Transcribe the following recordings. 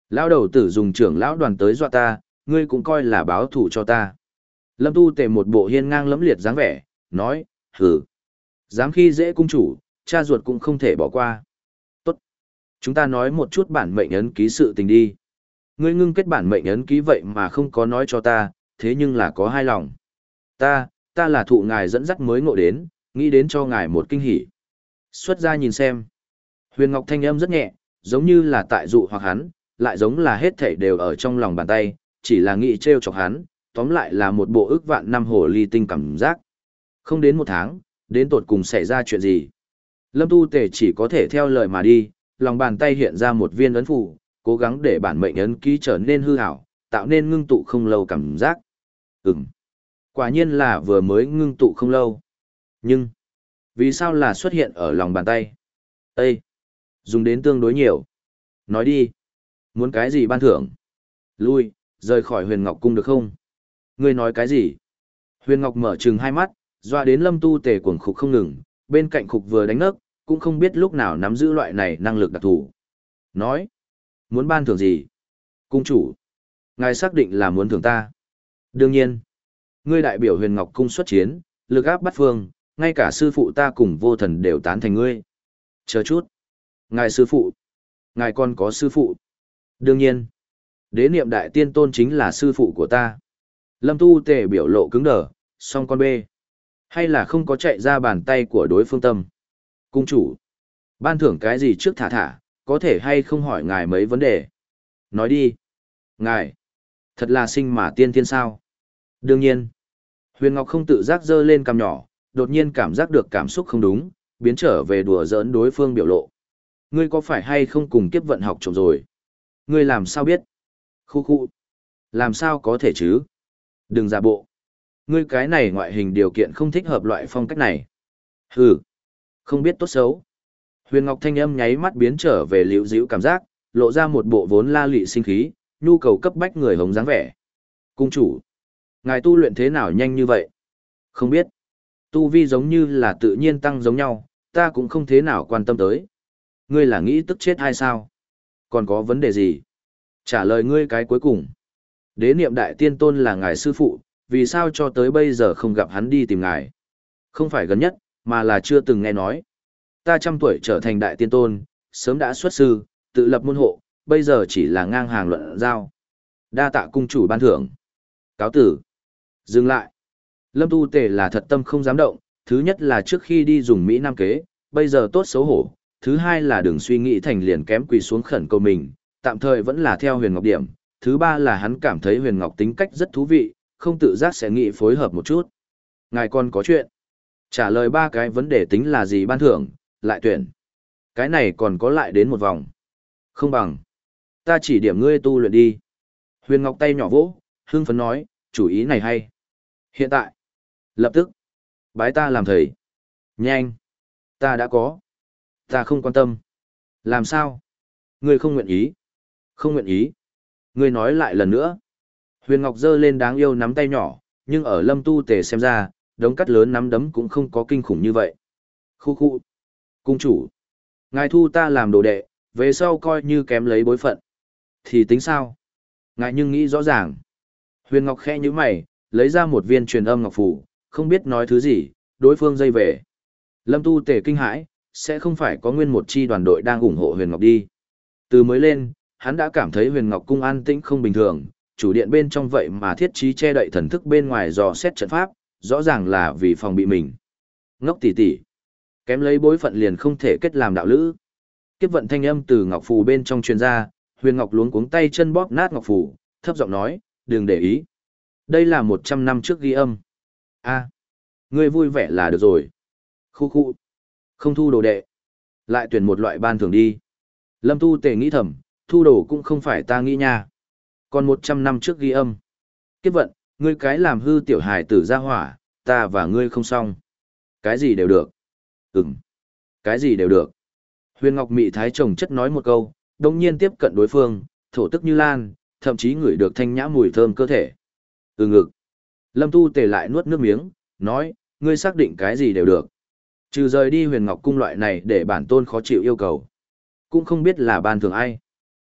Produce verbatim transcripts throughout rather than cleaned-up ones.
Lão đầu tử dùng trưởng lão đoàn tới dọa ta, ngươi cũng coi là báo thù cho ta. Lâm Tu Tề một bộ hiên ngang lẫm liệt dáng vẻ, nói, hừ. Dám khi dễ cung chủ, cha ruột cũng không thể bỏ qua. Tốt. Chúng ta nói một chút bản mệnh ấn ký sự tình đi. Ngươi ngưng kết bản mệnh ấn ký vậy mà không có nói cho ta, thế nhưng là có hai lòng. Ta, ta là thụ ngài dẫn dắt mới ngộ đến, nghĩ đến cho ngài một kinh hỉ. Xuất ra nhìn xem. Huyền Ngọc thanh âm rất nhẹ, giống như là tại dụ hoặc hắn, lại giống là hết thảy đều ở trong lòng bàn tay, chỉ là nghĩ trêu chọc hắn, tóm lại là một bộ ức vạn năm hồ ly tinh cảm giác. Không đến một tháng, đến tột cùng xảy ra chuyện gì? Lâm Tu Tề chỉ có thể theo lời mà đi, lòng bàn tay hiện ra một viên ấn phù, cố gắng để bản mệnh ấn ký trở nên hư ảo, tạo nên ngưng tụ không lâu cảm giác. Ừm. Quả nhiên là vừa mới ngưng tụ không lâu. Nhưng, vì sao là xuất hiện ở lòng bàn tay? Ê! Dùng đến tương đối nhiều. Nói đi. Muốn cái gì ban thưởng? Lui, rời khỏi huyền ngọc cung được không? Ngươi nói cái gì? Huyền ngọc mở trừng hai mắt, doa đến Lâm Tu Tề cuồng khục không ngừng, bên cạnh khục vừa đánh nấc, cũng không biết lúc nào nắm giữ loại này năng lực đặc thù. Nói, muốn ban thưởng gì? Cung chủ, ngài xác định là muốn thưởng ta. Đương nhiên, ngươi đại biểu huyền ngọc cung xuất chiến, lực áp bắt phương, ngay cả sư phụ ta cùng vô thần đều tán thành ngươi. Chờ chút, ngài sư phụ, ngài còn có sư phụ. Đương nhiên, đế niệm đại tiên tôn chính là sư phụ của ta. Lâm Tu Tề biểu lộ cứng đờ, song con bê. Hay là không có chạy ra bàn tay của đối phương tâm. Cung chủ, ban thưởng cái gì trước thả thả, có thể hay không hỏi ngài mấy vấn đề. Nói đi. Ngài, thật là sinh mà tiên thiên sao? Đương nhiên. Huyền Ngọc không tự giác giơ lên cằm nhỏ, đột nhiên cảm giác được cảm xúc không đúng, biến trở về đùa giỡn đối phương biểu lộ. Ngươi có phải hay không cùng kiếp vận học trộm rồi? Ngươi làm sao biết? Khu khu. Làm sao có thể chứ? Đừng giả bộ. Ngươi cái này ngoại hình điều kiện không thích hợp loại phong cách này. Hừ. Không biết tốt xấu. Huyền Ngọc thanh âm nháy mắt biến trở về liễu díu cảm giác, lộ ra một bộ vốn la lị sinh khí, nhu cầu cấp bách người hống dáng vẻ. Cung chủ. Ngài tu luyện thế nào nhanh như vậy? Không biết. Tu vi giống như là tự nhiên tăng giống nhau, ta cũng không thế nào quan tâm tới. Ngươi là nghĩ tức chết hay sao? Còn có vấn đề gì? Trả lời ngươi cái cuối cùng. Đế niệm đại tiên tôn là ngài sư phụ, vì sao cho tới bây giờ không gặp hắn đi tìm ngài? Không phải gần nhất, mà là chưa từng nghe nói. Ta trăm tuổi trở thành đại tiên tôn, sớm đã xuất sư, tự lập môn hộ, bây giờ chỉ là ngang hàng luận giao. Đa tạ cung chủ ban thưởng. Cáo tử. Dừng lại. Lâm Tu Tề là thật tâm không dám động, thứ nhất là trước khi đi dùng Mỹ Nam kế, bây giờ tốt xấu hổ, thứ hai là đừng suy nghĩ thành liền kém quỳ xuống khẩn cầu mình, tạm thời vẫn là theo Huyền Ngọc điểm, thứ ba là hắn cảm thấy Huyền Ngọc tính cách rất thú vị, không tự giác sẽ nghĩ phối hợp một chút. Ngài còn có chuyện. Trả lời ba cái vấn đề tính là gì ban thưởng, lại tuyển. Cái này còn có lại đến một vòng. Không bằng. Ta chỉ điểm ngươi tu luyện đi. Huyền Ngọc tay nhỏ vỗ, hưng phấn nói, chủ ý này hay. Hiện tại. Lập tức. Bái ta làm thầy. Nhanh. Ta đã có. Ta không quan tâm. Làm sao? Ngươi không nguyện ý. Không nguyện ý. Ngươi nói lại lần nữa. Huyền Ngọc giơ lên đáng yêu nắm tay nhỏ, nhưng ở Lâm Tu Tề xem ra, đống cắt lớn nắm đấm cũng không có kinh khủng như vậy. Khu khu. Cung chủ. Ngài thu ta làm đồ đệ, về sau coi như kém lấy bối phận. Thì tính sao? Ngài nhưng nghĩ rõ ràng. Huyền Ngọc khẽ như mày, lấy ra một viên truyền âm ngọc phù, không biết nói thứ gì, đối phương dây về. Lâm Tu Tề kinh hãi, sẽ không phải có nguyên một chi đoàn đội đang ủng hộ Huyền Ngọc đi. Từ mới lên, hắn đã cảm thấy Huyền Ngọc cung an tĩnh không bình thường, chủ điện bên trong vậy mà thiết trí che đậy thần thức bên ngoài dò xét trận pháp, rõ ràng là vì phòng bị mình. Ngốc tỷ tỷ, kém lấy bối phận liền không thể kết làm đạo lữ. Kiếp vận thanh âm từ ngọc phù bên trong truyền ra, Huyền Ngọc luống cuống tay chân bóp nát ngọc phù, thấp giọng nói, đừng để ý. Đây là một trăm năm trước ghi âm. A, ngươi vui vẻ là được rồi. Khu khu, không thu đồ đệ. Lại tuyển một loại ban thưởng đi. Lâm Tu Tề nghĩ thầm, thu đồ cũng không phải ta nghĩ nha. Còn một trăm năm trước ghi âm. Kiếp vận, ngươi cái làm hư tiểu hài tử ra hỏa, ta và ngươi không xong. Cái gì đều được. Ừm. Cái gì đều được. Huyền Ngọc Mị Thái chồng chất nói một câu, đồng nhiên tiếp cận đối phương, thổ tức như lan, thậm chí ngửi được thanh nhã mùi thơm cơ thể. Ừ ngực. Lâm Tu Tề lại nuốt nước miếng, nói, ngươi xác định cái gì đều được. Trừ rời đi Huyền Ngọc cung loại này để bản tôn khó chịu yêu cầu. Cũng không biết là ban thưởng ai.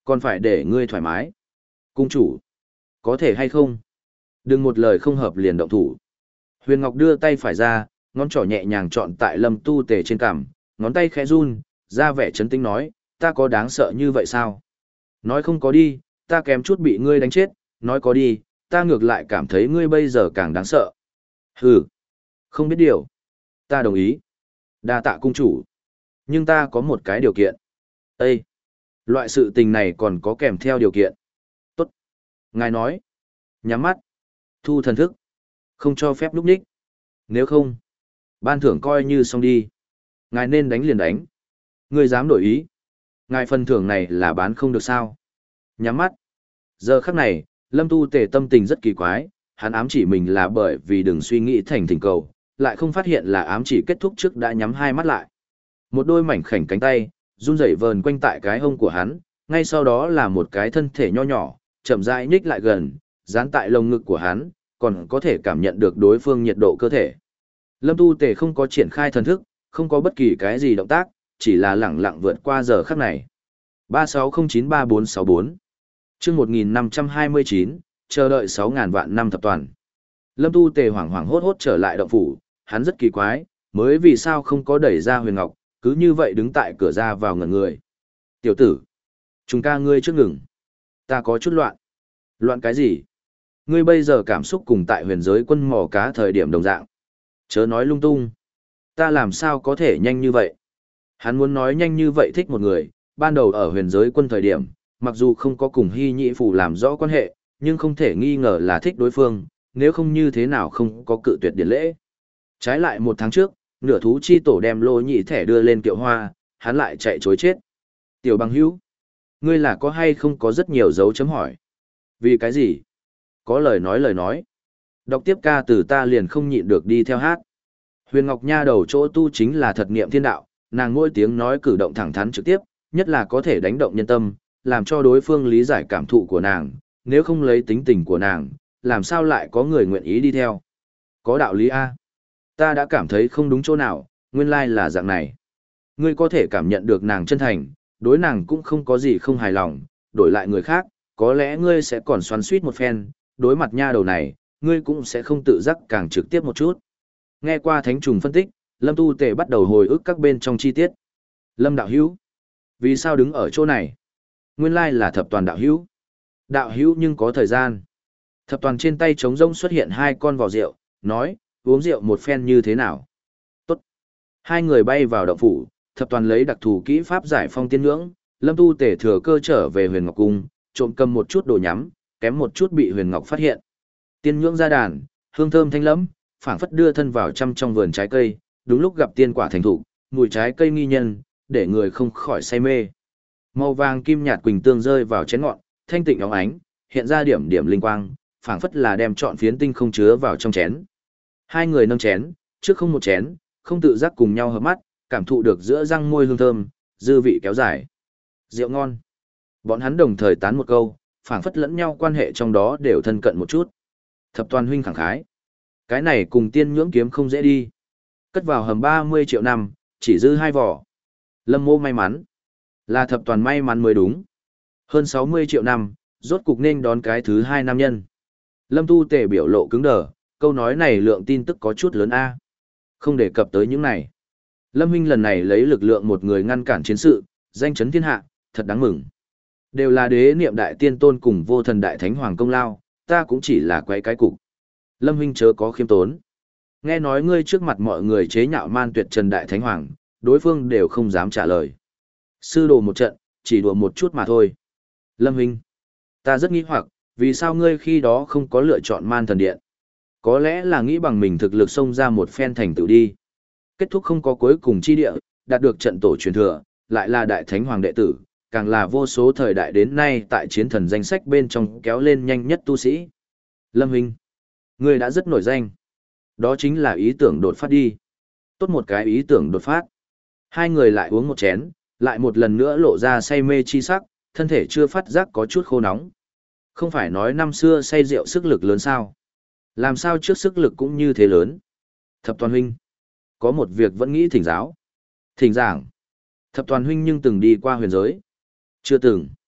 Còn phải để ngươi thoải mái. Cung chủ, có thể hay không? Đừng một lời không hợp liền động thủ. Huyền Ngọc đưa tay phải ra, ngón trỏ nhẹ nhàng chọn tại Lâm Tu Tề trên cằm, ngón tay khẽ run, ra vẻ trấn tĩnh nói, ta có đáng sợ như vậy sao? Nói không có đi, ta kém chút bị ngươi đánh chết, nói có đi, ta ngược lại cảm thấy ngươi bây giờ càng đáng sợ. Hừ, không biết điều. Ta đồng ý. Đa tạ cung chủ. Nhưng ta có một cái điều kiện. Ê! Loại sự tình này còn có kèm theo điều kiện. Tốt. Ngài nói. Nhắm mắt. Thu thần thức. Không cho phép lúc ních. Nếu không, ban thưởng coi như xong đi. Ngài nên đánh liền đánh. Ngươi dám đổi ý. Ngài phần thưởng này là bán không được sao. Nhắm mắt. Giờ khắc này, Lâm Tu Tề tâm tình rất kỳ quái, hắn ám chỉ mình là bởi vì đừng suy nghĩ thành thỉnh cầu, lại không phát hiện là ám chỉ kết thúc trước đã nhắm hai mắt lại. Một đôi mảnh khảnh cánh tay, run rẩy vờn quanh tại cái hông của hắn, ngay sau đó là một cái thân thể nho nhỏ, chậm rãi nhích lại gần, dán tại lồng ngực của hắn, còn có thể cảm nhận được đối phương nhiệt độ cơ thể. Lâm Tu Tề không có triển khai thần thức, không có bất kỳ cái gì động tác, chỉ là lẳng lặng vượt qua giờ khắc này. ba sáu không chín ba bốn sáu bốn Chương một nghìn năm trăm hai mươi chín, chờ đợi sáu ngàn vạn năm thập toàn. Lâm Tu Tề hoảng hoảng hốt hốt trở lại động phủ, hắn rất kỳ quái, mới vì sao không có đẩy ra Huyền Ngọc, cứ như vậy đứng tại cửa ra vào ngẩn người. Tiểu tử, chúng ca ngươi trước ngừng. Ta có chút loạn. Loạn cái gì? Ngươi bây giờ cảm xúc cùng tại huyền giới quân mò cá thời điểm đồng dạng. Chớ nói lung tung. Ta làm sao có thể nhanh như vậy? Hắn muốn nói nhanh như vậy thích một người, ban đầu ở huyền giới quân thời điểm, mặc dù không có cùng hy nhị phủ làm rõ quan hệ, nhưng không thể nghi ngờ là thích đối phương, nếu không như thế nào không có cự tuyệt điển lễ. Trái lại một tháng trước, nửa thú chi tổ đem lô nhị thẻ đưa lên kiệu hoa, hắn lại chạy chối chết. Tiểu bằng hữu, ngươi là có hay không có rất nhiều dấu chấm hỏi. Vì cái gì? Có lời nói lời nói. Đọc tiếp ca từ ta liền không nhịn được đi theo hát. Huyền Ngọc Nha đầu chỗ tu chính là thật niệm thiên đạo, nàng mỗi tiếng nói cử động thẳng thắn trực tiếp, nhất là có thể đánh động nhân tâm, làm cho đối phương lý giải cảm thụ của nàng, nếu không lấy tính tình của nàng, làm sao lại có người nguyện ý đi theo. Có đạo lý A. Ta đã cảm thấy không đúng chỗ nào, nguyên lai là dạng này. Ngươi có thể cảm nhận được nàng chân thành, đối nàng cũng không có gì không hài lòng, đổi lại người khác, có lẽ ngươi sẽ còn xoắn suýt một phen, đối mặt nha đầu này, ngươi cũng sẽ không tự giác càng trực tiếp một chút. Nghe qua thánh trùng phân tích, Lâm Tu Tề bắt đầu hồi ức các bên trong chi tiết. Lâm đạo hữu, vì sao đứng ở chỗ này? Nguyên lai là thập toàn đạo hữu. Đạo hữu nhưng có thời gian. Thập toàn trên tay trống rông xuất hiện hai con vò rượu, nói, uống rượu một phen như thế nào? Tốt. Hai người bay vào động phủ, thập toàn lấy đặc thù kỹ pháp giải phong tiên ngưỡng, Lâm Tu Tề thừa cơ trở về Huyền Ngọc cung, trộm cầm một chút đồ nhắm, kém một chút bị Huyền Ngọc phát hiện. Tiên ngưỡng ra đàn, hương thơm thanh lẫm, phảng phất đưa thân vào trăm trong vườn trái cây, đúng lúc gặp tiên quả thành thụ, mùi trái cây nghi nhân, để người không khỏi say mê. Màu vàng kim nhạt quỳnh tương rơi vào chén ngọn, thanh tịnh óng ánh, hiện ra điểm điểm linh quang, phảng phất là đem trọn phiến tinh không chứa vào trong chén. Hai người nâng chén, trước không một chén, không tự giác cùng nhau hợp mắt, cảm thụ được giữa răng môi hương thơm, dư vị kéo dài. Rượu ngon. Bọn hắn đồng thời tán một câu, phảng phất lẫn nhau quan hệ trong đó đều thân cận một chút. Thập toàn huynh khẳng khái. Cái này cùng tiên nhưỡng kiếm không dễ đi. Cất vào hầm ba mươi triệu năm, chỉ dư hai vỏ. Lâm mô may mắn. Là thập toàn may mắn mới đúng. Hơn sáu mươi triệu năm, rốt cục nên đón cái thứ hai nam nhân. Lâm Tu Tề biểu lộ cứng đờ, câu nói này lượng tin tức có chút lớn a. Không đề cập tới những này. Lâm huynh lần này lấy lực lượng một người ngăn cản chiến sự, danh chấn thiên hạ, thật đáng mừng. Đều là đế niệm đại tiên tôn cùng vô thần đại thánh hoàng công lao, ta cũng chỉ là quấy cái cục. Lâm huynh chớ có khiêm tốn. Nghe nói ngươi trước mặt mọi người chế nhạo man tuyệt trần đại thánh hoàng, đối phương đều không dám trả lời. Sư đồ một trận, chỉ đùa một chút mà thôi. Lâm huynh, ta rất nghi hoặc, vì sao ngươi khi đó không có lựa chọn man thần điện? Có lẽ là nghĩ bằng mình thực lực xông ra một phen thành tựu đi. Kết thúc không có cuối cùng chi địa, đạt được trận tổ truyền thừa, lại là đại thánh hoàng đệ tử, càng là vô số thời đại đến nay tại chiến thần danh sách bên trong kéo lên nhanh nhất tu sĩ. Lâm huynh, ngươi đã rất nổi danh. Đó chính là ý tưởng đột phát đi. Tốt một cái ý tưởng đột phát. Hai người lại uống một chén, lại một lần nữa lộ ra say mê chi sắc, thân thể chưa phát giác có chút khô nóng. Không phải nói năm xưa say rượu sức lực lớn sao? Làm sao trước sức lực cũng như thế lớn? Thập toàn huynh, có một việc vẫn nghĩ thỉnh giáo. Thỉnh giảng. Thập toàn huynh nhưng từng đi qua huyền giới? Chưa từng.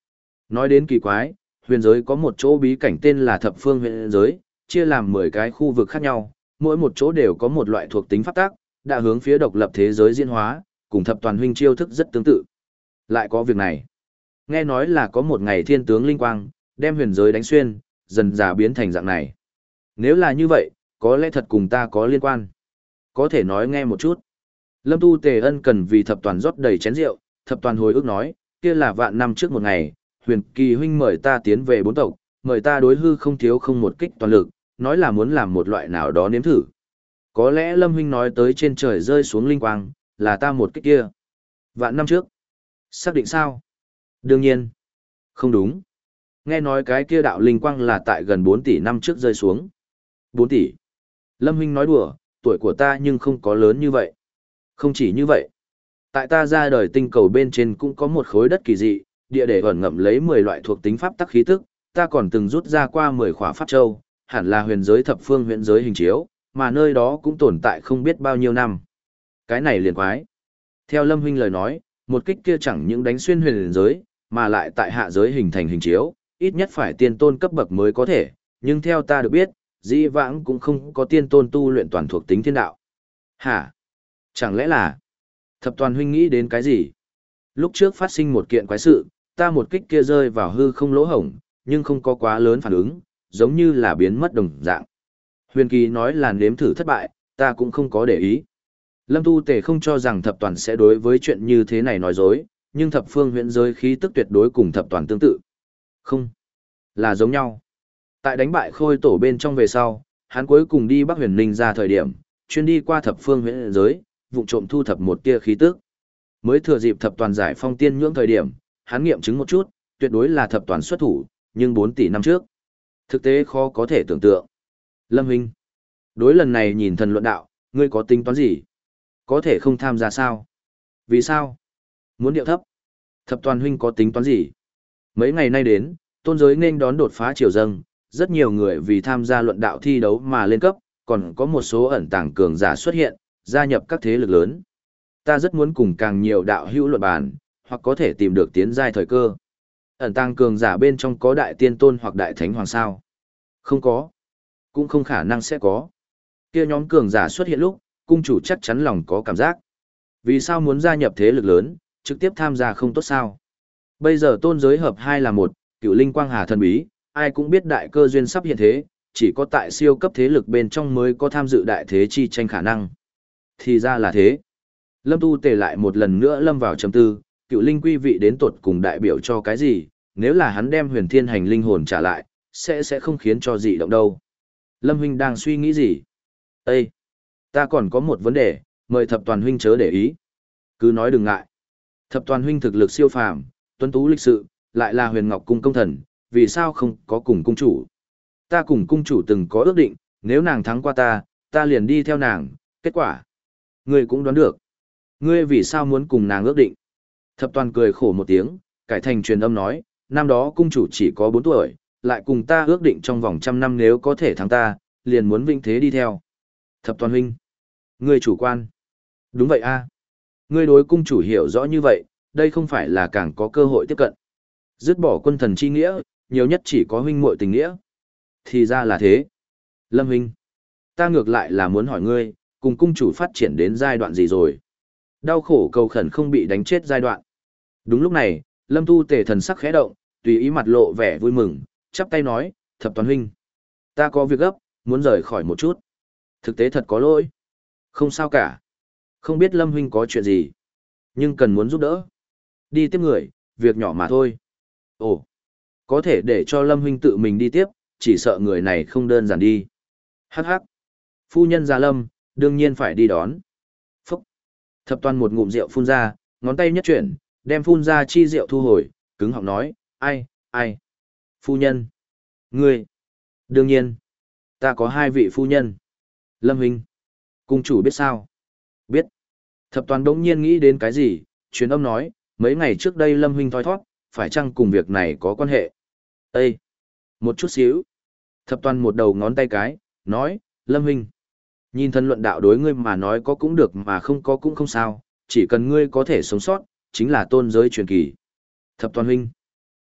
Nói đến kỳ quái, huyền giới có một chỗ bí cảnh tên là Thập Phương Huyền Giới, chia làm mười cái khu vực khác nhau, mỗi một chỗ đều có một loại thuộc tính pháp tắc, đã hướng phía độc lập thế giới diễn hóa, cùng thập toàn huynh chiêu thức rất tương tự. Lại có việc này. Nghe nói là có một ngày thiên tướng linh quang, đem huyền giới đánh xuyên, dần dà biến thành dạng này. Nếu là như vậy, có lẽ thật cùng ta có liên quan. Có thể nói nghe một chút. Lâm Tu Tề ân cần vì thập toàn rót đầy chén rượu, thập toàn hồi ức nói, kia là vạn năm trước một ngày, huyền kỳ huynh mời ta tiến về bốn tộc, mời ta đối hư không thiếu không một kích toàn lực, nói là muốn làm một loại nào đó nếm thử. Có lẽ Lâm huynh nói tới trên trời rơi xuống linh quang, là ta một kích kia. Vạn năm trước. Xác định sao? Đương nhiên. Không đúng. Nghe nói cái kia đạo linh quang là tại gần bốn tỷ năm trước rơi xuống. bốn tỷ. Lâm huynh nói đùa, tuổi của ta nhưng không có lớn như vậy. Không chỉ như vậy. Tại ta ra đời tinh cầu bên trên cũng có một khối đất kỳ dị, địa để ẩn ngậm lấy mười loại thuộc tính pháp tắc khí tức, ta còn từng rút ra qua mười khóa pháp châu, hẳn là huyền giới thập phương huyền giới hình chiếu, mà nơi đó cũng tồn tại không biết bao nhiêu năm. Cái này liền quái. Theo Lâm huynh lời nói, một kích kia chẳng những đánh xuyên huyền giới, mà lại tại hạ giới hình thành hình chiếu, ít nhất phải tiên tôn cấp bậc mới có thể, nhưng theo ta được biết, dĩ vãng cũng không có tiên tôn tu luyện toàn thuộc tính thiên đạo. Hả? Chẳng lẽ là... Thập toàn huynh nghĩ đến cái gì? Lúc trước phát sinh một kiện quái sự, ta một kích kia rơi vào hư không lỗ hổng, nhưng không có quá lớn phản ứng, giống như là biến mất đồng dạng. Huyền Kỳ nói là nếm thử thất bại, ta cũng không có để ý. Lâm Tu Tề không cho rằng thập toàn sẽ đối với chuyện như thế này nói dối, nhưng thập phương huyễn giới khí tức tuyệt đối cùng thập toàn tương tự. Không, là giống nhau. Tại đánh bại khôi tổ bên trong về sau, hắn cuối cùng đi Bắc Huyền Ninh ra thời điểm, chuyên đi qua thập phương huyễn giới, vụ trộm thu thập một tia khí tức. Mới thừa dịp thập toàn giải phong tiên nhưỡng thời điểm, hắn nghiệm chứng một chút, tuyệt đối là thập toàn xuất thủ, nhưng bốn tỷ năm trước. Thực tế khó có thể tưởng tượng. Lâm huynh, đối lần này nhìn thần luận đạo, ngươi có tính toán gì? Có thể không tham gia sao? Vì sao? Muốn điệu thấp. Thập toàn huynh có tính toán gì? Mấy ngày nay đến, tôn giới nên đón đột phá triều dâng, rất nhiều người vì tham gia luận đạo thi đấu mà lên cấp, còn có một số ẩn tàng cường giả xuất hiện, gia nhập các thế lực lớn. Ta rất muốn cùng càng nhiều đạo hữu luận bàn, hoặc có thể tìm được tiến giai thời cơ. Ẩn tàng cường giả bên trong có đại tiên tôn hoặc đại thánh hoàng sao? Không có. Cũng không khả năng sẽ có. Kia nhóm cường giả xuất hiện lúc, cung chủ chắc chắn lòng có cảm giác. Vì sao muốn gia nhập thế lực lớn, trực tiếp tham gia không tốt sao? Bây giờ tôn giới hợp hai là một, cựu linh quang hà thần bí, ai cũng biết đại cơ duyên sắp hiện thế, chỉ có tại siêu cấp thế lực bên trong mới có tham dự đại thế chi tranh khả năng. Thì ra là thế. Lâm Tu Tề lại một lần nữa lâm vào trầm tư, cựu linh quy vị đến tột cùng đại biểu cho cái gì, nếu là hắn đem huyền thiên hành linh hồn trả lại, sẽ sẽ không khiến cho dị động đâu. Lâm huynh đang suy nghĩ gì? Ê! Ta còn có một vấn đề, mời thập toàn huynh chớ để ý. Cứ nói đừng ngại. Thập toàn huynh thực lực siêu phàm, tuấn tú lịch sự, lại là huyền ngọc cung công thần, vì sao không có cùng cung chủ? Ta cùng cung chủ từng có ước định, nếu nàng thắng qua ta, ta liền đi theo nàng, kết quả. Ngươi cũng đoán được. Ngươi vì sao muốn cùng nàng ước định? Thập toàn cười khổ một tiếng, cải thành truyền âm nói, năm đó cung chủ chỉ có bốn tuổi, lại cùng ta ước định trong vòng trăm năm nếu có thể thắng ta, liền muốn vinh thế đi theo. Thập toàn huynh. Ngươi chủ quan. Đúng vậy a. Ngươi đối cung chủ hiểu rõ như vậy, đây không phải là càng có cơ hội tiếp cận. Dứt bỏ quân thần chi nghĩa, nhiều nhất chỉ có huynh muội tình nghĩa. Thì ra là thế. Lâm huynh. Ta ngược lại là muốn hỏi ngươi, cùng cung chủ phát triển đến giai đoạn gì rồi? Đau khổ cầu khẩn không bị đánh chết giai đoạn. Đúng lúc này, Lâm Tu Tề thần sắc khẽ động, tùy ý mặt lộ vẻ vui mừng, chắp tay nói, thập toàn huynh. Ta có việc gấp, muốn rời khỏi một chút. Thực tế thật có lỗi. Không sao cả. Không biết Lâm huynh có chuyện gì, nhưng cần muốn giúp đỡ. Đi tiếp người, việc nhỏ mà thôi. Ồ, có thể để cho Lâm huynh tự mình đi tiếp, chỉ sợ người này không đơn giản đi. Hắc hắc. Phu nhân gia Lâm, đương nhiên phải đi đón. Phúc. Thập toàn một ngụm rượu phun ra, ngón tay nhất chuyển, đem phun ra chi rượu thu hồi, cứng họng nói, ai, ai. Phu nhân. Ngươi. Đương nhiên. Ta có hai vị phu nhân. Lâm huynh. Cung chủ biết sao? Biết. Thập toàn đống nhiên nghĩ đến cái gì, truyền âm nói, mấy ngày trước đây Lâm huynh thoi thoát, phải chăng cùng việc này có quan hệ? Ê! Một chút xíu. Thập toàn một đầu ngón tay cái, nói, Lâm huynh. Nhìn thân luận đạo đối ngươi mà nói có cũng được mà không có cũng không sao, chỉ cần ngươi có thể sống sót, chính là tôn giới truyền kỳ. Thập toàn huynh.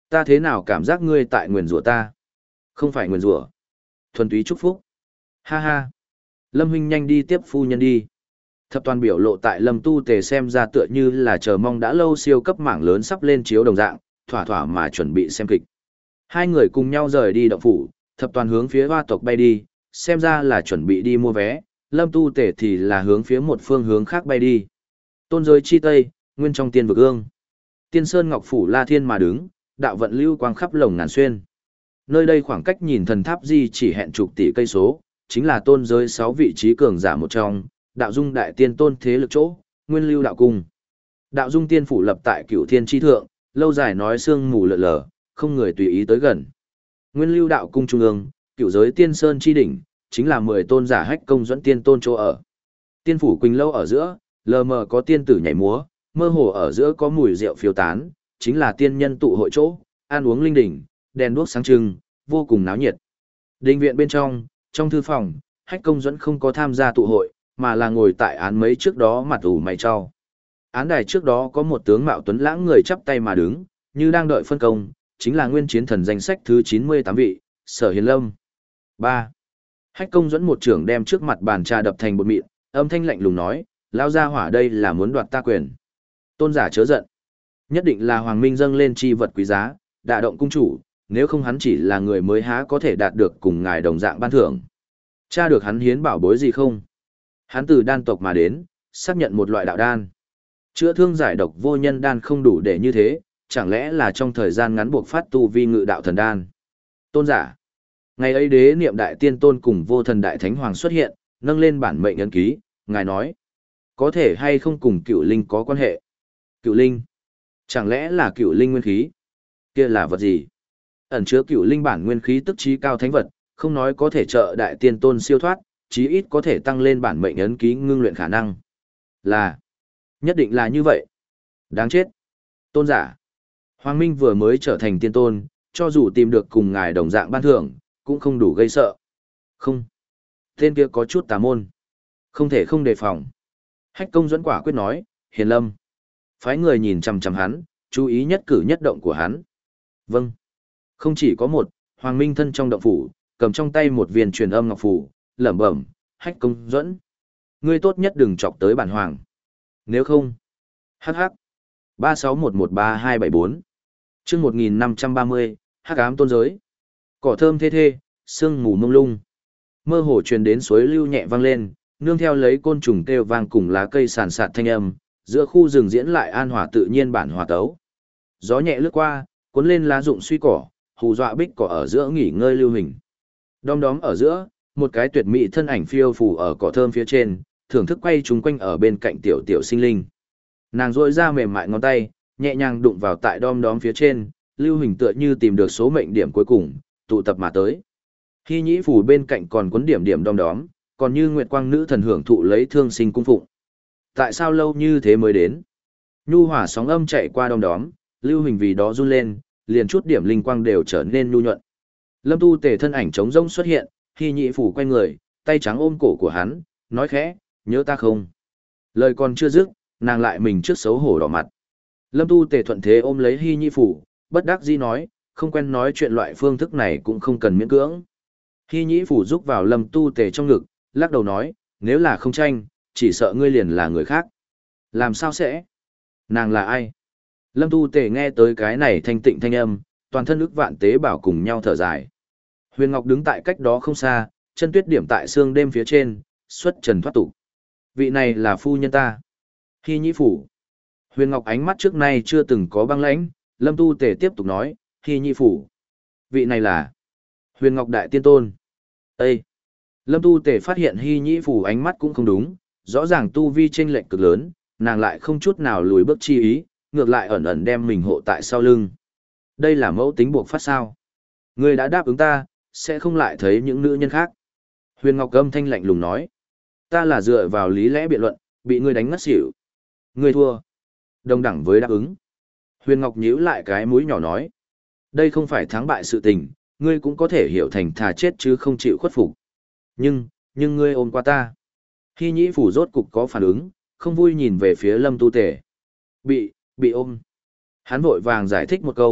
Ta thế nào cảm giác ngươi tại nguyền rủa ta? Không phải nguyền rủa, thuần túy chúc phúc. Ha ha. Lâm huynh nhanh đi tiếp phu nhân đi. Thập toàn biểu lộ tại Lâm Tu Tề xem ra tựa như là chờ mong đã lâu siêu cấp mảng lớn sắp lên chiếu đồng dạng, thỏa thỏa mà chuẩn bị xem kịch. Hai người cùng nhau rời đi động phủ, thập toàn hướng phía hoa tộc bay đi, xem ra là chuẩn bị đi mua vé, Lâm Tu Tề thì là hướng phía một phương hướng khác bay đi. Tôn giới chi tây, nguyên trong tiên vực ương. Tiên sơn ngọc phủ La Thiên mà đứng, đạo vận lưu quang khắp lồng ngàn xuyên. Nơi đây khoảng cách nhìn thần tháp di chỉ hẹn chục tỷ cây số, chính là tôn giới sáu vị trí cường giả một trong, đạo dung đại tiên tôn thế lực chỗ, nguyên lưu đạo cung. Đạo dung tiên phủ lập tại cửu thiên tri thượng, lâu dài nói sương mù lợn lờ, không người tùy ý tới gần. Nguyên lưu đạo cung trung ương, cửu giới tiên sơn chi đỉnh, chính là mười tôn giả hách công dẫn tiên tôn chỗ ở. Tiên phủ quỳnh lâu ở giữa, lờ mờ có tiên tử nhảy múa, mơ hồ ở giữa có mùi rượu phiêu tán, chính là tiên nhân tụ hội chỗ, ăn uống linh đỉnh, đèn đuốc sáng trưng, vô cùng náo nhiệt. Đình viện bên trong, trong thư phòng, hách công dẫn không có tham gia tụ hội, mà là ngồi tại án mấy trước đó mặt ủ mày cho. Án đài trước đó có một tướng mạo tuấn lãng người chắp tay mà đứng, như đang đợi phân công, chính là nguyên chiến thần danh sách thứ chín mươi tám vị, Sở Hiền Lâm. ba. Hách công dẫn một trưởng đem trước mặt bàn trà đập thành bột mịn, âm thanh lạnh lùng nói, lao ra hỏa đây là muốn đoạt ta quyền. Tôn giả chớ giận. Nhất định là Hoàng Minh dâng lên chi vật quý giá, đả động cung chủ, nếu không hắn chỉ là người mới há có thể đạt được cùng ngài đồng dạng ban thưởng. Cha được hắn hiến bảo bối gì không? Hắn từ đan tộc mà đến, xác nhận một loại đạo đan. Chữa thương giải độc vô nhân đan không đủ để như thế, chẳng lẽ là trong thời gian ngắn buộc phát tu vi ngự đạo thần đan. Tôn giả. Ngày ấy đế niệm đại tiên tôn cùng vô thần đại thánh hoàng xuất hiện, nâng lên bản mệnh ấn ký, ngài nói. Có thể hay không cùng cựu linh có quan hệ? Cựu linh? Chẳng lẽ là cựu linh nguyên khí? Kia là vật gì? Ẩn chứa cựu linh bản nguyên khí tức trí cao thánh vật, không nói có thể trợ đại tiên tôn siêu thoát, chí ít có thể tăng lên bản mệnh ấn ký ngưng luyện khả năng. Là, nhất định là như vậy. Đáng chết. Tôn giả. Hoàng Minh vừa mới trở thành tiên tôn, cho dù tìm được cùng ngài đồng dạng ban thưởng, cũng không đủ gây sợ. Không. Tên kia có chút tà môn. Không thể không đề phòng. Hách công dẫn quả quyết nói, Hiền Lâm. Phái người nhìn chằm chằm hắn, chú ý nhất cử nhất động của hắn. Vâng. Không chỉ có một, Hoàng Minh thân trong động phủ, cầm trong tay một viên truyền âm ngọc phủ, lẩm bẩm, Hách công dẫn. Ngươi tốt nhất đừng chọc tới bản hoàng. Nếu không. Hắc hắc. ba sáu một một ba hai bảy bốn. Chương một nghìn năm trăm ba mươi, Hắc ám tôn giới. Cỏ thơm thê thê, sương mù mông lung. Mơ hồ truyền đến suối lưu nhẹ vang lên, nương theo lấy côn trùng kêu vang cùng lá cây sàn sạt thanh âm, giữa khu rừng diễn lại an hòa tự nhiên bản hòa tấu. Gió nhẹ lướt qua, cuốn lên lá rụng suy cỏ, hù dọa bích cỏ ở giữa nghỉ ngơi lưu hình. Đom đóm ở giữa, một cái tuyệt mỹ thân ảnh phiêu phù ở cỏ thơm phía trên, thưởng thức quay chúng quanh ở bên cạnh tiểu tiểu sinh linh. Nàng rỗi ra mềm mại ngón tay, nhẹ nhàng đụng vào tại đom đóm phía trên, lưu hình tựa như tìm được số mệnh điểm cuối cùng, tụ tập mà tới. Hy nhĩ phủ bên cạnh còn cuốn điểm điểm đom đóm, còn như nguyệt quang nữ thần hưởng thụ lấy thương sinh cung phụng. Tại sao lâu như thế mới đến? Nhu hỏa sóng âm chạy qua đom đóm, lưu hình vì đó run lên, liền chút điểm linh quang đều trở nên nhu nhuận. Lâm Tu Tề thân ảnh trống rỗng xuất hiện, Hy nhĩ phủ quay người, tay trắng ôm cổ của hắn, nói khẽ, nhớ ta không? Lời còn chưa dứt, nàng lại mình trước xấu hổ đỏ mặt. Lâm Tu Tề thuận thế ôm lấy Hy nhĩ phủ, bất đắc dĩ nói, không quen nói chuyện loại phương thức này cũng không cần miễn cưỡng. Hy nhĩ phủ rúc vào Lâm Tu Tề trong ngực, lắc đầu nói, nếu là không tranh, chỉ sợ ngươi liền là người khác. Làm sao sẽ? Nàng là ai? Lâm Tu Tề nghe tới cái này thanh tịnh thanh âm, toàn thân ức vạn tế bảo cùng nhau thở dài. Huyền Ngọc đứng tại cách đó không xa, chân tuyết điểm tại xương đêm phía trên, xuất trần thoát tục. Vị này là phu nhân ta. Hy nhĩ phủ. Huyền Ngọc ánh mắt trước nay chưa từng có băng lãnh, Lâm Tu Tề tiếp tục nói, Hy nhĩ phủ. Vị này là Huyền Ngọc đại tiên tôn. Ê! Lâm Tu Tề phát hiện Hy nhĩ phủ ánh mắt cũng không đúng, rõ ràng tu vi chênh lệch cực lớn, nàng lại không chút nào lùi bước chi ý, ngược lại ẩn ẩn đem mình hộ tại sau lưng. Đây là mẫu tính buộc phát sao? Ngươi đã đáp ứng ta, sẽ không lại thấy những nữ nhân khác. Huyền Ngọc âm thanh lạnh lùng nói. Ta là dựa vào lý lẽ biện luận, bị ngươi đánh ngất xỉu. Ngươi thua. Đồng đẳng với đáp ứng. Huyền Ngọc nhíu lại cái mũi nhỏ nói. Đây không phải thắng bại sự tình, ngươi cũng có thể hiểu thành thà chết chứ không chịu khuất phục. Nhưng, nhưng ngươi ôm qua ta. Hy nhĩ phủ rốt cục có phản ứng, không vui nhìn về phía Lâm Tu Tề. Bị, bị ôm. Hắn vội vàng giải thích một câu,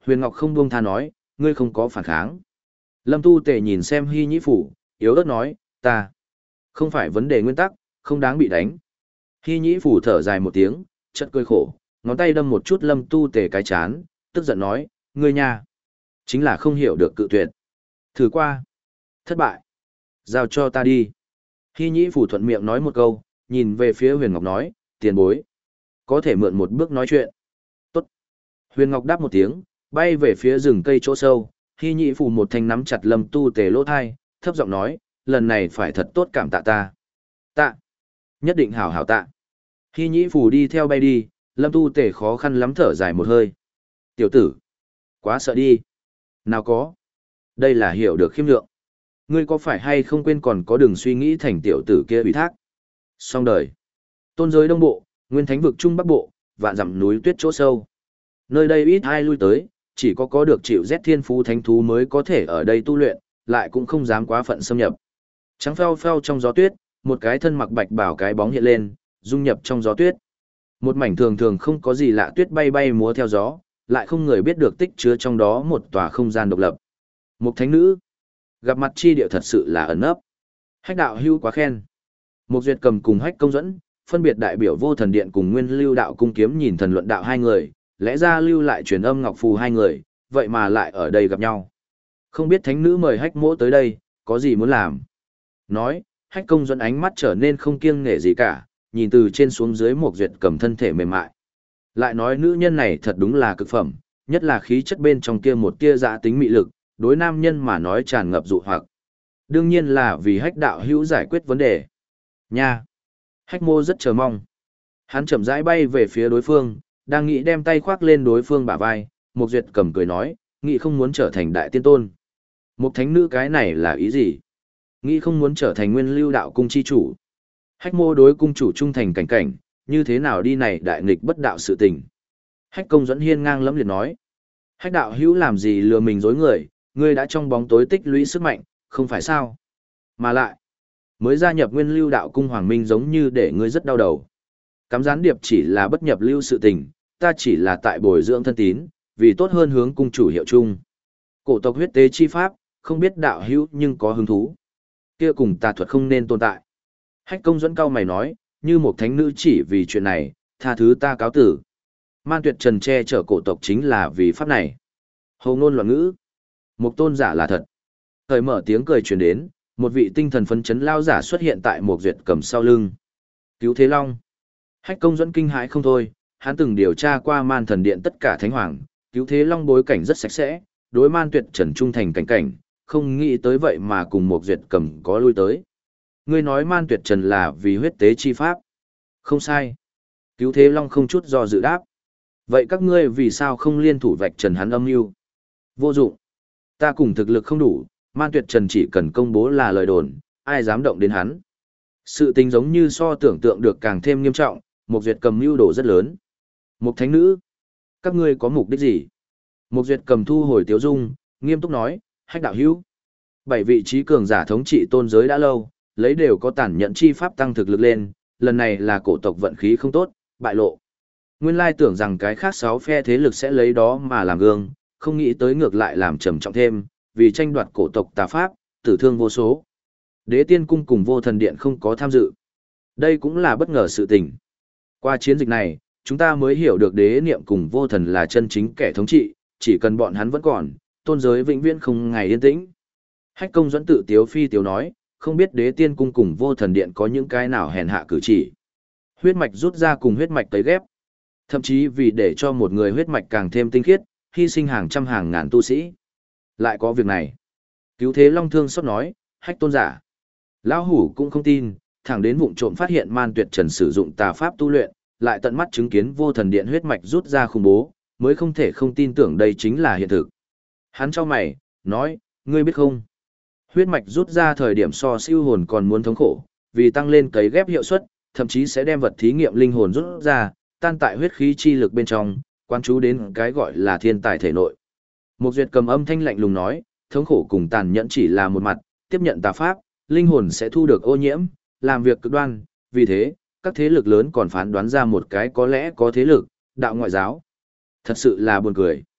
Huyền Ngọc không buông tha nói, ngươi không có phản kháng. Lâm Tu Tề nhìn xem Hy Nhĩ Phủ, yếu ớt nói, ta không phải vấn đề nguyên tắc, không đáng bị đánh. Hy Nhĩ Phủ thở dài một tiếng, chợt cười khổ, ngón tay đâm một chút Lâm Tu Tề cái chán, tức giận nói, ngươi nha, chính là không hiểu được cự tuyệt. Thử qua, thất bại, giao cho ta đi. Hy Nhĩ Phủ thuận miệng nói một câu, nhìn về phía Huyền Ngọc nói, tiền bối, có thể mượn một bước nói chuyện. Tốt. Huyền Ngọc đáp một tiếng, bay về phía rừng cây chỗ sâu, Hy Nhĩ Phủ một thanh nắm chặt Lâm Tu Tề lỗ thai, thấp giọng nói, lần này phải thật tốt cảm tạ ta. Tạ. Nhất định hảo hảo tạ. Hy Nhĩ Phủ đi theo bay đi, Lâm Tu Tề khó khăn lắm thở dài một hơi. Tiểu tử. Quá sợ đi. Nào có. Đây là hiểu được khiêm lượng. Ngươi có phải hay không quên còn có đường suy nghĩ thành tiểu tử kia ủy thác. Xong đời. Tôn giới đông bộ, nguyên thánh vực trung bắc bộ, vạn dặm núi tuyết chỗ sâu. Nơi đây ít ai lui tới, chỉ có có được chịu rét thiên phú thánh thú mới có thể ở đây tu luyện, lại cũng không dám quá phận xâm nhập. Trắng pheo pheo trong gió tuyết, một cái thân mặc bạch bảo cái bóng hiện lên, dung nhập trong gió tuyết. Một mảnh thường thường không có gì lạ tuyết bay bay múa theo gió, lại không người biết được tích chứa trong đó một tòa không gian độc lập. Một thánh nữ, gặp mặt chi địa thật sự là ẩn ấp. Hách đạo hưu quá khen. Một duyệt cầm cùng hách công dẫn, phân biệt đại biểu vô thần điện cùng nguyên lưu đạo cung kiếm nhìn thần luận đạo hai người, lẽ ra lưu lại truyền âm ngọc phù hai người, vậy mà lại ở đây gặp nhau. Không biết thánh nữ mời hách mỗ tới đây, có gì muốn làm. Nói, hách công dẫn ánh mắt trở nên không kiêng nể gì cả, nhìn từ trên xuống dưới một duyệt cầm thân thể mềm mại. Lại nói nữ nhân này thật đúng là cực phẩm, nhất là khí chất bên trong kia một tia dã tính mị lực, đối nam nhân mà nói tràn ngập dụ hoặc. Đương nhiên là vì hách đạo hữu giải quyết vấn đề. Nha! Hách mô rất chờ mong. Hắn chậm rãi bay về phía đối phương, đang nghĩ đem tay khoác lên đối phương bả vai, Mục Duyệt cầm cười nói, nghĩ không muốn trở thành đại tiên tôn. Một thánh nữ cái này là ý gì? Nghĩ không muốn trở thành nguyên lưu đạo cung chi chủ. Hách mô đối cung chủ trung thành cảnh cảnh, như thế nào đi này đại nghịch bất đạo sự tình. Hách công dẫn hiên ngang lẫm liệt nói. Hách đạo hữu làm gì lừa mình dối người, ngươi đã trong bóng tối tích lũy sức mạnh, không phải sao? Mà lại, mới gia nhập nguyên lưu đạo cung hoàng minh giống như để ngươi rất đau đầu. Cắm gián điệp chỉ là bất nhập lưu sự tình, ta chỉ là tại bồi dưỡng thân tín, vì tốt hơn hướng cung chủ hiệu chung. Cổ tộc huyết tế chi pháp, không biết đạo hữu nhưng có hứng thú. Kia cùng tà thuật không nên tồn tại. Hách công dẫn cao mày nói, như một thánh nữ chỉ vì chuyện này, tha thứ ta cáo tử. Man Tuyệt Trần che chở cổ tộc chính là vì pháp này. Hầu ngôn loạn ngữ. Một tôn giả là thật. Thời mở tiếng cười truyền đến, một vị tinh thần phấn chấn lao giả xuất hiện tại một duyệt cầm sau lưng. Cứu Thế Long. Hách công dẫn kinh hãi không thôi, hắn từng điều tra qua Man Thần Điện tất cả thánh hoàng, Cứu Thế Long bối cảnh rất sạch sẽ, đối Man Tuyệt Trần trung thành cảnh cảnh, không nghĩ tới vậy mà cùng một duyệt cầm có lui tới. Ngươi nói Man Tuyệt Trần là vì huyết tế chi pháp. Không sai. Cứu Thế Long không chút do dự đáp. Vậy các ngươi vì sao không liên thủ vạch trần hắn âm mưu? Vô dụng. Ta cùng thực lực không đủ, Man Tuyệt Trần chỉ cần công bố là lời đồn, ai dám động đến hắn. Sự tình giống như so tưởng tượng được càng thêm nghiêm trọng, một duyệt cầm mưu đồ rất lớn. Một thánh nữ, các ngươi có mục đích gì? Một duyệt cầm thu hồi tiếu dung, nghiêm túc nói, hách đạo hữu. Bảy vị trí cường giả thống trị tôn giới đã lâu, lấy đều có tản nhận chi pháp tăng thực lực lên, lần này là cổ tộc vận khí không tốt, bại lộ. Nguyên lai tưởng rằng cái khác sáu phe thế lực sẽ lấy đó mà làm gương, không nghĩ tới ngược lại làm trầm trọng thêm, vì tranh đoạt cổ tộc tà pháp, tử thương vô số. Đế tiên cung cùng vô thần điện không có tham dự. Đây cũng là bất ngờ sự tình. Qua chiến dịch này, chúng ta mới hiểu được đế niệm cùng vô thần là chân chính kẻ thống trị, chỉ cần bọn hắn vẫn còn, tôn giới vĩnh viễn không ngày yên tĩnh. Hách công dẫn tự tiếu phi tiếu nói, không biết đế tiên cung cùng vô thần điện có những cái nào hèn hạ cử chỉ. Huyết mạch rút ra cùng huyết mạch tấy ghép. Thậm chí vì để cho một người huyết mạch càng thêm tinh khiết, hy sinh hàng trăm hàng ngàn tu sĩ. Lại có việc này. Cứu Thế Long thương xót nói, hách tôn giả. Lão hủ cũng không tin, thẳng đến vụng trộm phát hiện Man Tuyệt Trần sử dụng tà pháp tu luyện, lại tận mắt chứng kiến vô thần điện huyết mạch rút ra khủng bố, mới không thể không tin tưởng đây chính là hiện thực. Hắn cho mày, nói, ngươi biết không? Huyết mạch rút ra thời điểm so siêu hồn còn muốn thống khổ, vì tăng lên cấy ghép hiệu suất, thậm chí sẽ đem vật thí nghiệm linh hồn rút ra, tan tại huyết khí chi lực bên trong, quan chú đến cái gọi là thiên tài thể nội. Một duyệt cầm âm thanh lạnh lùng nói, thống khổ cùng tàn nhẫn chỉ là một mặt, tiếp nhận tà pháp, linh hồn sẽ thu được ô nhiễm, làm việc cực đoan, vì thế, các thế lực lớn còn phán đoán ra một cái có lẽ có thế lực, đạo ngoại giáo. Thật sự là buồn cười.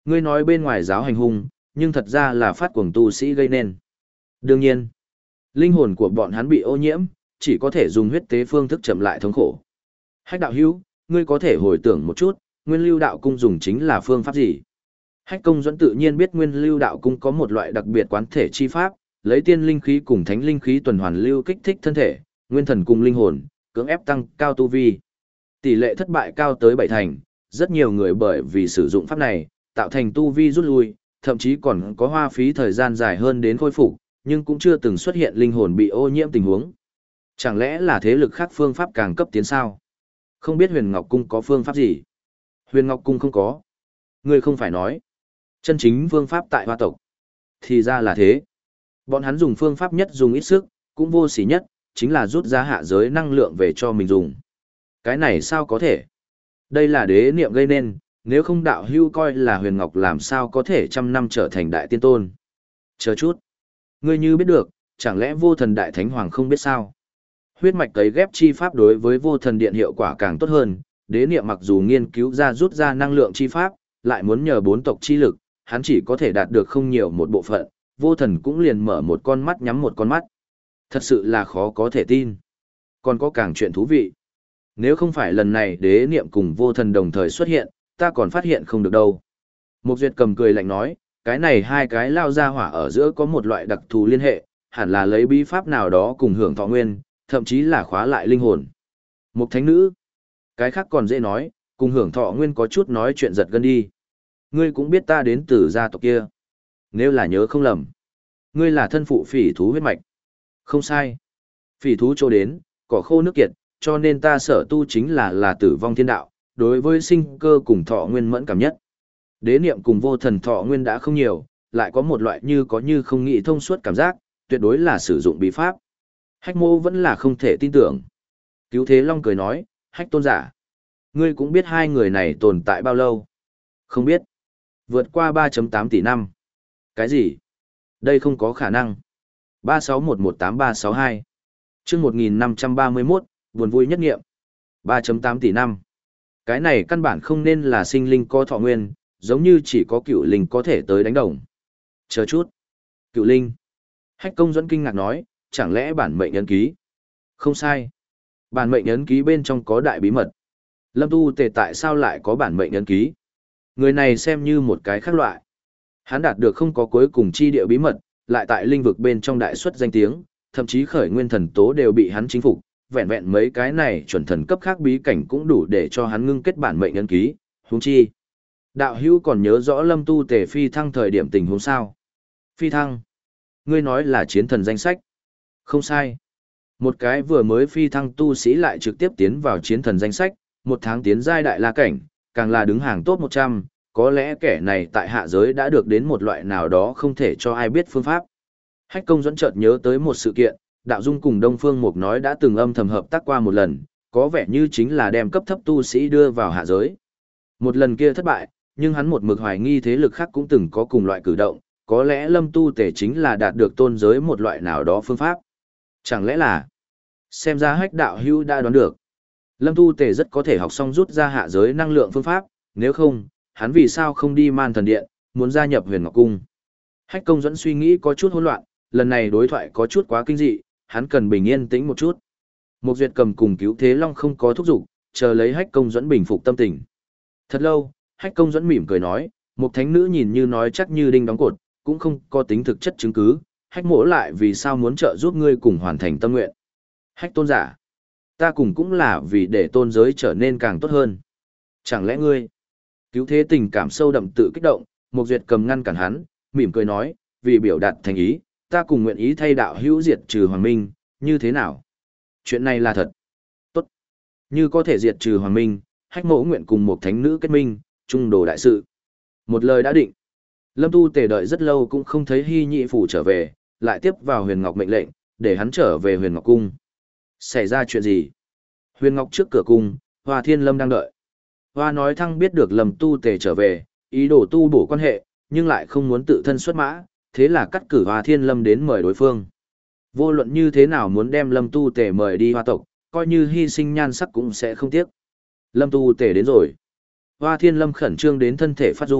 Ngươi nói bên ngoài giáo hành hung, nhưng thật ra là phát cuồng tu sĩ gây nên. Đương nhiên, linh hồn của bọn hắn bị ô nhiễm, chỉ có thể dùng huyết tế phương thức chậm lại thống khổ. Hách đạo hữu, ngươi có thể hồi tưởng một chút, Nguyên Lưu Đạo Cung dùng chính là phương pháp gì? Hách Công Duẫn tự nhiên biết Nguyên Lưu Đạo Cung có một loại đặc biệt quán thể chi pháp, lấy tiên linh khí cùng thánh linh khí tuần hoàn lưu kích thích thân thể, nguyên thần cùng linh hồn, cưỡng ép tăng cao tu vi. Tỷ lệ thất bại cao tới bảy thành, rất nhiều người bởi vì sử dụng pháp này, tạo thành tu vi rút lui, thậm chí còn có hoa phí thời gian dài hơn đến khôi phục, nhưng cũng chưa từng xuất hiện linh hồn bị ô nhiễm tình huống. Chẳng lẽ là thế lực khác phương pháp càng cấp tiến sao? Không biết Huyền Ngọc Cung có phương pháp gì? Huyền Ngọc Cung không có. Ngươi không phải nói. Chân chính phương pháp tại hoa tộc. Thì ra là thế. Bọn hắn dùng phương pháp nhất dùng ít sức, cũng vô sỉ nhất, chính là rút ra hạ giới năng lượng về cho mình dùng. Cái này sao có thể? Đây là đế niệm gây nên, nếu không đạo hưu coi là Huyền Ngọc làm sao có thể trăm năm trở thành đại tiên tôn. Chờ chút. Ngươi như biết được, chẳng lẽ vô thần đại thánh hoàng không biết sao? Huyết mạch cấy ghép chi pháp đối với vô thần điện hiệu quả càng tốt hơn, đế niệm mặc dù nghiên cứu ra rút ra năng lượng chi pháp, lại muốn nhờ bốn tộc chi lực, hắn chỉ có thể đạt được không nhiều một bộ phận, vô thần cũng liền mở một con mắt nhắm một con mắt. Thật sự là khó có thể tin. Còn có càng chuyện thú vị. Nếu không phải lần này đế niệm cùng vô thần đồng thời xuất hiện, ta còn phát hiện không được đâu. Mục Duyệt cầm cười lạnh nói, cái này hai cái lao ra hỏa ở giữa có một loại đặc thù liên hệ, hẳn là lấy bí pháp nào đó cùng hưởng thọ nguyên, thậm chí là khóa lại linh hồn. Mục thánh nữ. Cái khác còn dễ nói, cùng hưởng thọ nguyên có chút nói chuyện giật gân đi. Ngươi cũng biết ta đến từ gia tộc kia. Nếu là nhớ không lầm. Ngươi là thân phụ phỉ thú huyết mạch. Không sai. Phỉ thú chỗ đến, cỏ khô nước kiệt, cho nên ta sở tu chính là là tử vong thiên đạo, đối với sinh cơ cùng thọ nguyên mẫn cảm nhất. Đế niệm cùng vô thần thọ nguyên đã không nhiều, lại có một loại như có như không nghĩ thông suốt cảm giác, tuyệt đối là sử dụng bí pháp. Hách Mô vẫn là không thể tin tưởng. Cứu Thế Long cười nói, Hách tôn giả. Ngươi cũng biết hai người này tồn tại bao lâu? Không biết. Vượt qua ba phẩy tám tỷ năm. Cái gì? Đây không có khả năng. ba sáu một một tám ba sáu hai. Chương một nghìn năm trăm ba mươi mốt, buồn vui nhất nghiệm. ba phẩy tám tỷ năm. Cái này căn bản không nên là sinh linh có thọ nguyên, giống như chỉ có cựu linh có thể tới đánh đồng. Chờ chút. Cựu linh. Hách Công Duẫn kinh ngạc nói, chẳng lẽ bản mệnh ấn ký? Không sai. Bản mệnh ấn ký bên trong có đại bí mật. Lâm Tu Tề tại sao lại có bản mệnh ấn ký? Người này xem như một cái khác loại. Hắn đạt được không có cuối cùng chi địa bí mật, lại tại linh vực bên trong đại xuất danh tiếng, thậm chí khởi nguyên thần tố đều bị hắn chinh phục, vẹn vẹn mấy cái này chuẩn thần cấp khác bí cảnh cũng đủ để cho hắn ngưng kết bản mệnh ấn ký, huống chi. Đạo hữu còn nhớ rõ Lâm Tu Tề phi thăng thời điểm tình huống sao? Phi thăng? Ngươi nói là chiến thần danh sách. Không sai. Một cái vừa mới phi thăng tu sĩ lại trực tiếp tiến vào chiến thần danh sách, một tháng tiến giai đại la cảnh, càng là đứng hàng top một trăm, có lẽ kẻ này tại hạ giới đã được đến một loại nào đó không thể cho ai biết phương pháp. Hách Công Duẫn chợt nhớ tới một sự kiện, Đạo Dung cùng Đông Phương Mục nói đã từng âm thầm hợp tác qua một lần, có vẻ như chính là đem cấp thấp tu sĩ đưa vào hạ giới. Một lần kia thất bại, nhưng hắn một mực hoài nghi thế lực khác cũng từng có cùng loại cử động, có lẽ Lâm Tu Tề chính là đạt được tôn giới một loại nào đó phương pháp. Chẳng lẽ là, xem ra Hách đạo hữu đã đoán được. Lâm Tu Tề rất có thể học xong rút ra hạ giới năng lượng phương pháp, nếu không, hắn vì sao không đi Man Thần Điện, muốn gia nhập Huyền Ngọc Cung. Hách Công Duẫn suy nghĩ có chút hỗn loạn, lần này đối thoại có chút quá kinh dị, hắn cần bình yên tĩnh một chút. Mục Duyệt Cầm cùng Cứu Thế Long không có thúc giục, chờ lấy Hách Công Duẫn bình phục tâm tình. Thật lâu, Hách Công Duẫn mỉm cười nói, một thánh nữ nhìn như nói chắc như đinh đóng cột, cũng không có tính thực chất chứng cứ, Hách mỗ lại vì sao muốn trợ giúp ngươi cùng hoàn thành tâm nguyện. Hách tôn giả, ta cùng cũng là vì để tôn giới trở nên càng tốt hơn. Chẳng lẽ ngươi? Cứu Thế tình cảm sâu đậm tự kích động, Mục Duyệt Cầm ngăn cản hắn, mỉm cười nói, vì biểu đạt thành ý, ta cùng nguyện ý thay đạo hữu diệt trừ Hoàng Minh, như thế nào? Chuyện này là thật. Tốt. Như có thể diệt trừ Hoàng Minh, Hách mỗ nguyện cùng một thánh nữ kết minh, trung đồ đại sự. Một lời đã định. Lâm Tu Tề đợi rất lâu cũng không thấy Hy Nhị phủ trở về, lại tiếp vào Huyền Ngọc mệnh lệnh, để hắn trở về Huyền Ngọc cung. Xảy ra chuyện gì? Huyền Ngọc trước cửa cung, Hoa Thiên Lâm đang đợi. Hoa nói thăng biết được Lâm Tu Tề trở về, ý đồ tu bổ quan hệ, nhưng lại không muốn tự thân xuất mã, thế là cắt cử Hoa Thiên Lâm đến mời đối phương. Vô luận như thế nào muốn đem Lâm Tu Tề mời đi Hoa tộc, coi như hy sinh nhan sắc cũng sẽ không tiếc. Lâm Tu Tề đến rồi. Hoa Thiên Lâm khẩn trương đến thân thể phát run,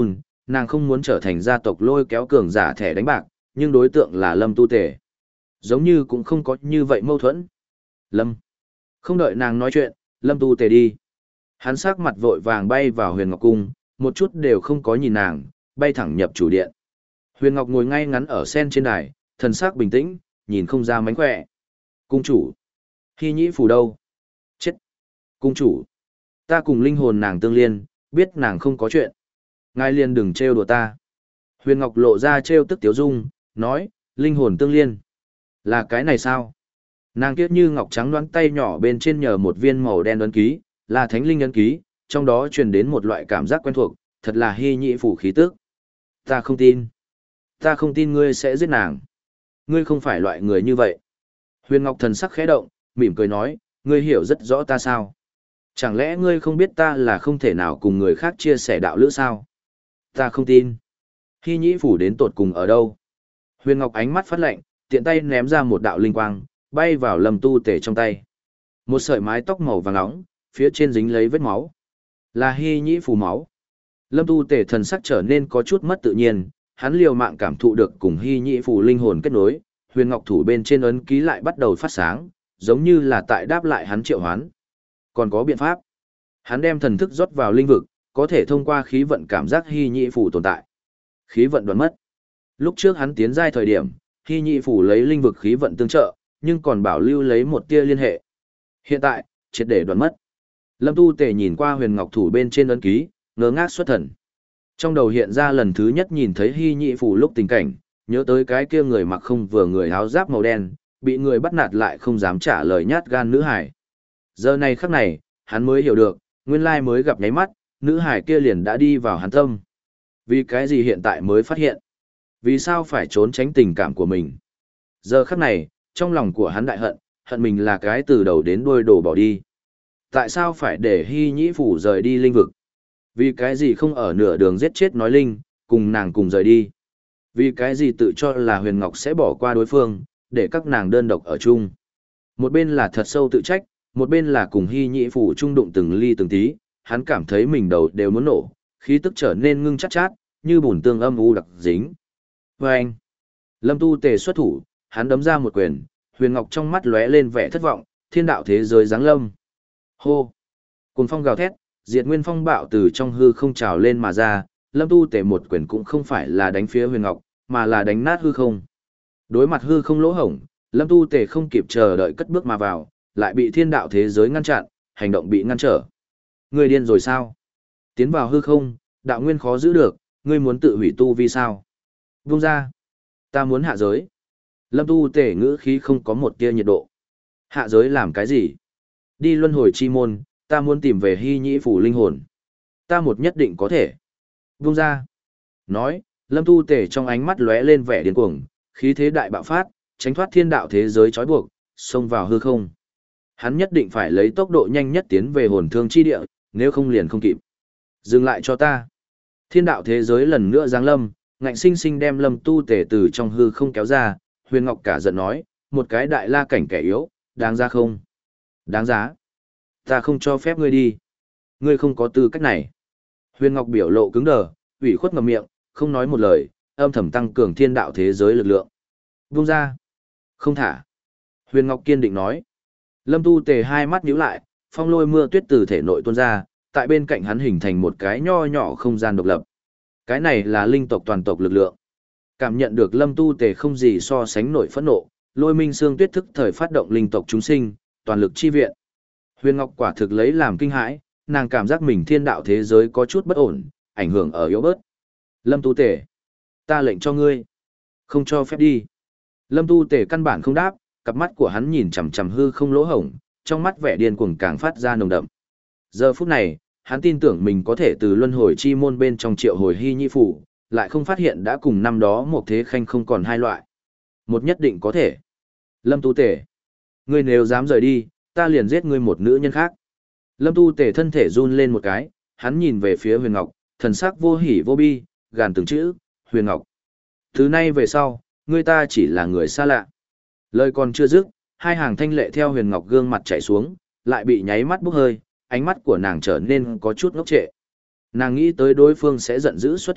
Nàng không muốn trở thành gia tộc lôi kéo cường giả thẻ đánh bạc, nhưng đối tượng là Lâm Tu Tề. Giống như cũng không có như vậy mâu thuẫn. Lâm. Không đợi nàng nói chuyện, Lâm Tu Tề đi. Hắn sắc mặt vội vàng bay vào Huyền Ngọc Cung, một chút đều không có nhìn nàng, bay thẳng nhập chủ điện. Huyền Ngọc ngồi ngay ngắn ở sen trên đài, thần sắc bình tĩnh, nhìn không ra mánh khỏe. Cung chủ. Hy nhĩ phủ đâu? Chết. Cung chủ. Ta cùng linh hồn nàng tương liên, biết nàng không có chuyện. Ngài liền đừng trêu đùa ta. Huyền Ngọc lộ ra trêu tức tiếu dung, nói, linh hồn tương liên. Là cái này sao? Nàng kiết như ngọc trắng đoán tay nhỏ bên trên nhờ một viên màu đen ấn ký, là thánh linh ấn ký, trong đó truyền đến một loại cảm giác quen thuộc, thật là hy nhị phủ khí tức. Ta không tin. Ta không tin ngươi sẽ giết nàng. Ngươi không phải loại người như vậy. Huyền Ngọc thần sắc khẽ động, mỉm cười nói, ngươi hiểu rất rõ ta sao? Chẳng lẽ ngươi không biết ta là không thể nào cùng người khác chia sẻ đạo lữ sao? Ta không tin. Hy nhĩ phủ đến tột cùng ở đâu? Huyền Ngọc ánh mắt phát lạnh, tiện tay ném ra một đạo linh quang, bay vào Lâm Tu Tề trong tay. Một sợi mái tóc màu vàng nóng, phía trên dính lấy vết máu. Là hy nhĩ phủ máu. Lâm Tu Tề thần sắc trở nên có chút mất tự nhiên, hắn liều mạng cảm thụ được cùng hy nhĩ phủ linh hồn kết nối, Huyền Ngọc thủ bên trên ấn ký lại bắt đầu phát sáng, giống như là tại đáp lại hắn triệu hoán. Còn có biện pháp. Hắn đem thần thức rót vào linh vực, có thể thông qua khí vận cảm giác hy nhĩ phủ tồn tại. Khí vận đoán mất. Lúc trước hắn tiến giai thời điểm, hy nhĩ phủ lấy linh vực khí vận tương trợ, nhưng còn bảo lưu lấy một tia liên hệ. Hiện tại, triệt để đoán mất. Lâm Tu Tề nhìn qua Huyền Ngọc thủ bên trên ấn ký, ngơ ngác xuất thần. Trong đầu hiện ra lần thứ nhất nhìn thấy hy nhĩ phủ lúc tình cảnh, nhớ tới cái kia người mặc không vừa người áo giáp màu đen, bị người bắt nạt lại không dám trả lời nhát gan nữ hải. Giờ này khắc này, hắn mới hiểu được, nguyên lai mới gặp nháy mắt, nữ hải kia liền đã đi vào hắn tâm. Vì cái gì hiện tại mới phát hiện? Vì sao phải trốn tránh tình cảm của mình? Giờ khắc này, trong lòng của hắn đại hận, hận mình là cái từ đầu đến đuôi đổ bỏ đi. Tại sao phải để hy nhĩ phủ rời đi linh vực? Vì cái gì không ở nửa đường giết chết nói linh, cùng nàng cùng rời đi? Vì cái gì tự cho là Huyền Ngọc sẽ bỏ qua đối phương, để các nàng đơn độc ở chung? Một bên là thật sâu tự trách, một bên là cùng hy nhĩ phủ trung đụng từng ly từng tí, hắn cảm thấy mình đầu đều muốn nổ, khí tức trở nên ngưng chát chát, như bùn tương âm u đặc dính. Và anh, Lâm Tu Tề xuất thủ, hắn đấm ra một quyền, Huyền Ngọc trong mắt lóe lên vẻ thất vọng, thiên đạo thế giới giáng lâm. Hô! Cồn phong gào thét, diệt nguyên phong bạo từ trong hư không trào lên mà ra, Lâm Tu Tề một quyền cũng không phải là đánh phía Huyền Ngọc, mà là đánh nát hư không. Đối mặt hư không lỗ hổng, Lâm Tu Tề không kịp chờ đợi cất bước mà vào, lại bị thiên đạo thế giới ngăn chặn, hành động bị ngăn trở. Ngươi điên rồi sao? Tiến vào hư không, đạo nguyên khó giữ được, ngươi muốn tự hủy tu vi sao? Vung ra! Ta muốn hạ giới. Lâm Tu Tề ngữ khí không có một tia nhiệt độ. Hạ giới làm cái gì? Đi luân hồi chi môn, ta muốn tìm về hy nhĩ phủ linh hồn. Ta một nhất định có thể. Vung ra! Nói, Lâm Tu Tề trong ánh mắt lóe lên vẻ điên cuồng, khí thế đại bạo phát, tránh thoát thiên đạo thế giới trói buộc, xông vào hư không. Hắn nhất định phải lấy tốc độ nhanh nhất tiến về hồn thương chi địa, nếu không liền không kịp. Dừng lại cho ta. Thiên đạo thế giới lần nữa giáng lâm, ngạnh sinh sinh đem Lâm Tu Tề từ trong hư không kéo ra, Huyền Ngọc cả giận nói, một cái đại la cảnh kẻ yếu, đáng ra không? Đáng giá. Ta không cho phép ngươi đi. Ngươi không có tư cách này. Huyền Ngọc biểu lộ cứng đờ, ủy khuất ngậm miệng, không nói một lời, âm thầm tăng cường thiên đạo thế giới lực lượng. Vung ra. Không thả. Huyền Ngọc kiên định nói. Lâm Tu Tề hai mắt nhíu lại, phong lôi mưa tuyết từ thể nội tuôn ra, tại bên cạnh hắn hình thành một cái nho nhỏ không gian độc lập. Cái này là linh tộc toàn tộc lực lượng. Cảm nhận được Lâm Tu Tề không gì so sánh nổi phẫn nộ, Lôi Minh Xương Tuyết thức thời phát động linh tộc chúng sinh, toàn lực chi viện. Huyền Ngọc quả thực lấy làm kinh hãi, nàng cảm giác mình thiên đạo thế giới có chút bất ổn, ảnh hưởng ở yếu bớt. Lâm Tu Tề, ta lệnh cho ngươi, không cho phép đi. Lâm Tu Tề căn bản không đáp, cặp mắt của hắn nhìn chằm chằm hư không lỗ hổng, trong mắt vẻ điên cuồng càng phát ra nồng đậm. Giờ phút này, hắn tin tưởng mình có thể từ luân hồi chi môn bên trong triệu hồi hy nhĩ phủ, lại không phát hiện đã cùng năm đó một thế khanh không còn hai loại. Một nhất định có thể. Lâm Tu Tề, ngươi nếu dám rời đi, ta liền giết ngươi một nữ nhân khác. Lâm Tu Tề thân thể run lên một cái, hắn nhìn về phía Huyền Ngọc, thần sắc vô hỉ vô bi, gàn từng chữ, Huyền Ngọc. Từ nay về sau, ngươi ta chỉ là người xa lạ. Lời còn chưa dứt, hai hàng thanh lệ theo Huyền Ngọc gương mặt chảy xuống, lại bị nháy mắt bốc hơi, ánh mắt của nàng trở nên có chút ngốc trệ. Nàng nghĩ tới đối phương sẽ giận dữ xuất thủ,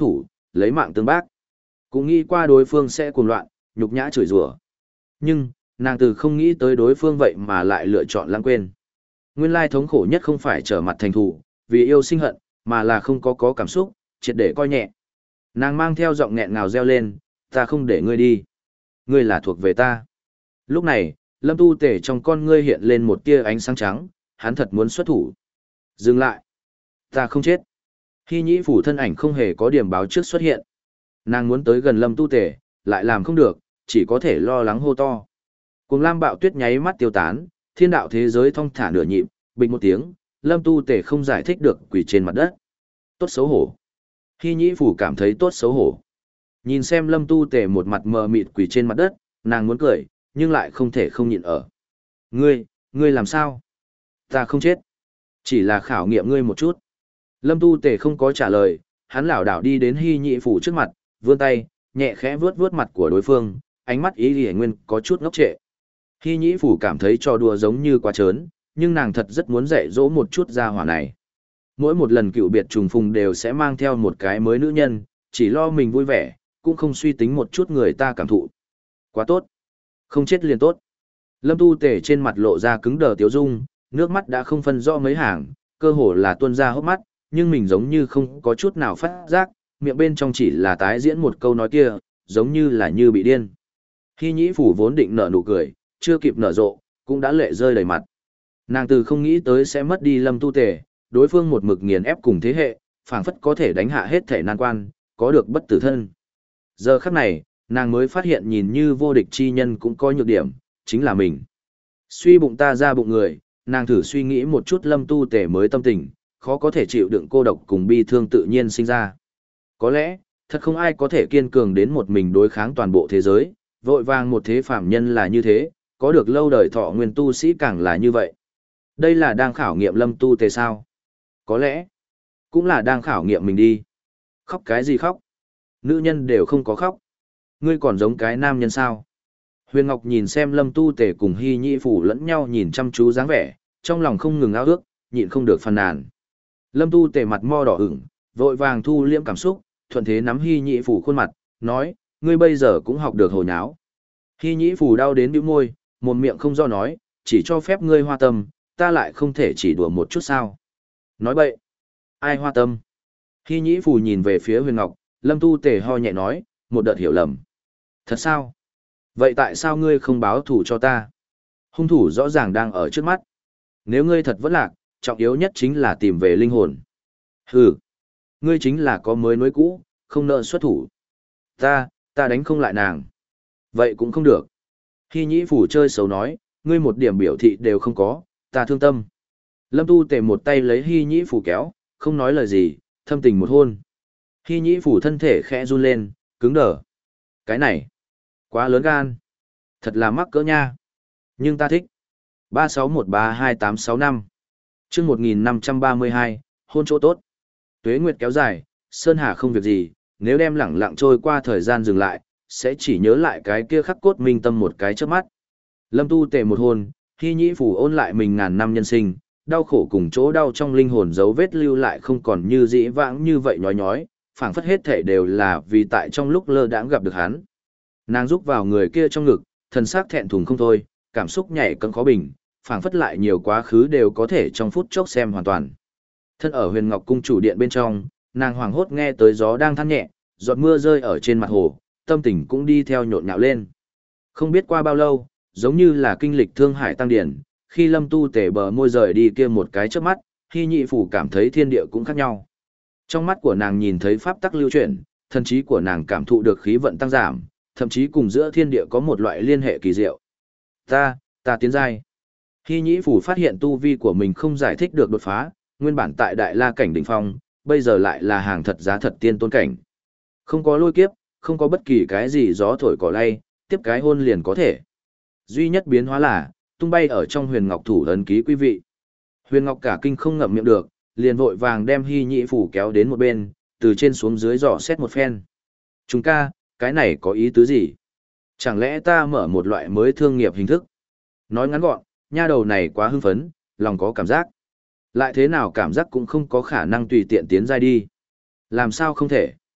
lấy mạng tương bác. Cũng nghĩ qua đối phương sẽ cuồng loạn, nhục nhã chửi rủa. Nhưng, nàng từ không nghĩ tới đối phương vậy mà lại lựa chọn lãng quên. Nguyên lai thống khổ nhất không phải trở mặt thành thủ, vì yêu sinh hận, mà là không có có cảm xúc, triệt để coi nhẹ. Nàng mang theo giọng nghẹn ngào reo lên, ta không để ngươi đi. Ngươi là thuộc về ta. Lúc này, Lâm Tu Tể trong con ngươi hiện lên một tia ánh sáng trắng, hắn thật muốn xuất thủ. Dừng lại. Ta không chết. Hy nhĩ phủ thân ảnh không hề có điểm báo trước xuất hiện. Nàng muốn tới gần Lâm Tu Tể, lại làm không được, chỉ có thể lo lắng hô to. Cùng lam bạo tuyết nháy mắt tiêu tán, thiên đạo thế giới thong thả nửa nhịp, bịch một tiếng, Lâm Tu Tể không giải thích được quỳ trên mặt đất. Tốt xấu hổ. Hy nhĩ phủ cảm thấy tốt xấu hổ. Nhìn xem Lâm Tu Tể một mặt mờ mịt quỳ trên mặt đất, nàng muốn cười, nhưng lại không thể không nhịn ở. Ngươi, ngươi làm sao? Ta không chết. Chỉ là khảo nghiệm ngươi một chút. Lâm Tu Tể không có trả lời, hắn lảo đảo đi đến Hy nhĩ phủ trước mặt, vươn tay, nhẹ khẽ vuốt vuốt mặt của đối phương, ánh mắt ý liễu nguyên có chút ngốc trệ. Hy nhĩ phủ cảm thấy trò đùa giống như quá trớn, nhưng nàng thật rất muốn dạy dỗ một chút ra hỏa này. Mỗi một lần cựu biệt trùng phùng đều sẽ mang theo một cái mới nữ nhân, chỉ lo mình vui vẻ, cũng không suy tính một chút người ta cảm thụ. Quá tốt. Không chết liền tốt. Lâm Tu Tể trên mặt lộ ra cứng đờ tiếu dung, nước mắt đã không phân rõ mấy hàng, cơ hồ là tuôn ra hốc mắt, nhưng mình giống như không có chút nào phát giác, miệng bên trong chỉ là tái diễn một câu nói kia, giống như là như bị điên. Hy nhĩ phủ vốn định nở nụ cười, chưa kịp nở rộ, cũng đã lệ rơi đầy mặt. Nàng từ không nghĩ tới sẽ mất đi Lâm Tu Tể, đối phương một mực nghiền ép cùng thế hệ, phảng phất có thể đánh hạ hết thể nan quan, có được bất tử thân. Giờ khắc này, nàng mới phát hiện nhìn như vô địch chi nhân cũng có nhược điểm, chính là mình. Suy bụng ta ra bụng người, nàng thử suy nghĩ một chút Lâm Tu Tể mới tâm tình, khó có thể chịu đựng cô độc cùng bi thương tự nhiên sinh ra. Có lẽ, thật không ai có thể kiên cường đến một mình đối kháng toàn bộ thế giới, vội vàng một thế phàm nhân là như thế, có được lâu đời thọ nguyên tu sĩ càng là như vậy. Đây là đang khảo nghiệm Lâm Tu Tể sao? Có lẽ, cũng là đang khảo nghiệm mình đi. Khóc cái gì khóc? Nữ nhân đều không có khóc. Ngươi còn giống cái nam nhân sao? Huyền Ngọc nhìn xem Lâm Tu Tể cùng Hy nhĩ phủ lẫn nhau nhìn chăm chú dáng vẻ, trong lòng không ngừng ao ước, nhịn không được phàn nàn. Lâm Tu Tể mặt mo đỏ ửng, vội vàng thu liễm cảm xúc, thuận thế nắm Hy nhĩ phủ khuôn mặt, nói, ngươi bây giờ cũng học được hồ nháo. Hy nhĩ phủ đau đến bĩu môi, mồm miệng không do nói, chỉ cho phép ngươi hoa tâm, ta lại không thể chỉ đùa một chút sao. Nói bậy. Ai hoa tâm? Hy nhĩ phủ nhìn về phía Huyền Ngọc, Lâm Tu Tể ho nhẹ nói, một đợt hiểu lầm. Thật sao? Vậy tại sao ngươi không báo thủ cho ta? Hung thủ rõ ràng đang ở trước mắt. Nếu ngươi thật vẫn lạc, trọng yếu nhất chính là tìm về linh hồn. Hừ. Ngươi chính là có mới nối cũ, không nợ xuất thủ. Ta, ta đánh không lại nàng. Vậy cũng không được. Hy nhĩ phủ chơi xấu nói, ngươi một điểm biểu thị đều không có, ta thương tâm. Lâm Tu Tể một tay lấy Hy nhĩ phủ kéo, không nói lời gì, thâm tình một hôn. Hy nhĩ phủ thân thể khẽ run lên, cứng đờ. Cái này, quá lớn gan. Thật là mắc cỡ nha. Nhưng ta thích. ba sáu một ba hai tám sáu năm. Chương một nghìn năm trăm ba mươi hai, hôn chỗ tốt. Tuế nguyệt kéo dài, Sơn Hà không việc gì, nếu đem lẳng lặng trôi qua thời gian dừng lại, sẽ chỉ nhớ lại cái kia khắc cốt minh tâm một cái trước mắt. Lâm Tu Tể một hôn, Hy nhĩ phủ ôn lại mình ngàn năm nhân sinh, đau khổ cùng chỗ đau trong linh hồn dấu vết lưu lại không còn như dĩ vãng như vậy nhói nhói, phảng phất hết thể đều là vì tại trong lúc lơ đãng gặp được hắn. Nàng rúc vào người kia trong ngực, thần sắc thẹn thùng không thôi, cảm xúc nhảy cân khó bình, phảng phất lại nhiều quá khứ đều có thể trong phút chốc xem hoàn toàn. Thân ở Huyền Ngọc cung chủ điện bên trong, nàng hoàng hốt nghe tới gió đang than nhẹ, giọt mưa rơi ở trên mặt hồ, tâm tình cũng đi theo nhộn nhạo lên. Không biết qua bao lâu, giống như là kinh lịch thương hải tăng điển, khi Lâm Tu Tể bờ môi rời đi kia một cái chớp mắt, Hy nhị phủ cảm thấy thiên địa cũng khác nhau. Trong mắt của nàng nhìn thấy pháp tắc lưu chuyển, thần trí của nàng cảm thụ được khí vận tăng giảm, thậm chí cùng giữa thiên địa có một loại liên hệ kỳ diệu. Ta, ta tiến giai. Hy nhĩ phủ phát hiện tu vi của mình không giải thích được đột phá, nguyên bản tại đại la cảnh đỉnh phong, bây giờ lại là hàng thật giá thật tiên tôn cảnh. Không có lôi kiếp, không có bất kỳ cái gì gió thổi cỏ lay, tiếp cái hôn liền có thể. Duy nhất biến hóa là, tung bay ở trong huyền ngọc thủ ấn ký quý vị. Huyền ngọc cả kinh không ngậm miệng được, liền vội vàng đem Hy nhị phủ kéo đến một bên, từ trên xuống dưới dò xét một phen. Chúng ca, cái này có ý tứ gì? Chẳng lẽ ta mở một loại mới thương nghiệp hình thức? Nói ngắn gọn, nha đầu này quá hưng phấn, lòng có cảm giác. Lại thế nào cảm giác cũng không có khả năng tùy tiện tiến giai đi. Làm sao không thể?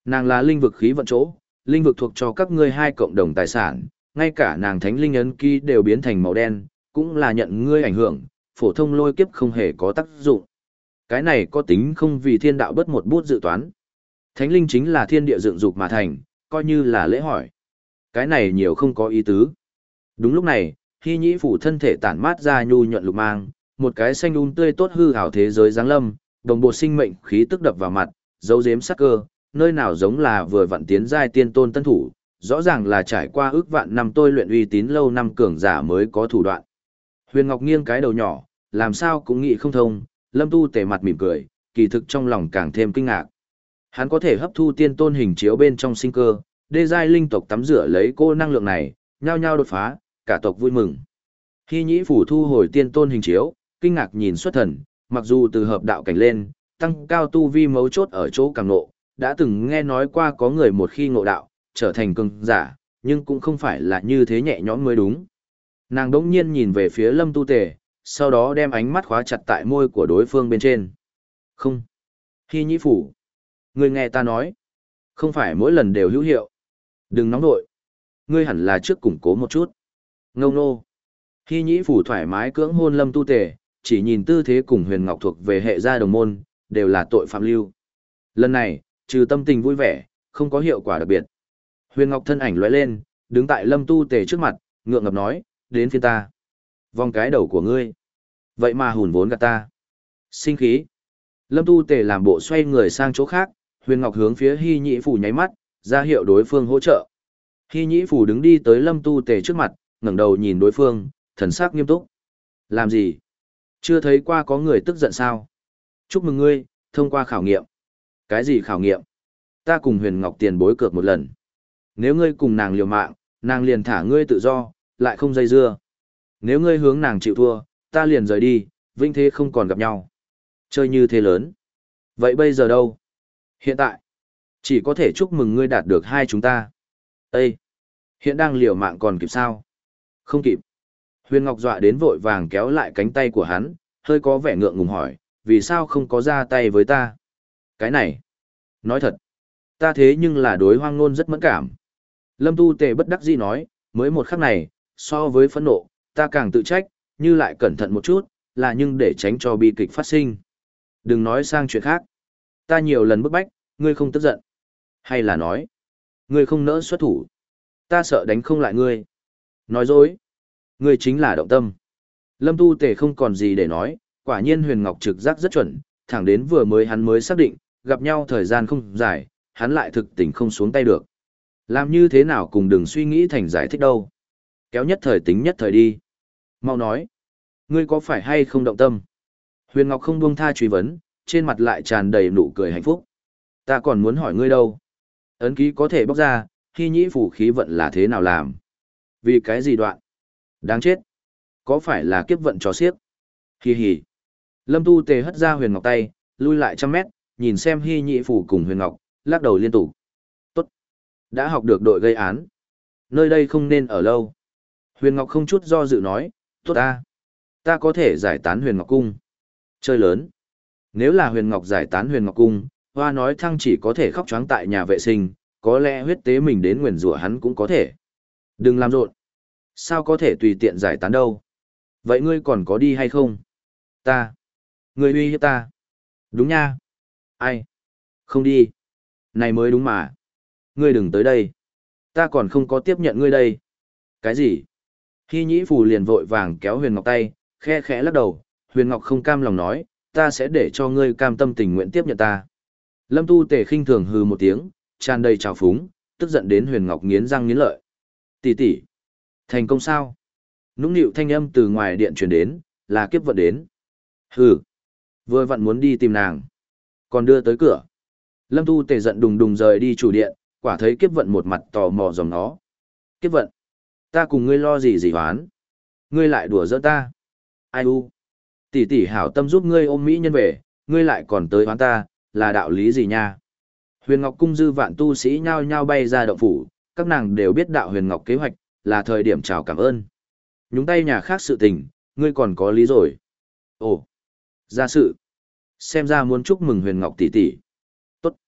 Nàng là linh vực khí vận chỗ, linh vực thuộc cho các ngươi hai cộng đồng tài sản, ngay cả nàng thánh linh ấn ký đều biến thành màu đen, cũng là nhận ngươi ảnh hưởng, phổ thông lôi kiếp không hề có tác dụng. Cái này có tính không vì thiên đạo bớt một bút dự toán. Thánh linh chính là thiên địa dựng dục mà thành, coi như là lễ hỏi. Cái này nhiều không có ý tứ. Đúng lúc này, Hy Nhĩ phủ thân thể tản mát ra nhu nhuận lục mang, một cái xanh um tươi tốt hư hảo thế giới giáng lâm, đồng bộ sinh mệnh khí tức đập vào mặt, dấu giếm sắc cơ, nơi nào giống là vừa vặn tiến giai tiên tôn tân thủ, rõ ràng là trải qua ước vạn năm tôi luyện uy tín lâu năm cường giả mới có thủ đoạn. Huyền Ngọc nghiêng cái đầu nhỏ, làm sao cũng nghĩ không thông, Lâm Tu Tề mặt mỉm cười, kỳ thực trong lòng càng thêm kinh ngạc. Hắn có thể hấp thu tiên tôn hình chiếu bên trong sinh cơ, đê giai linh tộc tắm rửa lấy cô năng lượng này, nhao nhao đột phá, cả tộc vui mừng. Hy Nhĩ phủ thu hồi tiên tôn hình chiếu, kinh ngạc nhìn xuất thần, mặc dù từ hợp đạo cảnh lên, tăng cao tu vi mấu chốt ở chỗ càng ngộ, đã từng nghe nói qua có người một khi ngộ đạo, trở thành cường giả, nhưng cũng không phải là như thế nhẹ nhõm mới đúng. Nàng đỗng nhiên nhìn về phía Lâm Tu Tề, sau đó đem ánh mắt khóa chặt tại môi của đối phương bên trên. Không. Hy Nhĩ phủ. Ngươi nghe ta nói. Không phải mỗi lần đều hữu hiệu. Đừng nóng nội. Ngươi hẳn là trước củng cố một chút. Ngông nô. Hy Nhĩ phủ thoải mái cưỡng hôn Lâm Tu Tề, chỉ nhìn tư thế cùng Huyền Ngọc thuộc về hệ gia đồng môn, đều là tội phạm lưu. Lần này, trừ tâm tình vui vẻ, không có hiệu quả đặc biệt. Huyền Ngọc thân ảnh lóe lên, đứng tại Lâm Tu Tề trước mặt, ngượng ngập nói, đến phiên ta. Vòng cái đầu của ngươi. Vậy mà hùn vốn gạt ta. Sinh khí. Lâm Tu Tề làm bộ xoay người sang chỗ khác, Huyền Ngọc hướng phía Hy Nhĩ phủ nháy mắt, ra hiệu đối phương hỗ trợ. Hy Nhĩ phủ đứng đi tới Lâm Tu Tề trước mặt, ngẩng đầu nhìn đối phương, thần sắc nghiêm túc. Làm gì? Chưa thấy qua có người tức giận sao? Chúc mừng ngươi, thông qua khảo nghiệm. Cái gì khảo nghiệm? Ta cùng Huyền Ngọc tiền bối cược một lần. Nếu ngươi cùng nàng liều mạng, nàng liền thả ngươi tự do, lại không dây dưa. Nếu ngươi hướng nàng chịu thua, ta liền rời đi, vinh thế không còn gặp nhau. Chơi như thế lớn. Vậy bây giờ đâu? Hiện tại, chỉ có thể chúc mừng ngươi đạt được hai chúng ta. Ê! Hiện đang liều mạng còn kịp sao? Không kịp. Huyền Ngọc dọa đến vội vàng kéo lại cánh tay của hắn, hơi có vẻ ngượng ngùng hỏi, vì sao không có ra tay với ta? Cái này, nói thật, ta thế nhưng là đối hoang ngôn rất mẫn cảm. Lâm Tu Tề bất đắc dĩ nói, mới một khắc này, so với phẫn nộ, ta càng tự trách, như lại cẩn thận một chút, là nhưng để tránh cho bi kịch phát sinh. Đừng nói sang chuyện khác. Ta nhiều lần bức bách, ngươi không tức giận. Hay là nói, ngươi không nỡ xuất thủ. Ta sợ đánh không lại ngươi. Nói dối. Ngươi chính là động tâm. Lâm Tu Tề không còn gì để nói, quả nhiên Huyền Ngọc trực giác rất chuẩn, thẳng đến vừa mới hắn mới xác định, gặp nhau thời gian không dài, hắn lại thực tình không xuống tay được. Làm như thế nào cùng đừng suy nghĩ thành giải thích đâu. Kéo nhất thời tính nhất thời đi. Mau nói, ngươi có phải hay không động tâm? Huyền Ngọc không buông tha truy vấn, trên mặt lại tràn đầy nụ cười hạnh phúc. Ta còn muốn hỏi ngươi đâu? Ấn ký có thể bóc ra, Hy Nhĩ phủ khí vận là thế nào làm? Vì cái gì đoạn? Đáng chết. Có phải là kiếp vận trò xiếc? Hi hi. Lâm Tu Tề hất ra Huyền Ngọc tay, lui lại trăm mét, nhìn xem Hy Nhĩ phủ cùng Huyền Ngọc, lắc đầu liên tục. Tốt. Đã học được đội gây án. Nơi đây không nên ở lâu. Huyền Ngọc không chút do dự nói, tốt ta. Ta có thể giải tán Huyền Ngọc Cung. Chơi lớn. Nếu là Huyền Ngọc giải tán Huyền Ngọc Cung, Hoa nói thăng chỉ có thể khóc choáng tại nhà vệ sinh, có lẽ huyết tế mình đến nguyền rủa hắn cũng có thể. Đừng làm rộn. Sao có thể tùy tiện giải tán đâu? Vậy ngươi còn có đi hay không? Ta. Ngươi uy hiếp ta. Đúng nha. Ai? Không đi. Này mới đúng mà. Ngươi đừng tới đây. Ta còn không có tiếp nhận ngươi đây. Cái gì? Hy Nhĩ Phù liền vội vàng kéo Huyền Ngọc tay, khe khẽ lắc đầu. Huyền Ngọc không cam lòng nói, ta sẽ để cho ngươi cam tâm tình nguyện tiếp nhận ta. Lâm Tu Tề khinh thường hừ một tiếng, tràn đầy trào phúng, tức giận đến Huyền Ngọc nghiến răng nghiến lợi. Tỷ tỷ, thành công sao? Nũng nịu thanh âm từ ngoài điện truyền đến, là kiếp vận đến. Hừ, vừa vặn muốn đi tìm nàng, còn đưa tới cửa. Lâm Tu Tề giận đùng đùng rời đi chủ điện, quả thấy kiếp vận một mặt tò mò dòng nó. Kiếp vận, ta cùng ngươi lo gì gì hoán? Ngươi lại đùa giỡn ta? Ai u? Tỷ tỷ hảo tâm giúp ngươi ôm mỹ nhân về, ngươi lại còn tới hoán ta, là đạo lý gì nha? Huyền Ngọc cung dư vạn tu sĩ nhao nhao bay ra động phủ, các nàng đều biết đạo Huyền Ngọc kế hoạch, là thời điểm chào cảm ơn. Nhúng tay nhà khác sự tình, ngươi còn có lý rồi. Ồ, ra sự. Xem ra muốn chúc mừng Huyền Ngọc tỷ tỷ. Tốt.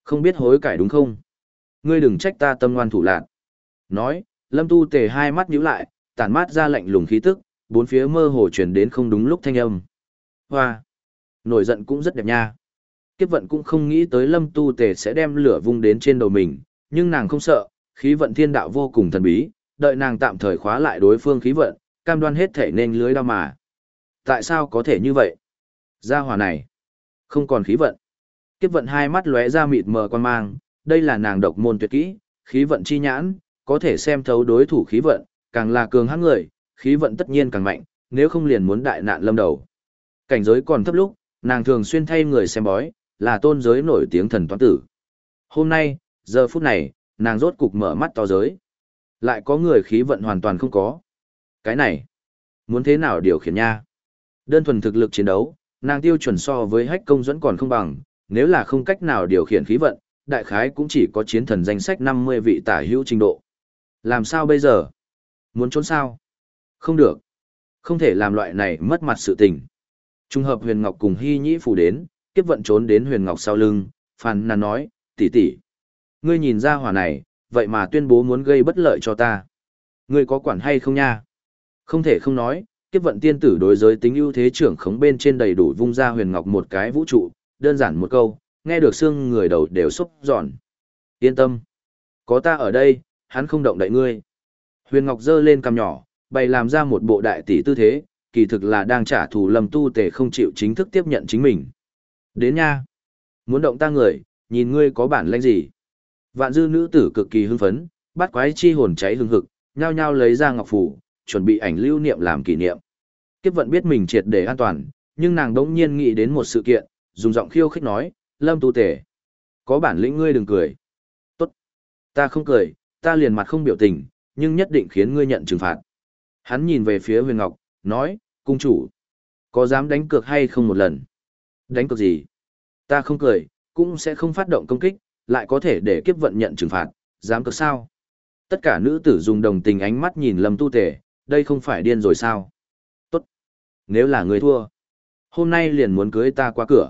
Không biết hối cải đúng không? Ngươi đừng trách ta tâm ngoan thủ lạn. Nói, Lâm Tu Tề hai mắt nhíu lại, tản mát ra lạnh lùng khí tức, bốn phía mơ hồ truyền đến không đúng lúc thanh âm. Hoa! Nổi giận cũng rất đẹp nha. Kiếp vận cũng không nghĩ tới Lâm Tu Tề sẽ đem lửa vung đến trên đầu mình, nhưng nàng không sợ, khí vận thiên đạo vô cùng thần bí, đợi nàng tạm thời khóa lại đối phương khí vận, cam đoan hết thể nên lưới đao mà. Tại sao có thể như vậy? Gia hỏa này, không còn khí vận. Kiếp vận hai mắt lóe ra mịt mờ quan mang, đây là nàng độc môn tuyệt kỹ, khí vận chi nhãn, có thể xem thấu đối thủ khí vận, càng là cường hãn người, khí vận tất nhiên càng mạnh, nếu không liền muốn đại nạn lâm đầu. Cảnh giới còn thấp lúc, nàng thường xuyên thay người xem bói, là tôn giới nổi tiếng thần toán tử. Hôm nay, giờ phút này, nàng rốt cục mở mắt to giới. Lại có người khí vận hoàn toàn không có. Cái này, muốn thế nào điều khiển nha? Đơn thuần thực lực chiến đấu, nàng tiêu chuẩn so với hách công dẫn còn không bằng, nếu là không cách nào điều khiển khí vận, đại khái cũng chỉ có chiến thần danh sách năm mươi vị tả hữu trình độ. Làm sao bây giờ? Muốn trốn sao? Không được. Không thể làm loại này mất mặt sự tình. Trung hợp Huyền Ngọc cùng Hy Nhĩ phủ đến, kiếp vận trốn đến Huyền Ngọc sau lưng, phàn nàn nói, tỷ tỷ, ngươi nhìn ra hỏa này, vậy mà tuyên bố muốn gây bất lợi cho ta. Ngươi có quản hay không nha? Không thể không nói, kiếp vận tiên tử đối giới tính ưu thế trưởng khống bên trên đầy đủ vung ra Huyền Ngọc một cái vũ trụ, đơn giản một câu, nghe được xương người đầu đều xúc giòn. Yên tâm, có ta ở đây, hắn không động đậy ngươi. Huyền Ngọc giơ lên cằm nhỏ, bày làm ra một bộ đại tỷ tư thế, kỳ thực là đang trả thù Lâm Tu Tề không chịu chính thức tiếp nhận chính mình. Đến nha, muốn động ta người, nhìn ngươi có bản lĩnh gì. Vạn dư nữ tử cực kỳ hưng phấn, bắt quái chi hồn cháy hừng hực, nhao nhao lấy ra ngọc phủ, chuẩn bị ảnh lưu niệm làm kỷ niệm. Kiếp vận biết mình triệt để an toàn, nhưng nàng đống nhiên nghĩ đến một sự kiện, dùng giọng khiêu khích nói, Lâm Tu Tề, có bản lĩnh ngươi đừng cười. Tốt, ta không cười, ta liền mặt không biểu tình, nhưng nhất định khiến ngươi nhận trừng phạt. Hắn nhìn về phía Huyền Ngọc, nói, cung chủ, có dám đánh cược hay không một lần? Đánh cược gì? Ta không cười, cũng sẽ không phát động công kích, lại có thể để kiếp vận nhận trừng phạt, dám cược sao? Tất cả nữ tử dùng đồng tình ánh mắt nhìn Lâm Tu Tề, đây không phải điên rồi sao? Tốt, nếu là người thua, hôm nay liền muốn cưới ta qua cửa.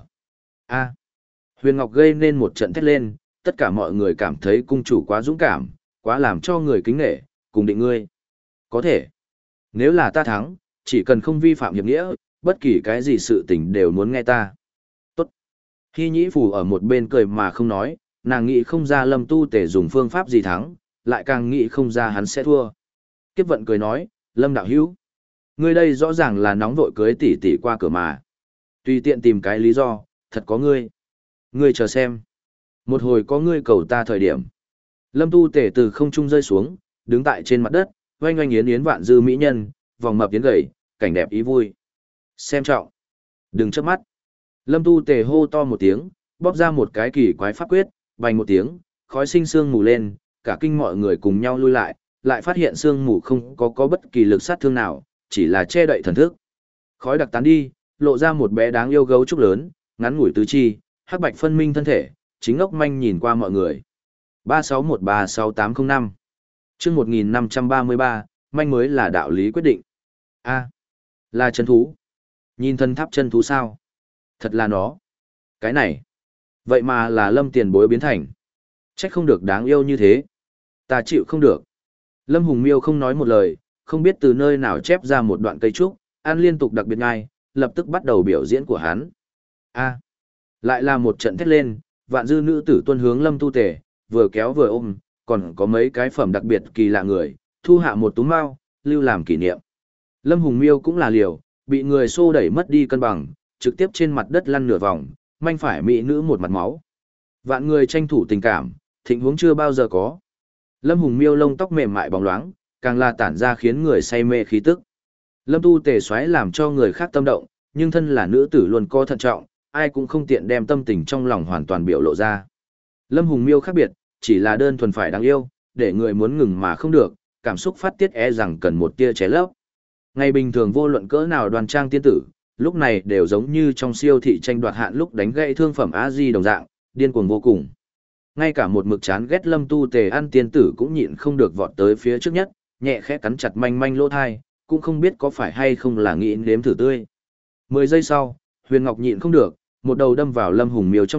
A. Huyền Ngọc gây nên một trận thét lên, tất cả mọi người cảm thấy cung chủ quá dũng cảm, quá làm cho người kính nể, cùng định ngươi. Có thể, nếu là ta thắng, chỉ cần không vi phạm hiệp nghĩa, bất kỳ cái gì sự tình đều muốn nghe ta. Tốt. Hy Nhĩ Phù ở một bên cười mà không nói, nàng nghĩ không ra Lâm Tu Tề dùng phương pháp gì thắng, lại càng nghĩ không ra hắn sẽ thua. Kiếp vận cười nói, Lâm đạo hữu, ngươi đây rõ ràng là nóng vội cưới tỷ tỷ qua cửa mà. Tùy tiện tìm cái lý do, thật có ngươi. Ngươi chờ xem. Một hồi có ngươi cầu ta thời điểm. Lâm Tu Tề từ không trung rơi xuống, đứng tại trên mặt đất, oanh oanh yến yến vạn dư mỹ nhân, vòng mập yến gầy, cảnh đẹp ý vui. Xem trọng. Đừng chớp mắt. Lâm Tu Tề hô to một tiếng, bóp ra một cái kỳ quái pháp quyết, bành một tiếng, khói sinh sương mù lên, cả kinh mọi người cùng nhau lui lại, lại phát hiện sương mù không có có bất kỳ lực sát thương nào, chỉ là che đậy thần thức. Khói đặc tán đi, lộ ra một bé đáng yêu gấu trúc lớn, ngắn ngủi tứ chi, hắc bạch phân minh thân thể, chính ngốc manh nhìn qua mọi người. ba sáu một ba sáu tám không năm chương một nghìn năm trăm ba mươi ba, manh mới là đạo lý quyết định. A. Là chân thú. Nhìn thân tháp chân thú sao? Thật là nó. Cái này. Vậy mà là Lâm tiền bối biến thành. Trách không được đáng yêu như thế. Ta chịu không được. Lâm Hùng Miêu không nói một lời, không biết từ nơi nào chép ra một đoạn cây trúc, ăn liên tục đặc biệt ngay, lập tức bắt đầu biểu diễn của hắn. A. Lại là một trận thét lên, vạn dư nữ tử tuân hướng Lâm Tu Tề, vừa kéo vừa ôm, còn có mấy cái phẩm đặc biệt kỳ lạ người, thu hạ một túm mao, lưu làm kỷ niệm. Lâm Hùng Miêu cũng là liều, bị người xô đẩy mất đi cân bằng, trực tiếp trên mặt đất lăn nửa vòng, manh phải mỹ nữ một mặt máu. Vạn người tranh thủ tình cảm, thịnh huống chưa bao giờ có. Lâm Hùng Miêu lông tóc mềm mại bóng loáng, càng là tản ra khiến người say mê khí tức. Lâm Tu Tề xoáy làm cho người khác tâm động, nhưng thân là nữ tử luôn co thận trọng, ai cũng không tiện đem tâm tình trong lòng hoàn toàn biểu lộ ra. Lâm Hùng Miêu khác biệt, chỉ là đơn thuần phải đáng yêu, để người muốn ngừng mà không được, cảm xúc phát tiết e rằng cần một tia ché lấp. Ngày bình thường vô luận cỡ nào đoan trang tiên tử, lúc này đều giống như trong siêu thị tranh đoạt hạn lúc đánh gãy thương phẩm A-di đồng dạng, điên cuồng vô cùng. Ngay cả một mực chán ghét Lâm Tu Tề ăn tiên tử cũng nhịn không được vọt tới phía trước nhất, nhẹ khẽ cắn chặt manh manh lỗ thai, cũng không biết có phải hay không là nghĩ nếm thử tươi. Mười giây sau, Huyền Ngọc nhịn không được, một đầu đâm vào Lâm Hùng Miêu trong ngực,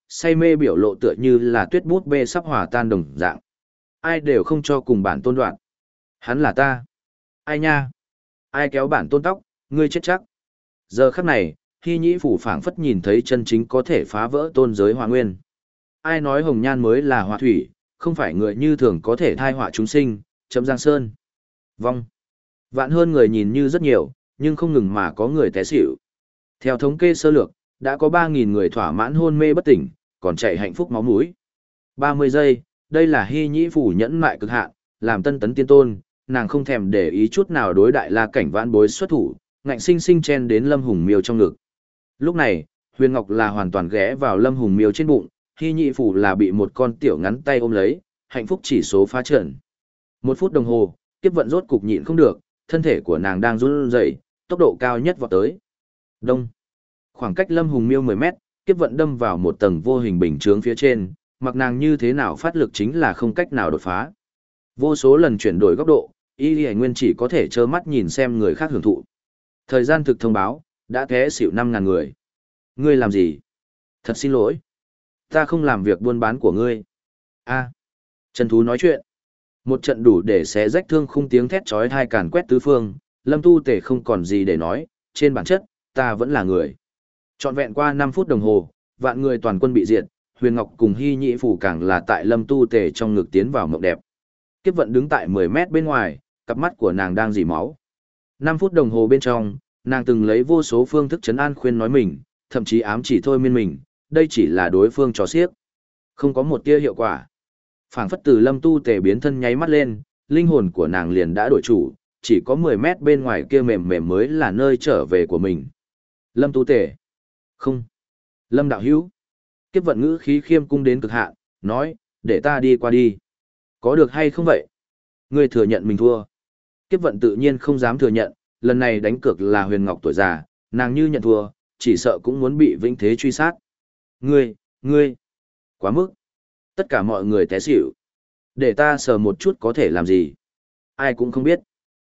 say mê biểu lộ tựa như là tuyết bút bê sắp hòa tan đồng dạng. Ai đều không cho cùng bản tôn đoạn. Hắn là ta. Ai nha? Ai kéo bản tôn tóc, ngươi chết chắc. Giờ khắc này, Hy Nhĩ Phủ phảng phất nhìn thấy chân chính có thể phá vỡ tôn giới hỏa nguyên. Ai nói hồng nhan mới là hỏa thủy, không phải người như thường có thể thai họa chúng sinh, chấm giang sơn. Vong. Vạn hơn người nhìn như rất nhiều, nhưng không ngừng mà có người té xỉu. Theo thống kê sơ lược, đã có ba nghìn người thỏa mãn hôn mê bất tỉnh, còn chạy hạnh phúc máu mũi. ba mươi giây, đây là Hy Nhĩ Phủ nhẫn mại cực hạn, làm tân tấn tiên tôn, nàng không thèm để ý chút nào đối đại la cảnh vãn bối xuất thủ, ngạnh sinh sinh chen đến Lâm Hùng Miêu trong ngực. Lúc này, Huyền Ngọc là hoàn toàn ghé vào Lâm Hùng Miêu trên bụng, Hy Nhĩ Phủ là bị một con tiểu ngắn tay ôm lấy, hạnh phúc chỉ số phá trận. Một phút đồng hồ, kiếp vận rốt cục nhịn không được, thân thể của nàng đang run rẩy, tốc độ cao nhất vọt tới. Đông. Khoảng cách Lâm Hùng Miêu mười mét, kiếp vận đâm vào một tầng vô hình bình chướng phía trên, mặc nàng như thế nào phát lực chính là không cách nào đột phá. Vô số lần chuyển đổi góc độ, Y Lì Nguyên chỉ có thể trơ mắt nhìn xem người khác hưởng thụ. Thời gian thực thông báo, đã té xỉu năm ngàn người. Ngươi làm gì? Thật xin lỗi. Ta không làm việc buôn bán của ngươi. A. Trần Thú nói chuyện. Một trận đủ để xé rách thương khung tiếng thét chói tai càn quét tứ phương, Lâm Tu Tể không còn gì để nói, trên bản chất, ta vẫn là người. Trọn vẹn qua năm phút đồng hồ, vạn người toàn quân bị diệt, Huyền Ngọc cùng Hy Nhĩ Phủ càng là tại Lâm Tu Tể trong ngực tiến vào mộng đẹp. Kiếp vận đứng tại mười mét bên ngoài, cặp mắt của nàng đang rỉ máu. năm phút đồng hồ bên trong, nàng từng lấy vô số phương thức trấn an khuyên nói mình, thậm chí ám chỉ thôi miên mình, đây chỉ là đối phương trò xiếc. Không có một tia hiệu quả. Phảng phất từ Lâm Tu Tề biến thân nháy mắt lên, linh hồn của nàng liền đã đổi chủ, chỉ có mười mét bên ngoài kia mềm mềm mới là nơi trở về của mình. Lâm Tu Tề. Không. Lâm đạo hữu. Kiếp vận ngữ khí khiêm cung đến cực hạn, nói, để ta đi qua đi. Có được hay không vậy? Ngươi thừa nhận mình thua. Kiếp vận tự nhiên không dám thừa nhận, lần này đánh cược là Huyền Ngọc tuổi già, nàng như nhận thua, chỉ sợ cũng muốn bị vĩnh thế truy sát. Ngươi, ngươi. Quá mức. Tất cả mọi người té xỉu. Để ta sờ một chút có thể làm gì? Ai cũng không biết.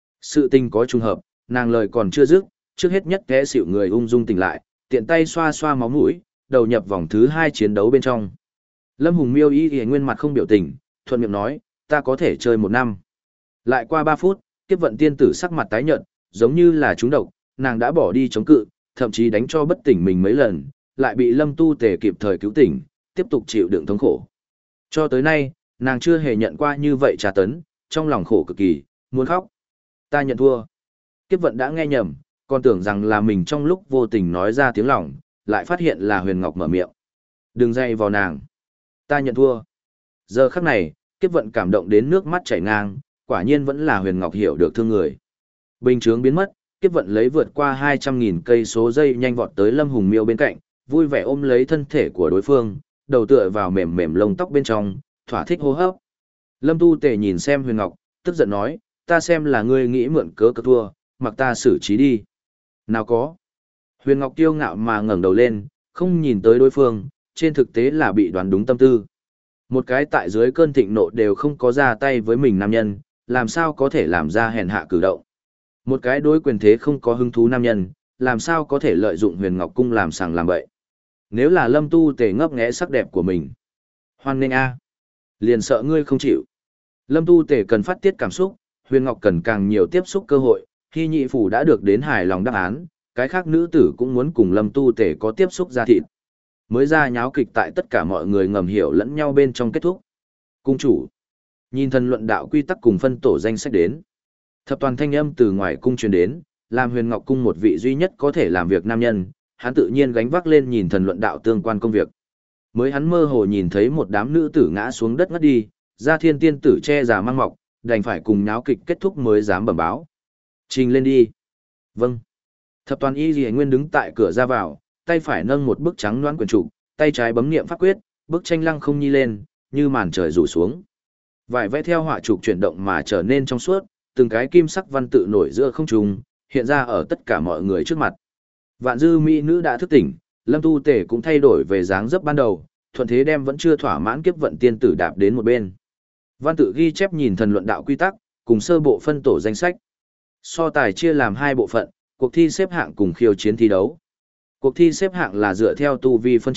Sự tình có trùng hợp, nàng lời còn chưa dứt, trước hết nhất té xỉu người ung dung tỉnh lại, tiện tay xoa xoa máu mũi, đầu nhập vòng thứ hai chiến đấu bên trong. Lâm Hùng Miêu y y nguyên mặt không biểu tình, thuận miệng nói, ta có thể chơi một năm. Lại qua ba phút, kiếp vận tiên tử sắc mặt tái nhợt, giống như là trúng độc, nàng đã bỏ đi chống cự, thậm chí đánh cho bất tỉnh mình mấy lần, lại bị Lâm Tu Tề kịp thời cứu tỉnh, tiếp tục chịu đựng thống khổ. Cho tới nay, nàng chưa hề nhận qua như vậy tra tấn, trong lòng khổ cực kỳ, muốn khóc. Ta nhận thua. Kiếp vận đã nghe nhầm, còn tưởng rằng là mình trong lúc vô tình nói ra tiếng lòng, lại phát hiện là Huyền Ngọc mở miệng. Đừng dây vào nàng. Ta nhận thua. Giờ khắc này, kiếp vận cảm động đến nước mắt chảy ngang, quả nhiên vẫn là Huyền Ngọc hiểu được thương người. Bình chướng biến mất, kiếp vận lấy vượt qua hai trăm nghìn cây số dây nhanh vọt tới Lâm Hùng Miêu bên cạnh, vui vẻ ôm lấy thân thể của đối phương, đầu tựa vào mềm mềm lông tóc bên trong, thỏa thích hô hấp. Lâm Tu Tề nhìn xem Huyền Ngọc, tức giận nói, ta xem là ngươi nghĩ mượn cớ cớ thua, mặc ta xử trí đi. Nào có. Huyền Ngọc kiêu ngạo mà ngẩng đầu lên, không nhìn tới đối phương, trên thực tế là bị đoán đúng tâm tư. Một cái tại dưới cơn thịnh nộ đều không có ra tay với mình nam nhân, làm sao có thể làm ra hèn hạ cử động. Một cái đối quyền thế không có hứng thú nam nhân, làm sao có thể lợi dụng Huyền Ngọc cung làm sàng làm bậy. Nếu là Lâm Tu Tề ngấp nghé sắc đẹp của mình. Hoan nghênh a. Liền sợ ngươi không chịu. Lâm Tu Tề cần phát tiết cảm xúc, Huyền Ngọc cần càng nhiều tiếp xúc cơ hội, Hy Nhĩ Phủ đã được đến hài lòng đáp án, cái khác nữ tử cũng muốn cùng Lâm Tu Tề có tiếp xúc ra thịt. Mới ra nháo kịch tại tất cả mọi người ngầm hiểu lẫn nhau bên trong kết thúc. Cung chủ. Nhìn thần luận đạo quy tắc cùng phân tổ danh sách đến. Thập toàn thanh âm từ ngoài cung truyền đến, làm Huyền Ngọc cung một vị duy nhất có thể làm việc nam nhân, hắn tự nhiên gánh vác lên nhìn thần luận đạo tương quan công việc. Mới hắn mơ hồ nhìn thấy một đám nữ tử ngã xuống đất ngất đi, Gia Thiên tiên tử che già mang mọc, đành phải cùng nháo kịch kết thúc mới dám bẩm báo. Trình lên đi. Vâng. Thập toàn y Lì Nguyên đứng tại cửa ra vào, tay phải nâng một bức trắng loãng quyển trục, tay trái bấm niệm pháp quyết, bức tranh lăng không nhi lên, như màn trời rủ xuống. Vải vẽ theo họa trục chuyển động mà trở nên trong suốt, từng cái kim sắc văn tự nổi giữa không trung, hiện ra ở tất cả mọi người trước mặt. Vạn dư mỹ nữ đã thức tỉnh, Lâm Tu Tể cũng thay đổi về dáng dấp ban đầu, thuận thế đem vẫn chưa thỏa mãn kiếp vận tiên tử đạp đến một bên. Văn tự ghi chép nhìn thần luận đạo quy tắc, cùng sơ bộ phân tổ danh sách. So tài chia làm hai bộ phận, cuộc thi xếp hạng cùng khiêu chiến thi đấu. Cuộc thi xếp hạng là dựa theo tu vi phân chia,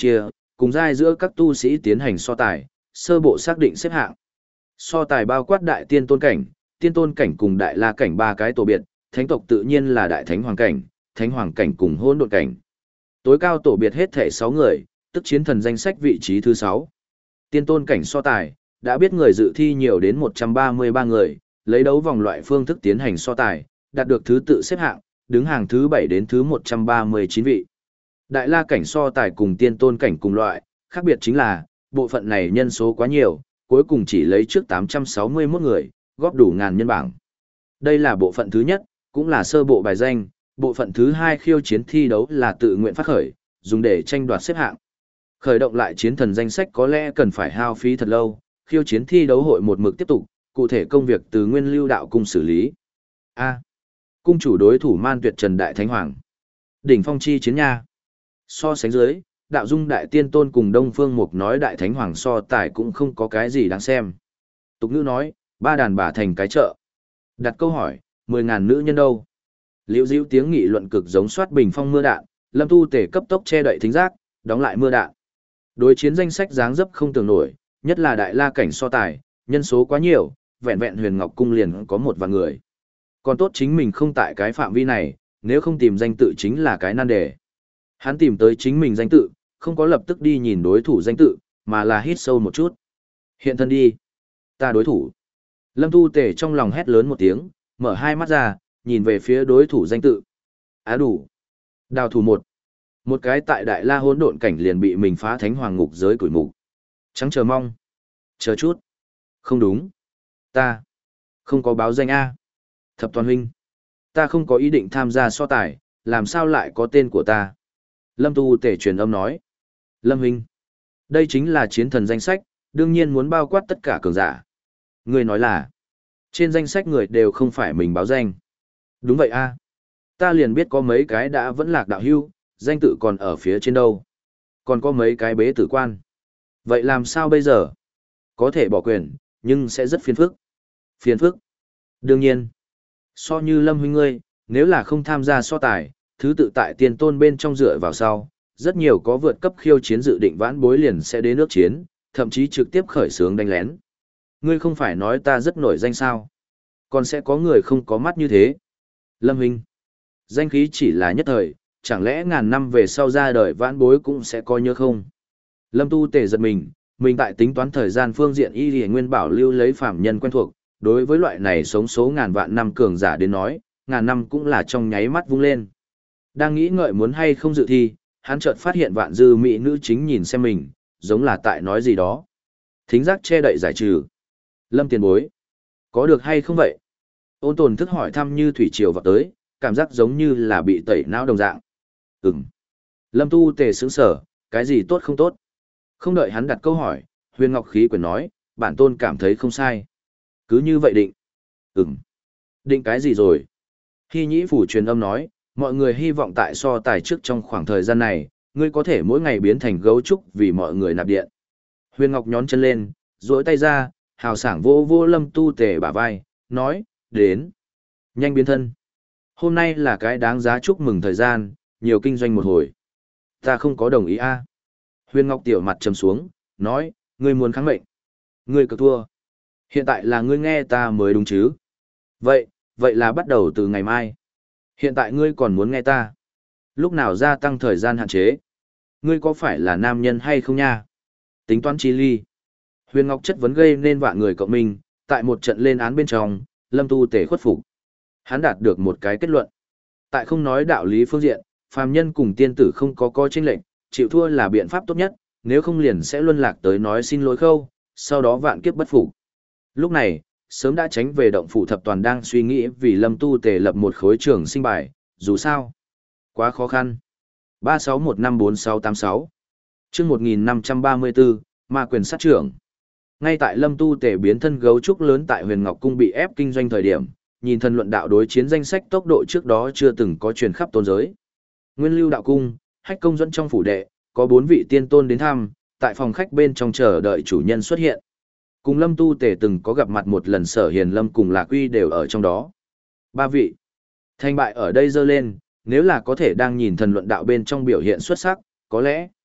cùng giai giữa các tu sĩ tiến hành so tài, sơ bộ xác định xếp hạng. So tài bao quát đại tiên tôn cảnh, tiên tôn cảnh cùng đại la cảnh ba cái tổ biệt, thánh tộc tự nhiên là đại thánh hoàng cảnh, thánh hoàng cảnh cùng hỗn độn cảnh. Tối cao tổ biệt hết thể sáu người, tức chiến thần danh sách vị trí thứ sáu. Tiên tôn cảnh so tài, đã biết người dự thi nhiều đến một trăm ba mươi ba người, lấy đấu vòng loại phương thức tiến hành so tài, đạt được thứ tự xếp hạng, đứng hàng thứ bảy đến thứ một trăm ba mươi chín vị. Đại la cảnh so tài cùng tiên tôn cảnh cùng loại, khác biệt chính là, bộ phận này nhân số quá nhiều, cuối cùng chỉ lấy trước tám trăm sáu mươi mốt người, góp đủ ngàn nhân bảng. Đây là bộ phận thứ nhất, cũng là sơ bộ bài danh, bộ phận thứ hai khiêu chiến thi đấu là tự nguyện phát khởi, dùng để tranh đoạt xếp hạng. Khởi động lại chiến thần danh sách có lẽ cần phải hao phí thật lâu, khiêu chiến thi đấu hội một mực tiếp tục, cụ thể công việc từ Nguyên Lưu Đạo cung xử lý. A. Cung chủ đối thủ Man Tuyệt Trần Đại Thánh Hoàng. Đỉnh phong chi chiến nha. So sánh dưới, Đạo Dung Đại Tiên Tôn cùng Đông Phương Mục nói Đại Thánh Hoàng so tài cũng không có cái gì đáng xem. Tục ngữ nói, ba đàn bà thành cái chợ. Đặt câu hỏi, mười ngàn nữ nhân đâu? Liễu diễu tiếng nghị luận cực giống soát bình phong mưa đạn, Lâm Tu Tể cấp tốc che đậy thính giác, đóng lại mưa đạn. Đối chiến danh sách dáng dấp không tưởng nổi, nhất là đại la cảnh so tài, nhân số quá nhiều, vẹn vẹn Huyền Ngọc cung liền có một vạn người. Còn tốt chính mình không tại cái phạm vi này, nếu không tìm danh tự chính là cái nan đề. Hắn tìm tới chính mình danh tự, không có lập tức đi nhìn đối thủ danh tự, mà là hít sâu một chút. Hiện thân đi. Ta đối thủ. Lâm Tu Tể trong lòng hét lớn một tiếng, mở hai mắt ra, nhìn về phía đối thủ danh tự. Á đủ. Đào thủ một. Một cái tại đại la hỗn độn cảnh liền bị mình phá thánh hoàng ngục giới củi mục. Trắng chờ mong. Chờ chút. Không đúng. Ta. Không có báo danh A. Thập toàn huynh. Ta không có ý định tham gia so tài, làm sao lại có tên của ta. Lâm Tu Tể truyền âm nói. Lâm huynh. Đây chính là chiến thần danh sách, đương nhiên muốn bao quát tất cả cường giả. Người nói là. Trên danh sách người đều không phải mình báo danh. Đúng vậy A. Ta liền biết có mấy cái đã vẫn lạc đạo hưu, danh tự còn ở phía trên đâu. Còn có mấy cái bế tử quan. Vậy làm sao bây giờ? Có thể bỏ quyền, nhưng sẽ rất phiền phức. Phiền phức? Đương nhiên. So như Lâm huynh ngươi, nếu là không tham gia so tài, thứ tự tại tiền tôn bên trong dựa vào sau, rất nhiều có vượt cấp khiêu chiến dự định vãn bối liền sẽ đến nước chiến, thậm chí trực tiếp khởi xướng đánh lén. Ngươi không phải nói ta rất nổi danh sao? Còn sẽ có người không có mắt như thế. Lâm huynh, danh khí chỉ là nhất thời, chẳng lẽ ngàn năm về sau ra đời vãn bối cũng sẽ coi nhớ không? Lâm Tu Tể giật mình, mình tại tính toán thời gian phương diện y lìa nguyên bảo lưu lấy phạm nhân quen thuộc, đối với loại này sống số ngàn vạn năm cường giả đến nói, ngàn năm cũng là trong nháy mắt vung lên. Đang nghĩ ngợi muốn hay không dự thi, hắn chợt phát hiện vạn dư mỹ nữ chính nhìn xem mình, giống là tại nói gì đó. Thính giác che đậy giải trừ. Lâm tiền bối, có được hay không vậy? Ôn tồn thức hỏi thăm như thủy triều vào tới, cảm giác giống như là bị tẩy não đồng dạng. Ừm. Lâm Tu Tề sững sở, cái gì tốt không tốt? Không đợi hắn đặt câu hỏi, Huyền Ngọc khí quyển nói, bản tôn cảm thấy không sai. Cứ như vậy định. Ừm. Định cái gì rồi? Hy nhĩ phủ truyền âm nói, mọi người hy vọng tại so tài trước trong khoảng thời gian này, ngươi có thể mỗi ngày biến thành gấu trúc vì mọi người nạp điện. Huyền Ngọc nhón chân lên, duỗi tay ra, hào sảng vô vô Lâm Tu Tề bả vai, nói, đến. Nhanh biến thân. Hôm nay là cái đáng giá chúc mừng thời gian, nhiều kinh doanh một hồi. Ta không có đồng ý a. Huyền Ngọc tiểu mặt trầm xuống, nói, ngươi muốn kháng mệnh. Ngươi cực thua. Hiện tại là ngươi nghe ta mới đúng chứ. Vậy, vậy là bắt đầu từ ngày mai. Hiện tại ngươi còn muốn nghe ta. Lúc nào gia tăng thời gian hạn chế. Ngươi có phải là nam nhân hay không nha? Tính toán chi ly. Huyền Ngọc chất vấn gây nên vạn người cộng minh, tại một trận lên án bên trong, Lâm Tu Tể khuất phục. Hắn đạt được một cái kết luận. Tại không nói đạo lý phương diện, phàm nhân cùng tiên tử không có coi chênh lệnh, chịu thua là biện pháp tốt nhất, nếu không liền sẽ luân lạc tới nói xin lỗi khâu, sau đó vạn kiếp bất phục. Lúc này, sớm đã tránh về động phủ thập toàn đang suy nghĩ vì Lâm Tu Tề lập một khối trường sinh bài, dù sao, quá khó khăn. ba sáu một năm bốn sáu tám sáu Chương một nghìn năm trăm ba mươi tư, Ma quyền sát trưởng. Ngay tại Lâm Tu Tề biến thân gấu trúc lớn tại Huyền Ngọc cung bị ép kinh doanh thời điểm, nhìn thân luận đạo đối chiến danh sách tốc độ trước đó chưa từng có truyền khắp tôn giới. Nguyên Lưu đạo cung, Hách Công dẫn trong phủ đệ, có bốn vị tiên tôn đến thăm, tại phòng khách bên trong chờ đợi chủ nhân xuất hiện. Cùng Lâm Tu Tề từng có gặp mặt một lần Sở Hiền Lâm cùng Lạc Uy đều ở trong đó. Ba vị. Thành bại ở đây dơ lên, nếu là có thể đang nhìn thần luận đạo bên trong biểu hiện xuất sắc, có lẽ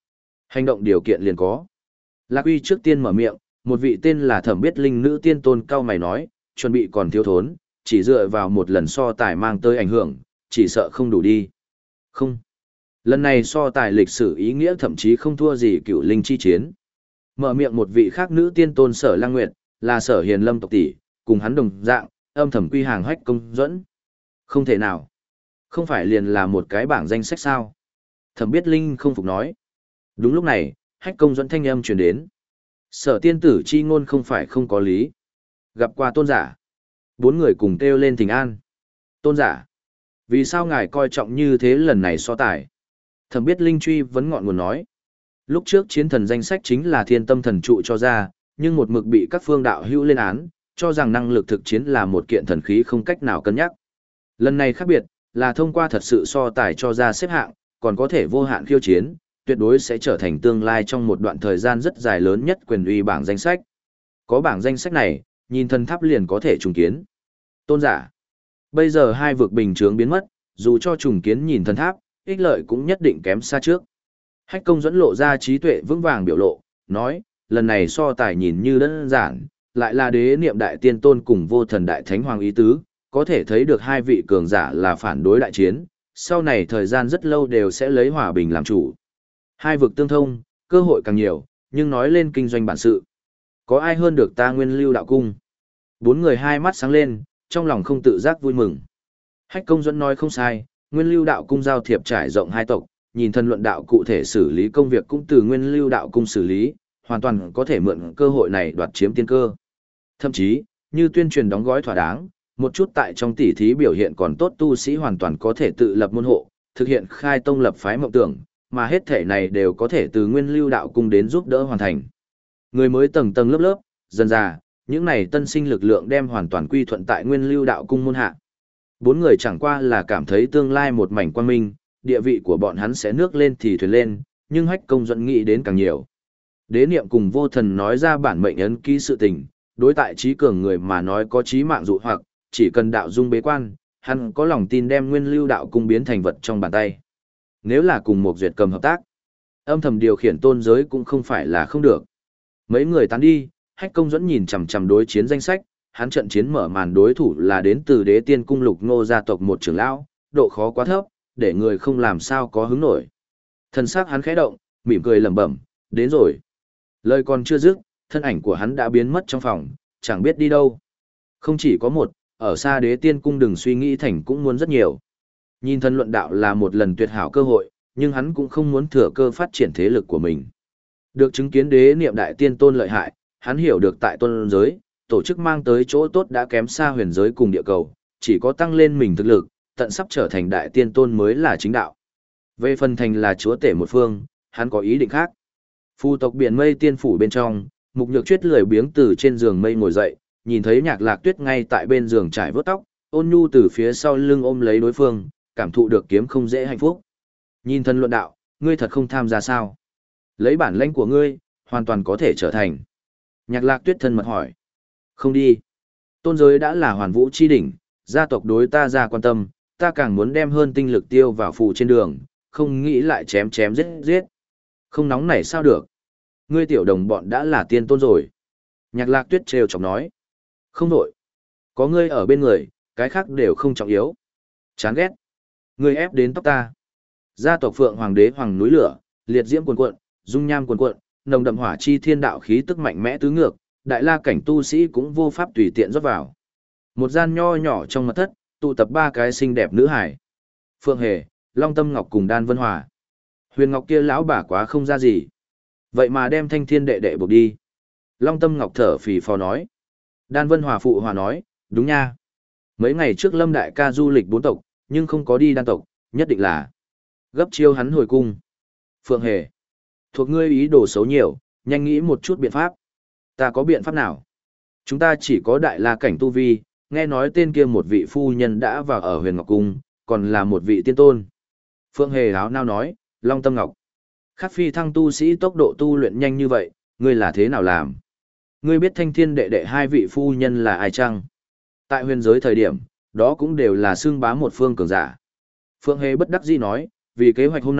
Hành động điều kiện liền có. Lạc Uy trước tiên mở miệng, một vị tên là Thẩm Biết Linh nữ tiên tôn cao mày nói, chuẩn bị còn thiếu thốn, chỉ dựa vào một lần so tài mang tới ảnh hưởng, chỉ sợ không đủ đi. Không. Lần này so tài lịch sử ý nghĩa thậm chí không thua gì cựu linh chi chiến. Mở miệng một vị khác nữ tiên tôn Sở Lang Nguyệt, là Sở Hiền Lâm tộc tỷ, cùng hắn đồng dạng, âm thầm quy hàng Hách Công Duẫn. Không thể nào. Không phải liền là một cái bảng danh sách sao? Thẩm Biết Linh không phục nói. Đúng lúc này, Hách Công Duẫn thanh âm truyền đến. Sở tiên tử chi ngôn không phải không có lý. Gặp qua tôn giả. Bốn người cùng kêu lên thỉnh an. Tôn giả. Vì sao ngài coi trọng như thế lần này so tài? Thẩm Biết Linh truy vấn ngọn nguồn nói. Lúc trước chiến thần danh sách chính là thiên tâm thần trụ cho ra, nhưng một mực bị các phương đạo hữu lên án, cho rằng năng lực thực chiến là một kiện thần khí không cách nào cân nhắc. Lần này khác biệt, là thông qua thật sự so tài cho ra xếp hạng, còn có thể vô hạn khiêu chiến, tuyệt đối sẽ trở thành tương lai trong một đoạn thời gian rất dài lớn nhất quyền uy bảng danh sách. Có bảng danh sách này, nhìn thần tháp liền có thể trùng kiến. Tôn giả. Bây giờ hai vực bình chướng biến mất, dù cho trùng kiến nhìn thần tháp, ích lợi cũng nhất định kém xa trước. Hách Công Duẫn lộ ra trí tuệ vững vàng biểu lộ, nói, lần này so tài nhìn như đơn giản, lại là đế niệm đại tiên tôn cùng vô thần đại thánh hoàng ý tứ, có thể thấy được hai vị cường giả là phản đối đại chiến, sau này thời gian rất lâu đều sẽ lấy hòa bình làm chủ. Hai vực tương thông, cơ hội càng nhiều, nhưng nói lên kinh doanh bản sự. Có ai hơn được ta Nguyên Lưu đạo cung? Bốn người hai mắt sáng lên, trong lòng không tự giác vui mừng. Hách Công Duẫn nói không sai, Nguyên Lưu đạo cung giao thiệp trải rộng hai tộc, nhìn thân luận đạo cụ thể xử lý công việc cũng từ Nguyên Lưu đạo cung xử lý, hoàn toàn có thể mượn cơ hội này đoạt chiếm tiên cơ. Thậm chí, như tuyên truyền đóng gói thỏa đáng, một chút tại trong tỉ thí biểu hiện còn tốt tu sĩ hoàn toàn có thể tự lập môn hộ, thực hiện khai tông lập phái mộng tưởng, mà hết thể này đều có thể từ Nguyên Lưu đạo cung đến giúp đỡ hoàn thành. Người mới tầng tầng lớp lớp, dần dà, những này tân sinh lực lượng đem hoàn toàn quy thuận tại Nguyên Lưu đạo cung môn hạ. Bốn người chẳng qua là cảm thấy tương lai một mảnh quang minh, địa vị của bọn hắn sẽ nước lên thì thuyền lên, nhưng Hách Công Duẫn nghĩ đến càng nhiều. Đế niệm cùng vô thần nói ra bản mệnh ấn ký sự tình, đối tại trí cường người mà nói có trí mạng dụ hoặc, chỉ cần đạo dung bế quan, hắn có lòng tin đem Nguyên Lưu đạo cung biến thành vật trong bàn tay. Nếu là cùng một duyệt cầm hợp tác, âm thầm điều khiển tôn giới cũng không phải là không được. Mấy người tán đi, Hách Công Duẫn nhìn chằm chằm đối chiến danh sách, hắn trận chiến mở màn đối thủ là đến từ Đế Tiên cung Lục Ngô gia tộc một trưởng lão, độ khó quá thấp, để người không làm sao có hứng nổi. Thân xác hắn khẽ động, mỉm cười lẩm bẩm, đến rồi. Lời còn chưa dứt, thân ảnh của hắn đã biến mất trong phòng, chẳng biết đi đâu. Không chỉ có một, ở xa Đế Tiên cung đừng suy nghĩ thành cũng muốn rất nhiều. Nhìn thân luận đạo là một lần tuyệt hảo cơ hội, nhưng hắn cũng không muốn thừa cơ phát triển thế lực của mình. Được chứng kiến đế niệm đại tiên tôn lợi hại, hắn hiểu được tại tôn giới, tổ chức mang tới chỗ tốt đã kém xa huyền giới cùng địa cầu, chỉ có tăng lên mình thực lực, tận sắp trở thành đại tiên tôn mới là chính đạo. Về phần thành là chúa tể một phương, hắn có ý định khác. Phu tộc biển mây tiên phủ bên trong, Mục Nhược Chuyết lười biếng từ trên giường mây ngồi dậy, nhìn thấy Nhạc Lạc Tuyết ngay tại bên giường trải vớt tóc, ôn nhu từ phía sau lưng ôm lấy đối phương, cảm thụ được kiếm không dễ hạnh phúc. Nhìn thân luận đạo, ngươi thật không tham gia sao? Lấy bản lãnh của ngươi, hoàn toàn có thể trở thành. Nhạc Lạc Tuyết thân mật hỏi. Không đi. Tôn giới đã là hoàn vũ chi đỉnh, gia tộc đối ta ra quan tâm, ta càng muốn đem hơn tinh lực tiêu vào phù trên đường, không nghĩ lại chém chém giết giết. Không nóng nảy sao được. Ngươi tiểu đồng bọn đã là tiên tôn rồi. Nhạc Lạc Tuyết trêu chọc nói. Không đổi. Có ngươi ở bên người, cái khác đều không trọng yếu. Chán ghét. Ngươi ép đến tóc ta. Gia tộc Phượng Hoàng đế hoàng núi lửa, liệt diễm cuồn cuộn, dung nham cuồn cuộn, nồng đậm hỏa chi thiên đạo khí tức mạnh mẽ tứ ngược, đại la cảnh tu sĩ cũng vô pháp tùy tiện rót vào. Một gian nho nhỏ trong mật thất, tụ tập ba cái xinh đẹp nữ hải. Phượng Hề, Long Tâm Ngọc cùng Đan Vân Hòa. Huyền Ngọc kia lão bà quá không ra gì. Vậy mà đem Thanh Thiên đệ đệ buộc đi. Long Tâm Ngọc thở phì phò nói. Đan Vân Hòa phụ hòa nói, đúng nha. Mấy ngày trước Lâm đại ca du lịch bốn tộc, nhưng không có đi đan tộc, nhất định là gấp chiêu hắn hồi cung. Phượng Hề, thuộc ngươi ý đồ xấu nhiều, nhanh nghĩ một chút biện pháp. Ta có biện pháp nào? Chúng ta chỉ có đại la cảnh tu vi, nghe nói tên kia một vị phu nhân đã vào ở Huyền Ngọc Cung, còn là một vị tiên tôn. Phượng Hề áo nao nói, Long Tâm Ngọc. Khắc phi thăng tu sĩ tốc độ tu luyện nhanh như vậy, ngươi là thế nào làm? Ngươi biết Thanh Thiên đệ đệ hai vị phu nhân là ai chăng? Tại huyền giới thời điểm, đó cũng đều là xương bá một phương cường giả. Phượng Hề bất đắc dĩ nói, vì kế hoạch hôm nay,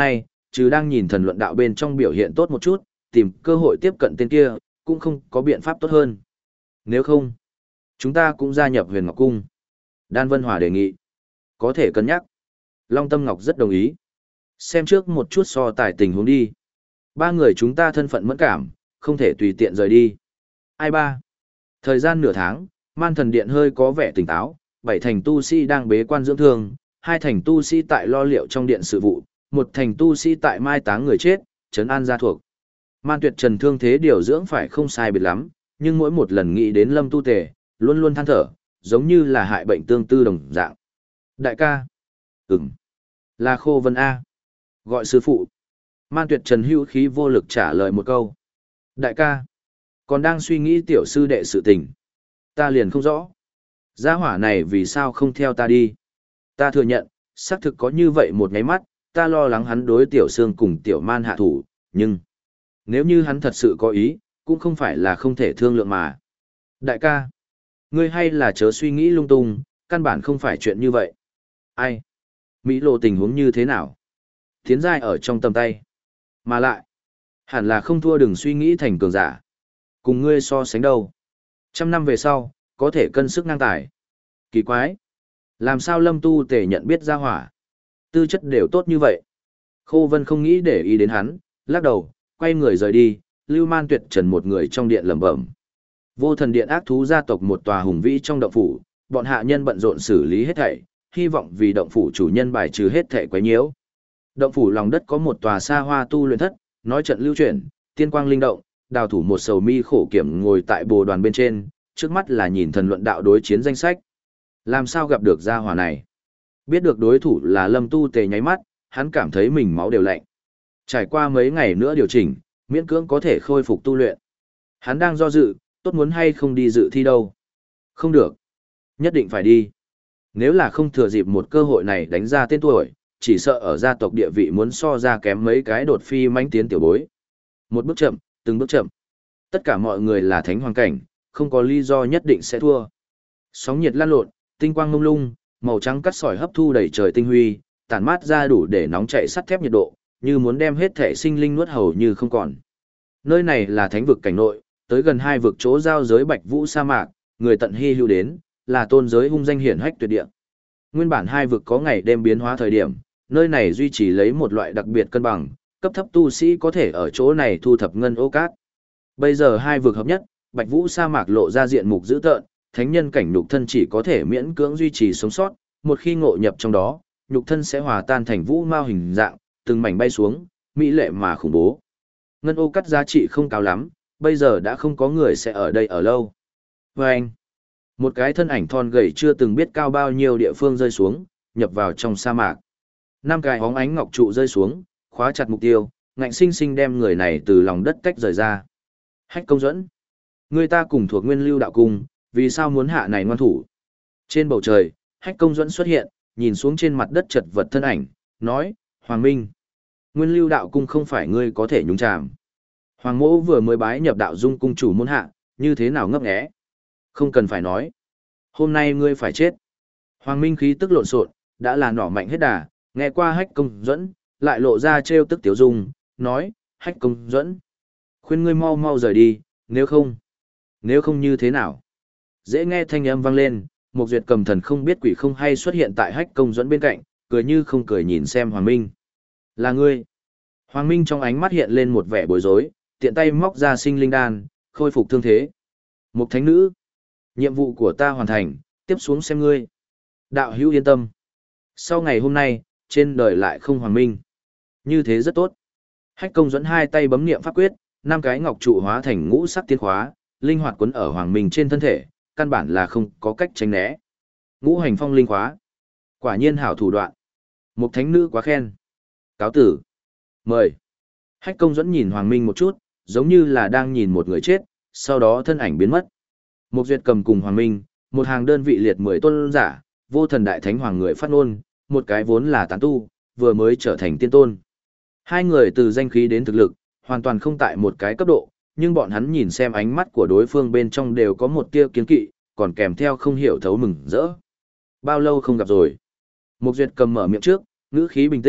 trừ đang nhìn thần luận đạo bên trong biểu hiện tốt một chút, tìm cơ hội tiếp cận tên kia, cũng không có biện pháp tốt hơn. Nếu không, chúng ta cũng gia nhập Huyền Ngọc Cung. Đan Vân Hòa đề nghị. Có thể cân nhắc. Long Tâm Ngọc rất đồng ý. Xem trước một chút so tài tình huống đi. Ba người chúng ta thân phận mẫn cảm, không thể tùy tiện rời đi. Ai ba? Thời gian nửa tháng, Man Thần Điện hơi có vẻ tỉnh táo, bảy thành tu sĩ đang bế quan dưỡng thương, hai thành tu sĩ tại lo liệu trong điện sự vụ, một thành tu sĩ tại mai táng người chết, trấn an gia thuộc. Man Tuyệt Trần thương thế điều dưỡng phải không sai biệt lắm, nhưng mỗi một lần nghĩ đến Lâm Tu Tề, luôn luôn than thở, giống như là hại bệnh tương tư đồng dạng. Đại ca. Ừm. Là Khô Vân A. Gọi sư phụ. Man Tuyệt Trần hữu khí vô lực trả lời một câu. Đại ca. Còn đang suy nghĩ tiểu sư đệ sự tình. Ta liền không rõ. Gia hỏa này vì sao không theo ta đi. Ta thừa nhận, xác thực có như vậy một ngáy mắt, ta lo lắng hắn đối tiểu xương cùng tiểu man hạ thủ, nhưng nếu như hắn thật sự có ý, cũng không phải là không thể thương lượng mà. Đại ca, ngươi hay là chớ suy nghĩ lung tung, căn bản không phải chuyện như vậy. Ai? Mỹ lộ tình huống như thế nào? Tiến giai ở trong tầm tay. Mà lại, hẳn là không thua đừng suy nghĩ thành cường giả. Cùng ngươi so sánh đâu. Trăm năm về sau, có thể cân sức ngang tài. Kỳ quái. Làm sao Lâm Tu Tề nhận biết ra hỏa? Tư chất đều tốt như vậy. Khô Vân không nghĩ để ý đến hắn, lắc đầu, quay người rời đi, Lưu Man Tuyệt Trần một người trong điện lẩm bẩm. Vô Thần Điện ác thú gia tộc một tòa hùng vĩ trong động phủ, bọn hạ nhân bận rộn xử lý hết thảy, hy vọng vì động phủ chủ nhân bài trừ hết thảy quấy nhiễu. Động phủ lòng đất có một tòa xa hoa tu luyện thất, nói trận lưu chuyển, tiên quang linh động, đào thủ một sầu mi khổ kiểm ngồi tại bồ đoàn bên trên, trước mắt là nhìn thần luận đạo đối chiến danh sách. Làm sao gặp được gia hỏa này? Biết được đối thủ là Lâm Tu Tề nháy mắt, hắn cảm thấy mình máu đều lạnh. Trải qua mấy ngày nữa điều chỉnh, miễn cưỡng có thể khôi phục tu luyện. Hắn đang do dự, tốt muốn hay không đi dự thi đâu. Không được. Nhất định phải đi. Nếu là không thừa dịp một cơ hội này đánh ra tên tuổi, chỉ sợ ở gia tộc địa vị muốn so ra kém mấy cái đột phi mãnh tiến tiểu bối. Một bước chậm, từng bước chậm. Tất cả mọi người là thánh hoàng cảnh, không có lý do nhất định sẽ thua. Sóng nhiệt lan lộn, tinh quang mông lung, màu trắng cắt sỏi hấp thu đầy trời tinh huy, tản mát ra đủ để nóng chạy sắt thép nhiệt độ, như muốn đem hết thể sinh linh nuốt hầu như không còn. Nơi này là thánh vực cảnh nội, tới gần hai vực chỗ giao giới Bạch Vũ sa mạc, người tận hy hữu đến, là tôn giới hung danh hiển hách tuyệt địa. Nguyên bản hai vực có ngày đêm biến hóa thời điểm, nơi này duy trì lấy một loại đặc biệt cân bằng, cấp thấp tu sĩ có thể ở chỗ này thu thập ngân ô cát. Bây giờ hai vực hợp nhất, Bạch Vũ sa mạc lộ ra diện mục dữ tợn, thánh nhân cảnh nhục thân chỉ có thể miễn cưỡng duy trì sống sót, một khi ngộ nhập trong đó, nhục thân sẽ hòa tan thành vũ mao hình dạng, từng mảnh bay xuống, mỹ lệ mà khủng bố. Ngân ô cắt giá trị không cao lắm, bây giờ đã không có người sẽ ở đây ở lâu. Và anh, một cái thân ảnh thon gầy chưa từng biết cao bao nhiêu địa phương rơi xuống, nhập vào trong sa mạc. Năm cái hóng ánh ngọc trụ rơi xuống, khóa chặt mục tiêu, ngạnh sinh sinh đem người này từ lòng đất tách rời ra. Hách Công Duẫn, người ta cùng thuộc Nguyên Lưu đạo cung, vì sao muốn hạ này ngoan thủ? Trên bầu trời, Hách Công Duẫn xuất hiện, nhìn xuống trên mặt đất chật vật thân ảnh, nói, Hoàng Minh, Nguyên Lưu đạo cung không phải ngươi có thể nhúng chàm. Hoàng Mỗ vừa mới bái nhập đạo dung cung chủ môn hạ, như thế nào ngấp nghé? Không cần phải nói. Hôm nay ngươi phải chết. Hoàng Minh khí tức lộn xộn, đã là nỏ mạnh hết đà, nghe qua Hách Công Duẫn, lại lộ ra trêu tức tiểu dung, nói, Hách Công Duẫn, khuyên ngươi mau mau rời đi, nếu không, nếu không như thế nào? Dễ nghe thanh âm vang lên, một duyệt cầm thần không biết quỷ không hay xuất hiện tại Hách Công Duẫn bên cạnh, cười như không cười nhìn xem Hoàng Minh. Là ngươi. Hoàng Minh trong ánh mắt hiện lên một vẻ bối rối, tiện tay móc ra sinh linh đan, khôi phục thương thế. Một thánh nữ. Nhiệm vụ của ta hoàn thành, tiếp xuống xem ngươi. Đạo hữu yên tâm. Sau ngày hôm nay, trên đời lại không Hoàng Minh. Như thế rất tốt. Hách Công Duẫn hai tay bấm niệm pháp quyết, năm cái ngọc trụ hóa thành ngũ sắc tiên khóa, linh hoạt quấn ở Hoàng Minh trên thân thể, căn bản là không có cách tránh né. Ngũ hành phong linh khóa. Quả nhiên hảo thủ đoạn. Một thánh nữ quá khen. Cáo tử. Mời. Hách Công Duẫn nhìn Hoàng Minh một chút, giống như là đang nhìn một người chết, sau đó thân ảnh biến mất. Một duyệt cầm cùng Hoàng Minh, một hàng đơn vị liệt mười tôn giả, vô thần đại thánh hoàng người phát ngôn, một cái vốn là tán tu, vừa mới trở thành tiên tôn. Hai người từ danh khí đến thực lực, hoàn toàn không tại một cái cấp độ, nhưng bọn hắn nhìn xem ánh mắt của đối phương bên trong đều có một tia kiến kỵ, còn kèm theo không hiểu thấu mừng rỡ. Bao lâu không gặp rồi? Một duyệt cầm mở miệng trước, ngữ khí bình tĩnh,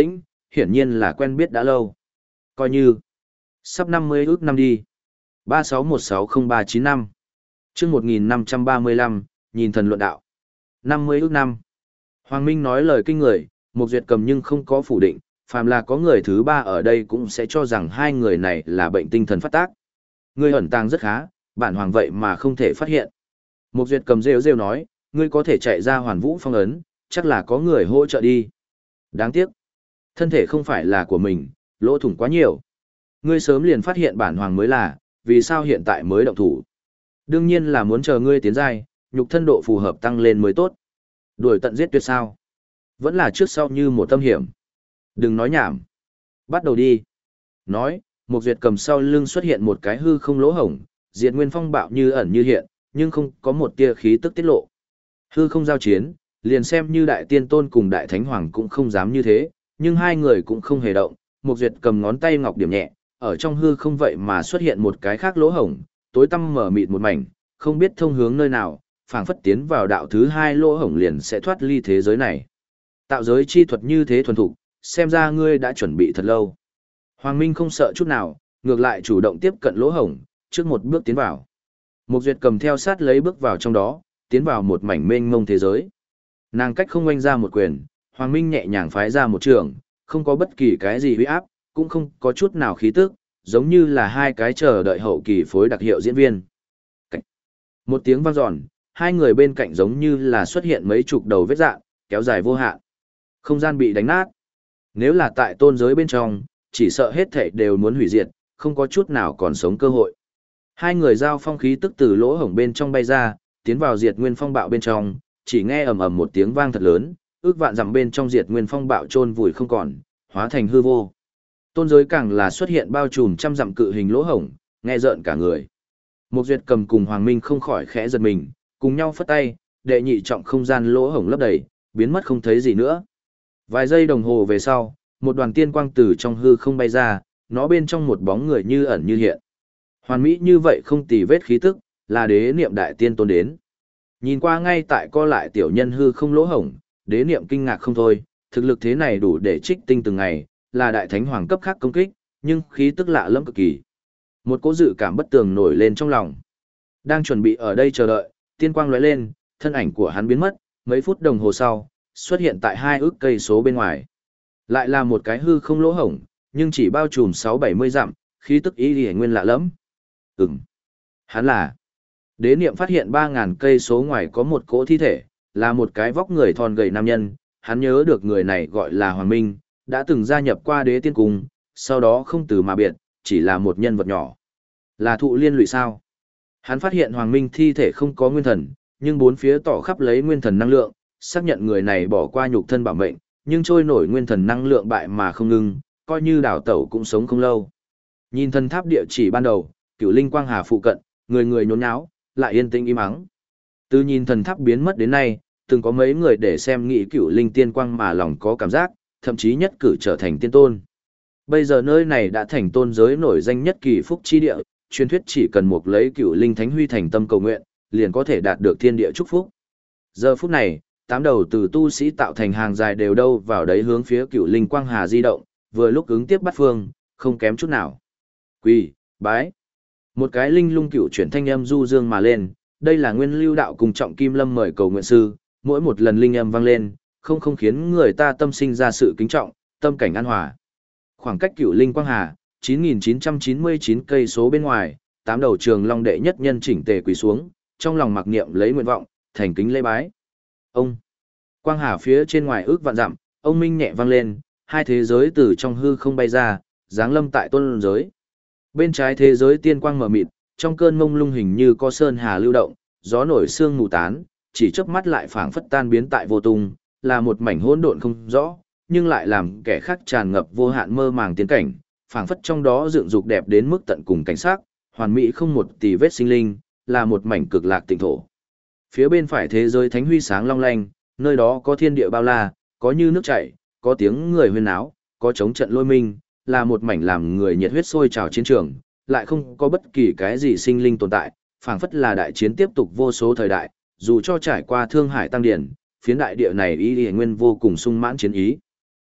hiển nhiên là quen biết đã lâu. Coi như sắp năm mươi ước năm đi. ba sáu một sáu không ba chín năm. Chương một nghìn năm trăm ba mươi lăm, nhìn thần luận đạo. năm mươi ước năm. Hoàng Minh nói lời kinh người, Mục Duyệt Cầm nhưng không có phủ định, phàm là có người thứ ba ở đây cũng sẽ cho rằng hai người này là bệnh tinh thần phát tác. Ngươi ẩn tàng rất khá, bản hoàng vậy mà không thể phát hiện. Mục Duyệt Cầm rêu rêu nói, ngươi có thể chạy ra Hoàn Vũ phong ấn, chắc là có người hỗ trợ đi. Đáng tiếc, thân thể không phải là của mình, lỗ thủng quá nhiều. Ngươi sớm liền phát hiện bản hoàng mới là, vì sao hiện tại mới động thủ? Đương nhiên là muốn chờ ngươi tiến giai, nhục thân độ phù hợp tăng lên mới tốt. Đuổi tận giết tuyệt sao? Vẫn là trước sau như một tâm hiểm. Đừng nói nhảm. Bắt đầu đi. Nói, Mục Duyệt Cầm sau lưng xuất hiện một cái hư không lỗ hổng, Diệt Nguyên Phong bạo như ẩn như hiện, nhưng không có một tia khí tức tiết lộ. Hư không giao chiến, liền xem như Đại Tiên Tôn cùng Đại Thánh Hoàng cũng không dám như thế, nhưng hai người cũng không hề động. Mục Duyệt Cầm ngón tay ngọc điểm nhẹ, ở trong hư không vậy mà xuất hiện một cái khác lỗ hổng, tối tăm mở mịt một mảnh, không biết thông hướng nơi nào, phảng phất tiến vào đạo thứ hai lỗ hổng liền sẽ thoát ly thế giới này. Tạo giới chi thuật như thế thuần thục, xem ra ngươi đã chuẩn bị thật lâu. Hoàng Minh không sợ chút nào, ngược lại chủ động tiếp cận lỗ hổng, trước một bước tiến vào. Mục Duyệt Cầm theo sát lấy bước vào trong đó, tiến vào một mảnh mênh mông thế giới. Nàng cách không oanh ra một quyền, Hoàng Minh nhẹ nhàng phái ra một trường, không có bất kỳ cái gì uy áp, cũng không có chút nào khí tức, giống như là hai cái chờ đợi hậu kỳ phối đặc hiệu diễn viên. Cảnh. Một tiếng vang dọn, hai người bên cạnh giống như là xuất hiện mấy chục đầu vết dạn, kéo dài vô hạn. Không gian bị đánh nát. Nếu là tại tôn giới bên trong, chỉ sợ hết thảy đều muốn hủy diệt, không có chút nào còn sống cơ hội. Hai người giao phong khí tức từ lỗ hổng bên trong bay ra, tiến vào Diệt Nguyên Phong bạo bên trong, chỉ nghe ầm ầm một tiếng vang thật lớn, ước vạn dặm bên trong Diệt Nguyên Phong bạo chôn vùi không còn, hóa thành hư vô. Tôn giới càng là xuất hiện bao trùm trăm dặm cự hình lỗ hổng, nghe rợn cả người. Mục Duyệt Cầm cùng Hoàng Minh không khỏi khẽ giật mình, cùng nhau phất tay, đệ nhị trọng không gian lỗ hổng lấp đầy, biến mất không thấy gì nữa. Vài giây đồng hồ về sau, một đoàn tiên quang từ trong hư không bay ra, nó bên trong một bóng người như ẩn như hiện. Hoàn mỹ như vậy không tì vết khí tức, là Đế Niệm Đại Tiên Tôn đến. Nhìn qua ngay tại co lại tiểu nhân hư không lỗ hổng, Đế Niệm kinh ngạc không thôi, thực lực thế này đủ để trích tinh từng ngày, là Đại Thánh Hoàng cấp khác công kích, nhưng khí tức lạ lẫm cực kỳ. Một cỗ dự cảm bất tường nổi lên trong lòng. Đang chuẩn bị ở đây chờ đợi, tiên quang lóe lên, thân ảnh của hắn biến mất, mấy phút đồng hồ sau, xuất hiện tại hai ước cây số bên ngoài. Lại là một cái hư không lỗ hổng, nhưng chỉ bao trùm sáu bảy mươi dặm, khí tức ý liễu nguyên lạ lẫm. Ừm, hắn là. Đế Niệm phát hiện ba ngàn cây số ngoài có một cỗ thi thể, là một cái vóc người thon gầy nam nhân, hắn nhớ được người này gọi là Hoàng Minh, đã từng gia nhập qua Đế Tiên Cung, sau đó không từ mà biệt, chỉ là một nhân vật nhỏ. Là thụ liên lụy sao? Hắn phát hiện Hoàng Minh thi thể không có nguyên thần, nhưng bốn phía tỏ khắp lấy nguyên thần năng lượng, xác nhận người này bỏ qua nhục thân bảo mệnh, nhưng trôi nổi nguyên thần năng lượng bại mà không ngưng, coi như đảo tẩu cũng sống không lâu. Nhìn thần tháp địa chỉ ban đầu, Cửu Linh Quang Hà phụ cận, người người nhốn nháo, lại yên tĩnh im ắng. Từ nhìn thần tháp biến mất đến nay, từng có mấy người để xem nghĩ Cửu Linh Tiên Quang mà lòng có cảm giác, thậm chí nhất cử trở thành tiên tôn. Bây giờ nơi này đã thành tôn giới nổi danh nhất kỳ phúc chi địa, truyền thuyết chỉ cần một lấy Cửu Linh Thánh Huy thành tâm cầu nguyện, liền có thể đạt được thiên địa chúc phúc. Giờ phút này, tám đầu từ tu sĩ tạo thành hàng dài đều đâu vào đấy hướng phía Cửu Linh Quang Hà di động, vừa lúc ứng tiếp bắt phương, không kém chút nào. Quỳ, bái. Một cái linh lung cửu chuyển thanh âm du dương mà lên, đây là Nguyên Lưu đạo cùng Trọng Kim Lâm mời cầu nguyện sư, mỗi một lần linh âm vang lên, không không khiến người ta tâm sinh ra sự kính trọng, tâm cảnh an hòa. Khoảng cách Cửu Linh Quang Hà, chín nghìn chín trăm chín mươi chín cây số bên ngoài, tám đầu trường long đệ nhất nhân chỉnh tề quỳ xuống, trong lòng mặc niệm lấy nguyện vọng, thành kính lễ bái. Ông Quang Hà phía trên ngoài ước vạn dặm, ông minh nhẹ vang lên, hai thế giới từ trong hư không bay ra, giáng lâm tại tôn giới. Bên trái thế giới tiên quang mở mịt, trong cơn mông lung hình như có sơn hà lưu động, gió nổi sương mù tán, chỉ chớp mắt lại phảng phất tan biến tại vô tung, là một mảnh hỗn độn không rõ, nhưng lại làm kẻ khác tràn ngập vô hạn mơ màng tiến cảnh, phảng phất trong đó dựng dục đẹp đến mức tận cùng cảnh sắc, hoàn mỹ không một tì vết sinh linh, là một mảnh cực lạc tịnh thổ. Phía bên phải thế giới thánh huy sáng long lanh, nơi đó có thiên địa bao la, có như nước chảy, có tiếng người huyên náo, có chống trận lôi minh, là một mảnh làm người nhiệt huyết sôi trào chiến trường, lại không có bất kỳ cái gì sinh linh tồn tại, phảng phất là đại chiến tiếp tục vô số thời đại, dù cho trải qua thương hải tăng điển, phiến đại địa này ý ý nguyên vô cùng sung mãn chiến ý.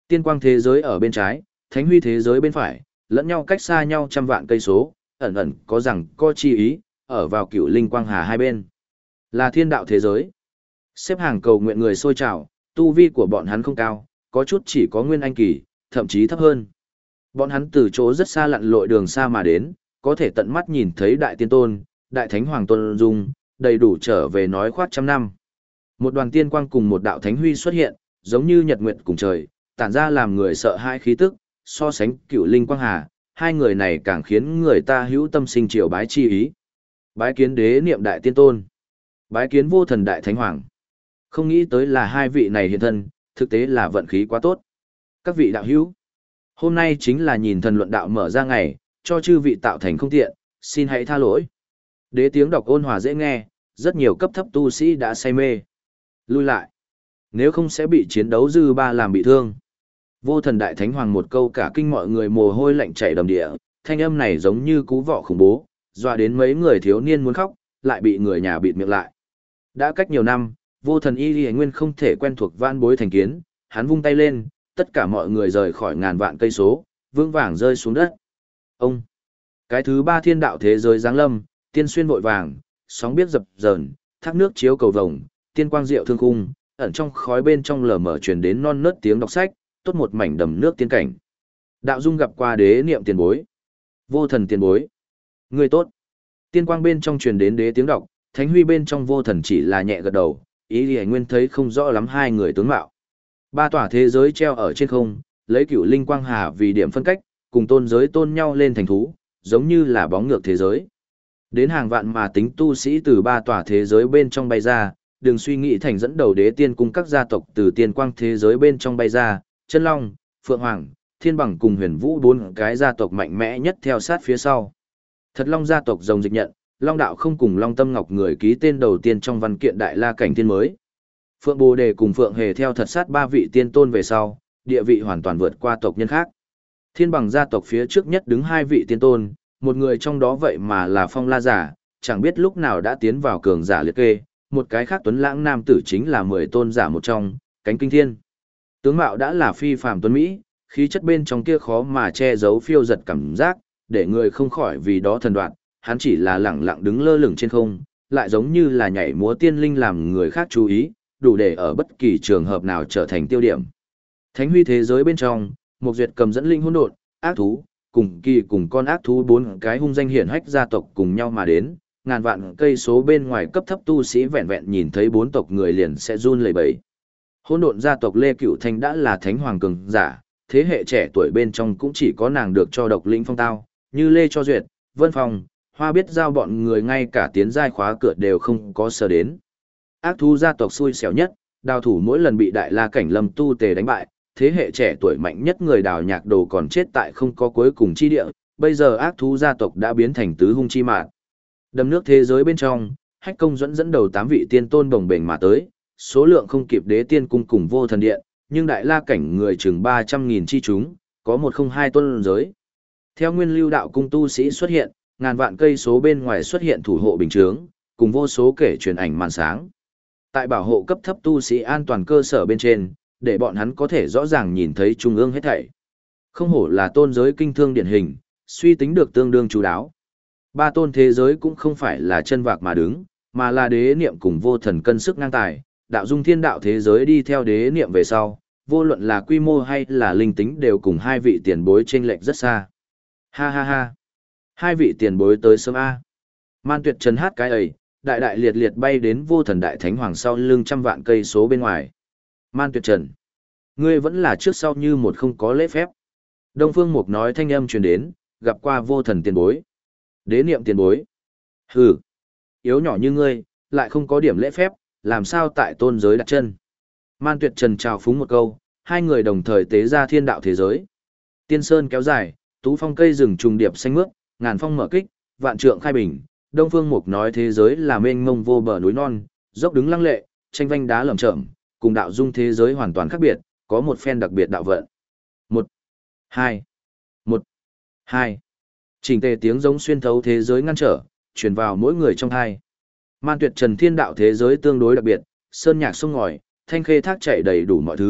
Tiên quang thế giới ở bên trái, thánh huy thế giới bên phải, lẫn nhau cách xa nhau trăm vạn cây số, ẩn ẩn có rằng có chi ý, ở vào cựu linh quang hà hai bên. Là thiên đạo thế giới. Xếp hàng cầu nguyện người sôi trào, tu vi của bọn hắn không cao, có chút chỉ có nguyên anh kỳ, thậm chí thấp hơn. Bọn hắn từ chỗ rất xa lặn lội đường xa mà đến, có thể tận mắt nhìn thấy đại tiên tôn, đại thánh hoàng tôn dung, đầy đủ trở về nói khoác trăm năm. Một đoàn tiên quang cùng một đạo thánh huy xuất hiện, giống như nhật nguyệt cùng trời, tản ra làm người sợ hãi khí tức, so sánh cựu linh quang hà, hai người này càng khiến người ta hữu tâm sinh triều bái chi ý. Bái kiến đế niệm đại tiên tôn, bái kiến vô thần đại thánh hoàng. Không nghĩ tới là hai vị này hiện thân, thực tế là vận khí quá tốt. Các vị đạo hữu, hôm nay chính là nhìn thần luận đạo mở ra ngày, cho chư vị tạo thành không tiện, xin hãy tha lỗi. Đế tiếng đọc ôn hòa dễ nghe, rất nhiều cấp thấp tu sĩ đã say mê. Lui lại, nếu không sẽ bị chiến đấu dư ba làm bị thương. Vô thần đại thánh hoàng một câu cả kinh mọi người mồ hôi lạnh chảy đầm địa, thanh âm này giống như cú vọ khủng bố, dọa đến mấy người thiếu niên muốn khóc, lại bị người nhà bịt miệng lại. Đã cách nhiều năm, vô thần y y nguyên không thể quen thuộc van bối thành kiến, hắn vung tay lên, tất cả mọi người rời khỏi ngàn vạn cây số, vững vàng rơi xuống đất. Ông, cái thứ ba thiên đạo thế giới giáng lâm, tiên xuyên vội vàng, sóng biết dập dờn, thác nước chiếu cầu vồng, tiên quang diệu thương khung, ẩn trong khói bên trong lờ mờ truyền đến non nớt tiếng đọc sách, tốt một mảnh đầm nước tiên cảnh. Đạo Dung gặp qua đế niệm tiền bối. Vô thần tiền bối. Người tốt. Tiên quang bên trong truyền đến đế tiếng đọc, thánh huy bên trong vô thần chỉ là nhẹ gật đầu, ý thì nguyên thấy không rõ lắm hai người tướng mạo. Ba tòa thế giới treo ở trên không, lấy cửu linh quang hà vì điểm phân cách, cùng tôn giới tôn nhau lên thành thú, giống như là bóng ngược thế giới. Đến hàng vạn mà tính tu sĩ từ ba tòa thế giới bên trong bay ra, đừng suy nghĩ thành dẫn đầu đế tiên cung các gia tộc từ tiên quang thế giới bên trong bay ra, Chân Long, Phượng Hoàng, Thiên Bằng cùng Huyền Vũ bốn cái gia tộc mạnh mẽ nhất theo sát phía sau. Thật Long gia tộc rồng dịch nhận, Long đạo không cùng Long Tâm Ngọc người ký tên đầu tiên trong văn kiện Đại La cảnh tiên mới. Phượng Bồ Đề cùng Phượng Hề theo thật sát ba vị tiên tôn về sau, địa vị hoàn toàn vượt qua tộc nhân khác. Thiên Bằng gia tộc phía trước nhất đứng hai vị tiên tôn, một người trong đó vậy mà là Phong La giả, chẳng biết lúc nào đã tiến vào cường giả liệt kê, một cái khác tuấn lãng nam tử chính là mười tôn giả một trong, Cánh Kinh Thiên. Tướng mạo đã là phi phàm tuấn mỹ, khí chất bên trong kia khó mà che giấu phiêu giật cảm giác, để người không khỏi vì đó thần đoạn, hắn chỉ là lẳng lặng đứng lơ lửng trên không, lại giống như là nhảy múa tiên linh làm người khác chú ý, đủ để ở bất kỳ trường hợp nào trở thành tiêu điểm. Thánh huy thế giới bên trong, một duyệt cầm dẫn linh hỗn độn, ác thú, cùng kỳ cùng con ác thú bốn cái hung danh hiển hách gia tộc cùng nhau mà đến, ngàn vạn cây số bên ngoài cấp thấp tu sĩ vẹn vẹn nhìn thấy bốn tộc người liền sẽ run lẩy bẩy. Hỗn độn gia tộc Lê Cửu Thanh đã là thánh hoàng cường giả, thế hệ trẻ tuổi bên trong cũng chỉ có nàng được cho độc lĩnh phong tao, như Lê Cho Duyệt, Vân Phong, Hoa biết giao bọn người ngay cả tiến giai khóa cửa đều không có sờ đến. Ác thú gia tộc xui xẻo nhất, đào thủ mỗi lần bị đại la cảnh lâm tu tề đánh bại, thế hệ trẻ tuổi mạnh nhất người đào nhạc đồ còn chết tại không có cuối cùng chi địa, bây giờ ác thú gia tộc đã biến thành tứ hung chi mạn. Đầm nước thế giới bên trong, Hách Công dẫn dẫn đầu tám vị tiên tôn bồng bềnh mà tới, số lượng không kịp đế tiên cung cùng vô thần điện, nhưng đại la cảnh người chừng ba trăm nghìn chi chúng, có một không hai tôn giới. Theo nguyên lưu đạo cung tu sĩ xuất hiện, ngàn vạn cây số bên ngoài xuất hiện thủ hộ bình chướng, cùng vô số kể truyền ảnh màn sáng. Tại bảo hộ cấp thấp tu sĩ an toàn cơ sở bên trên, để bọn hắn có thể rõ ràng nhìn thấy trung ương hết thảy. Không hổ là tôn giới kinh thương điển hình, suy tính được tương đương chú đáo. Ba tôn thế giới cũng không phải là chân vạc mà đứng, mà là đế niệm cùng vô thần cân sức ngang tài, đạo dung thiên đạo thế giới đi theo đế niệm về sau, vô luận là quy mô hay là linh tính đều cùng hai vị tiền bối chênh lệch rất xa. Ha ha ha. Hai vị tiền bối tới sớm A. Man Tuyệt Trần hát cái ấy, đại đại liệt liệt bay đến vô thần đại thánh hoàng sau lưng trăm vạn cây số bên ngoài. Man Tuyệt Trần, ngươi vẫn là trước sau như một không có lễ phép. Đông Phương Mục nói thanh âm truyền đến, gặp qua vô thần tiền bối. Đế niệm tiền bối. Hừ, yếu nhỏ như ngươi, lại không có điểm lễ phép, làm sao tại tôn giới đặt chân. Man Tuyệt Trần chào phúng một câu, hai người đồng thời tế ra thiên đạo thế giới. Tiên sơn kéo dài, tú phong cây rừng trùng điệp xanh mướt, ngàn phong mở kích, vạn trượng khai bình. Đông Phương Mục nói thế giới là mênh mông vô bờ núi non, dốc đứng lăng lệ, tranh vanh đá lởm chởm, cùng đạo dung thế giới hoàn toàn khác biệt, có một phen đặc biệt đạo vận. Một, hai, một, hai. Chỉnh tề tiếng giống xuyên thấu thế giới ngăn trở, truyền vào mỗi người trong hai. Man Tuyệt Trần thiên đạo thế giới tương đối đặc biệt, sơn nhạc sông ngòi, thanh khê thác chảy đầy đủ mọi thứ,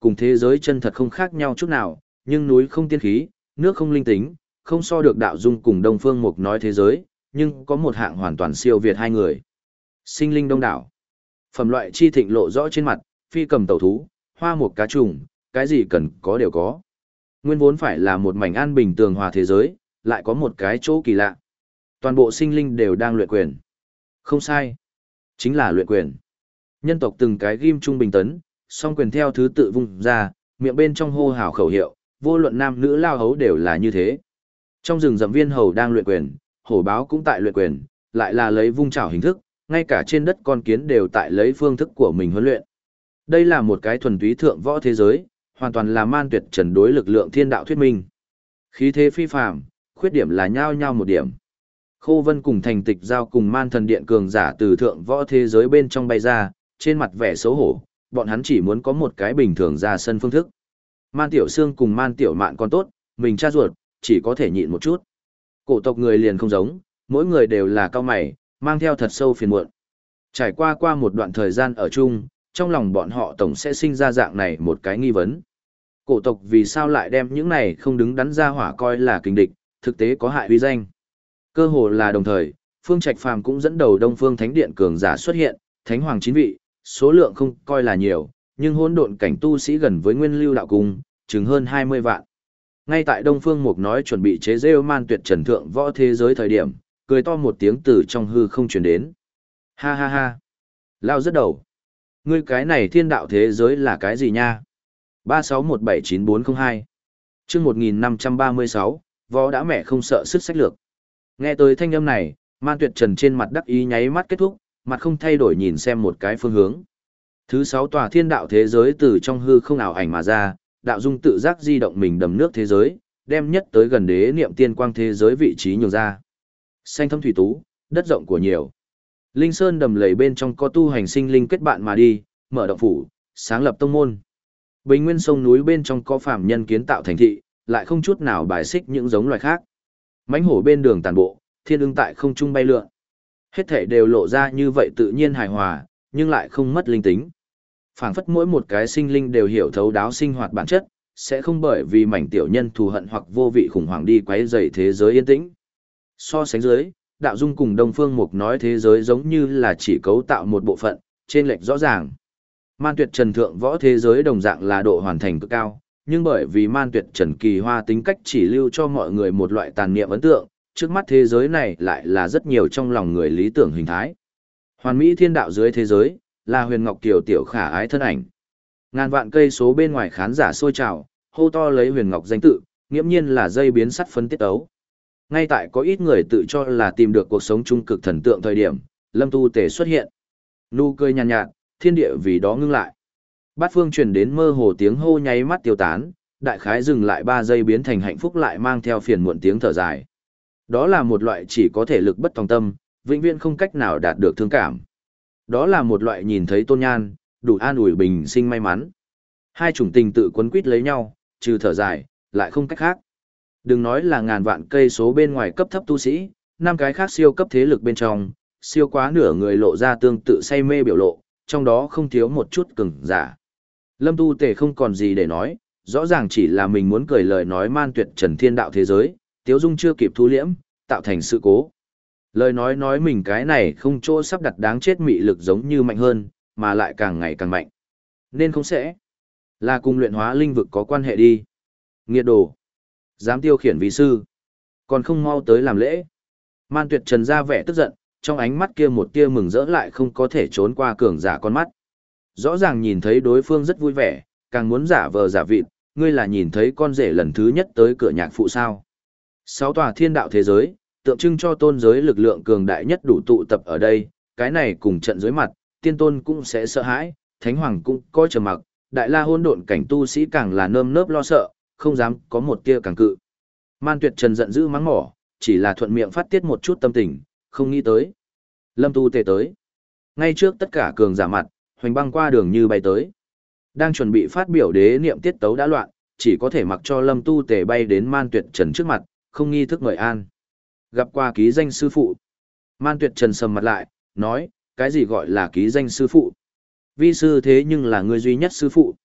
cùng thế giới chân thật không khác nhau chút nào, nhưng núi không tiên khí, nước không linh tính, không so được đạo dung cùng Đông Phương Mục nói thế giới, nhưng có một hạng hoàn toàn siêu việt hai người. Sinh linh đông đảo. Phẩm loại chi thịnh lộ rõ trên mặt, phi cầm tẩu thú, hoa mục cá trùng, cái gì cần có đều có. Nguyên vốn phải là một mảnh an bình tường hòa thế giới, lại có một cái chỗ kỳ lạ. Toàn bộ sinh linh đều đang luyện quyền. Không sai. Chính là luyện quyền. Nhân tộc từng cái ghim trung bình tấn, song quyền theo thứ tự vung ra, miệng bên trong hô hào khẩu hiệu, vô luận nam nữ lao hấu đều là như thế. Trong rừng rậm viên hầu đang luyện quyền, hổ báo cũng tại luyện quyền, lại là lấy vung chảo hình thức, ngay cả trên đất con kiến đều tại lấy phương thức của mình huấn luyện. Đây là một cái thuần túy thượng võ thế giới, hoàn toàn là man tuyệt trần đối lực lượng thiên đạo thuyết minh. Khí thế phi phàm, khuyết điểm là nhao nhao một điểm. Khô Vân cùng Thành Tịch giao cùng man thần điện cường giả từ thượng võ thế giới bên trong bay ra, trên mặt vẻ xấu hổ, bọn hắn chỉ muốn có một cái bình thường ra sân phương thức. Man Tiểu Sương cùng Man Tiểu Mạn còn tốt, mình cha ruột, chỉ có thể nhịn một chút. Cổ tộc người liền không giống, mỗi người đều là cao mày, mang theo thật sâu phiền muộn. Trải qua qua một đoạn thời gian ở chung, trong lòng bọn họ tổng sẽ sinh ra dạng này một cái nghi vấn. Cổ tộc vì sao lại đem những này không đứng đắn ra hỏa coi là kình địch, thực tế có hại uy danh. Cơ hồ là đồng thời, Phương Trạch Phàm cũng dẫn đầu Đông Phương Thánh Điện cường giả xuất hiện, Thánh Hoàng chín vị, số lượng không coi là nhiều, nhưng hỗn độn cảnh tu sĩ gần với Nguyên Lưu đạo cung, chừng hơn hai mươi vạn. Ngay tại Đông Phương Mục nói chuẩn bị chế giễu man tuyệt trần thượng võ thế giới thời điểm, cười to một tiếng từ trong hư không truyền đến. Ha ha ha. Lao rất đầu. Ngươi cái này thiên đạo thế giới là cái gì nha? ba sáu một bảy chín bốn không hai chương một nghìn năm trăm ba mươi sáu, võ đã mẹ không sợ sức sách lược. Nghe tới thanh âm này, man tuyệt trần trên mặt đắc ý nháy mắt kết thúc, mặt không thay đổi nhìn xem một cái phương hướng. Thứ sáu tòa thiên đạo thế giới từ trong hư không ảo ảnh mà ra, đạo dung tự giác di động mình đầm nước thế giới, đem nhất tới gần đế niệm tiên quang thế giới vị trí nhường ra. Xanh thâm thủy tú, đất rộng của nhiều. Linh sơn đầm lầy bên trong có tu hành sinh linh kết bạn mà đi, mở động phủ, sáng lập tông môn. Bình nguyên sông núi bên trong có phàm nhân kiến tạo thành thị, lại không chút nào bài xích những giống loài khác. Mãnh hổ bên đường tàn bộ, thiên ưng tại không trung bay lượn. Hết thể đều lộ ra như vậy tự nhiên hài hòa, nhưng lại không mất linh tính. Phảng phất mỗi một cái sinh linh đều hiểu thấu đáo sinh hoạt bản chất, sẽ không bởi vì mảnh tiểu nhân thù hận hoặc vô vị khủng hoảng đi quấy rầy thế giới yên tĩnh. So sánh dưới, đạo dung cùng Đông Phương Mục nói thế giới giống như là chỉ cấu tạo một bộ phận, trên lệch rõ ràng. Man tuyệt trần thượng võ thế giới đồng dạng là độ hoàn thành cực cao, nhưng bởi vì man tuyệt trần kỳ hoa tính cách chỉ lưu cho mọi người một loại tàn niệm ấn tượng, trước mắt thế giới này lại là rất nhiều trong lòng người lý tưởng hình thái. Hoàn mỹ thiên đạo dưới thế giới, là Huyền Ngọc Kiều tiểu khả ái thân ảnh. Ngàn vạn cây số bên ngoài khán giả sôi trào, hô to lấy Huyền Ngọc danh tự, nghiễm nhiên là dây biến sắt phân tiết ấu. Ngay tại có ít người tự cho là tìm được cuộc sống trung cực thần tượng thời điểm, Lâm Tu Tề xuất hiện. Nụ cười nhàn nhạt, nhạt, thiên địa vì đó ngưng lại. Bát phương truyền đến mơ hồ tiếng hô nháy mắt tiêu tán, đại khái dừng lại ba giây biến thành hạnh phúc lại mang theo phiền muộn tiếng thở dài. Đó là một loại chỉ có thể lực bất tòng tâm, vĩnh viễn không cách nào đạt được thương cảm. Đó là một loại nhìn thấy tôn nhan, đủ an ủi bình sinh may mắn. Hai chủng tình tự quấn quýt lấy nhau, trừ thở dài, lại không cách khác. Đừng nói là ngàn vạn cây số bên ngoài cấp thấp tu sĩ, năm cái khác siêu cấp thế lực bên trong, siêu quá nửa người lộ ra tương tự say mê biểu lộ, trong đó không thiếu một chút cứng giả. Lâm Tu Tề không còn gì để nói, rõ ràng chỉ là mình muốn cười lời nói man tuyệt trần thiên đạo thế giới, Tiếu Dung chưa kịp thu liễm, tạo thành sự cố. Lời nói nói mình cái này không chỗ sắp đặt đáng chết mị lực giống như mạnh hơn, mà lại càng ngày càng mạnh. Nên không sẽ là cùng luyện hóa linh vực có quan hệ đi. Nghiệt đồ. Dám tiêu khiển vi sư. Còn không mau tới làm lễ. Man tuyệt trần ra vẻ tức giận, trong ánh mắt kia một tia mừng rỡ lại không có thể trốn qua cường giả con mắt. Rõ ràng nhìn thấy đối phương rất vui vẻ, càng muốn giả vờ giả vịt, ngươi là nhìn thấy con rể lần thứ nhất tới cửa nhạc phụ sao. Sáu tòa thiên đạo thế giới, tượng trưng cho tôn giới lực lượng cường đại nhất đủ tụ tập ở đây, cái này cùng trận dưới mặt, tiên tôn cũng sẽ sợ hãi, thánh hoàng cũng coi trầm mặc, đại la hôn độn cảnh tu sĩ càng là nơm nớp lo sợ, không dám có một tia càng cự. Man tuyệt trần giận dữ mắng mỏ, chỉ là thuận miệng phát tiết một chút tâm tình, không nghĩ tới. Lâm Tu Tề tới. Ngay trước tất cả cường giả mặt, hoành băng qua đường như bay tới. Đang chuẩn bị phát biểu đế niệm tiết tấu đã loạn, chỉ có thể mặc cho Lâm Tu Tề bay đến Man tuyệt trần trước mặt, không nghi thức mời an. Gặp qua ký danh sư phụ. Man tuyệt trần sầm mặt lại, nói, cái gì gọi là ký danh sư phụ? Vi sư thế nhưng là người duy nhất sư phụ.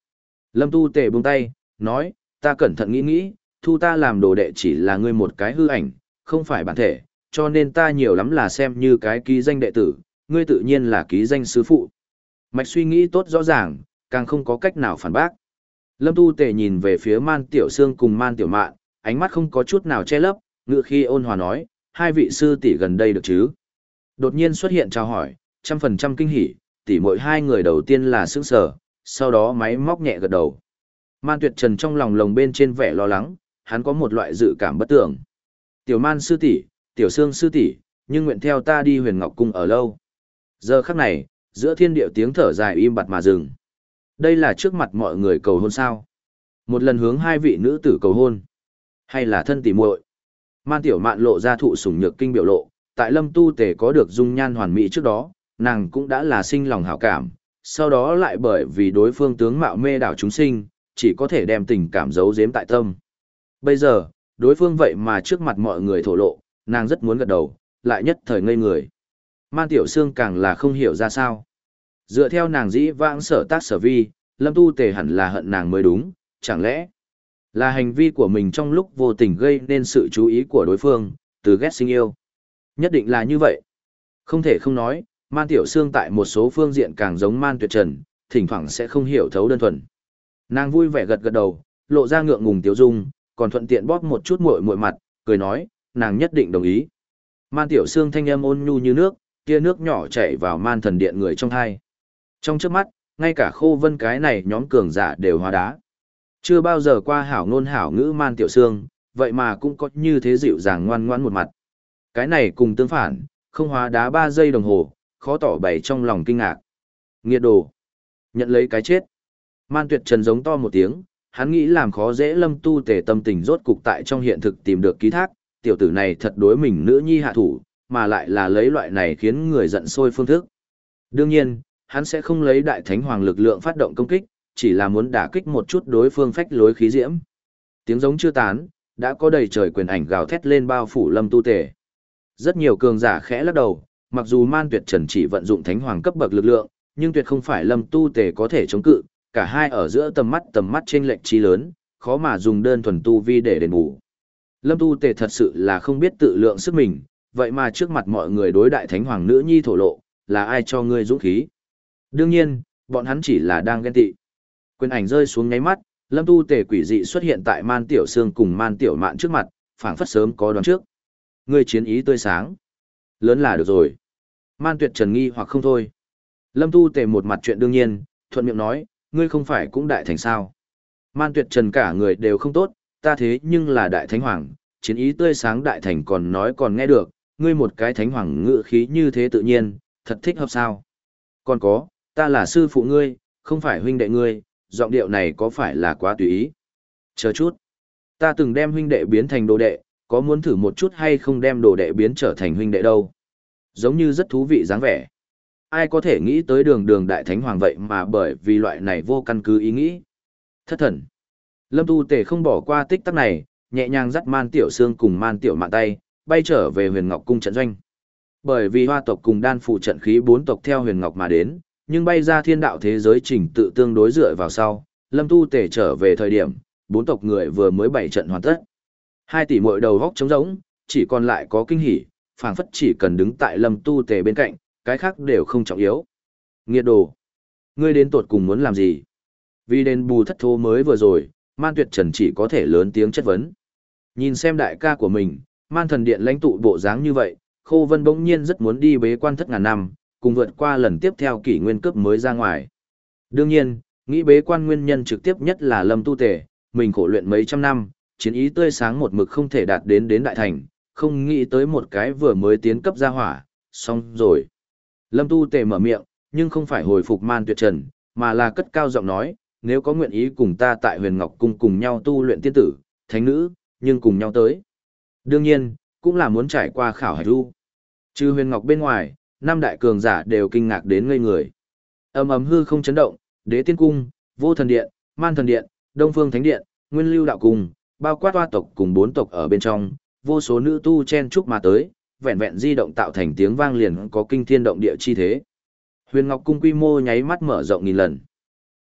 Lâm Tu Tề buông tay, nói, ta cẩn thận nghĩ nghĩ, thu ta làm đồ đệ chỉ là ngươi một cái hư ảnh, không phải bản thể, cho nên ta nhiều lắm là xem như cái ký danh đệ tử, ngươi tự nhiên là ký danh sư phụ. Mạch suy nghĩ tốt rõ ràng, càng không có cách nào phản bác. Lâm Tu Tề nhìn về phía Man Tiểu Sương cùng Man Tiểu Mạn, ánh mắt không có chút nào che lấp, ngựa khi ôn hòa nói, hai vị sư tỷ gần đây được chứ? Đột nhiên xuất hiện chào hỏi, trăm phần trăm kinh hỉ, tỷ muội hai người đầu tiên là sững sờ, sau đó máy móc nhẹ gật đầu. Man Tuyệt Trần trong lòng lồng bên trên vẻ lo lắng, hắn có một loại dự cảm bất tưởng. Tiểu Man sư tỷ, Tiểu Sương sư tỷ, nhưng nguyện theo ta đi Huyền Ngọc cung ở lâu. Giờ khắc này, giữa thiên địa tiếng thở dài im bặt mà dừng. Đây là trước mặt mọi người cầu hôn sao? Một lần hướng hai vị nữ tử cầu hôn, hay là thân tỷ muội? Man Tiểu Mạn lộ ra thụ sủng nhược kinh biểu lộ, tại Lâm Tu Tề có được dung nhan hoàn mỹ trước đó, nàng cũng đã là sinh lòng hảo cảm, sau đó lại bởi vì đối phương tướng mạo mê đảo chúng sinh, chỉ có thể đem tình cảm giấu giếm tại tâm. Bây giờ, đối phương vậy mà trước mặt mọi người thổ lộ, nàng rất muốn gật đầu, lại nhất thời ngây người. Man Tiểu Sương càng là không hiểu ra sao. Dựa theo nàng dĩ vãng sở tác sở vi, Lâm Tu Tề hẳn là hận nàng mới đúng, chẳng lẽ là hành vi của mình trong lúc vô tình gây nên sự chú ý của đối phương, từ ghét sinh yêu. Nhất định là như vậy. Không thể không nói, Man Tiểu Sương tại một số phương diện càng giống Man Tuyệt Trần, thỉnh thoảng sẽ không hiểu thấu đơn thuần. Nàng vui vẻ gật gật đầu, lộ ra ngượng ngùng tiếu dung, còn thuận tiện bóp một chút muội muội mặt, cười nói, nàng nhất định đồng ý. Man Tiểu Sương thanh âm ôn nhu như nước, tia nước nhỏ chảy vào Man Thần Điện người trong hai. Trong chớp mắt, ngay cả Khô Vân cái này nhóm cường giả đều hóa đá. Chưa bao giờ qua hảo ngôn hảo ngữ Man Tiểu Sương, vậy mà cũng có như thế dịu dàng ngoan ngoãn một mặt. Cái này cùng tương phản, không hóa đá ba giây đồng hồ, khó tỏ bày trong lòng kinh ngạc. Nghiệt đồ. Nhận lấy cái chết. Man Tuyệt Trần giống to một tiếng, hắn nghĩ làm khó dễ Lâm Tu Tề tâm tình rốt cục tại trong hiện thực tìm được ký thác, tiểu tử này thật đối mình nữ nhi hạ thủ, mà lại là lấy loại này khiến người giận sôi phương thức. Đương nhiên, hắn sẽ không lấy đại thánh hoàng lực lượng phát động công kích, chỉ là muốn đả kích một chút đối phương phách lối khí diễm. Tiếng giống chưa tán, đã có đầy trời quyền ảnh gào thét lên bao phủ Lâm Tu Tề. Rất nhiều cường giả khẽ lắc đầu, mặc dù Man Tuyệt Trần chỉ vận dụng thánh hoàng cấp bậc lực lượng, nhưng tuyệt không phải Lâm Tu Tề có thể chống cự, cả hai ở giữa tầm mắt tầm mắt chênh lệch chi lớn, khó mà dùng đơn thuần tu vi để đền bù. Lâm Tu Tề thật sự là không biết tự lượng sức mình, vậy mà trước mặt mọi người đối đại thánh hoàng nữ nhi thổ lộ, là ai cho ngươi dũng khí? Đương nhiên, bọn hắn chỉ là đang ghen tị. Quyền ảnh rơi xuống nháy mắt, Lâm Tu Tề quỷ dị xuất hiện tại Man Tiểu Sương cùng Man Tiểu Mạn trước mặt, phảng phất sớm có đoán trước. Ngươi chiến ý tươi sáng, lớn là được rồi. Man Tuyệt Trần nghi hoặc không thôi. Lâm Tu Tề một mặt chuyện đương nhiên, thuận miệng nói, ngươi không phải cũng đại thành sao? Man Tuyệt Trần cả người đều không tốt, ta thế nhưng là đại thánh hoàng, chiến ý tươi sáng đại thành còn nói còn nghe được, ngươi một cái thánh hoàng ngự khí như thế tự nhiên, thật thích hợp sao? Còn có, ta là sư phụ ngươi, không phải huynh đệ ngươi, giọng điệu này có phải là quá tùy ý? Chờ chút, ta từng đem huynh đệ biến thành đồ đệ, có muốn thử một chút hay không đem đồ đệ biến trở thành huynh đệ đâu? Giống như rất thú vị dáng vẻ. Ai có thể nghĩ tới đường đường đại thánh hoàng vậy mà bởi vì loại này vô căn cứ ý nghĩ. Thất thần. Lâm Tu Tề không bỏ qua tích tắc này, nhẹ nhàng dắt Man Tiểu Sương cùng Man Tiểu Mạn tay, bay trở về Huyền Ngọc cung trận doanh. Bởi vì Hoa tộc cùng Đan phụ trận khí bốn tộc theo Huyền Ngọc mà đến, nhưng bay ra thiên đạo thế giới trình tự tương đối dựa vào sau, Lâm Tu Tề trở về thời điểm, bốn tộc người vừa mới bảy trận hoàn tất. Hai tỷ muội đầu góc trống rỗng, chỉ còn lại có kinh hỉ, phảng phất chỉ cần đứng tại Lâm Tu Tề bên cạnh, cái khác đều không trọng yếu. Nghiệt đồ, ngươi đến tột cùng muốn làm gì? Vì đền bù thất thố mới vừa rồi, Man Tuyệt Trần chỉ có thể lớn tiếng chất vấn. Nhìn xem đại ca của mình, Man Thần Điện lãnh tụ bộ dáng như vậy, Khô Vân bỗng nhiên rất muốn đi bế quan thất ngàn năm, cùng vượt qua lần tiếp theo kỷ nguyên cướp mới ra ngoài. Đương nhiên, nghĩ bế quan nguyên nhân trực tiếp nhất là Lâm Tu Tề, mình khổ luyện mấy trăm năm, chiến ý tươi sáng một mực không thể đạt đến đến đại thành, không nghĩ tới một cái vừa mới tiến cấp ra hỏa, xong rồi. Lâm Tu Tề mở miệng, nhưng không phải hồi phục Man Tuyệt Trần, mà là cất cao giọng nói, nếu có nguyện ý cùng ta tại Huyền Ngọc Cung cùng nhau tu luyện tiên tử, thánh nữ, nhưng cùng nhau tới. Đương nhiên, cũng là muốn trải qua khảo hạch ru. Trừ Huyền Ngọc bên ngoài, năm đại cường giả đều kinh ngạc đến ngây người. Ầm ầm hư không chấn động, Đế Tiên Cung, Vô Thần Điện, Man Thần Điện, Đông Phương Thánh Điện, Nguyên Lưu Đạo Cung, bao quát Hoa tộc cùng bốn tộc ở bên trong, vô số nữ tu chen chúc mà tới, vẹn vẹn di động tạo thành tiếng vang liền có kinh thiên động địa chi thế. Huyền Ngọc Cung quy mô nháy mắt mở rộng nghìn lần.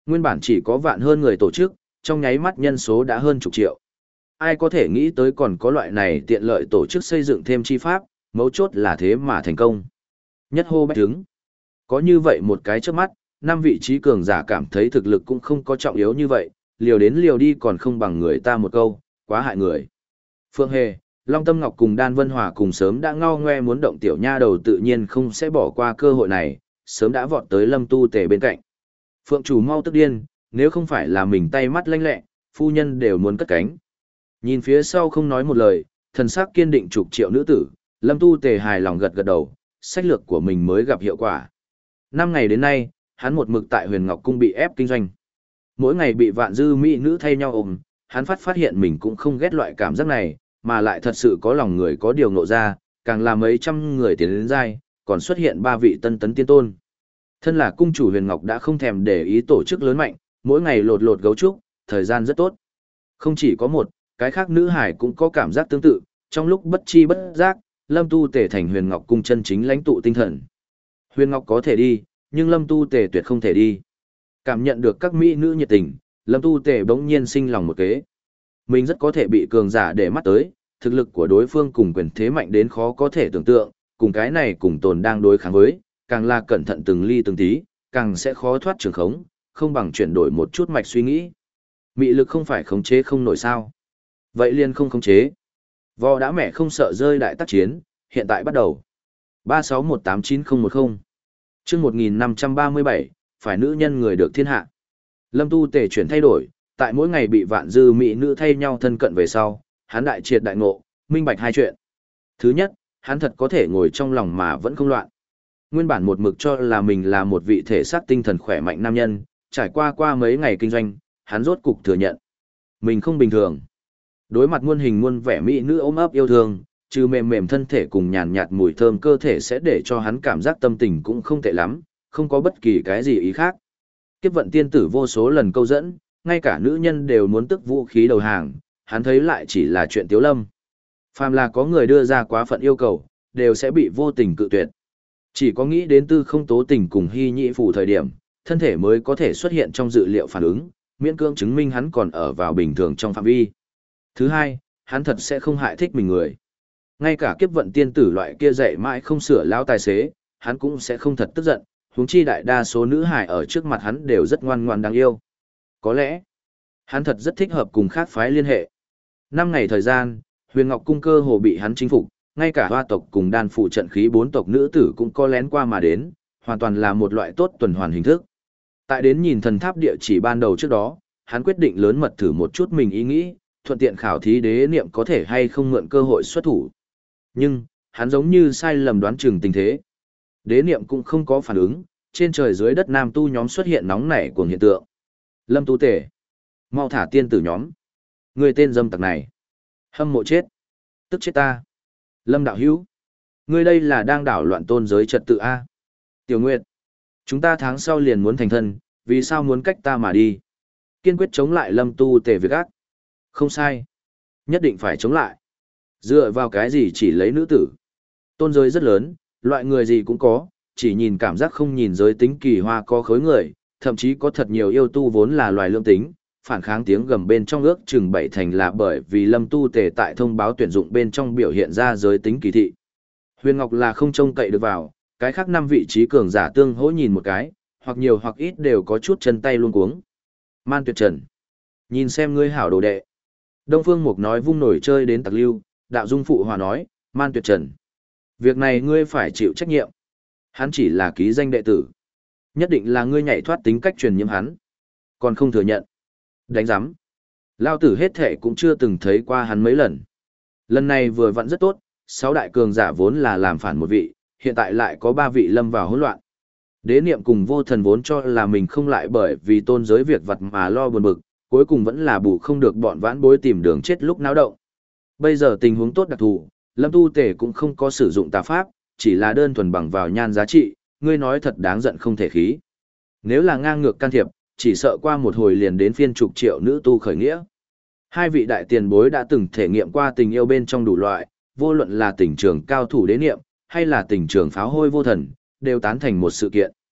Nguyên bản chỉ có vạn hơn người tổ chức, trong nháy mắt nhân số đã hơn chục triệu. Ai có thể nghĩ tới còn có loại này tiện lợi tổ chức xây dựng thêm chi pháp, mấu chốt là thế mà thành công. Nhất hô bách trứng. Có như vậy một cái trước mắt, năm vị trí cường giả cảm thấy thực lực cũng không có trọng yếu như vậy, liều đến liều đi còn không bằng người ta một câu, quá hại người. Phương Hề, Long Tâm Ngọc cùng Đan Vân Hòa cùng sớm đã ngao ngoe muốn động tiểu nha đầu tự nhiên không sẽ bỏ qua cơ hội này, sớm đã vọt tới Lâm Tu Tề bên cạnh. Phượng chủ mau tức điên, nếu không phải là mình tay mắt lanh lẹ, phu nhân đều muốn cất cánh. Nhìn phía sau không nói một lời, thần sắc kiên định chục triệu nữ tử, Lâm Tu Tề hài lòng gật gật đầu, sách lược của mình mới gặp hiệu quả. Năm ngày đến nay, hắn một mực tại Huyền Ngọc Cung bị ép kinh doanh. Mỗi ngày bị vạn dư mỹ nữ thay nhau ôm, hắn phát phát hiện mình cũng không ghét loại cảm giác này, mà lại thật sự có lòng người có điều ngộ ra, càng là mấy trăm người tiến đến giai, còn xuất hiện ba vị tân tấn tiên tôn. Thân là cung chủ Huyền Ngọc đã không thèm để ý tổ chức lớn mạnh, mỗi ngày lột lột gấu trúc, thời gian rất tốt. Không chỉ có một, cái khác nữ hải cũng có cảm giác tương tự, trong lúc bất chi bất giác, Lâm Tu Tề thành Huyền Ngọc cung chân chính lãnh tụ tinh thần. Huyền Ngọc có thể đi, nhưng Lâm Tu Tề tuyệt không thể đi. Cảm nhận được các mỹ nữ nhiệt tình, Lâm Tu Tề bỗng nhiên sinh lòng một kế. Mình rất có thể bị cường giả để mắt tới, thực lực của đối phương cùng quyền thế mạnh đến khó có thể tưởng tượng, cùng cái này cùng tồn đang đối kháng với, càng là cẩn thận từng ly từng tí, càng sẽ khó thoát trường khống, không bằng chuyển đổi một chút mạch suy nghĩ. Mị lực không phải khống chế không nổi sao. Vậy liền không khống chế. Vò đã mẹ không sợ rơi đại tác chiến, hiện tại bắt đầu. ba sáu một tám chín không một không chương một nghìn năm trăm ba mươi bảy, phải nữ nhân người được thiên hạ. Lâm Tu Tề chuyển thay đổi, tại mỗi ngày bị vạn dư mỹ nữ thay nhau thân cận về sau, hắn đại triệt đại ngộ, minh bạch hai chuyện. Thứ nhất, hắn thật có thể ngồi trong lòng mà vẫn không loạn. Nguyên bản một mực cho là mình là một vị thể xác tinh thần khỏe mạnh nam nhân, trải qua qua mấy ngày kinh doanh, hắn rốt cục thừa nhận. Mình không bình thường. Đối mặt muôn hình muôn vẻ mỹ nữ ôm ấp yêu thương, trừ mềm mềm thân thể cùng nhàn nhạt mùi thơm cơ thể sẽ để cho hắn cảm giác tâm tình cũng không tệ lắm, không có bất kỳ cái gì ý khác. Kiếp vận tiên tử vô số lần câu dẫn, ngay cả nữ nhân đều muốn tức vũ khí đầu hàng, hắn thấy lại chỉ là chuyện tiếu lâm. Phàm là có người đưa ra quá phận yêu cầu, đều sẽ bị vô tình cự tuyệt. Chỉ có nghĩ đến tư không tố tình cùng hy nhị phủ thời điểm, thân thể mới có thể xuất hiện trong dự liệu phản ứng, miễn cưỡng chứng minh hắn còn ở vào bình thường trong phạm vi. Thứ hai, hắn thật sẽ không hại thích mình người. Ngay cả kiếp vận tiên tử loại kia dạy mãi không sửa lão tài xế, hắn cũng sẽ không thật tức giận, huống chi đại đa số nữ hài ở trước mặt hắn đều rất ngoan ngoan đáng yêu. Có lẽ, hắn thật rất thích hợp cùng khác phái liên hệ. Năm ngày thời gian, Huyền Ngọc cung cơ hồ bị hắn chinh phục, ngay cả hoa tộc cùng đan phụ trận khí bốn tộc nữ tử cũng có lén qua mà đến, hoàn toàn là một loại tốt tuần hoàn hình thức. Tại đến nhìn thần tháp địa chỉ ban đầu trước đó, hắn quyết định lớn mật thử một chút mình ý nghĩ, thuận tiện khảo thí đế niệm có thể hay không mượn cơ hội xuất thủ. Nhưng, hắn giống như sai lầm đoán chừng tình thế. Đế niệm cũng không có phản ứng, trên trời dưới đất nam tu nhóm xuất hiện nóng nảy của hiện tượng. Lâm Tu Tề, mau thả tiên tử nhóm. Người tên dâm tặc này. Hâm mộ chết. Tức chết ta. Lâm đạo hữu. Ngươi đây là đang đảo loạn tôn giới trật tự A. Tiểu Nguyệt. Chúng ta tháng sau liền muốn thành thân, vì sao muốn cách ta mà đi? Kiên quyết chống lại Lâm Tu Tề việc ác. Không sai. Nhất định phải chống lại. Dựa vào cái gì chỉ lấy nữ tử? Tôn giới rất lớn, loại người gì cũng có, chỉ nhìn cảm giác không nhìn giới tính kỳ hoa có khối người, thậm chí có thật nhiều yêu tu vốn là loài lương tính, phản kháng tiếng gầm bên trong ước chừng bảy thành là bởi vì Lâm Tu Tề tại thông báo tuyển dụng bên trong biểu hiện ra giới tính kỳ thị. Huyền Ngọc là không trông cậy được vào, cái khác năm vị trí cường giả tương hỗ nhìn một cái, hoặc nhiều hoặc ít đều có chút chân tay luống cuống. Man Tuyệt Trần, nhìn xem ngươi hảo đồ đệ. Đông Phương Mục nói vung nổi chơi đến tặc lưu, Đạo Dung phụ hòa nói, Man Tuyệt Trần, việc này ngươi phải chịu trách nhiệm. Hắn chỉ là ký danh đệ tử. Nhất định là ngươi nhảy thoát tính cách truyền nhiễm hắn. Còn không thừa nhận. Đánh giám. Lao tử hết thể cũng chưa từng thấy qua hắn mấy lần. Lần này vừa vặn rất tốt, sáu đại cường giả vốn là làm phản một vị, hiện tại lại có ba vị lâm vào hỗn loạn. Đế niệm cùng vô thần vốn cho là mình không lại bởi vì tôn giới việc vật mà lo buồn bực, cuối cùng vẫn là bù không được bọn vãn bối tìm đường chết lúc náo động. Bây giờ tình huống tốt đặc thù, Lâm Tu Tề cũng không có sử dụng tà pháp, chỉ là đơn thuần bằng vào nhan giá trị, ngươi nói thật đáng giận không thể khí. Nếu là ngang ngược can thiệp, chỉ sợ qua một hồi liền đến phiên chục triệu nữ tu khởi nghĩa. Hai vị đại tiền bối đã từng thể nghiệm qua tình yêu bên trong đủ loại, vô luận là tình trường cao thủ đế niệm, hay là tình trường pháo hôi vô thần, đều tán thành một sự kiện.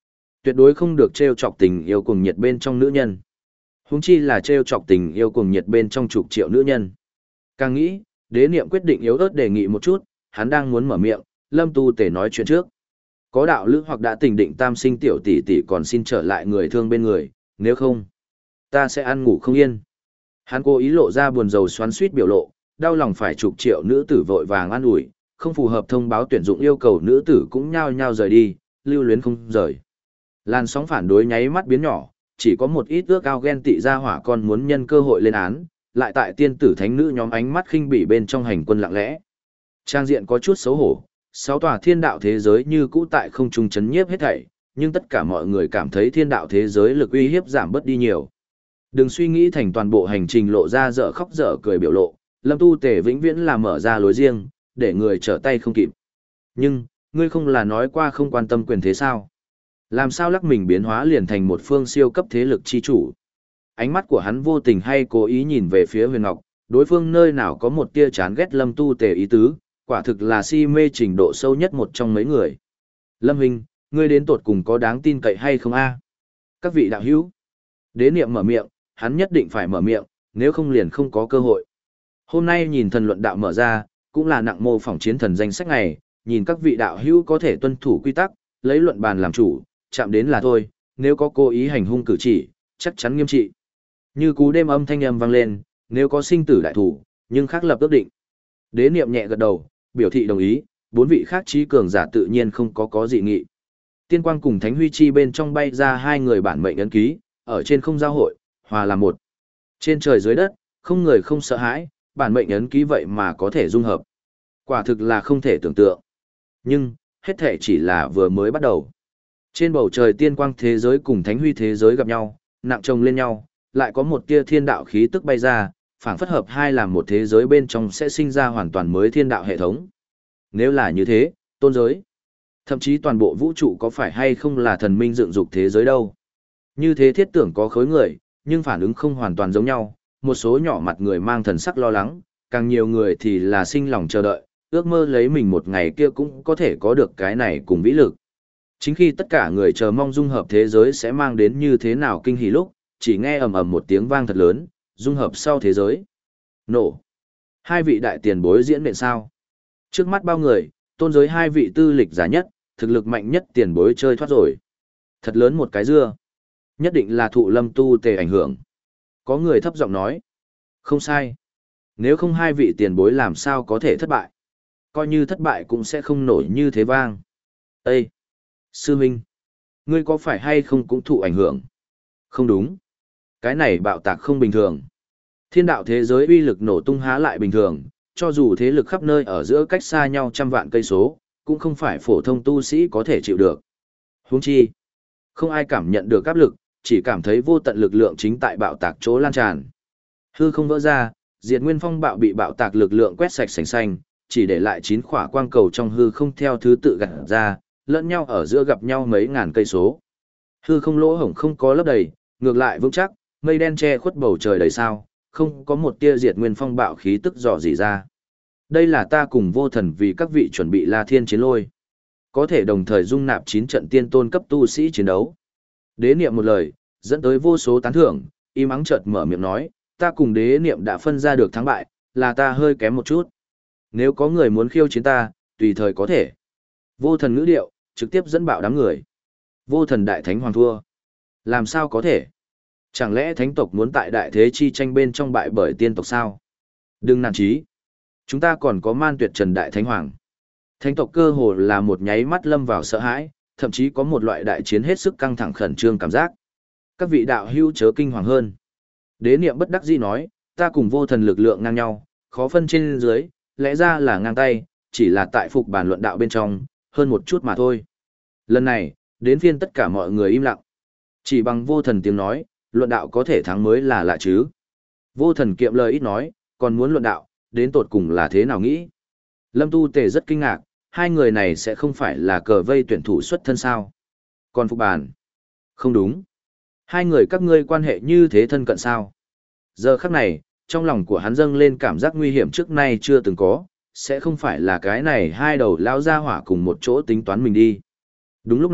Tuyệt đối không được trêu chọc tình yêu cuồng nhiệt bên trong nữ nhân. Huống chi là trêu chọc tình yêu cuồng nhiệt bên trong chục triệu nữ nhân. Càng nghĩ, đế niệm quyết định yếu ớt đề nghị một chút, hắn đang muốn mở miệng, Lâm Tu Tề nói chuyện trước. Có đạo lữ hoặc đã tình định tam sinh tiểu tỷ tỷ còn xin trở lại người thương bên người, nếu không, ta sẽ ăn ngủ không yên. Hắn cố ý lộ ra buồn rầu xoắn xuýt biểu lộ, đau lòng phải chục triệu nữ tử vội vàng an ủi, không phù hợp thông báo tuyển dụng yêu cầu nữ tử cũng nhao nhao rời đi, lưu luyến không rời. Làn sóng phản đối nháy mắt biến nhỏ, chỉ có một ít ước ao ghen tị ra hỏa con muốn nhân cơ hội lên án, lại tại tiên tử thánh nữ nhóm ánh mắt khinh bỉ bên trong hành quân lặng lẽ. Trang diện có chút xấu hổ, sáu tòa thiên đạo thế giới như cũ tại không trung chấn nhiếp hết thảy, nhưng tất cả mọi người cảm thấy thiên đạo thế giới lực uy hiếp giảm bớt đi nhiều. Đừng suy nghĩ thành toàn bộ hành trình lộ ra dở khóc dở cười biểu lộ, Lâm Tu Tề vĩnh viễn là mở ra lối riêng, để người trở tay không kịp. Nhưng, ngươi không là nói qua không quan tâm quyền thế sao? Làm sao lắc mình biến hóa liền thành một phương siêu cấp thế lực chi chủ? Ánh mắt của hắn vô tình hay cố ý nhìn về phía Huyền Ngọc, đối phương nơi nào có một tia chán ghét Lâm Tu Tề ý tứ, quả thực là si mê trình độ sâu nhất một trong mấy người. Lâm Hình, ngươi đến tột cùng có đáng tin cậy hay không a? Các vị đạo hữu. Đế niệm mở miệng, hắn nhất định phải mở miệng, nếu không liền không có cơ hội. Hôm nay nhìn thần luận đạo mở ra, cũng là nặng mô phỏng chiến thần danh sách này, nhìn các vị đạo hữu có thể tuân thủ quy tắc, lấy luận bàn làm chủ, chạm đến là thôi, nếu có cố ý hành hung cử chỉ, chắc chắn nghiêm trị. Như cú đêm âm thanh âm vang lên, nếu có sinh tử đại thủ, nhưng khác lập ước định. Đế niệm nhẹ gật đầu, biểu thị đồng ý, bốn vị khác trí cường giả tự nhiên không có có dị nghị. Tiên quang cùng Thánh Huy Chi bên trong bay ra hai người bản mệnh ấn ký, ở trên không giao hội, hòa là một. Trên trời dưới đất, không người không sợ hãi, bản mệnh ấn ký vậy mà có thể dung hợp. Quả thực là không thể tưởng tượng. Nhưng, hết thể chỉ là vừa mới bắt đầu. Trên bầu trời tiên quang thế giới cùng Thánh Huy thế giới gặp nhau, nặng chồng lên nhau, lại có một tia thiên đạo khí tức bay ra, phảng phất hợp hai làm một thế giới bên trong sẽ sinh ra hoàn toàn mới thiên đạo hệ thống. Nếu là như thế, tôn giới, thậm chí toàn bộ vũ trụ có phải hay không là thần minh dựng dục thế giới đâu. Như thế thiết tưởng có khối người, nhưng phản ứng không hoàn toàn giống nhau, một số nhỏ mặt người mang thần sắc lo lắng, càng nhiều người thì là sinh lòng chờ đợi, ước mơ lấy mình một ngày kia cũng có thể có được cái này cùng vĩ lực. Chính khi tất cả người chờ mong dung hợp thế giới sẽ mang đến như thế nào kinh hỉ lúc, chỉ nghe ầm ầm một tiếng vang thật lớn, dung hợp sau thế giới. Nổ. Hai vị đại tiền bối diễn nện sao? Trước mắt bao người, tôn giới hai vị tư lịch giả nhất, thực lực mạnh nhất tiền bối chơi thoát rồi. Thật lớn một cái dưa. Nhất định là thụ Lâm Tu Tề ảnh hưởng. Có người thấp giọng nói. Không sai. Nếu không hai vị tiền bối làm sao có thể thất bại. Coi như thất bại cũng sẽ không nổi như thế vang. Ê! Sư Minh! Ngươi có phải hay không cũng thụ ảnh hưởng? Không đúng. Cái này bạo tạc không bình thường. Thiên đạo thế giới uy lực nổ tung há lại bình thường, cho dù thế lực khắp nơi ở giữa cách xa nhau trăm vạn cây số, cũng không phải phổ thông tu sĩ có thể chịu được. Huống chi, không ai cảm nhận được áp lực, chỉ cảm thấy vô tận lực lượng chính tại bạo tạc chỗ lan tràn. Hư không vỡ ra, diệt nguyên phong bạo bị bạo tạc lực lượng quét sạch sành xanh, chỉ để lại chín khỏa quang cầu trong hư không theo thứ tự gặt ra, lẫn nhau ở giữa gặp nhau mấy ngàn cây số. Hư không lỗ hổng không có lấp đầy, ngược lại vững chắc, mây đen che khuất bầu trời đầy sao, không có một tia diệt nguyên phong bạo khí tức dò dỉ ra. Đây là ta cùng vô thần vì các vị chuẩn bị La Thiên chiến lôi. Có thể đồng thời dung nạp chín trận tiên tôn cấp tu sĩ chiến đấu. Đế niệm một lời, dẫn tới vô số tán thưởng, im ắng chợt mở miệng nói, ta cùng đế niệm đã phân ra được thắng bại, là ta hơi kém một chút. Nếu có người muốn khiêu chiến ta, tùy thời có thể. Vô thần ngữ điệu, trực tiếp dẫn bạo đám người. Vô thần đại thánh hoàng thua. Làm sao có thể? Chẳng lẽ thánh tộc muốn tại đại thế chi tranh bên trong bại bởi tiên tộc sao? Đừng nản chí. Chúng ta còn có man tuyệt trần đại thánh hoàng. Thánh tộc cơ hồ là một nháy mắt lâm vào sợ hãi, thậm chí có một loại đại chiến hết sức căng thẳng khẩn trương cảm giác. Các vị đạo hữu chớ kinh hoàng hơn. Đế niệm bất đắc dĩ nói, ta cùng vô thần lực lượng ngang nhau, khó phân trên dưới, lẽ ra là ngang tay, chỉ là tại phục bàn luận đạo bên trong, hơn một chút mà thôi. Lần này, đến phiên tất cả mọi người im lặng. Chỉ bằng vô thần tiếng nói, luận đạo có thể thắng mới là lạ chứ. Vô thần kiệm lời ít nói, còn muốn luận đạo, đến tột cùng là thế nào nghĩ. Lâm Tu Tề rất kinh ngạc, hai người này sẽ không phải là cờ vây tuyển thủ xuất thân sao. Còn phục bàn. Không đúng. Hai người các ngươi quan hệ như thế thân cận sao. Giờ khắc này, trong lòng của hắn dâng lên cảm giác nguy hiểm trước nay chưa từng có, sẽ không phải là cái này hai đầu lao ra hỏa cùng một chỗ tính toán mình đi. Đúng lúc này,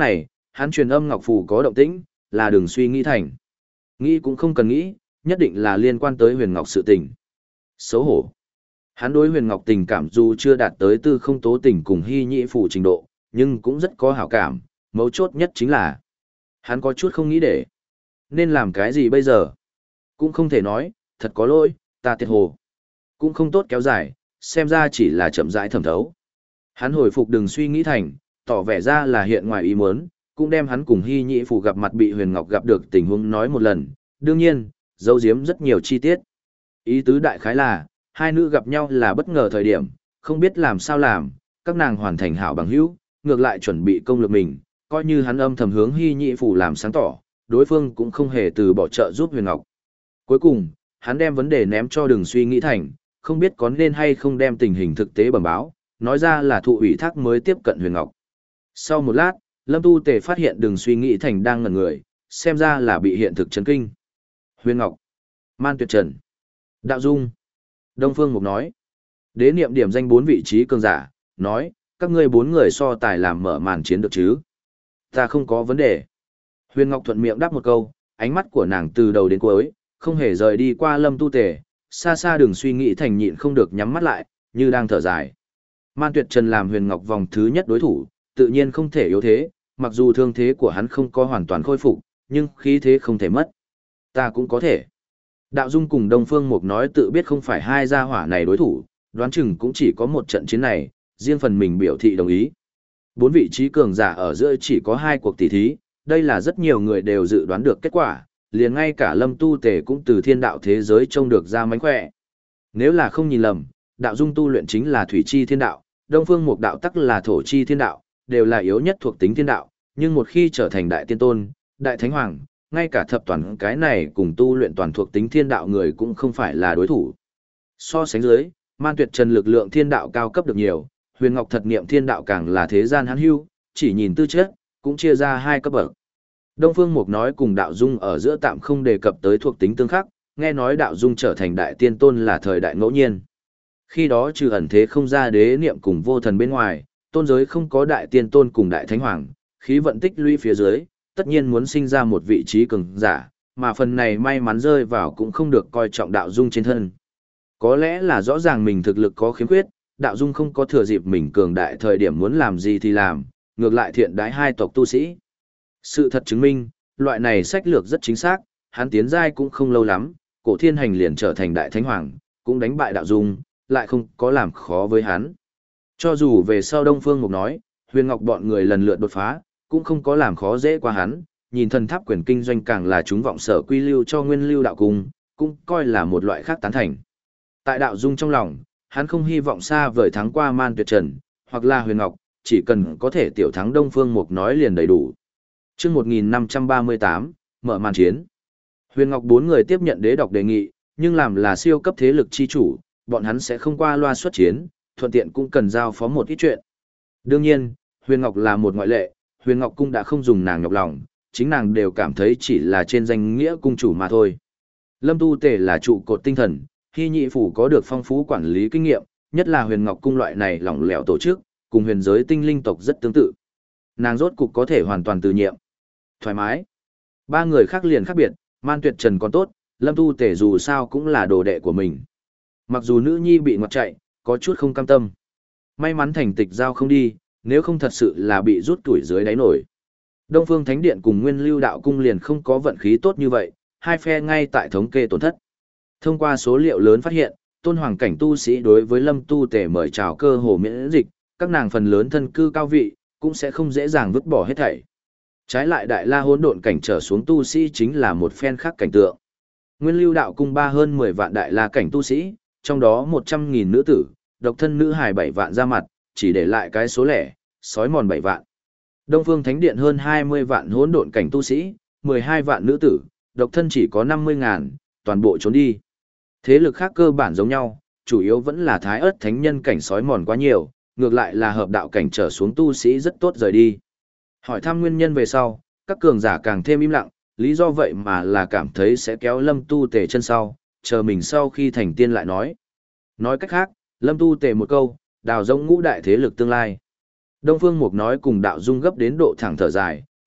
hắn truyền âm ngọc phù có động tĩnh, là đừng suy nghĩ thành. Nghĩ cũng không cần nghĩ, nhất định là liên quan tới huyền ngọc sự tình. Xấu hổ. Hắn đối huyền ngọc tình cảm dù chưa đạt tới tư không tố tình cùng hy nhị phủ trình độ, nhưng cũng rất có hảo cảm, mấu chốt nhất chính là hắn có chút không nghĩ để. Nên làm cái gì bây giờ? Cũng không thể nói, thật có lỗi, ta tiệt hồ. Cũng không tốt kéo dài, xem ra chỉ là chậm rãi thẩm thấu. Hắn hồi phục đừng suy nghĩ thành, tỏ vẻ ra là hiện ngoài ý muốn, cũng đem hắn cùng hy nhị phủ gặp mặt bị huyền ngọc gặp được tình huống nói một lần, đương nhiên, giấu giếm rất nhiều chi tiết. Ý tứ đại khái là, hai nữ gặp nhau là bất ngờ thời điểm, không biết làm sao làm, các nàng hoàn thành hảo bằng hữu, ngược lại chuẩn bị công lực mình, coi như hắn âm thầm hướng hy nhị phủ làm sáng tỏ, đối phương cũng không hề từ bỏ trợ giúp huyền ngọc. Cuối cùng, hắn đem vấn đề ném cho đừng suy nghĩ thành, không biết có nên hay không đem tình hình thực tế bẩm báo, nói ra là thụ ủy thác mới tiếp cận huyền ngọc. Sau một lát, Lâm Tu Tề phát hiện đừng suy nghĩ thành đang ngẩn người, xem ra là bị hiện thực chấn kinh. Huyền ngọc, Man Tuyệt Trần, Đạo Dung, Đông Phương Mục nói. Đế niệm điểm danh bốn vị trí cường giả, nói, các ngươi bốn người so tài làm mở màn chiến được chứ? Ta không có vấn đề. Huyền Ngọc thuận miệng đáp một câu, ánh mắt của nàng từ đầu đến cuối, không hề rời đi qua Lâm Tu Tề, xa xa đừng suy nghĩ thành nhịn không được nhắm mắt lại, như đang thở dài. Man Tuyệt Trần làm Huyền Ngọc vòng thứ nhất đối thủ, tự nhiên không thể yếu thế, mặc dù thương thế của hắn không có hoàn toàn khôi phục, nhưng khí thế không thể mất. Ta cũng có thể. Đạo Dung cùng Đông Phương Mục nói tự biết không phải hai gia hỏa này đối thủ, đoán chừng cũng chỉ có một trận chiến này, riêng phần mình biểu thị đồng ý. Bốn vị trí cường giả ở giữa chỉ có hai cuộc tỷ thí, đây là rất nhiều người đều dự đoán được kết quả, liền ngay cả Lâm Tu Tề cũng từ thiên đạo thế giới trông được ra mánh khỏe. Nếu là không nhìn lầm, Đạo Dung tu luyện chính là thủy chi thiên đạo, Đông Phương Mục đạo tắc là thổ chi thiên đạo, đều là yếu nhất thuộc tính thiên đạo, nhưng một khi trở thành đại tiên tôn, đại thánh hoàng, ngay cả thập toàn cái này cùng tu luyện toàn thuộc tính thiên đạo người cũng không phải là đối thủ. So sánh dưới, Man Tuyệt Trần lực lượng thiên đạo cao cấp được nhiều, Huyền Ngọc thật niệm thiên đạo càng là thế gian hãn hữu, chỉ nhìn tư chất, cũng chia ra hai cấp bậc. Đông Phương Mục nói cùng Đạo Dung ở giữa tạm không đề cập tới thuộc tính tương khắc, nghe nói Đạo Dung trở thành đại tiên tôn là thời đại ngẫu nhiên. Khi đó trừ ẩn thế không ra đế niệm cùng vô thần bên ngoài, tôn giới không có đại tiên tôn cùng đại thánh hoàng, khí vận tích lũy phía dưới, tất nhiên muốn sinh ra một vị trí cường giả, mà phần này may mắn rơi vào cũng không được coi trọng Đạo Dung trên thân. Có lẽ là rõ ràng mình thực lực có khiếm khuyết, Đạo Dung không có thừa dịp mình cường đại thời điểm muốn làm gì thì làm, ngược lại thiện đái hai tộc tu sĩ. Sự thật chứng minh, loại này sách lược rất chính xác, hắn tiến giai cũng không lâu lắm, Cổ Thiên Hành liền trở thành đại thánh hoàng, cũng đánh bại Đạo Dung, lại không có làm khó với hắn. Cho dù về sau Đông Phương Mục nói, Huyền Ngọc bọn người lần lượt đột phá, cũng không có làm khó dễ qua hắn, nhìn thần tháp quyền kinh doanh càng là chúng vọng sở quy lưu cho nguyên lưu đạo cung, cũng coi là một loại khác tán thành. Tại Đạo Dung trong lòng, hắn không hy vọng xa vời thắng qua Man Tuyệt Trần, hoặc là Huyền Ngọc, chỉ cần có thể tiểu thắng Đông Phương Mục nói liền đầy đủ. Chương một nghìn năm trăm ba mươi tám, mở màn chiến. Huyền Ngọc bốn người tiếp nhận đế độc đề nghị, nhưng làm là siêu cấp thế lực chi chủ, bọn hắn sẽ không qua loa xuất chiến, thuận tiện cũng cần giao phó một ít chuyện. Đương nhiên, Huyền Ngọc là một ngoại lệ, Huyền Ngọc cung đã không dùng nàng nhọc lòng, chính nàng đều cảm thấy chỉ là trên danh nghĩa cung chủ mà thôi. Lâm Tu Tề là trụ cột tinh thần, Hy Nhị phủ có được phong phú quản lý kinh nghiệm, nhất là Huyền Ngọc cung loại này lỏng lẻo tổ chức, cùng huyền giới tinh linh tộc rất tương tự. Nàng rốt cục có thể hoàn toàn từ nhiệm. Thoải mái. Ba người khác liền khác biệt, Man Tuyệt Trần còn tốt, Lâm Tu Tề dù sao cũng là đồ đệ của mình. Mặc dù nữ nhi bị ngoặt chạy, có chút không cam tâm. May mắn thành tịch giao không đi, nếu không thật sự là bị rút tuổi dưới đáy nổi. Đông Phương Thánh Điện cùng Nguyên Lưu Đạo Cung liền không có vận khí tốt như vậy, hai phe ngay tại thống kê tổn thất. Thông qua số liệu lớn phát hiện, tôn hoàng cảnh tu sĩ đối với Lâm Tu Tề mời chào cơ hồ miễn dịch, các nàng phần lớn thân cư cao vị, cũng sẽ không dễ dàng vứt bỏ hết thảy. Trái lại Đại La Hỗn Độn cảnh trở xuống tu sĩ chính là một phen khác cảnh tượng. Nguyên Lưu Đạo Cung ba hơn mười vạn Đại La cảnh tu sĩ, trong đó một trăm nghìn nữ tử, độc thân nữ hài bảy vạn ra mặt, chỉ để lại cái số lẻ, sói mòn bảy vạn. Đông Phương Thánh Điện hơn hai mươi vạn hỗn độn cảnh tu sĩ, mười hai vạn nữ tử, độc thân chỉ có năm mươi ngàn, toàn bộ trốn đi. Thế lực khác cơ bản giống nhau, chủ yếu vẫn là thái ớt thánh nhân cảnh sói mòn quá nhiều, ngược lại là hợp đạo cảnh trở xuống tu sĩ rất tốt rời đi. Hỏi thăm nguyên nhân về sau, các cường giả càng thêm im lặng, lý do vậy mà là cảm thấy sẽ kéo Lâm Tu Tề chân sau, chờ mình sau khi thành tiên lại nói. Nói cách khác, Lâm Tu Tề một câu, đào rông ngũ đại thế lực tương lai. Đông Phương Mục nói cùng Đạo Dung gấp đến độ thẳng thở dài,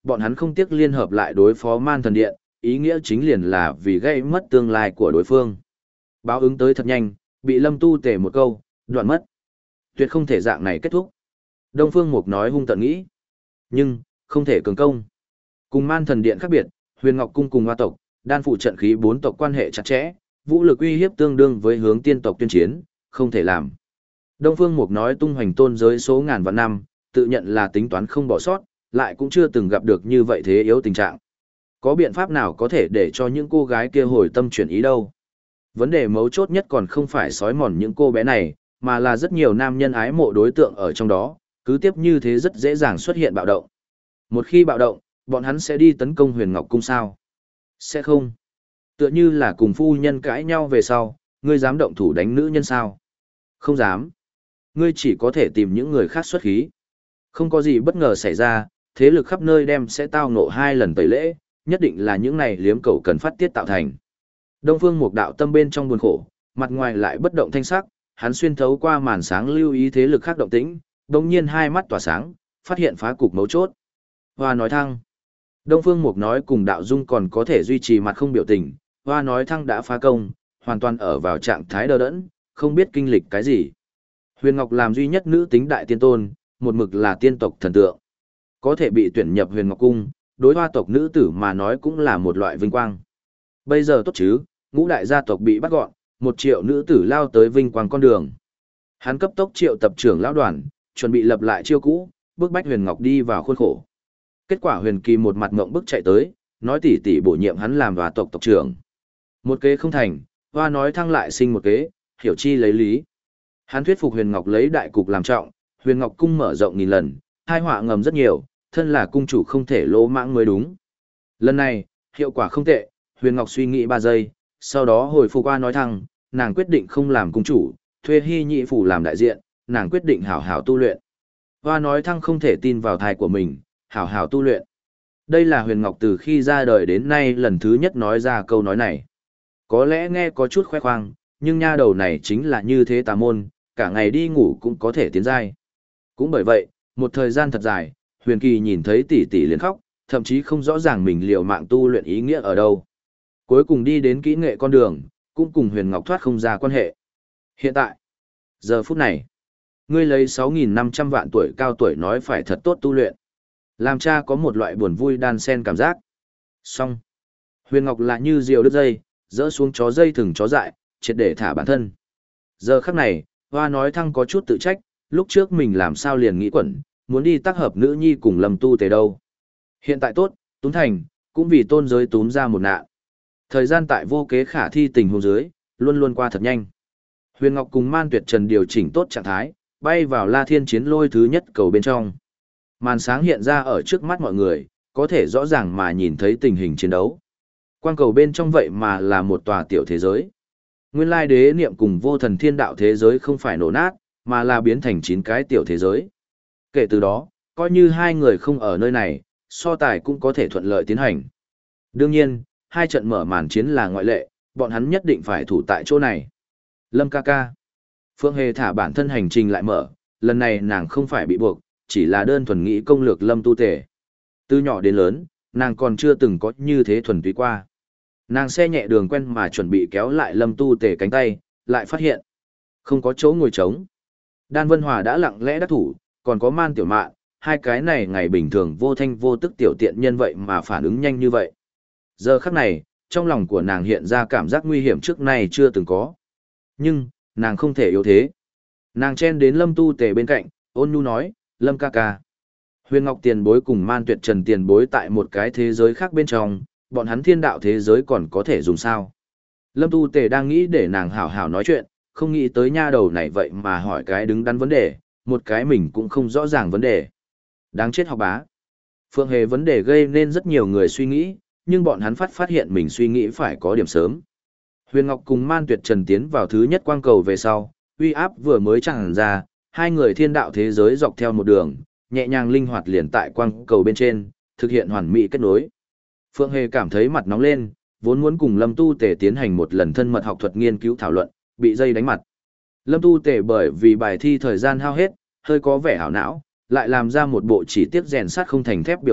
bọn hắn không tiếc liên hợp lại đối phó man thần điện, ý nghĩa chính liền là vì gây mất tương lai của đối phương. Báo ứng tới thật nhanh, bị Lâm Tu Tề một câu, đoạn mất. Tuyệt không thể dạng này kết thúc. Đông Phương Mục nói hung tận nghĩ. Nhưng, không thể cường công. Cùng man thần điện khác biệt, Huyền Ngọc Cung cùng Hoa tộc, đan phụ trận khí bốn tộc quan hệ chặt chẽ, vũ lực uy hiếp tương đương với hướng tiên tộc tuyên chiến, không thể làm. Đông Phương Mục nói tung hoành tôn giới số ngàn vạn năm, tự nhận là tính toán không bỏ sót, lại cũng chưa từng gặp được như vậy thế yếu tình trạng. Có biện pháp nào có thể để cho những cô gái kia hồi tâm chuyển ý đâu? Vấn đề mấu chốt nhất còn không phải sói mòn những cô bé này, mà là rất nhiều nam nhân ái mộ đối tượng ở trong đó, cứ tiếp như thế rất dễ dàng xuất hiện bạo động. Một khi bạo động, bọn hắn sẽ đi tấn công Huyền Ngọc Cung sao? Sẽ không. Tựa như là cùng phu nhân cãi nhau về sau, ngươi dám động thủ đánh nữ nhân sao? Không dám. Ngươi chỉ có thể tìm những người khác xuất khí. Không có gì bất ngờ xảy ra, thế lực khắp nơi đem sẽ tao ngộ hai lần tẩy lễ, nhất định là những này liếm cầu cần phát tiết tạo thành. Đông Phương Mục đạo tâm bên trong buồn khổ, mặt ngoài lại bất động thanh sắc, hắn xuyên thấu qua màn sáng lưu ý thế lực khác động tĩnh, đồng nhiên hai mắt tỏa sáng, phát hiện phá cục mấu chốt. Hoa nói thăng. Đông Phương Mục nói cùng đạo dung còn có thể duy trì mặt không biểu tình, Hoa nói thăng đã phá công, hoàn toàn ở vào trạng thái đờ đẫn, không biết kinh lịch cái gì. Huyền Ngọc làm duy nhất nữ tính đại tiên tôn, một mực là tiên tộc thần tượng. Có thể bị tuyển nhập Huyền Ngọc Cung, đối Hoa tộc nữ tử mà nói cũng là một loại vinh quang. Bây giờ tốt chứ, ngũ đại gia tộc bị bắt gọn, một triệu nữ tử lao tới vinh quang con đường. Hắn cấp tốc triệu tập trưởng lão đoàn, chuẩn bị lập lại chiêu cũ, bước bách Huyền Ngọc đi vào khuôn khổ. Kết quả Huyền Kỳ một mặt ngộng bức chạy tới, nói tỉ tỉ bổ nhiệm hắn làm Hoa tộc tộc trưởng. Một kế không thành, Hoa nói thăng lại sinh một kế, hiểu chi lấy lý. Hắn thuyết phục Huyền Ngọc lấy đại cục làm trọng, Huyền Ngọc cung mở rộng nghìn lần, hai họa ngầm rất nhiều, thân là cung chủ không thể lỗ mãng mới đúng. Lần này, hiệu quả không tệ, Huyền Ngọc suy nghĩ ba giây, sau đó hồi phục qua nói thẳng, nàng quyết định không làm cung chủ, thuê Hy Nhị phủ làm đại diện, nàng quyết định hảo hảo tu luyện. Hoa nói thăng không thể tin vào thai của mình, hảo hảo tu luyện. Đây là Huyền Ngọc từ khi ra đời đến nay lần thứ nhất nói ra câu nói này. Có lẽ nghe có chút khoe khoang, nhưng nha đầu này chính là như thế tà môn, cả ngày đi ngủ cũng có thể tiến giai. Cũng bởi vậy, một thời gian thật dài, Huyền Kỳ nhìn thấy tỷ tỷ liền khóc, thậm chí không rõ ràng mình liều mạng tu luyện ý nghĩa ở đâu. Cuối cùng đi đến kỹ nghệ con đường, cũng cùng Huyền Ngọc thoát không ra quan hệ. Hiện tại, giờ phút này, ngươi lấy sáu nghìn năm trăm vạn tuổi cao tuổi nói phải thật tốt tu luyện. Làm cha có một loại buồn vui đan xen cảm giác. Xong. Huyền Ngọc lại như diều đứt dây, dỡ xuống chó dây thừng chó dại, triệt để thả bản thân. Giờ khắc này, Hoa nói thăng có chút tự trách, lúc trước mình làm sao liền nghĩ quẩn, muốn đi tác hợp nữ nhi cùng Lâm Tu Tề đâu. Hiện tại tốt, túm thành, cũng vì tôn giới túm ra một nạn. Thời gian tại vô kế khả thi tình huống dưới, luôn luôn qua thật nhanh. Huyền Ngọc cùng Man Tuyệt Trần điều chỉnh tốt trạng thái, bay vào La Thiên Chiến Lôi thứ nhất cầu bên trong. Màn sáng hiện ra ở trước mắt mọi người, có thể rõ ràng mà nhìn thấy tình hình chiến đấu. Quang cầu bên trong vậy mà là một tòa tiểu thế giới. Nguyên lai đế niệm cùng vô thần thiên đạo thế giới không phải nổ nát, mà là biến thành chín cái tiểu thế giới. Kể từ đó, coi như hai người không ở nơi này, so tài cũng có thể thuận lợi tiến hành. Đương nhiên, hai trận mở màn chiến là ngoại lệ, bọn hắn nhất định phải thủ tại chỗ này. Lâm ca ca. Phượng Hề thả bản thân hành trình lại mở, lần này nàng không phải bị buộc, chỉ là đơn thuần nghĩ công lược Lâm Tu Tề. Từ nhỏ đến lớn, nàng còn chưa từng có như thế thuần túy qua. Nàng xe nhẹ đường quen mà chuẩn bị kéo lại Lâm Tu Tề cánh tay, lại phát hiện không có chỗ ngồi trống. Đan Vân Hòa đã lặng lẽ đắc thủ, còn có Man Tiểu Mạn, hai cái này ngày bình thường vô thanh vô tức tiểu tiện nhân vậy mà phản ứng nhanh như vậy. Giờ khắc này, trong lòng của nàng hiện ra cảm giác nguy hiểm trước nay chưa từng có. Nhưng, nàng không thể yếu thế. Nàng chen đến Lâm Tu Tề bên cạnh, ôn nhu nói, Lâm ca ca. Huyền Ngọc tiền bối cùng Man Tuyệt Trần tiền bối tại một cái thế giới khác bên trong, bọn hắn thiên đạo thế giới còn có thể dùng sao. Lâm Tu Tề đang nghĩ để nàng hảo hảo nói chuyện, không nghĩ tới nha đầu này vậy mà hỏi cái đứng đắn vấn đề, một cái mình cũng không rõ ràng vấn đề. Đáng chết học bá. Phượng Hề vấn đề gây nên rất nhiều người suy nghĩ, nhưng bọn hắn phát phát hiện mình suy nghĩ phải có điểm sớm. Huyền Ngọc cùng Man Tuyệt Trần tiến vào thứ nhất quang cầu về sau, uy áp vừa mới tràn ra, hai người thiên đạo thế giới dọc theo một đường, nhẹ nhàng linh hoạt liền tại quang cầu bên trên, thực hiện hoàn mỹ kết nối. Phượng Hề cảm thấy mặt nóng lên, vốn muốn cùng Lâm Tu Tề tiến hành một lần thân mật học thuật nghiên cứu thảo luận, bị dây đánh mặt. Lâm Tu Tề bởi vì bài thi thời gian hao hết, hơi có vẻ hảo não, lại làm ra một bộ chỉ tiếc rèn sắt không thành thép biểu lộ,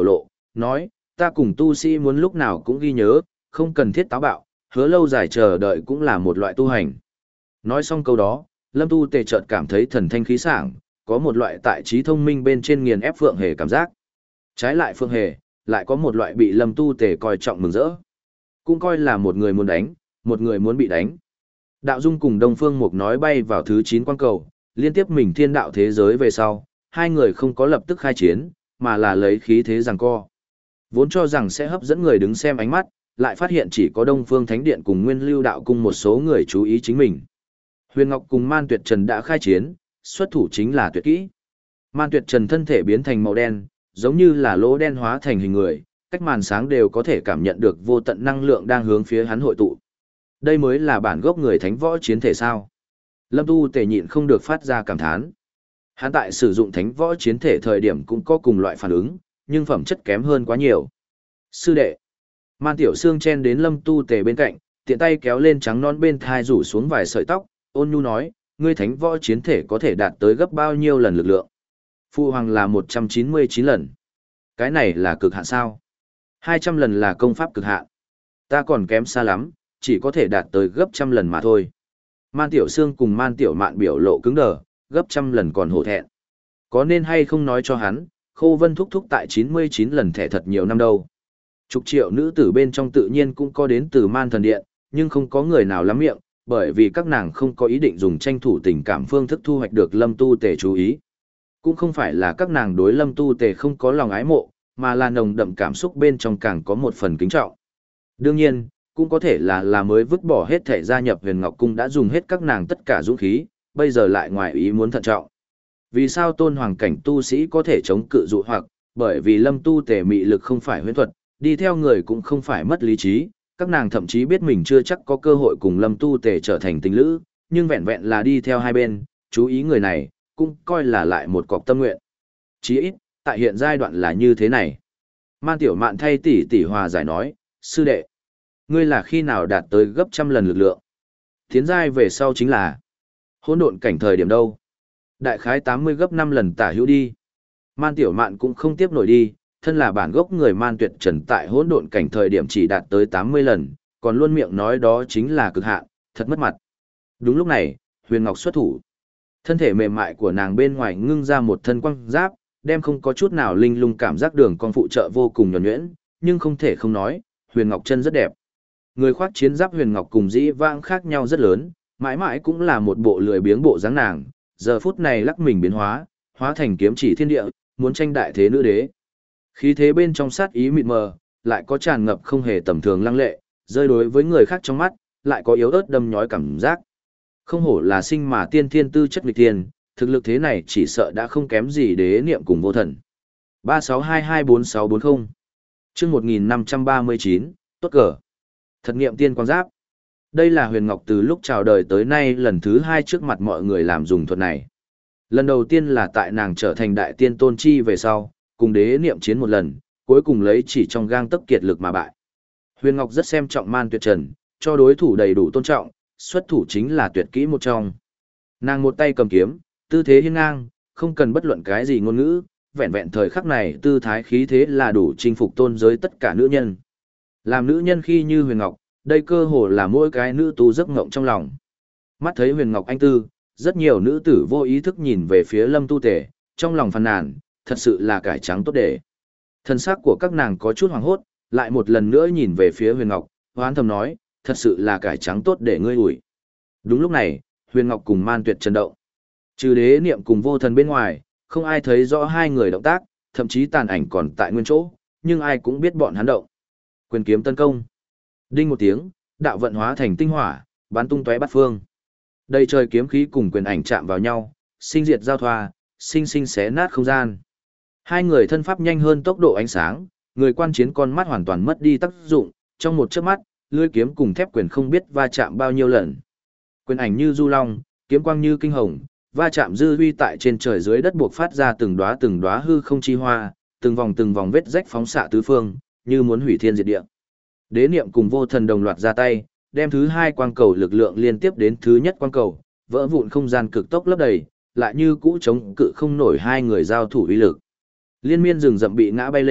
nói, ta cùng tu sĩ muốn lúc nào cũng ghi nhớ, không cần thiết táo bạo, hứa lâu dài chờ đợi cũng là một loại tu hành. Nói xong câu đó, Lâm Tu Tề chợt cảm thấy thần thanh khí sảng, có một loại tại trí thông minh bên trên nghiền ép Phượng Hề cảm giác. Trái lại Phượng Hề, lại có một loại bị Lâm Tu Tề coi trọng mừng rỡ. Cũng coi là một người muốn đánh, một người muốn bị đánh. Đạo Dung cùng Đông Phương Mục nói bay vào thứ chín quang cầu, liên tiếp mình thiên đạo thế giới về sau, hai người không có lập tức khai chiến, mà là lấy khí thế giằng co. Vốn cho rằng sẽ hấp dẫn người đứng xem ánh mắt, lại phát hiện chỉ có Đông Phương Thánh Điện cùng Nguyên Lưu Đạo Cung một số người chú ý chính mình. Huyền Ngọc cùng Man Tuyệt Trần đã khai chiến, xuất thủ chính là tuyệt kỹ. Man Tuyệt Trần thân thể biến thành màu đen, giống như là lỗ đen hóa thành hình người, cách màn sáng đều có thể cảm nhận được vô tận năng lượng đang hướng phía hắn hội tụ. Đây mới là bản gốc người thánh võ chiến thể sao? Lâm Tu Tề nhịn không được phát ra cảm thán. Hắn tại sử dụng thánh võ chiến thể thời điểm cũng có cùng loại phản ứng, nhưng phẩm chất kém hơn quá nhiều. Sư đệ. Man Tiểu Sương chen đến Lâm Tu Tề bên cạnh, tiện tay kéo lên trắng non bên thai rủ xuống vài sợi tóc, ôn nhu nói, ngươi thánh võ chiến thể có thể đạt tới gấp bao nhiêu lần lực lượng? Phụ hoàng là một trăm chín mươi chín lần. Cái này là cực hạn sao? hai trăm lần là công pháp cực hạn. Ta còn kém xa lắm, chỉ có thể đạt tới gấp trăm lần mà thôi. Man Tiểu Sương cùng Man Tiểu Mạn biểu lộ cứng đờ, gấp trăm lần còn hổ thẹn. Có nên hay không nói cho hắn, Khô Vân thúc thúc tại chín mươi chín lần thẻ thật nhiều năm đâu. Chục triệu nữ tử bên trong tự nhiên cũng có đến từ Man Thần Điện, nhưng không có người nào lắm miệng, bởi vì các nàng không có ý định dùng tranh thủ tình cảm phương thức thu hoạch được Lâm Tu Tề chú ý. Cũng không phải là các nàng đối Lâm Tu Tề không có lòng ái mộ, mà là nồng đậm cảm xúc bên trong càng có một phần kính trọng. Đương nhiên, cũng có thể là là mới vứt bỏ hết thể gia nhập Huyền Ngọc Cung đã dùng hết các nàng tất cả dũng khí, bây giờ lại ngoài ý muốn thận trọng. Vì sao tôn hoàng cảnh tu sĩ có thể chống cự dụ hoặc, bởi vì Lâm Tu Tề mị lực không phải huyễn thuật, đi theo người cũng không phải mất lý trí, các nàng thậm chí biết mình chưa chắc có cơ hội cùng Lâm Tu Tề trở thành tình lữ, nhưng vẹn vẹn là đi theo hai bên, chú ý người này, cũng coi là lại một cọc tâm nguyện. Chí ít, tại hiện giai đoạn là như thế này. Man Tiểu Mạn thay tỷ tỷ hòa giải nói, sư đệ, ngươi là khi nào đạt tới gấp trăm lần lực lượng? Tiến giai về sau chính là hỗn độn cảnh thời điểm đâu? Đại khái tám mươi gấp năm lần tả hữu đi. Man Tiểu Mạn cũng không tiếp nổi đi, thân là bản gốc người Man Tuyệt Trần tại hỗn độn cảnh thời điểm chỉ đạt tới tám mươi lần, còn luôn miệng nói đó chính là cực hạn, thật mất mặt. Đúng lúc này, Huyền Ngọc xuất thủ. Thân thể mềm mại của nàng bên ngoài ngưng ra một thân quang giáp, đem không có chút nào linh lung cảm giác đường con phụ trợ vô cùng nhuần nhuyễn, nhưng không thể không nói, Huyền Ngọc chân rất đẹp. Người khoác chiến giáp Huyền Ngọc cùng dĩ vãng khác nhau rất lớn, mãi mãi cũng là một bộ lười biếng bộ dáng nàng, giờ phút này lắc mình biến hóa, hóa thành kiếm chỉ thiên địa, muốn tranh đại thế nữ đế. Khí thế bên trong sát ý mịt mờ, lại có tràn ngập không hề tầm thường lăng lệ, rơi đối với người khác trong mắt, lại có yếu ớt đâm nhói cảm giác. Không hổ là sinh mà tiên thiên tư chất nghịch thiên, thực lực thế này chỉ sợ đã không kém gì đế niệm cùng vô thần. ba sáu hai hai bốn sáu bốn không chương một nghìn năm trăm ba mươi chín, tốt cờ. Thật niệm tiên quang giáp. Đây là Huyền Ngọc từ lúc chào đời tới nay lần thứ hai trước mặt mọi người làm dùng thuật này. Lần đầu tiên là tại nàng trở thành đại tiên tôn chi về sau, cùng đế niệm chiến một lần, cuối cùng lấy chỉ trong gang tấc kiệt lực mà bại. Huyền Ngọc rất xem trọng Man Tuyệt Trần, cho đối thủ đầy đủ tôn trọng, xuất thủ chính là tuyệt kỹ một trong. Nàng một tay cầm kiếm, tư thế hiên ngang, không cần bất luận cái gì ngôn ngữ, vẹn vẹn thời khắc này tư thái khí thế là đủ chinh phục tôn giới tất cả nữ nhân. Làm nữ nhân khi như Huyền Ngọc, đây cơ hồ là mỗi cái nữ tu giấc ngộng trong lòng. Mắt thấy Huyền Ngọc anh tư, rất nhiều nữ tử vô ý thức nhìn về phía Lâm Tu Tề, trong lòng phàn nàn, thật sự là cải trắng tốt để. Thân xác của các nàng có chút hoảng hốt, lại một lần nữa nhìn về phía Huyền Ngọc, hoán thầm nói, thật sự là cải trắng tốt để ngươi ủi. Đúng lúc này, Huyền Ngọc cùng Man Tuyệt Trần động. Trừ đế niệm cùng vô thần bên ngoài, không ai thấy rõ hai người động tác, thậm chí tàn ảnh còn tại nguyên chỗ, nhưng ai cũng biết bọn hắn động. Quyền kiếm tấn công. Đinh một tiếng, đạo vận hóa thành tinh hỏa, bắn tung tóe bát phương. Đầy trời kiếm khí cùng quyền ảnh chạm vào nhau, sinh diệt giao thoa, sinh sinh xé nát không gian. Hai người thân pháp nhanh hơn tốc độ ánh sáng, người quan chiến con mắt hoàn toàn mất đi tác dụng, trong một chớp mắt, lưỡi kiếm cùng thép quyền không biết va chạm bao nhiêu lần. Quyền ảnh như du long, kiếm quang như kinh hồng, va chạm dư huy tại trên trời dưới đất buộc phát ra từng đóa từng đóa hư không chi hoa, từng vòng từng vòng vết rách phóng xạ tứ phương, như muốn hủy thiên diệt địa. Đế niệm cùng vô thần đồng loạt ra tay, đem thứ hai quang cầu lực lượng liên tiếp đến thứ nhất quang cầu, vỡ vụn không gian cực tốc lấp đầy, lại như cũ chống cự không nổi hai người giao thủ uy lực. Liên miên rừng rậm bị ngã bay lên,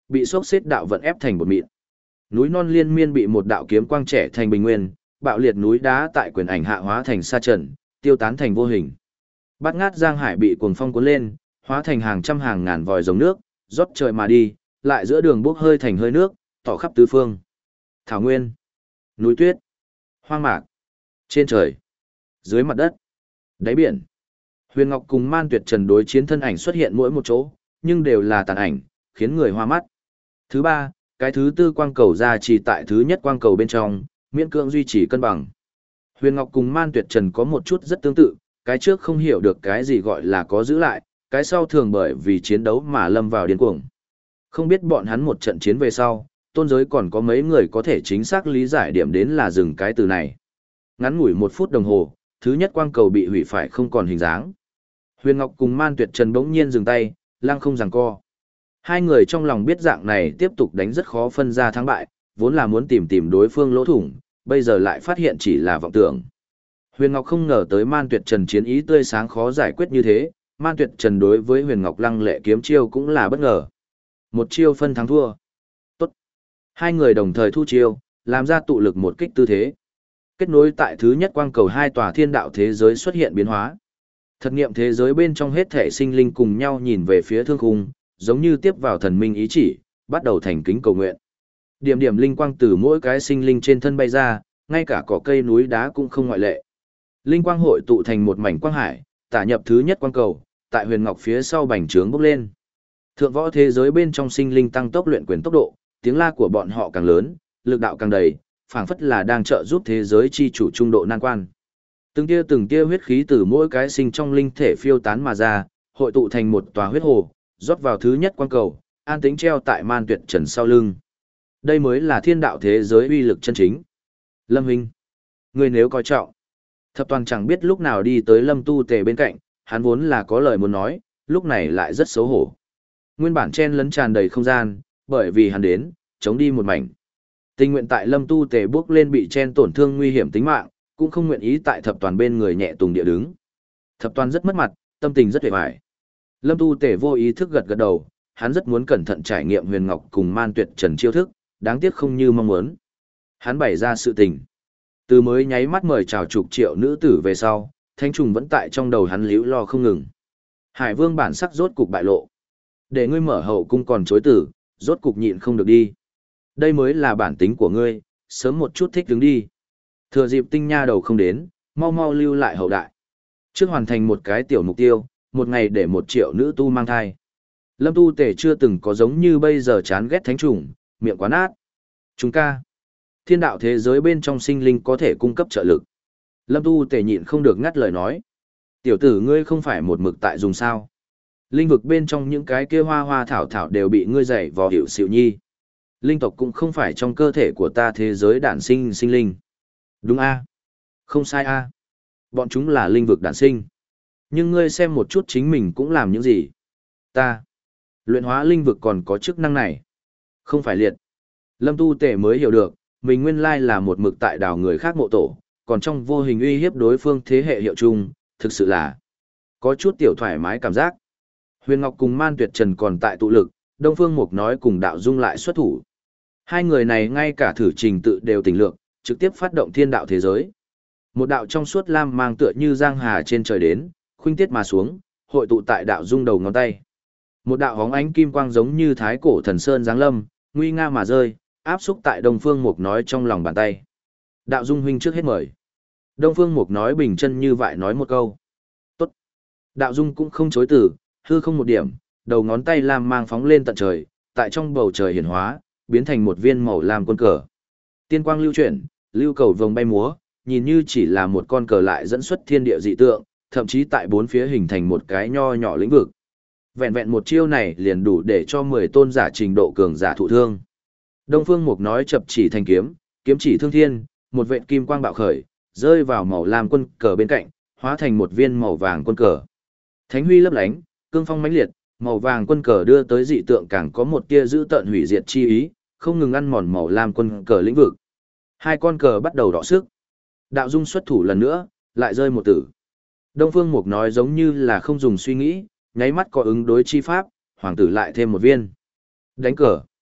bị xốc xếp đạo vận ép thành bột mịn. Núi non liên miên bị một đạo kiếm quang trẻ thành bình nguyên, bạo liệt núi đá tại quyền ảnh hạ hóa thành sa trần, tiêu tán thành vô hình. Bát ngát giang hải bị cuồng phong cuốn lên, hóa thành hàng trăm hàng ngàn vòi rồng nước, rót trời mà đi, lại giữa đường bốc hơi thành hơi nước, tỏ khắp tứ phương. Thảo nguyên, núi tuyết, hoang mạc, trên trời, dưới mặt đất, đáy biển. Huyền Ngọc cùng Man Tuyệt Trần đối chiến thân ảnh xuất hiện mỗi một chỗ, nhưng đều là tàn ảnh, khiến người hoa mắt. Thứ ba, cái thứ tư quang cầu ra chỉ tại thứ nhất quang cầu bên trong, miễn cưỡng duy trì cân bằng. Huyền Ngọc cùng Man Tuyệt Trần có một chút rất tương tự, cái trước không hiểu được cái gì gọi là có giữ lại, cái sau thường bởi vì chiến đấu mà lâm vào điên cuồng. Không biết bọn hắn một trận chiến về sau, tôn giới còn có mấy người có thể chính xác lý giải điểm đến là dừng cái từ này. Ngắn ngủi một phút đồng hồ, thứ nhất quang cầu bị hủy phải không còn hình dáng. Huyền Ngọc cùng Man Tuyệt Trần bỗng nhiên dừng tay, lăng không giằng co. Hai người trong lòng biết dạng này tiếp tục đánh rất khó phân ra thắng bại, vốn là muốn tìm tìm đối phương lỗ thủng, bây giờ lại phát hiện chỉ là vọng tưởng. Huyền Ngọc không ngờ tới Man Tuyệt Trần chiến ý tươi sáng khó giải quyết như thế, Man Tuyệt Trần đối với Huyền Ngọc lăng lệ kiếm chiêu cũng là bất ngờ. Một chiêu phân thắng thua. Tốt. Hai người đồng thời thu chiêu, làm ra tụ lực một kích tư thế. Kết nối tại thứ nhất quang cầu hai tòa thiên đạo thế giới xuất hiện biến hóa. Thật nghiệm thế giới bên trong hết thể sinh linh cùng nhau nhìn về phía thương khung, giống như tiếp vào thần minh ý chỉ, bắt đầu thành kính cầu nguyện. Điểm điểm linh quang từ mỗi cái sinh linh trên thân bay ra, ngay cả cỏ cây núi đá cũng không ngoại lệ. Linh quang hội tụ thành một mảnh quang hải, tả nhập thứ nhất quang cầu, tại Huyền Ngọc phía sau bành trướng bốc lên. Thượng võ thế giới bên trong sinh linh tăng tốc luyện quyền tốc độ, tiếng la của bọn họ càng lớn, lực đạo càng đầy, phảng phất là đang trợ giúp thế giới chi chủ trung độ nan quan. Từng tia từng tia huyết khí từ mỗi cái sinh trong linh thể phiêu tán mà ra, hội tụ thành một tòa huyết hồ, rót vào thứ nhất quang cầu, an tĩnh treo tại Man Tuyệt Trần sau lưng. Đây mới là thiên đạo thế giới uy lực chân chính. Lâm Hinh, ngươi nếu coi trọng. Thập Toàn chẳng biết lúc nào đi tới Lâm Tu Tề bên cạnh, hắn vốn là có lời muốn nói, lúc này lại rất xấu hổ. Nguyên bản chen lấn tràn đầy không gian, bởi vì hắn đến, chống đi một mảnh. Tình nguyện tại Lâm Tu Tề bước lên bị chen tổn thương nguy hiểm tính mạng, cũng không nguyện ý tại Thập Toàn bên người nhẹ tùng địa đứng. Thập Toàn rất mất mặt, tâm tình rất hề bại. Lâm Tu Tề vô ý thức gật gật đầu, hắn rất muốn cẩn thận trải nghiệm Huyền Ngọc cùng Man Tuyệt Trần chiêu thức, đáng tiếc không như mong muốn. Hắn bày ra sự tình. Từ mới nháy mắt mời chào chục triệu nữ tử về sau, thanh trùng vẫn tại trong đầu hắn líu lo không ngừng. Hải Vương bản sắc rốt cục bại lộ. Để ngươi mở hậu cung còn chối tử, rốt cục nhịn không được đi. Đây mới là bản tính của ngươi, sớm một chút thích đứng đi. Thừa dịp tinh nha đầu không đến, mau mau lưu lại hậu đại. Trước hoàn thành một cái tiểu mục tiêu, một ngày để một triệu nữ tu mang thai. Lâm Tu Tề chưa từng có giống như bây giờ chán ghét thánh trùng, miệng quá nát. Chúng ca. Thiên đạo thế giới bên trong sinh linh có thể cung cấp trợ lực. Lâm Tu Tề nhịn không được ngắt lời nói. Tiểu tử ngươi không phải một mực tại dùng sao. Linh vực bên trong những cái kia hoa hoa thảo thảo đều bị ngươi dạy vò hiểu xịu nhi. Linh tộc cũng không phải trong cơ thể của ta thế giới đản sinh sinh linh. Đúng a? Không sai a. Bọn chúng là linh vực đản sinh. Nhưng ngươi xem một chút chính mình cũng làm những gì. Ta. Luyện hóa linh vực còn có chức năng này. Không phải liệt. Lâm Tu Tề mới hiểu được, mình nguyên lai là một mực tại đảo người khác mộ tổ, còn trong vô hình uy hiếp đối phương thế hệ hiệu chung, thực sự là có chút tiểu thoải mái cảm giác. Huyền Ngọc cùng Man Tuyệt Trần còn tại tụ lực, Đông Phương Mục nói cùng Đạo Dung lại xuất thủ. Hai người này ngay cả thử trình tự đều tỉnh lược, trực tiếp phát động thiên đạo thế giới. Một đạo trong suốt lam mang tựa như giang hà trên trời đến, khuynh tiết mà xuống, hội tụ tại Đạo Dung đầu ngón tay. Một đạo hóng ánh kim quang giống như thái cổ thần sơn giáng lâm, nguy nga mà rơi, áp xúc tại Đông Phương Mục nói trong lòng bàn tay. Đạo Dung huynh trước hết mời. Đông Phương Mục nói bình chân như vậy nói một câu. Tốt. Đạo Dung cũng không chối từ, hư không một điểm, đầu ngón tay lam mang phóng lên tận trời, tại trong bầu trời hiển hóa, biến thành một viên màu lam quân cờ. Tiên quang lưu chuyển, lưu cầu vồng bay múa, nhìn như chỉ là một con cờ lại dẫn xuất thiên địa dị tượng, thậm chí tại bốn phía hình thành một cái nho nhỏ lĩnh vực. Vẹn vẹn một chiêu này liền đủ để cho mười tôn giả trình độ cường giả thụ thương. Đông Phương Mục nói chập chỉ thành kiếm, kiếm chỉ thương thiên, một vệt kim quang bạo khởi, rơi vào màu lam quân cờ bên cạnh, hóa thành một viên màu vàng quân cờ. Thánh huy lấp lánh, cương phong mãnh liệt, màu vàng quân cờ đưa tới dị tượng càng có một tia giữ tận hủy diệt chi ý, không ngừng ăn mòn màu lam quân cờ lĩnh vực. Hai con cờ bắt đầu đọ sức. Đạo Dung xuất thủ lần nữa, lại rơi một tử. Đông Phương Mục nói giống như là không dùng suy nghĩ, nháy mắt có ứng đối chi pháp, hoàng tử lại thêm một viên. Đánh cờ,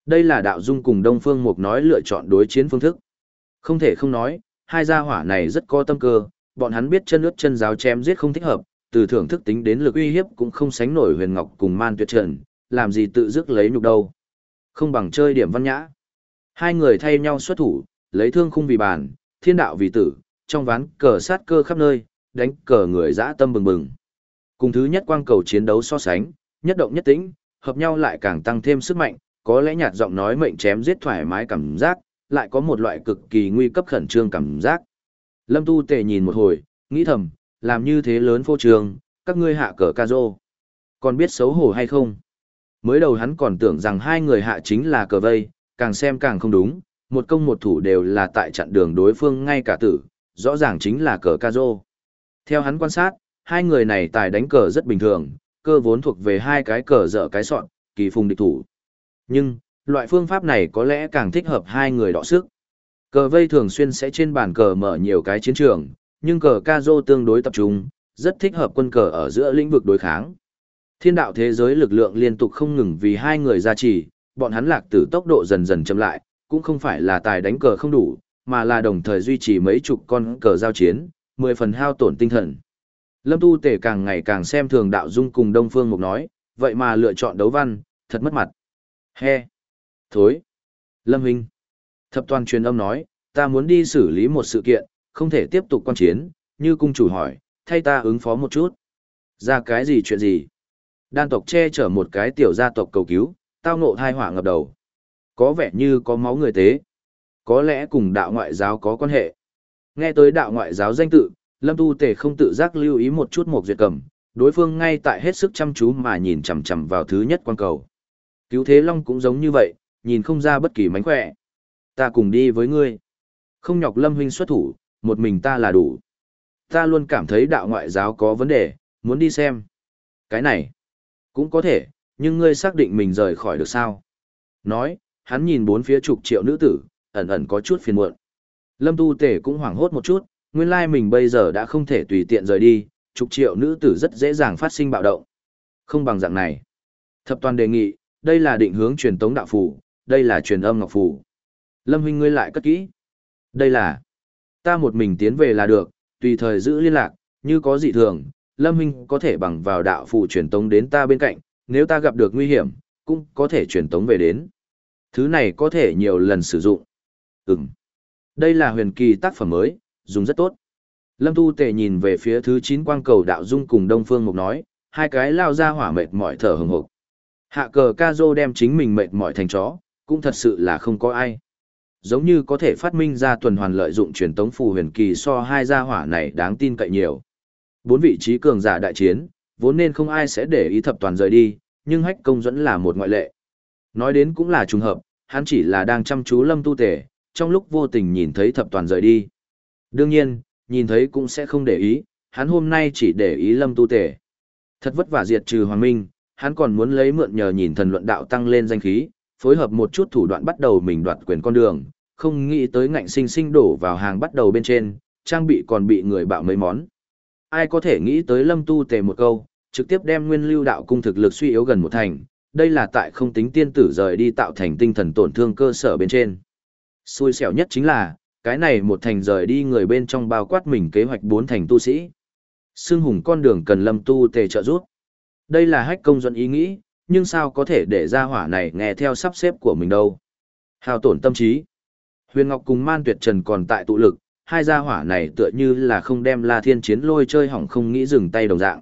Đây là Đạo Dung cùng Đông Phương Mục nói lựa chọn đối chiến phương thức. Không thể không nói, hai gia hỏa này rất có tâm cơ, bọn hắn biết chân ướt chân giáo chém giết không thích hợp, từ thưởng thức tính đến lực uy hiếp cũng không sánh nổi Huyền Ngọc cùng Man Tuyệt Trần, làm gì tự dứt lấy nhục đâu. Không bằng chơi điểm văn nhã. Hai người thay nhau xuất thủ, lấy thương khung vì bàn, thiên đạo vì tử, trong ván cờ sát cơ khắp nơi, đánh cờ người dã tâm bừng bừng. Cùng thứ nhất quang cầu chiến đấu so sánh, nhất động nhất tĩnh, hợp nhau lại càng tăng thêm sức mạnh, có lẽ nhạt giọng nói mệnh chém giết thoải mái cảm giác, lại có một loại cực kỳ nguy cấp khẩn trương cảm giác. Lâm Tu Tề nhìn một hồi, nghĩ thầm, làm như thế lớn phô trường, các ngươi hạ cờ ca rô. Còn biết xấu hổ hay không? Mới đầu hắn còn tưởng rằng hai người hạ chính là cờ vây, càng xem càng không đúng, một công một thủ đều là tại chặn đường đối phương ngay cả tử, rõ ràng chính là cờ ca rô. Theo hắn quan sát, hai người này tài đánh cờ rất bình thường, cơ vốn thuộc về hai cái cờ dở cái sọn, kỳ phùng địch thủ. Nhưng, loại phương pháp này có lẽ càng thích hợp hai người đọ sức. Cờ vây thường xuyên sẽ trên bàn cờ mở nhiều cái chiến trường, nhưng cờ ca rô tương đối tập trung, rất thích hợp quân cờ ở giữa lĩnh vực đối kháng. Thiên đạo thế giới lực lượng liên tục không ngừng vì hai người gia trì, bọn hắn lạc tử tốc độ dần dần chậm lại, cũng không phải là tài đánh cờ không đủ, mà là đồng thời duy trì mấy chục con cờ giao chiến, mười phần hao tổn tinh thần. Lâm Tu Tể càng ngày càng xem thường Đạo Dung cùng Đông Phương Mục nói, vậy mà lựa chọn đấu văn, thật mất mặt. He! Thối! Lâm Huynh! Thập toàn truyền âm nói, ta muốn đi xử lý một sự kiện, không thể tiếp tục quan chiến, như cung chủ hỏi, thay ta ứng phó một chút. Ra cái gì chuyện gì? Đan tộc che chở một cái tiểu gia tộc cầu cứu, tao ngộ thai họa ngập đầu. Có vẻ như có máu người tế. Có lẽ cùng đạo ngoại giáo có quan hệ. Nghe tới đạo ngoại giáo danh tự, Lâm Tu Tề không tự giác lưu ý một chút một duyệt cầm, đối phương ngay tại hết sức chăm chú mà nhìn chằm chằm vào thứ nhất quan cầu. Cứu Thế Long cũng giống như vậy, nhìn không ra bất kỳ mánh khỏe. Ta cùng đi với ngươi. Không nhọc Lâm huynh xuất thủ, một mình ta là đủ. Ta luôn cảm thấy đạo ngoại giáo có vấn đề, muốn đi xem. Cái này, cũng có thể, nhưng ngươi xác định mình rời khỏi được sao? Nói, hắn nhìn bốn phía chục triệu nữ tử, ẩn ẩn có chút phiền muộn. Lâm Tu Tể cũng hoảng hốt một chút, nguyên lai mình bây giờ đã không thể tùy tiện rời đi, chục triệu nữ tử rất dễ dàng phát sinh bạo động. Không bằng dạng này. Thập toàn đề nghị, đây là định hướng truyền tống đạo phù, đây là truyền âm ngọc phù. Lâm huynh ngươi lại cất kỹ. Đây là, ta một mình tiến về là được, tùy thời giữ liên lạc, như có dị thường, Lâm huynh có thể bằng vào đạo phù truyền tống đến ta bên cạnh, nếu ta gặp được nguy hiểm, cũng có thể truyền tống về đến. Thứ này có thể nhiều lần sử dụng. Ừm. Đây là huyền kỳ tác phẩm mới, dùng rất tốt. Lâm Tu Tề nhìn về phía thứ chín quang cầu Đạo Dung cùng Đông Phương Mục nói, hai cái lao ra hỏa mệt mỏi thở hừng hực. Hạ cờ ca rô đem chính mình mệt mỏi thành chó, cũng thật sự là không có ai. Giống như có thể phát minh ra tuần hoàn lợi dụng truyền tống phù huyền kỳ so hai gia hỏa này đáng tin cậy nhiều. Bốn vị trí cường giả đại chiến, vốn nên không ai sẽ để ý thập toàn rời đi, nhưng Hách Công Duẫn là một ngoại lệ. Nói đến cũng là trùng hợp, hắn chỉ là đang chăm chú Lâm Tu Tề, trong lúc vô tình nhìn thấy thập toàn rời đi. Đương nhiên, nhìn thấy cũng sẽ không để ý, hắn hôm nay chỉ để ý Lâm Tu Tề. Thật vất vả diệt trừ Hoàng Minh, hắn còn muốn lấy mượn nhờ nhìn thần luận đạo tăng lên danh khí, phối hợp một chút thủ đoạn bắt đầu mình đoạt quyền con đường, không nghĩ tới ngạnh sinh sinh đổ vào hàng bắt đầu bên trên, trang bị còn bị người bạo mấy món. Ai có thể nghĩ tới Lâm Tu Tề một câu, trực tiếp đem Nguyên Lưu đạo cung thực lực suy yếu gần một thành, đây là tại không tính tiên tử rời đi tạo thành tinh thần tổn thương cơ sở bên trên. Xui xẻo nhất chính là, cái này một thành rời đi người bên trong bao quát mình kế hoạch bốn thành tu sĩ. Xương hùng con đường cần Lâm Tu Tề trợ giúp. Đây là Hách Công Duẫn ý nghĩ, nhưng sao có thể để ra hỏa này nghe theo sắp xếp của mình đâu. Hao tổn tâm trí. Huyền Ngọc cùng Man Tuyệt Trần còn tại tụ lực, hai gia hỏa này tựa như là không đem La Thiên Chiến lôi chơi hỏng không nghĩ dừng tay đồng dạng.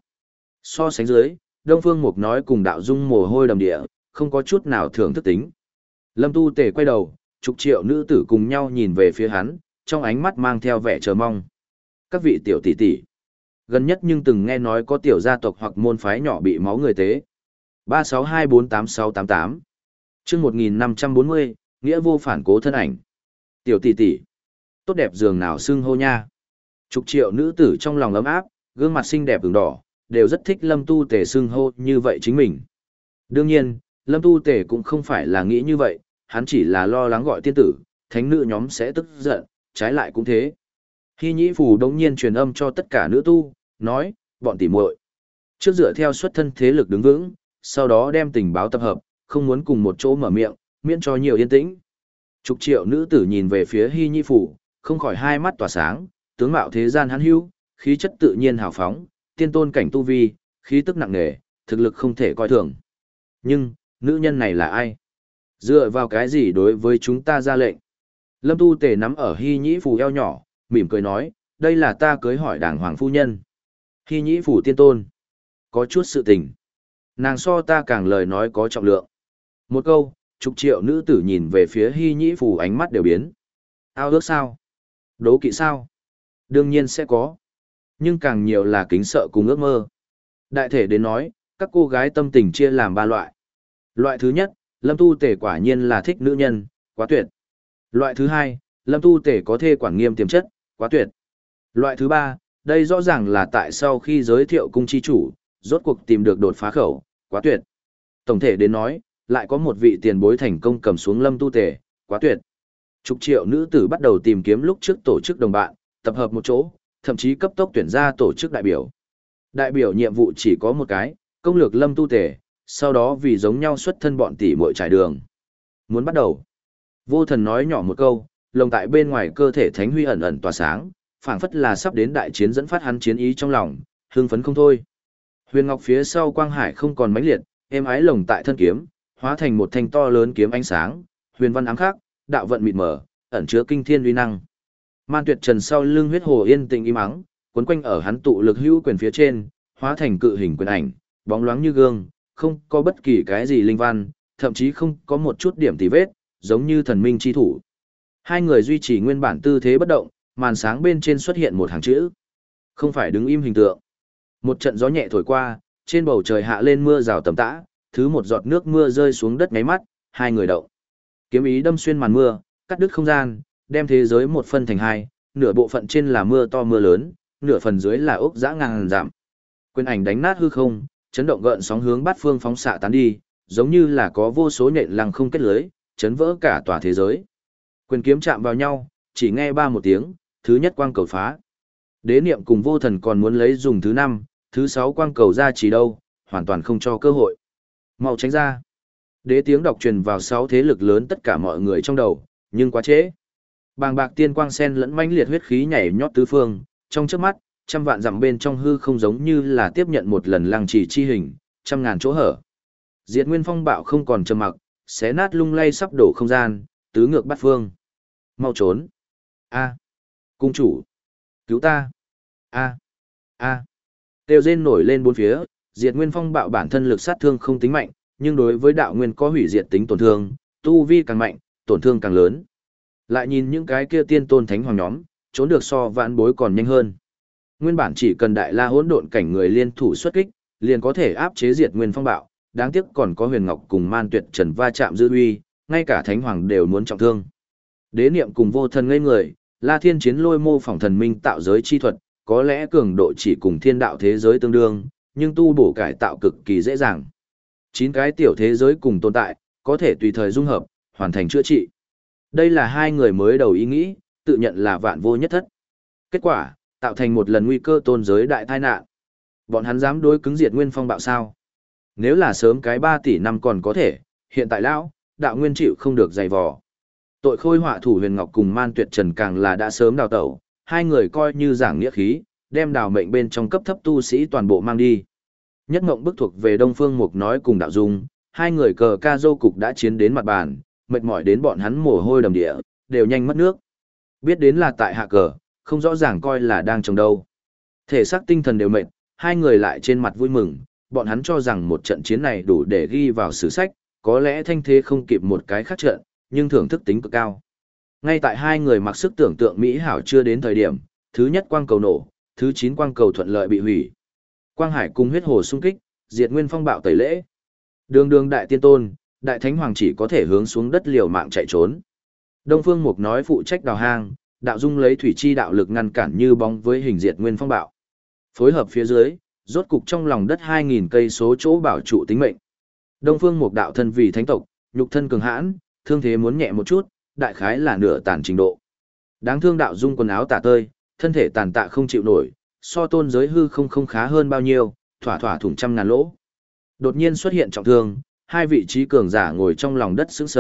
So sánh dưới, Đông Phương Mục nói cùng Đạo Dung mồ hôi đầm địa, không có chút nào thưởng thức tính. Lâm Tu Tề quay đầu, chục triệu nữ tử cùng nhau nhìn về phía hắn, trong ánh mắt mang theo vẻ chờ mong. Các vị tiểu tỷ tỷ, gần nhất nhưng từng nghe nói có tiểu gia tộc hoặc môn phái nhỏ bị máu người tế. ba sáu hai bốn tám sáu tám tám chương một nghìn năm trăm bốn mươi, nghĩa vô phản cố thân ảnh. Tiểu tỷ tỷ, tốt đẹp giường nào xưng hô nha. Chục triệu nữ tử trong lòng ấm áp, gương mặt xinh đẹp ửng đỏ, đều rất thích Lâm Tu Tề xưng hô như vậy chính mình. Đương nhiên, Lâm Tu Tề cũng không phải là nghĩ như vậy, hắn chỉ là lo lắng gọi tiên tử, thánh nữ nhóm sẽ tức giận, trái lại cũng thế. Hy Nhĩ Phù đống nhiên truyền âm cho tất cả nữ tu, nói, bọn tỉ muội, trước dựa theo xuất thân thế lực đứng vững, sau đó đem tình báo tập hợp, không muốn cùng một chỗ mở miệng, miễn cho nhiều yên tĩnh. Chục triệu nữ tử nhìn về phía Hy Nhĩ Phủ, không khỏi hai mắt tỏa sáng, tướng mạo thế gian hắn hữu, khí chất tự nhiên hào phóng, tiên tôn cảnh tu vi, khí tức nặng nề, thực lực không thể coi thường. Nhưng, nữ nhân này là ai? Dựa vào cái gì đối với chúng ta ra lệnh? Lâm Tu Tề nắm ở Hy Nhĩ Phủ eo nhỏ, mỉm cười nói, đây là ta cưới hỏi đảng hoàng phu nhân. Hy Nhĩ Phủ tiên tôn. Có chút sự tình. Nàng so ta càng lời nói có trọng lượng. Một câu, chục triệu nữ tử nhìn về phía Hy Nhĩ Phủ ánh mắt đều biến. Ao ước sao? Đố kỵ sao? Đương nhiên sẽ có. Nhưng càng nhiều là kính sợ cùng ước mơ. Đại thể đến nói, các cô gái tâm tình chia làm ba loại. Loại thứ nhất, Lâm Tu Tề quả nhiên là thích nữ nhân, quá tuyệt. Loại thứ hai, Lâm Tu Tề có thê quản nghiêm tiềm chất, quá tuyệt. Loại thứ ba, đây rõ ràng là tại sau khi giới thiệu cung chi chủ, rốt cuộc tìm được đột phá khẩu, quá tuyệt. Tổng thể đến nói, lại có một vị tiền bối thành công cầm xuống Lâm Tu Tề, quá tuyệt. Chục triệu nữ tử bắt đầu tìm kiếm lúc trước tổ chức đồng bạn, tập hợp một chỗ, thậm chí cấp tốc tuyển ra tổ chức đại biểu. Đại biểu nhiệm vụ chỉ có một cái, công lược Lâm Tu Tề, sau đó vì giống nhau xuất thân bọn tỷ muội trải đường. Muốn bắt đầu. Vô Thần nói nhỏ một câu, lồng tại bên ngoài cơ thể Thánh Huy ẩn ẩn tỏa sáng, phảng phất là sắp đến đại chiến dẫn phát hắn chiến ý trong lòng, hưng phấn không thôi. Huyền Ngọc phía sau quang hải không còn mãnh liệt, êm ái lồng tại thân kiếm, hóa thành một thanh to lớn kiếm ánh sáng, huyền văn ám khắc, đạo vận mịt mờ, ẩn chứa kinh thiên uy năng. Man Tuyệt Trần sau lưng huyết hồ yên tĩnh im ắng, quấn quanh ở hắn tụ lực hữu quyền phía trên, hóa thành cự hình quyền ảnh, bóng loáng như gương, không có bất kỳ cái gì linh văn, thậm chí không có một chút điểm tì vết, giống như thần minh chi thủ. Hai người duy trì nguyên bản tư thế bất động, màn sáng bên trên xuất hiện một hàng chữ. Không phải đứng im hình tượng. Một trận gió nhẹ thổi qua, trên bầu trời hạ lên mưa rào tầm tã, thứ một giọt nước mưa rơi xuống đất ngáy mắt, hai người động. Kiếm ý đâm xuyên màn mưa, cắt đứt không gian, đem thế giới một phân thành hai, nửa bộ phận trên là mưa to mưa lớn, nửa phần dưới là ốc dã ngàn giảm. Quyền ảnh đánh nát hư không, chấn động gợn sóng hướng bát phương phóng xạ tán đi, giống như là có vô số nhện lăng không kết lưới, chấn vỡ cả tòa thế giới. Quyền kiếm chạm vào nhau, chỉ nghe ba một tiếng, thứ nhất quang cầu phá. Đế niệm cùng Vô Thần còn muốn lấy dùng thứ năm, thứ sáu quang cầu ra chỉ đâu, hoàn toàn không cho cơ hội. Mau tránh ra. Đế tiếng đọc truyền vào sáu thế lực lớn tất cả mọi người trong đầu, nhưng quá trễ. Bàng bạc tiên quang sen lẫn mãnh liệt huyết khí nhảy nhót tứ phương, trong chớp mắt, trăm vạn dặm bên trong hư không giống như là tiếp nhận một lần lăng trì chi hình, trăm ngàn chỗ hở. Diệt Nguyên Phong bạo không còn trầm mặc, xé nát lung lay sắp đổ không gian, tứ ngược bắt phương. Mau trốn. A. Cung chủ. Cứu ta. A. A. Tiêu rên nổi lên bốn phía, Diệt Nguyên Phong bạo bản thân lực sát thương không tính mạnh, nhưng đối với đạo nguyên có hủy diệt tính tổn thương, tu vi càng mạnh, tổn thương càng lớn. Lại nhìn những cái kia tiên tôn thánh hoàng nhóm, trốn được so vạn bối còn nhanh hơn. Nguyên bản chỉ cần đại la hỗn độn cảnh người liên thủ xuất kích, liền có thể áp chế Diệt Nguyên Phong bạo, đáng tiếc còn có Huyền Ngọc cùng Man Tuyệt Trần va chạm dư uy, ngay cả thánh hoàng đều muốn trọng thương. Đế niệm cùng Vô Thần ngây người, La Thiên Chiến lôi mô phỏng thần minh tạo giới chi thuật, có lẽ cường độ chỉ cùng thiên đạo thế giới tương đương, nhưng tu bổ cải tạo cực kỳ dễ dàng. Chín cái tiểu thế giới cùng tồn tại, có thể tùy thời dung hợp, hoàn thành chữa trị. Đây là hai người mới đầu ý nghĩ, tự nhận là vạn vô nhất thất. Kết quả, tạo thành một lần nguy cơ tôn giới đại tai nạn. Bọn hắn dám đối cứng Diệt Nguyên Phong bạo sao? Nếu là sớm cái ba tỷ năm còn có thể, hiện tại lão, đạo nguyên chịu không được dày vò. Tội khôi họa thủ Huyền Ngọc cùng Man Tuyệt Trần càng là đã sớm đào tẩu, hai người coi như giảng nghĩa khí, đem đào mệnh bên trong cấp thấp tu sĩ toàn bộ mang đi. Nhất Ngộng bức thuộc về Đông Phương Mục nói cùng đạo dung, hai người cờ ca dô cục đã chiến đến mặt bàn, mệt mỏi đến bọn hắn mồ hôi đầm địa, đều nhanh mất nước. Biết đến là tại hạ cờ, không rõ ràng coi là đang trồng đâu. Thể xác tinh thần đều mệt, hai người lại trên mặt vui mừng, bọn hắn cho rằng một trận chiến này đủ để ghi vào sử sách, có lẽ thanh thế không kịp một cái khác trận, nhưng thưởng thức tính cực cao. Ngay tại hai người mặc sức tưởng tượng mỹ hảo chưa đến thời điểm, thứ nhất quang cầu nổ, thứ chín quang cầu thuận lợi bị hủy. Quang Hải cùng huyết hồ xung kích, Diệt Nguyên Phong bạo tẩy lễ. Đường đường đại tiên tôn, đại thánh hoàng chỉ có thể hướng xuống đất liều mạng chạy trốn. Đông Phương Mục nói phụ trách đào hang, đạo dung lấy thủy chi đạo lực ngăn cản như bóng với hình Diệt Nguyên Phong bạo. Phối hợp phía dưới, rốt cục trong lòng đất hai nghìn cây số chỗ bảo trụ tính mệnh. Đông Phương Mục đạo thân vì thánh tộc, nhục thân cường hãn, thương thế muốn nhẹ một chút, đại khái là nửa tàn trình độ. Đáng thương đạo dung quần áo tả tơi, thân thể tàn tạ không chịu nổi, so tôn giới hư không không khá hơn bao nhiêu, thỏa thỏa thủng trăm ngàn lỗ. Đột nhiên xuất hiện trọng thương, hai vị trí cường giả ngồi trong lòng đất sững sờ,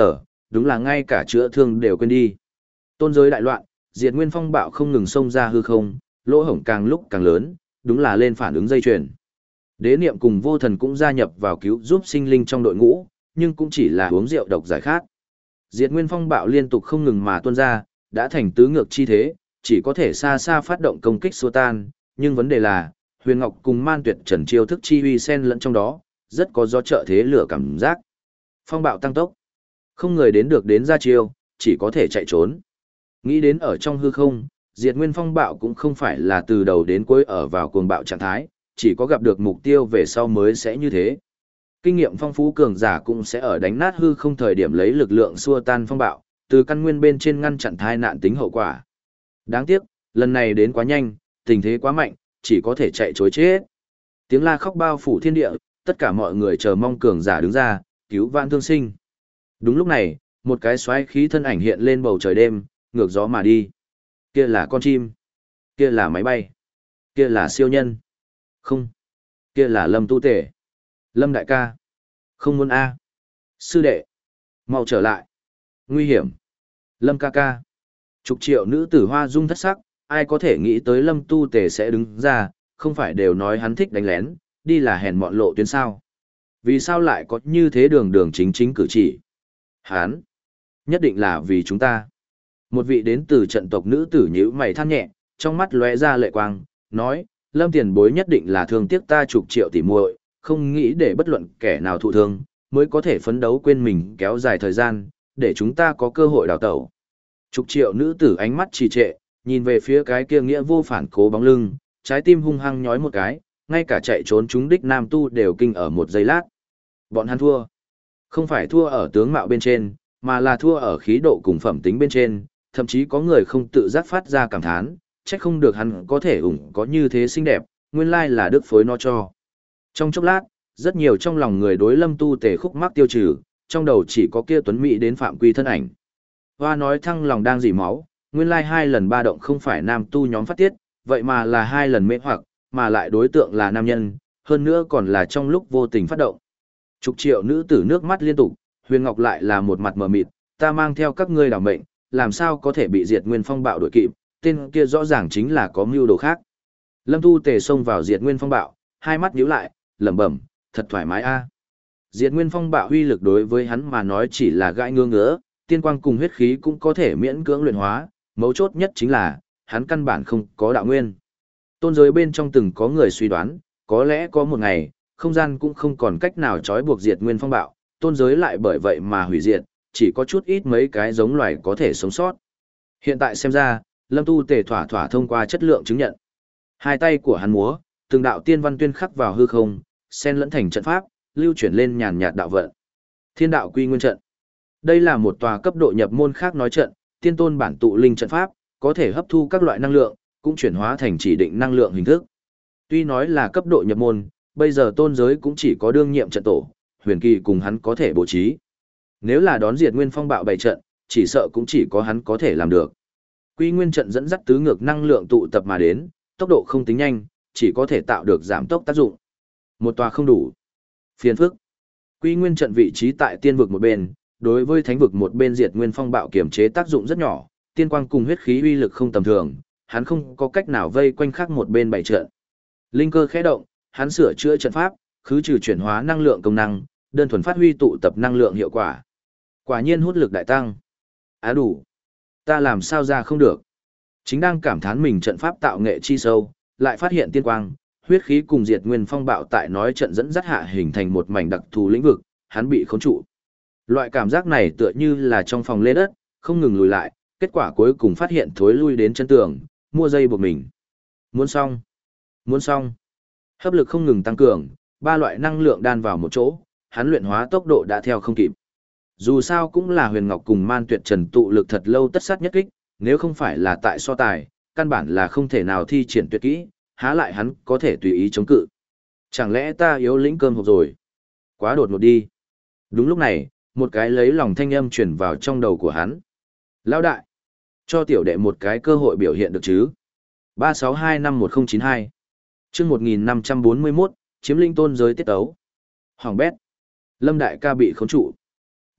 đúng là ngay cả chữa thương đều quên đi. Tôn giới đại loạn, Diệt Nguyên phong bạo không ngừng xông ra hư không, lỗ hổng càng lúc càng lớn, đúng là lên phản ứng dây chuyền. Đế niệm cùng vô thần cũng gia nhập vào cứu giúp sinh linh trong đội ngũ, nhưng cũng chỉ là uống rượu độc giải khát. Diệt Nguyên phong bạo liên tục không ngừng mà tuôn ra, đã thành tứ ngược chi thế, chỉ có thể xa xa phát động công kích xua tan, nhưng vấn đề là, Huyền Ngọc cùng Man Tuyệt Trần chiêu thức chi uy xen lẫn trong đó, rất có gió trợ thế lửa cảm giác. Phong bạo tăng tốc, không người đến được đến ra chiêu, chỉ có thể chạy trốn. Nghĩ đến ở trong hư không, Diệt Nguyên phong bạo cũng không phải là từ đầu đến cuối ở vào cuồng bạo trạng thái, chỉ có gặp được mục tiêu về sau mới sẽ như thế. Kinh nghiệm phong phú cường giả cũng sẽ ở đánh nát hư không thời điểm lấy lực lượng xua tan phong bạo, từ căn nguyên bên trên ngăn chặn thai nạn tính hậu quả. Đáng tiếc, lần này đến quá nhanh, tình thế quá mạnh, chỉ có thể chạy chối chết. Tiếng la khóc bao phủ thiên địa, tất cả mọi người chờ mong cường giả đứng ra, cứu vãn thương sinh. Đúng lúc này, một cái xoáy khí thân ảnh hiện lên bầu trời đêm, ngược gió mà đi. Kia là con chim, kia là máy bay, kia là siêu nhân. Không, kia là Lâm Tu Tể. Lâm đại ca, không muốn a. Sư đệ, mau trở lại. Nguy hiểm. Lâm ca ca. Chục triệu nữ tử hoa dung thất sắc, ai có thể nghĩ tới Lâm Tu Tề sẽ đứng ra, không phải đều nói hắn thích đánh lén, đi là hèn mọn lộ tuyến sao. Vì sao lại có như thế đường đường chính chính cử chỉ? Hắn, nhất định là vì chúng ta. Một vị đến từ trận tộc nữ tử nhíu mày than nhẹ, trong mắt lóe ra lệ quang, nói, Lâm tiền bối nhất định là thương tiếc ta chục triệu tỷ muội, không nghĩ để bất luận kẻ nào thụ thương, mới có thể phấn đấu quên mình kéo dài thời gian, để chúng ta có cơ hội đào tẩu. Chục triệu nữ tử ánh mắt trì trệ, nhìn về phía cái kia nghĩa vô phản cố bóng lưng, trái tim hung hăng nhói một cái, ngay cả chạy trốn chúng đích nam tu đều kinh ở một giây lát. Bọn hắn thua. Không phải thua ở tướng mạo bên trên, mà là thua ở khí độ cùng phẩm tính bên trên, thậm chí có người không tự giác phát ra cảm thán, trách không được hắn có thể ủng có như thế xinh đẹp, nguyên lai là đức phối nó cho. Trong chốc lát, rất nhiều trong lòng người đối Lâm Tu Tề khúc mắc tiêu trừ, trong đầu chỉ có kia tuấn mỹ đến phạm quy thân ảnh. Hoa nói thăng lòng đang dỉ máu, nguyên lai hai lần ba động không phải nam tu nhóm phát tiết, vậy mà là hai lần mê hoặc, mà lại đối tượng là nam nhân, hơn nữa còn là trong lúc vô tình phát động. Chục triệu nữ tử nước mắt liên tục, Huyền Ngọc lại là một mặt mờ mịt, ta mang theo các ngươi đảo mệnh, làm sao có thể bị Diệt Nguyên phong bạo đuổi kịp, tên kia rõ ràng chính là có mưu đồ khác. Lâm Tu Tề xông vào Diệt Nguyên phong bạo, hai mắt nhíu lại, lẩm bẩm, thật thoải mái a. Diệt Nguyên phong bạo huy lực đối với hắn mà nói chỉ là gãi ngứa ngứa, tiên quang cùng huyết khí cũng có thể miễn cưỡng luyện hóa, mấu chốt nhất chính là, hắn căn bản không có đạo nguyên. Tôn giới bên trong từng có người suy đoán, có lẽ có một ngày, không gian cũng không còn cách nào trói buộc Diệt Nguyên phong bạo, tôn giới lại bởi vậy mà hủy diệt, chỉ có chút ít mấy cái giống loài có thể sống sót. Hiện tại xem ra, Lâm Tu Tề thỏa thỏa thông qua chất lượng chứng nhận. Hai tay của hắn múa, từng đạo tiên văn tuyên khắc vào hư không, xen lẫn thành trận pháp, lưu chuyển lên nhàn nhạt đạo vận. Thiên đạo quy nguyên trận. Đây là một tòa cấp độ nhập môn khác nói trận, tiên tôn bản tụ linh trận pháp, có thể hấp thu các loại năng lượng, cũng chuyển hóa thành chỉ định năng lượng hình thức. Tuy nói là cấp độ nhập môn, bây giờ tôn giới cũng chỉ có đương nhiệm trận tổ, huyền kỳ cùng hắn có thể bố trí. Nếu là đón Diệt Nguyên phong bạo bày trận, chỉ sợ cũng chỉ có hắn có thể làm được. Quy nguyên trận dẫn dắt tứ ngược năng lượng tụ tập mà đến, tốc độ không tính nhanh, chỉ có thể tạo được giảm tốc tác dụng. Một tòa không đủ. Phiền phức. Quy nguyên trận vị trí tại tiên vực một bên, đối với thánh vực một bên Diệt Nguyên phong bạo kiểm chế tác dụng rất nhỏ, tiên quang cùng huyết khí uy lực không tầm thường, hắn không có cách nào vây quanh khác một bên bày trận. Linh cơ khẽ động, hắn sửa chữa trận pháp, khứ trừ chuyển hóa năng lượng công năng, đơn thuần phát huy tụ tập năng lượng hiệu quả. Quả nhiên hút lực đại tăng. Á đủ. Ta làm sao ra không được. Chính đang cảm thán mình trận pháp tạo nghệ chi sâu, lại phát hiện tiên quang, huyết khí cùng Diệt Nguyên phong bạo tại nói trận dẫn dắt hạ hình thành một mảnh đặc thù lĩnh vực, hắn bị khống trụ. Loại cảm giác này tựa như là trong phòng lê đất, không ngừng lùi lại, kết quả cuối cùng phát hiện thối lui đến chân tường, mua dây buộc mình. Muốn xong, muốn xong. Hấp lực không ngừng tăng cường, ba loại năng lượng đan vào một chỗ, hắn luyện hóa tốc độ đã theo không kịp. Dù sao cũng là Huyền Ngọc cùng Man Tuyệt Trần tụ lực thật lâu tất sát nhất kích, nếu không phải là tại so tài, căn bản là không thể nào thi triển tuyệt kỹ, há lại hắn có thể tùy ý chống cự. Chẳng lẽ ta yếu lĩnh cơm hộp rồi? Quá đột ngột đi. Đúng lúc này, một cái lấy lòng thanh âm truyền vào trong đầu của hắn. Lão đại, cho tiểu đệ một cái cơ hội biểu hiện được chứ? ba sáu hai năm một không chín hai. Chương một nghìn năm trăm bốn mươi mốt, chiếm linh tôn giới tiết tấu. Hoàng bét. Lâm đại ca bị khống trụ.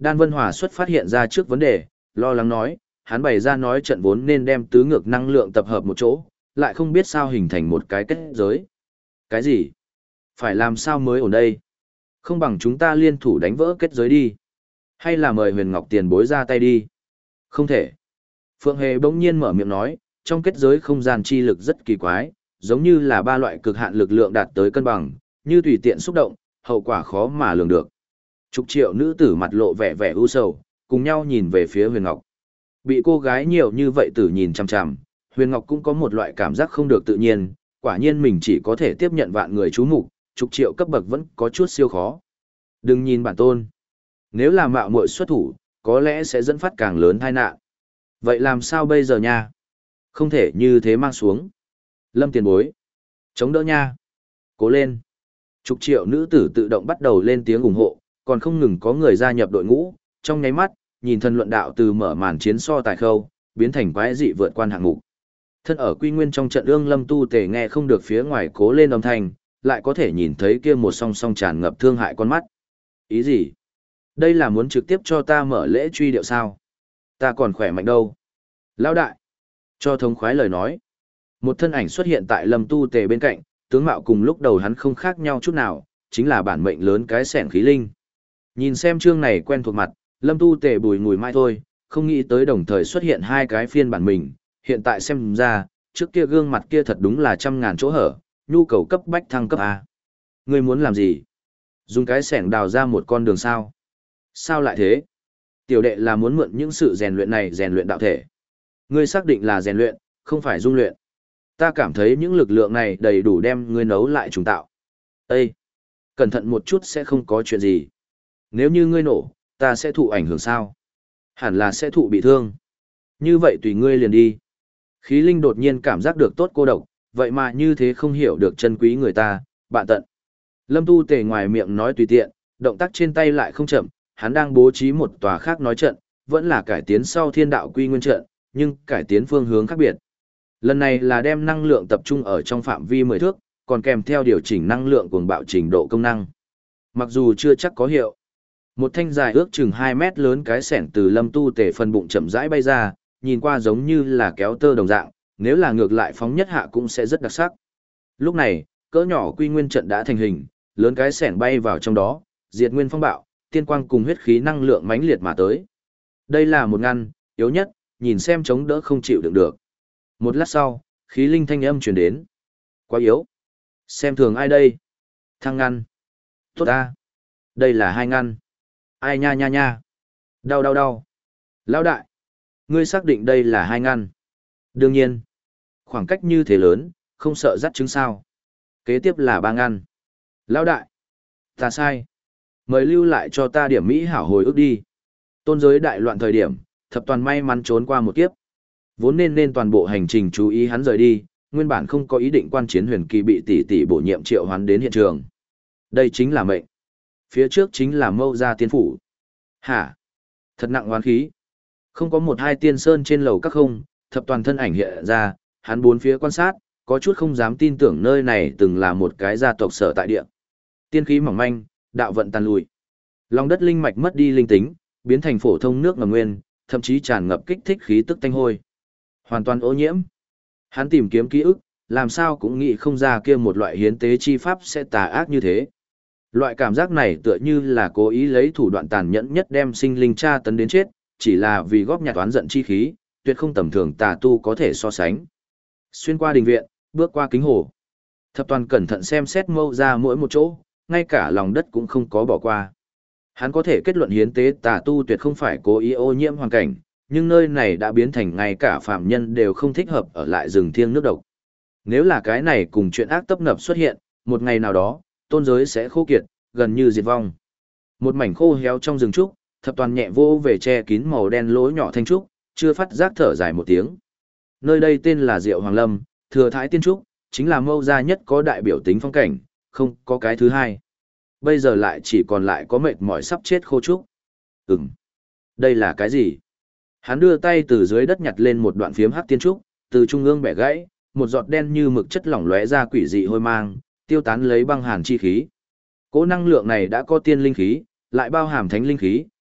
Đan Vân Hòa xuất phát hiện ra trước vấn đề, lo lắng nói, hắn bày ra nói trận vốn nên đem tứ ngược năng lượng tập hợp một chỗ, lại không biết sao hình thành một cái kết giới. Cái gì? Phải làm sao mới ổn đây? Không bằng chúng ta liên thủ đánh vỡ kết giới đi. Hay là mời Huyền Ngọc tiền bối ra tay đi? Không thể. Phượng Hề bỗng nhiên mở miệng nói, trong kết giới không gian chi lực rất kỳ quái, giống như là ba loại cực hạn lực lượng đạt tới cân bằng, như tùy tiện xúc động, hậu quả khó mà lường được. Chục triệu nữ tử mặt lộ vẻ vẻ u sầu, cùng nhau nhìn về phía Huyền Ngọc. Bị cô gái nhiều như vậy tử nhìn chằm chằm, Huyền Ngọc cũng có một loại cảm giác không được tự nhiên, quả nhiên mình chỉ có thể tiếp nhận vạn người chú mục, chục triệu cấp bậc vẫn có chút siêu khó. Đừng nhìn bản tôn. Nếu là mạo muội xuất thủ, có lẽ sẽ dẫn phát càng lớn tai nạn. Vậy làm sao bây giờ nha? Không thể như thế mang xuống. Lâm tiền bối. Chống đỡ nha. Cố lên. Chục triệu nữ tử tự động bắt đầu lên tiếng ủng hộ, còn không ngừng có người gia nhập đội ngũ, trong nháy mắt, nhìn thân luận đạo từ mở màn chiến so tài khâu, biến thành quái dị vượt quan hạng mục. Thân ở quy nguyên trong trận ương Lâm Tu Tề nghe không được phía ngoài cố lên âm thanh, lại có thể nhìn thấy kia một song song tràn ngập thương hại con mắt. Ý gì? Đây là muốn trực tiếp cho ta mở lễ truy điệu sao? Ta còn khỏe mạnh đâu? Lão đại! Cho thống khoái lời nói. Một thân ảnh xuất hiện tại Lâm Tu Tề bên cạnh, tướng mạo cùng lúc đầu hắn không khác nhau chút nào, chính là bản mệnh lớn cái sẻn khí linh. Nhìn xem chương này quen thuộc mặt, Lâm Tu Tề bùi ngùi mai thôi, không nghĩ tới đồng thời xuất hiện hai cái phiên bản mình, hiện tại xem ra, trước kia gương mặt kia thật đúng là trăm ngàn chỗ hở, nhu cầu cấp bách thăng cấp A. Ngươi muốn làm gì? Dùng cái sẻng đào ra một con đường sao? Sao lại thế? Tiểu đệ là muốn mượn những sự rèn luyện này rèn luyện đạo thể. Ngươi xác định là rèn luyện, không phải dung luyện. Ta cảm thấy những lực lượng này đầy đủ đem ngươi nấu lại trùng tạo. Ê! Cẩn thận một chút sẽ không có chuyện gì. Nếu như ngươi nổ, ta sẽ thụ ảnh hưởng sao? Hẳn là sẽ thụ bị thương. Như vậy tùy ngươi liền đi. Khí linh đột nhiên cảm giác được tốt cô độc, vậy mà như thế không hiểu được chân quý người ta, bạn tận. Lâm Tu Tề ngoài miệng nói tùy tiện, động tác trên tay lại không chậm, hắn đang bố trí một tòa khác nói trận, vẫn là cải tiến sau thiên đạo quy nguyên trận, nhưng cải tiến phương hướng khác biệt. Lần này là đem năng lượng tập trung ở trong phạm vi mười thước, còn kèm theo điều chỉnh năng lượng cuồng bạo trình độ công năng. Mặc dù chưa chắc có hiệu. Một thanh dài ước chừng hai mét lớn cái sẻng từ Lâm Tu Tề phần bụng chậm rãi bay ra, nhìn qua giống như là kéo tơ đồng dạng, nếu là ngược lại phóng nhất hạ cũng sẽ rất đặc sắc. Lúc này, cỡ nhỏ quy nguyên trận đã thành hình, lớn cái sẻng bay vào trong đó, diệt nguyên phong bạo, tiên quang cùng huyết khí năng lượng mãnh liệt mà tới. Đây là một ngăn, yếu nhất, nhìn xem chống đỡ không chịu đựng được. Một lát sau, khí linh thanh âm truyền đến. Quá yếu. Xem thường ai đây? Thăng ngăn. Tốt ta. Đây là hai ngăn. Ai nha nha nha. Đau đau đau. Lão đại. Ngươi xác định đây là hai ngăn. Đương nhiên. Khoảng cách như thế lớn, không sợ dắt trứng sao. Kế tiếp là ba ngăn. Lão đại. Ta sai. Mời lưu lại cho ta điểm Mỹ hảo hồi ức đi. Tôn giới đại loạn thời điểm, thập toàn may mắn trốn qua một kiếp. Vốn nên nên toàn bộ hành trình chú ý hắn rời đi, nguyên bản không có ý định quan chiến huyền kỳ bị tỷ tỷ bổ nhiệm triệu hoán đến hiện trường. Đây chính là mệnh. Phía trước chính là mâu gia tiên phủ. Hả? Thật nặng oán khí. Không có một hai tiên sơn trên lầu các không, thập toàn thân ảnh hiện ra, hắn bốn phía quan sát, có chút không dám tin tưởng nơi này từng là một cái gia tộc sở tại địa. Tiên khí mỏng manh, đạo vận tàn lùi. Lòng đất linh mạch mất đi linh tính, biến thành phổ thông nước ngầm nguyên, thậm chí tràn ngập kích thích khí tức tanh hôi. Hoàn toàn ô nhiễm. Hắn tìm kiếm ký ức, làm sao cũng nghĩ không ra kia một loại hiến tế chi pháp sẽ tà ác như thế. Loại cảm giác này tựa như là cố ý lấy thủ đoạn tàn nhẫn nhất đem sinh linh tra tấn đến chết, chỉ là vì góp nhặt oán giận chi khí, tuyệt không tầm thường tà tu có thể so sánh. Xuyên qua đình viện, bước qua kính hồ. Thập toàn cẩn thận xem xét mâu ra mỗi một chỗ, ngay cả lòng đất cũng không có bỏ qua. Hắn có thể kết luận hiến tế tà tu tuyệt không phải cố ý ô nhiễm hoàn cảnh, nhưng nơi này đã biến thành ngay cả phạm nhân đều không thích hợp ở lại rừng thiêng nước độc. Nếu là cái này cùng chuyện ác tấp nập xuất hiện, một ngày nào đó, tôn giới sẽ khô kiệt, gần như diệt vong. Một mảnh khô héo trong rừng trúc, thập toàn nhẹ vô về che kín màu đen lỗ nhỏ thanh trúc, chưa phát giác thở dài một tiếng. Nơi đây tên là Diệu Hoàng Lâm, thừa thái tiên trúc, chính là mâu gia nhất có đại biểu tính phong cảnh, không có cái thứ hai. Bây giờ lại chỉ còn lại có mệt mỏi sắp chết khô trúc. Ừm, đây là cái gì? Hắn đưa tay từ dưới đất nhặt lên một đoạn phiếm hắc tiên trúc, từ trung ương bẻ gãy, một giọt đen như mực chất lỏng lóe ra quỷ dị hôi mang, tiêu tán lấy băng hàn chi khí. Cỗ năng lượng này đã có tiên linh khí, lại bao hàm thánh linh khí,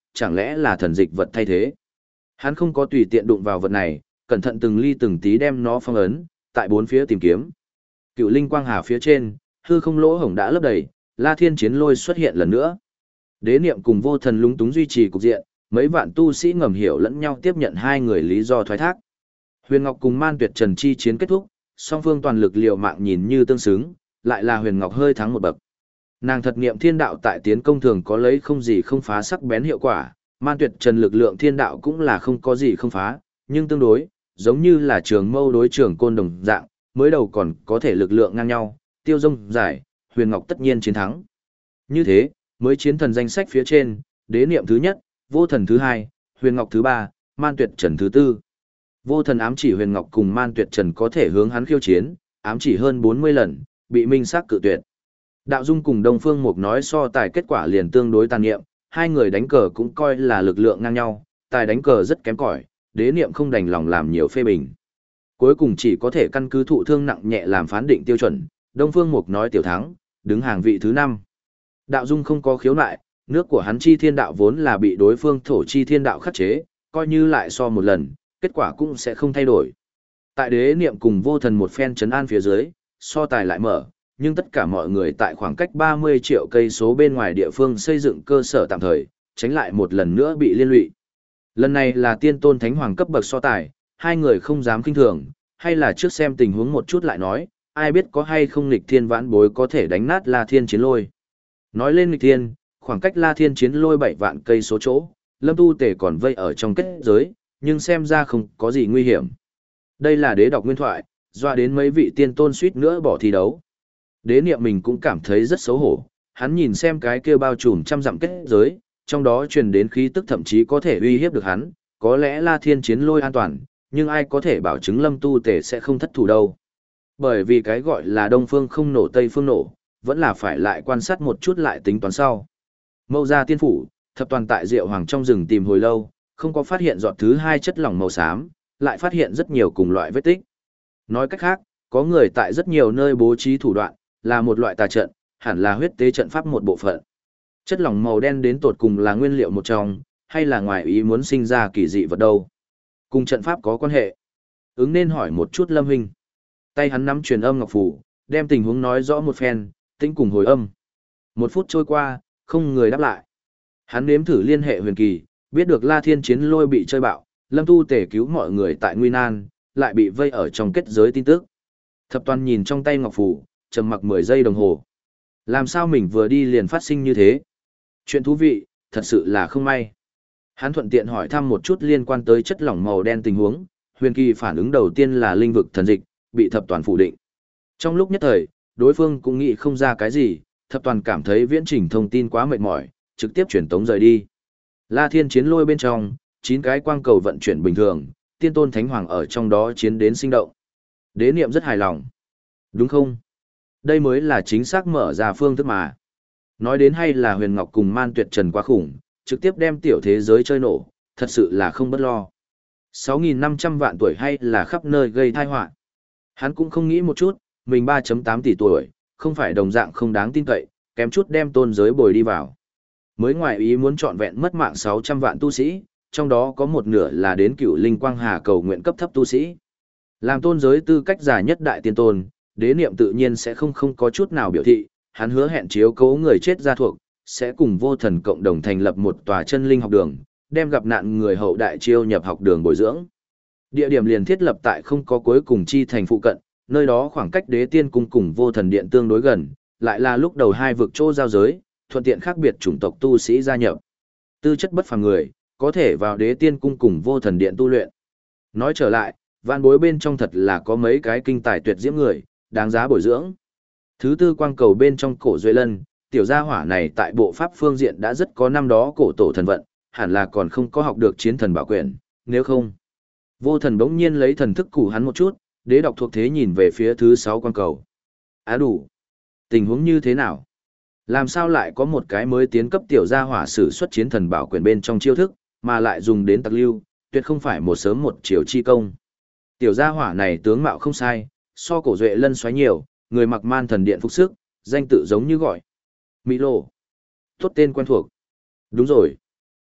chẳng lẽ là thần dịch vật thay thế. Hắn không có tùy tiện đụng vào vật này, cẩn thận từng ly từng tí đem nó phong ấn, tại bốn phía tìm kiếm. Cựu linh quang hà phía trên, hư không lỗ hổng đã lấp đầy, La Thiên Chiến Lôi xuất hiện lần nữa. Đế niệm cùng vô thần lúng túng duy trì cục diện, mấy vạn tu sĩ ngầm hiểu lẫn nhau tiếp nhận hai người lý do thoái thác. Huyền Ngọc cùng Man Tuyệt Trần chi chiến kết thúc, song phương toàn lực liều mạng nhìn như tương xứng, lại là Huyền Ngọc hơi thắng một bậc. Nàng thật niệm thiên đạo tại tiến công thường có lấy không gì không phá sắc bén hiệu quả, Man Tuyệt Trần lực lượng thiên đạo cũng là không có gì không phá, nhưng tương đối, giống như là trường mâu đối trường côn đồng dạng, mới đầu còn có thể lực lượng ngang nhau, tiêu dông giải, Huyền Ngọc tất nhiên chiến thắng. Như thế, mới chiến thần danh sách phía trên, đế niệm thứ nhất, vô thần thứ hai, Huyền Ngọc thứ ba, Man Tuyệt Trần thứ tư. Vô thần ám chỉ Huyền Ngọc cùng Man Tuyệt Trần có thể hướng hắn khiêu chiến, ám chỉ hơn bốn mươi lần, bị minh xác cự tuyệt. Đạo Dung cùng Đông Phương Mục nói so tài kết quả liền tương đối tàn niệm, hai người đánh cờ cũng coi là lực lượng ngang nhau, tài đánh cờ rất kém cỏi, đế niệm không đành lòng làm nhiều phê bình. Cuối cùng chỉ có thể căn cứ thụ thương nặng nhẹ làm phán định tiêu chuẩn, Đông Phương Mục nói tiểu thắng, đứng hàng vị thứ năm. Đạo Dung không có khiếu nại, nước của hắn chi thiên đạo vốn là bị đối phương thổ chi thiên đạo khắc chế, coi như lại so một lần, kết quả cũng sẽ không thay đổi. Tại đế niệm cùng vô thần một phen chấn an phía dưới, so tài lại mở, nhưng tất cả mọi người tại khoảng cách ba mươi triệu cây số bên ngoài địa phương xây dựng cơ sở tạm thời, tránh lại một lần nữa bị liên lụy. Lần này là tiên tôn thánh hoàng cấp bậc so tài, hai người không dám kinh thường, hay là trước xem tình huống một chút lại nói, ai biết có hay không nghịch thiên vãn bối có thể đánh nát La Thiên Chiến Lôi. Nói lên nghịch thiên, khoảng cách La Thiên Chiến Lôi bảy vạn cây số chỗ, Lâm Tu Tể còn vây ở trong kết giới, nhưng xem ra không có gì nguy hiểm. Đây là đế đọc nguyên thoại, doa đến mấy vị tiên tôn suýt nữa bỏ thi đấu. Đế niệm mình cũng cảm thấy rất xấu hổ, hắn nhìn xem cái kia bao trùm trăm dặm kết giới, trong đó truyền đến khí tức thậm chí có thể uy hiếp được hắn, có lẽ La Thiên Chiến Lôi an toàn, nhưng ai có thể bảo chứng Lâm Tu Tể sẽ không thất thủ đâu. Bởi vì cái gọi là Đông Phương không nổ Tây Phương nổ, vẫn là phải lại quan sát một chút lại tính toán sau. Mâu gia tiên phủ, thập toàn tại Diệu Hoàng trong rừng tìm hồi lâu, không có phát hiện giọt thứ hai chất lỏng màu xám, lại phát hiện rất nhiều cùng loại vết tích. Nói cách khác, có người tại rất nhiều nơi bố trí thủ đoạn, là một loại tà trận, hẳn là huyết tế trận pháp một bộ phận. Chất lỏng màu đen đến tột cùng là nguyên liệu một trong, hay là ngoài ý muốn sinh ra kỳ dị vật đâu? Cùng trận pháp có quan hệ. Ứng nên hỏi một chút Lâm huynh. Tay hắn nắm truyền âm ngọc phù, đem tình huống nói rõ một phen, tĩnh cùng hồi âm. Một phút trôi qua, không người đáp lại. Hắn nếm thử liên hệ huyền kỳ, biết được La Thiên Chiến Lôi bị chơi bạo, Lâm Tu Tể cứu mọi người tại nguy nan, lại bị vây ở trong kết giới tin tức. Thập toàn nhìn trong tay ngọc phù, trầm mặc mười giây đồng hồ. Làm sao mình vừa đi liền phát sinh như thế? Chuyện thú vị, thật sự là không may. Hắn thuận tiện hỏi thăm một chút liên quan tới chất lỏng màu đen tình huống, huyền kỳ phản ứng đầu tiên là linh vực thần dịch, bị thập toàn phủ định. Trong lúc nhất thời, đối phương cũng nghĩ không ra cái gì, thập toàn cảm thấy viễn trình thông tin quá mệt mỏi, trực tiếp chuyển tống rời đi. La Thiên Chiến Lôi bên trong, chín cái quang cầu vận chuyển bình thường, tiên tôn thánh hoàng ở trong đó chiến đến sinh động. Đế niệm rất hài lòng. Đúng không? Đây mới là chính xác mở ra phương thức mà. Nói đến hay là Huyền Ngọc cùng Man Tuyệt Trần quá khủng, trực tiếp đem tiểu thế giới chơi nổ, thật sự là không bất lo. sáu nghìn năm trăm vạn tuổi hay là khắp nơi gây tai họa. Hắn cũng không nghĩ một chút, mình ba phẩy tám tỷ tuổi, không phải đồng dạng không đáng tin cậy, kém chút đem tôn giới bồi đi vào. Mới ngoài ý muốn trọn vẹn mất mạng sáu trăm vạn tu sĩ, trong đó có một nửa là đến cựu linh quang hà cầu nguyện cấp thấp tu sĩ. Làm tôn giới tư cách giả nhất đại tiên tôn, đế niệm tự nhiên sẽ không không có chút nào biểu thị, hắn hứa hẹn chiếu cố người chết gia thuộc, sẽ cùng vô thần cộng đồng thành lập một tòa chân linh học đường, đem gặp nạn người hậu đại chiêu nhập học đường bồi dưỡng. Địa điểm liền thiết lập tại không có cuối cùng chi thành phụ cận, nơi đó khoảng cách đế tiên cung cùng vô thần điện tương đối gần, lại là lúc đầu hai vực chỗ giao giới, thuận tiện khác biệt chủng tộc tu sĩ gia nhập. Tư chất bất phàm người, có thể vào đế tiên cung cùng vô thần điện tu luyện. Nói trở lại, vạn bối bên trong thật là có mấy cái kinh tài tuyệt diễm người, đáng giá bồi dưỡng. Thứ tư quang cầu bên trong cổ Duệ Lân, tiểu gia hỏa này tại bộ pháp phương diện đã rất có năm đó cổ tổ thần vận, hẳn là còn không có học được chiến thần bảo quyển, nếu không. Vô thần bỗng nhiên lấy thần thức củ hắn một chút, đế đọc thuộc thế nhìn về phía thứ sáu quang cầu. Á đủ. Tình huống như thế nào? Làm sao lại có một cái mới tiến cấp tiểu gia hỏa sử xuất chiến thần bảo quyển bên trong chiêu thức, mà lại dùng đến tặc lưu, tuyệt không phải một sớm một chiều chi công. Tiểu gia hỏa này tướng mạo không sai, so cổ Duệ Lân xoáy nhiều, người mặc man thần điện phục sức, danh tự giống như gọi. Mỹ Lô. Tốt tên quen thuộc. Đúng rồi.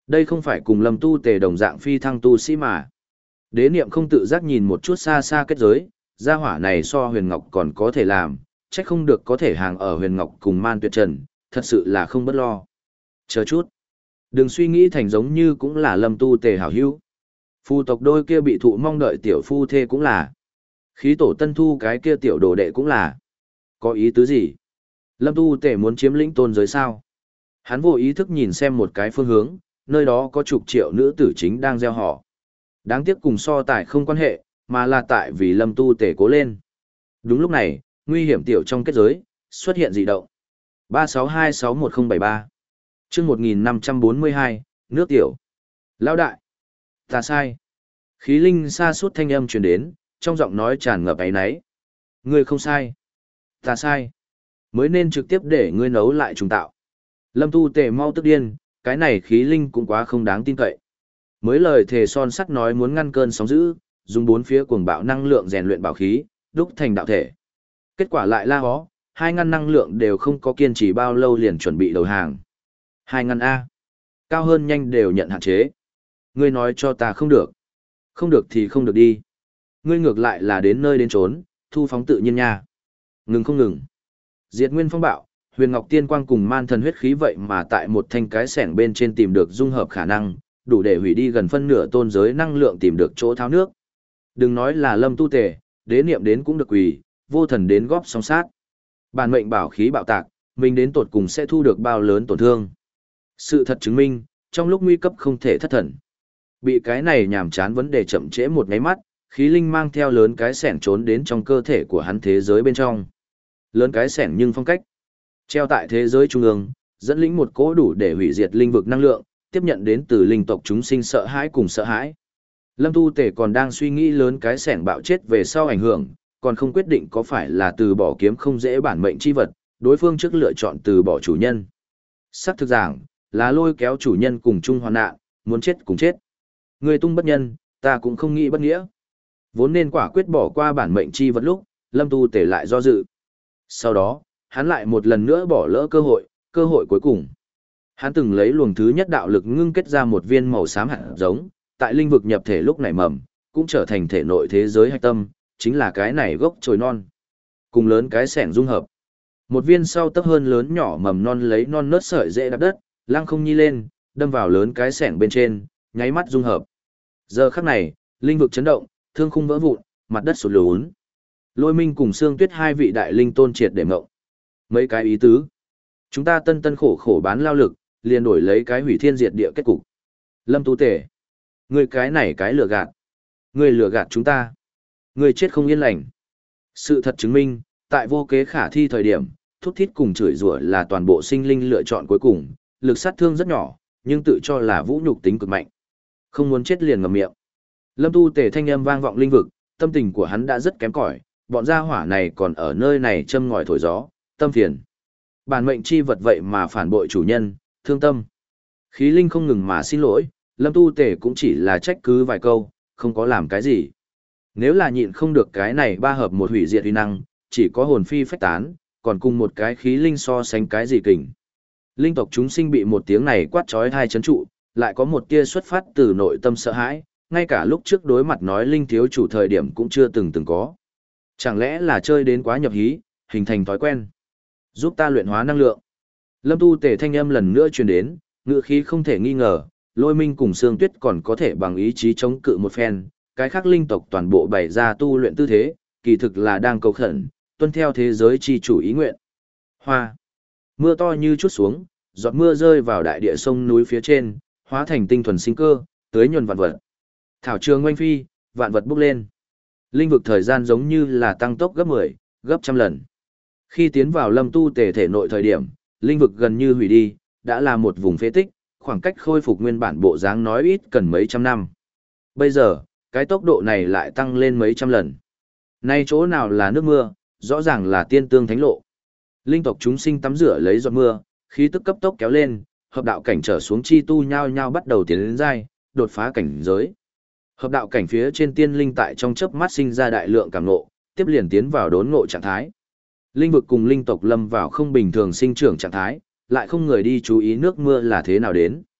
Đây không phải cùng Lâm Tu Tề đồng dạng phi thăng tu sĩ mà. Đế niệm không tự giác nhìn một chút xa xa kết giới, gia hỏa này so Huyền Ngọc còn có thể làm, chắc không được có thể hàng ở Huyền Ngọc cùng Man Tuyệt Trần, thật sự là không bất lo. Chờ chút. Đừng suy nghĩ thành giống như cũng là Lâm Tu Tề hảo hữu. Phu tộc đôi kia bị thụ mong đợi tiểu phu thê cũng là. Khí tổ tân thu cái kia tiểu đồ đệ cũng là. Có ý tứ gì? Lâm Tu Tề muốn chiếm lĩnh tôn giới sao? Hắn vô ý thức nhìn xem một cái phương hướng, nơi đó có chục triệu nữ tử chính đang gieo họ. Đáng tiếc cùng so tài không quan hệ, mà là tại vì Lâm Tu Tề cố lên. Đúng lúc này, nguy hiểm tiểu trong kết giới, xuất hiện dị động. ba sáu hai sáu một không bảy ba chương một nghìn năm trăm bốn mươi hai, nước tiểu. Lão đại. Ta sai. Khí linh xa suốt thanh âm truyền đến, trong giọng nói tràn ngập áy náy. Ngươi không sai. Ta sai. Mới nên trực tiếp để ngươi nấu lại trùng tạo. Lâm Tu Tề mau tức điên, cái này khí linh cũng quá không đáng tin cậy. Mới lời thề son sắt nói muốn ngăn cơn sóng dữ, dùng bốn phía cuồng bạo năng lượng rèn luyện bảo khí, đúc thành đạo thể. Kết quả lại la hó, hai ngăn năng lượng đều không có kiên trì bao lâu liền chuẩn bị đầu hàng. Hai ngăn A. Cao hơn nhanh đều nhận hạn chế. Ngươi nói cho ta không được. Không được thì không được đi. Ngươi ngược lại là đến nơi đến trốn, thu phóng tự nhiên nha. Ngừng không ngừng. Diệt nguyên phong bạo, Huyền Ngọc Tiên Quang cùng man thần huyết khí vậy mà tại một thanh cái sẻng bên trên tìm được dung hợp khả năng, đủ để hủy đi gần phân nửa tôn giới năng lượng tìm được chỗ tháo nước. Đừng nói là Lâm Tu Tề, đế niệm đến cũng được quỳ, vô thần đến góp song sát. Bản mệnh bảo khí bạo tạc, mình đến tột cùng sẽ thu được bao lớn tổn thương. Sự thật chứng minh, trong lúc nguy cấp không thể thất thần. Bị cái này nhàm chán vấn đề chậm trễ một nháy mắt, khí linh mang theo lớn cái sẻng trốn đến trong cơ thể của hắn thế giới bên trong. Lớn cái sẻng nhưng phong cách. Treo tại thế giới trung ương, dẫn lĩnh một cỗ đủ để hủy diệt linh vực năng lượng, tiếp nhận đến từ linh tộc chúng sinh sợ hãi cùng sợ hãi. Lâm Tu Tề còn đang suy nghĩ lớn cái sẻng bạo chết về sau ảnh hưởng, còn không quyết định có phải là từ bỏ kiếm không dễ bản mệnh chi vật, đối phương trước lựa chọn từ bỏ chủ nhân. Sắc thực giảng, là lôi kéo chủ nhân cùng chung hoàn nạn, muốn chết cùng chết. Người tung bất nhân, ta cũng không nghĩ bất nghĩa. Vốn nên quả quyết bỏ qua bản mệnh chi vật lúc, Lâm Tu Tề lại do dự. Sau đó, hắn lại một lần nữa bỏ lỡ cơ hội, cơ hội cuối cùng. Hắn từng lấy luồng thứ nhất đạo lực ngưng kết ra một viên màu xám hạt giống, tại linh vực nhập thể lúc nảy mầm, cũng trở thành thể nội thế giới hạch tâm, chính là cái này gốc chồi non. Cùng lớn cái sẻng dung hợp. Một viên sau tấc hơn lớn nhỏ mầm non lấy non nớt sợi dễ đạp đất, lăng không nhi lên, đâm vào lớn cái sẻng bên trên, nháy mắt dung hợp. Giờ khắc này, linh vực chấn động, thương khung vỡ vụn, mặt đất sụt lún. Lôi Minh cùng Sương Tuyết hai vị đại linh tôn triệt để mộng. Mấy cái ý tứ. Chúng ta tân tân khổ khổ bán lao lực, liền đổi lấy cái hủy thiên diệt địa kết cục. Lâm Tu Tề, ngươi cái này cái lừa gạt. Ngươi lừa gạt chúng ta. Ngươi chết không yên lành. Sự thật chứng minh, tại vô kế khả thi thời điểm, thút thít cùng chửi rủa là toàn bộ sinh linh lựa chọn cuối cùng, lực sát thương rất nhỏ, nhưng tự cho là vũ nhục tính cực mạnh. Không muốn chết liền ngậm miệng. Lâm Tu Tề thanh âm vang vọng linh vực, tâm tình của hắn đã rất kém cỏi, bọn gia hỏa này còn ở nơi này châm ngòi thổi gió, tâm phiền. Bản mệnh chi vật vậy mà phản bội chủ nhân, thương tâm. Khí linh không ngừng mà xin lỗi, Lâm Tu Tề cũng chỉ là trách cứ vài câu, không có làm cái gì. Nếu là nhịn không được cái này ba hợp một hủy diệt uy năng, chỉ có hồn phi phách tán, còn cùng một cái khí linh so sánh cái gì kình. Linh tộc chúng sinh bị một tiếng này quát trói hai chấn trụ, lại có một tia xuất phát từ nội tâm sợ hãi, ngay cả lúc trước đối mặt nói linh thiếu chủ thời điểm cũng chưa từng từng có. Chẳng lẽ là chơi đến quá nhập hí, hình thành thói quen. Giúp ta luyện hóa năng lượng. Lâm Tu Tề thanh âm lần nữa truyền đến, ngữ khí không thể nghi ngờ, Lôi Minh cùng Sương Tuyết còn có thể bằng ý chí chống cự một phen, cái khác linh tộc toàn bộ bày ra tu luyện tư thế, kỳ thực là đang cầu khẩn, tuân theo thế giới chi chủ ý nguyện. Hoa. Mưa to như chút xuống, giọt mưa rơi vào đại địa sông núi phía trên, hóa thành tinh thuần sinh cơ, tưới nhuần vạn vật. Thảo trường oanh phi, vạn vật bốc lên. Linh vực thời gian giống như là tăng tốc gấp mười, gấp trăm lần. Khi tiến vào Lâm Tu Tề thể nội thời điểm, linh vực gần như hủy đi, đã là một vùng phế tích, khoảng cách khôi phục nguyên bản bộ dáng nói ít cần mấy trăm năm. Bây giờ, cái tốc độ này lại tăng lên mấy trăm lần. Nay chỗ nào là nước mưa, rõ ràng là tiên tương thánh lộ. Linh tộc chúng sinh tắm rửa lấy giọt mưa, khí tức cấp tốc kéo lên, hợp đạo cảnh trở xuống chi tu nhao nhao bắt đầu tiến lên giai, đột phá cảnh giới. Hợp đạo cảnh phía trên tiên linh tại trong chớp mắt sinh ra đại lượng cảm ngộ, tiếp liền tiến vào đốn ngộ trạng thái. Linh vực cùng linh tộc lâm vào không bình thường sinh trưởng trạng thái, lại không người đi chú ý nước mưa là thế nào đến.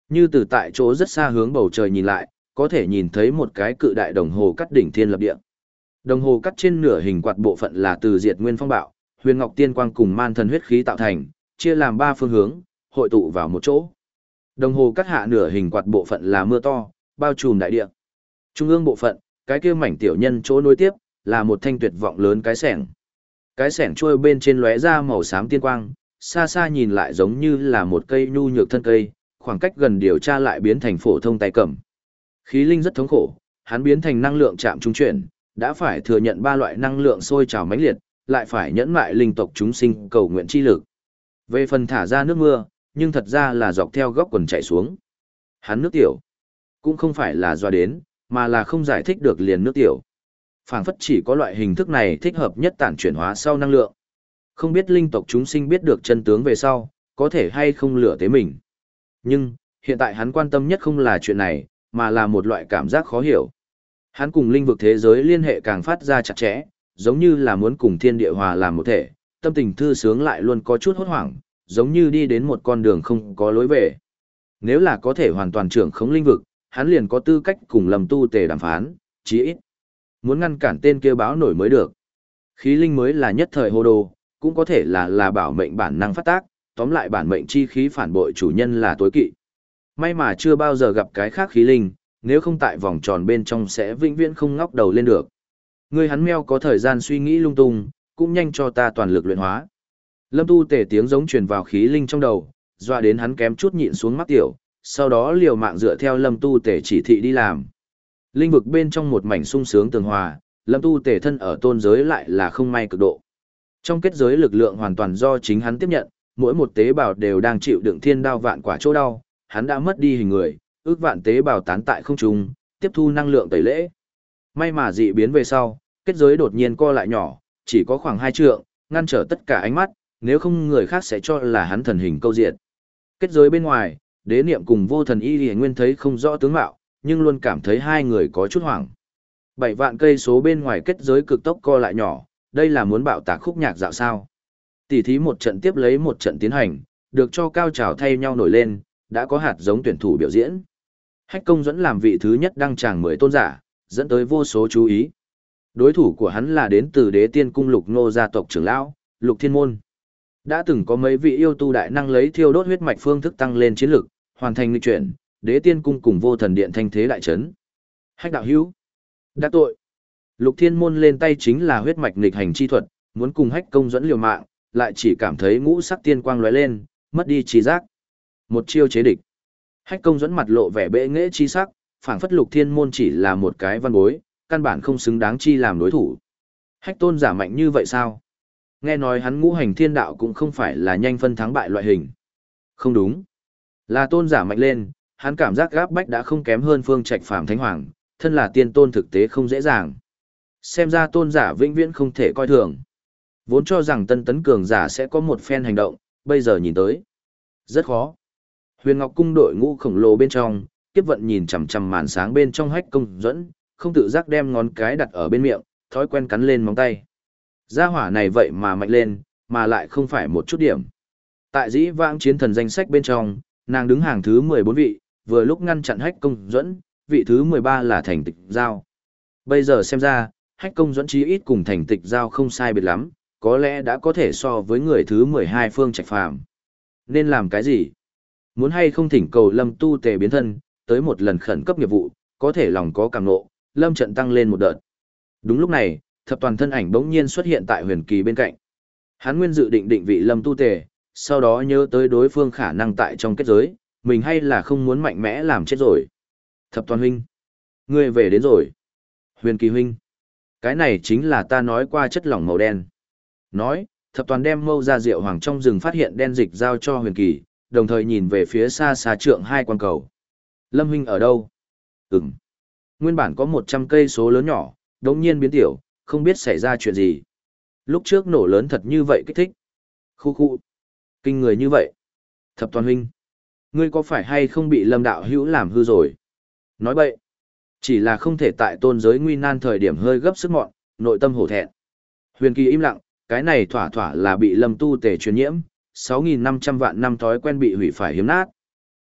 Như từ tại chỗ rất xa hướng bầu trời nhìn lại, có thể nhìn thấy một cái cự đại đồng hồ cắt đỉnh thiên lập địa. Đồng hồ cắt trên nửa hình quạt bộ phận là từ Diệt Nguyên Phong Bạo, Huyền Ngọc Tiên Quang cùng Man Thần huyết khí tạo thành, chia làm ba phương hướng, hội tụ vào một chỗ. Đồng hồ cắt hạ nửa hình quạt bộ phận là mưa to, bao trùm đại địa. Trung ương bộ phận, cái kia mảnh tiểu nhân chỗ nối tiếp, là một thanh tuyệt vọng lớn cái xẻng. Cái xẻng trôi bên trên lóe ra màu xám tiên quang, xa xa nhìn lại giống như là một cây nhu nhược thân cây, khoảng cách gần điều tra lại biến thành phổ thông tay cầm. Khí linh rất thống khổ, hắn biến thành năng lượng chạm trung chuyển, đã phải thừa nhận ba loại năng lượng sôi trào mãnh liệt, lại phải nhẫn mại linh tộc chúng sinh cầu nguyện chi lực. Về phần thả ra nước mưa, nhưng thật ra là dọc theo góc quần chảy xuống. Hắn nước tiểu, cũng không phải là do đến, mà là không giải thích được liền nước tiểu. Phảng phất chỉ có loại hình thức này thích hợp nhất tản chuyển hóa sau năng lượng. Không biết linh tộc chúng sinh biết được chân tướng về sau, có thể hay không lửa tế mình. Nhưng, hiện tại hắn quan tâm nhất không là chuyện này, mà là một loại cảm giác khó hiểu. Hắn cùng linh vực thế giới liên hệ càng phát ra chặt chẽ, giống như là muốn cùng thiên địa hòa làm một thể, tâm tình thư sướng lại luôn có chút hốt hoảng, giống như đi đến một con đường không có lối về. Nếu là có thể hoàn toàn trưởng khống linh vực, hắn liền có tư cách cùng Lâm Tu Tề đàm phán, chí ít muốn ngăn cản tên kia báo nổi mới được. Khí linh mới là nhất thời hồ đồ, cũng có thể là là bảo mệnh bản năng phát tác, tóm lại bản mệnh chi khí phản bội chủ nhân là tối kỵ. May mà chưa bao giờ gặp cái khác khí linh, nếu không tại vòng tròn bên trong sẽ vĩnh viễn không ngóc đầu lên được. Người hắn meo có thời gian suy nghĩ lung tung, cũng nhanh cho ta toàn lực luyện hóa. Lâm Tu Tề tiếng giống truyền vào khí linh trong đầu, dọa đến hắn kém chút nhịn xuống mắc tiểu, sau đó liều mạng dựa theo Lâm Tu Tề chỉ thị đi làm. Linh vực bên trong một mảnh sung sướng tường hòa, Lâm Tu Tề thân ở tôn giới lại là không may cực độ. Trong kết giới lực lượng hoàn toàn do chính hắn tiếp nhận, mỗi một tế bào đều đang chịu đựng thiên đao vạn quả chỗ đau, hắn đã mất đi hình người, ước vạn tế bào tán tại không trung, tiếp thu năng lượng tẩy lễ. May mà dị biến về sau, kết giới đột nhiên co lại nhỏ, chỉ có khoảng hai trượng, ngăn trở tất cả ánh mắt, nếu không người khác sẽ cho là hắn thần hình câu diệt. Kết giới bên ngoài, Đế Niệm cùng Vô Thần Y Liễu Nguyên thấy không rõ tướng mạo, nhưng luôn cảm thấy hai người có chút hoảng. Bảy vạn cây số bên ngoài kết giới cực tốc co lại nhỏ, đây là muốn bạo tạc khúc nhạc dạo sao? Tỷ thí một trận tiếp lấy một trận tiến hành, được cho cao trào thay nhau nổi lên, đã có hạt giống tuyển thủ biểu diễn. Hách Công Duẫn làm vị thứ nhất đăng tràng mười tôn giả, dẫn tới vô số chú ý. Đối thủ của hắn là đến từ Đế Tiên cung Lục Nô gia tộc trưởng lão, Lục Thiên Môn. Đã từng có mấy vị yêu tu đại năng lấy thiêu đốt huyết mạch phương thức tăng lên chiến lực, hoàn thành nghịch chuyển, Đế Tiên cung cùng Vô Thần điện thanh thế đại chấn. Hách đạo hữu, đã tội. Lục Thiên Môn lên tay chính là huyết mạch nghịch hành chi thuật, muốn cùng Hách Công Duẫn liều mạng, lại chỉ cảm thấy ngũ sắc tiên quang lóe lên, mất đi trí giác. Một chiêu chế địch. Hách Công Duẫn mặt lộ vẻ bệ nghệ chi sắc, phảng phất Lục Thiên Môn chỉ là một cái văn bối, căn bản không xứng đáng chi làm đối thủ. Hách tôn giả mạnh như vậy sao? Nghe nói hắn ngũ hành thiên đạo cũng không phải là nhanh phân thắng bại loại hình. Không đúng. Là tôn giả mạnh lên, hắn cảm giác gáp bách đã không kém hơn Phương Trạch Phàm Thánh Hoàng, thân là tiên tôn thực tế không dễ dàng. Xem ra tôn giả vĩnh viễn không thể coi thường. Vốn cho rằng tân tấn cường giả sẽ có một phen hành động, bây giờ nhìn tới. Rất khó. Huyền Ngọc cung đội ngũ khổng lồ bên trong, Kiếp Vận nhìn chằm chằm màn sáng bên trong Hách Công Duẫn, không tự giác đem ngón cái đặt ở bên miệng, thói quen cắn lên móng tay. Gia hỏa này vậy mà mạnh lên, mà lại không phải một chút điểm. Tại dĩ vãng chiến thần danh sách bên trong, nàng đứng hàng thứ mười bốn vị, vừa lúc ngăn chặn Hách Công Duẫn, vị thứ mười ba là Thành Tịch Giao. Bây giờ xem ra, Hách Công Duẫn chí ít cùng Thành Tịch Giao không sai biệt lắm, có lẽ đã có thể so với người thứ mười hai Phương Trạch Phàm. Nên làm cái gì? Muốn hay không thỉnh cầu Lâm Tu Tề biến thân, tới một lần khẩn cấp nghiệp vụ, có thể lòng có cảm nộ, Lâm trận tăng lên một đợt. Đúng lúc này, thập toàn thân ảnh bỗng nhiên xuất hiện tại Huyền Kỳ bên cạnh. Hắn nguyên dự định định vị Lâm Tu Tề, sau đó nhớ tới đối phương khả năng tại trong kết giới, mình hay là không muốn mạnh mẽ làm chết rồi. Thập toàn huynh, ngươi về đến rồi. Huyền Kỳ huynh, cái này chính là ta nói qua chất lỏng màu đen. Nói, thập toàn đem mâu ra rượu hoàng trong rừng phát hiện đen dịch giao cho Huyền Kỳ, đồng thời nhìn về phía xa xa trượng hai quan cầu. Lâm huynh ở đâu? Ừm. Nguyên bản có một trăm cây số lớn nhỏ, đống nhiên biến tiểu, không biết xảy ra chuyện gì. Lúc trước nổ lớn thật như vậy kích thích. Khu khu. Kinh người như vậy. Thập toàn huynh. Ngươi có phải hay không bị Lâm đạo hữu làm hư rồi? Nói bậy. Chỉ là không thể tại tôn giới nguy nan thời điểm hơi gấp sức mọn, nội tâm hổ thẹn. Huyền Kỳ im lặng, cái này thỏa thỏa là bị Lâm Tu Tề truyền nhiễm, sáu nghìn năm trăm vạn năm thói quen bị hủy phải hiếm nát.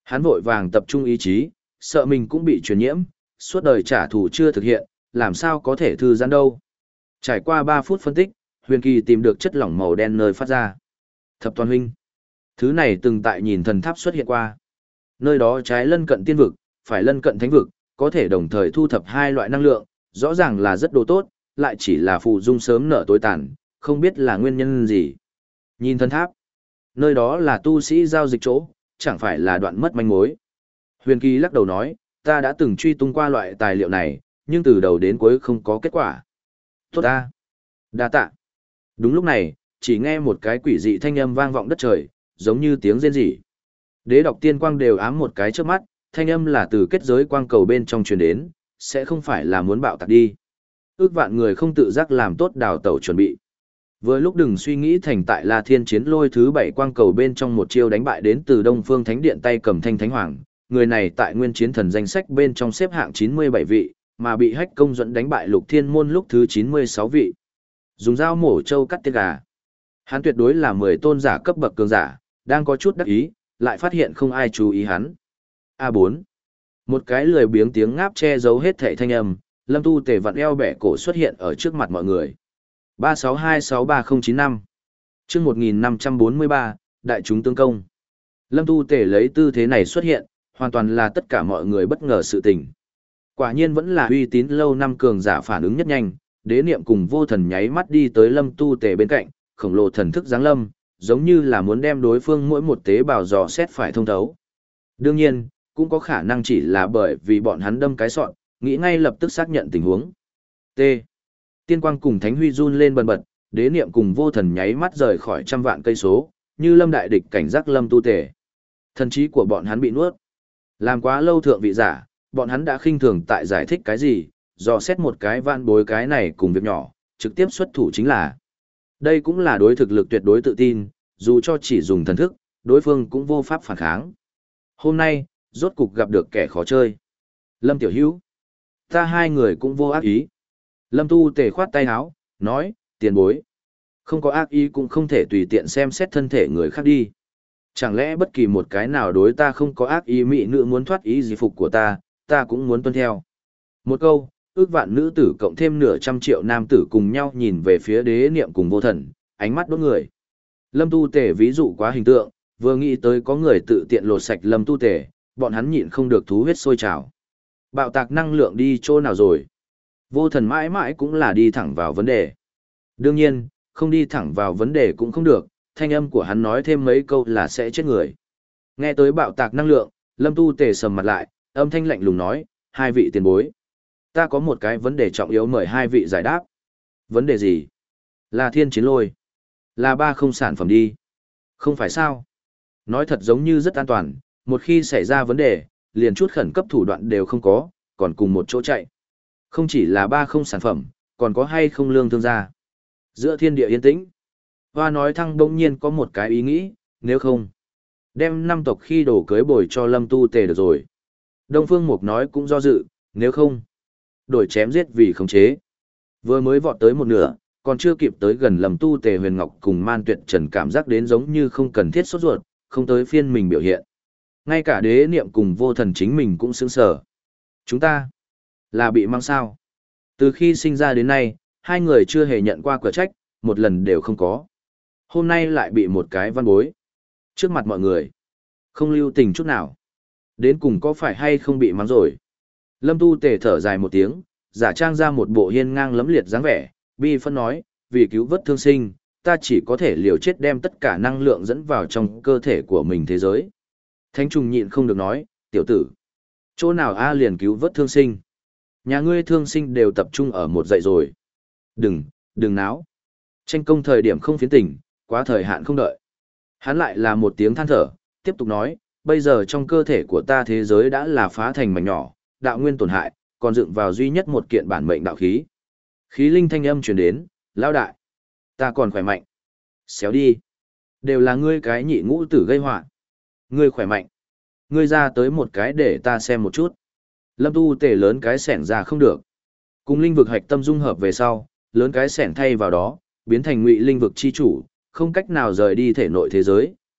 Hắn vội vàng tập trung ý chí, sợ mình cũng bị truyền nhiễm, suốt đời trả thù chưa thực hiện, làm sao có thể thư giãn đâu. Trải qua ba phút phân tích, Huyền Kỳ tìm được chất lỏng màu đen nơi phát ra. Thập toàn huynh. Thứ này từng tại nhìn thần tháp xuất hiện qua. Nơi đó trái lân cận tiên vực, phải lân cận thánh vực, có thể đồng thời thu thập hai loại năng lượng, rõ ràng là rất đồ tốt, lại chỉ là phù dung sớm nở tối tàn, không biết là nguyên nhân gì. Nhìn thần tháp, nơi đó là tu sĩ giao dịch chỗ, chẳng phải là đoạn mất manh mối. Huyền Kỳ lắc đầu nói, ta đã từng truy tung qua loại tài liệu này, nhưng từ đầu đến cuối không có kết quả. Tốt ta. Đa tạ. Đúng lúc này, chỉ nghe một cái quỷ dị thanh âm vang vọng đất trời, giống như tiếng rên rỉ. Đế đọc tiên quang đều ám một cái trước mắt, thanh âm là từ kết giới quang cầu bên trong truyền đến, sẽ không phải là muốn bạo tạc đi. Ước vạn người không tự giác làm tốt đào tẩu chuẩn bị. Vừa lúc đừng suy nghĩ thành tại La Thiên chiến lôi thứ bảy quang cầu bên trong một chiêu đánh bại đến từ Đông Phương Thánh Điện tay cầm thanh thánh hoàng, người này tại nguyên chiến thần danh sách bên trong xếp hạng chín mươi bảy vị, mà bị hách công dẫn đánh bại lục thiên môn lúc thứ chín mươi sáu vị. Dùng dao mổ trâu cắt tiết gà. Hắn tuyệt đối là mười tôn giả cấp bậc cường giả, đang có chút đắc ý, lại phát hiện không ai chú ý hắn. a bốn. Một cái lười biếng tiếng ngáp che giấu hết thảy thanh âm, Lâm Tu Tề vặn eo bẻ cổ xuất hiện ở trước mặt mọi người. ba sáu hai sáu ba không chín năm. Chương một nghìn năm trăm bốn mươi ba, đại chúng tương công. Lâm Tu Tề lấy tư thế này xuất hiện, hoàn toàn là tất cả mọi người bất ngờ sự tình. Quả nhiên vẫn là uy tín lâu năm cường giả phản ứng nhất nhanh, Đế Niệm cùng Vô Thần nháy mắt đi tới Lâm Tu Tề bên cạnh, khổng lồ thần thức giáng lâm, giống như là muốn đem đối phương mỗi một tế bào dò xét phải thông thấu. Đương nhiên, cũng có khả năng chỉ là bởi vì bọn hắn đâm cái sọn, nghĩ ngay lập tức xác nhận tình huống. T. Tiên quang cùng Thánh Huy run lên bần bật, Đế Niệm cùng Vô Thần nháy mắt rời khỏi trăm vạn cây số, như lâm đại địch cảnh giác Lâm Tu Tề. Thần trí của bọn hắn bị nuốt. Làm quá lâu thượng vị giả, bọn hắn đã khinh thường tại giải thích cái gì, dò xét một cái vạn bối cái này cùng việc nhỏ, trực tiếp xuất thủ chính là. Đây cũng là đối thực lực tuyệt đối tự tin, dù cho chỉ dùng thần thức, đối phương cũng vô pháp phản kháng. Hôm nay, rốt cục gặp được kẻ khó chơi. Lâm Tiểu Hữu, ta hai người cũng vô ác ý. Lâm Tu Tề khoát tay áo, nói, tiền bối. Không có ác ý cũng không thể tùy tiện xem xét thân thể người khác đi. Chẳng lẽ bất kỳ một cái nào đối ta không có ác ý mỹ nữ muốn thoát ý gì phục của ta, ta cũng muốn tuân theo. Một câu, ước vạn nữ tử cộng thêm nửa trăm triệu nam tử cùng nhau nhìn về phía Đế Niệm cùng Vô Thần, ánh mắt đốt người. Lâm Tu Tề ví dụ quá hình tượng, vừa nghĩ tới có người tự tiện lột sạch Lâm Tu Tề, bọn hắn nhịn không được thú huyết sôi trào. Bạo tạc năng lượng đi chỗ nào rồi? Vô Thần mãi mãi cũng là đi thẳng vào vấn đề. Đương nhiên, không đi thẳng vào vấn đề cũng không được, thanh âm của hắn nói thêm mấy câu là sẽ chết người. Nghe tới bạo tạc năng lượng, Lâm Tu Tề sầm mặt lại, âm thanh lạnh lùng nói, hai vị tiền bối. Ta có một cái vấn đề trọng yếu mời hai vị giải đáp. Vấn đề gì? Là thiên chiến lôi. Là ba không sản phẩm đi. Không phải sao? Nói thật giống như rất an toàn, một khi xảy ra vấn đề, liền chút khẩn cấp thủ đoạn đều không có, còn cùng một chỗ chạy. Không chỉ là ba không sản phẩm, còn có hay không lương thương gia. Giữa thiên địa yên tĩnh, Hoa nói thăng đông nhiên có một cái ý nghĩ, nếu không, đem năm tộc khi đổ cưới bồi cho Lâm Tu Tề được rồi. Đông Phương Mục nói cũng do dự, nếu không, đổi chém giết vì khống chế. Vừa mới vọt tới một nửa, còn chưa kịp tới gần Lâm Tu Tề Huyền Ngọc cùng Man Tuyệt Trần cảm giác đến giống như không cần thiết sốt ruột, không tới phiên mình biểu hiện. Ngay cả Đế Niệm cùng Vô Thần chính mình cũng sững sờ. Chúng ta là bị mang sao? Từ khi sinh ra đến nay, hai người chưa hề nhận qua quả trách, một lần đều không có. Hôm nay lại bị một cái văn bối. Trước mặt mọi người. Không lưu tình chút nào. Đến cùng có phải hay không bị mắng rồi. Lâm Tu Tề thở dài một tiếng, giả trang ra một bộ hiên ngang lẫm liệt dáng vẻ, bi phân nói, vì cứu vớt thương sinh, ta chỉ có thể liều chết đem tất cả năng lượng dẫn vào trong cơ thể của mình thế giới. Thánh trùng nhịn không được nói, tiểu tử. Chỗ nào A liền cứu vớt thương sinh. Nhà ngươi thương sinh đều tập trung ở một dậy rồi. Đừng, đừng náo. Tranh công thời điểm không phiến tỉnh, quá thời hạn không đợi. Hắn lại là một tiếng than thở, tiếp tục nói, bây giờ trong cơ thể của ta thế giới đã là phá thành mảnh nhỏ, đạo nguyên tổn hại, còn dựng vào duy nhất một kiện bản mệnh đạo khí. Khí linh thanh âm truyền đến, lão đại, ta còn khỏe mạnh. Xéo đi. Đều là ngươi cái nhị ngũ tử gây họa. Ngươi khỏe mạnh. Ngươi ra tới một cái để ta xem một chút. Lâm Tu Tề lớn cái sẻng ra không được. Cùng linh vực hạch tâm dung hợp về sau, lớn cái sẻng thay vào đó, biến thành ngụy linh vực chi chủ, không cách nào rời đi thể nội thế giới,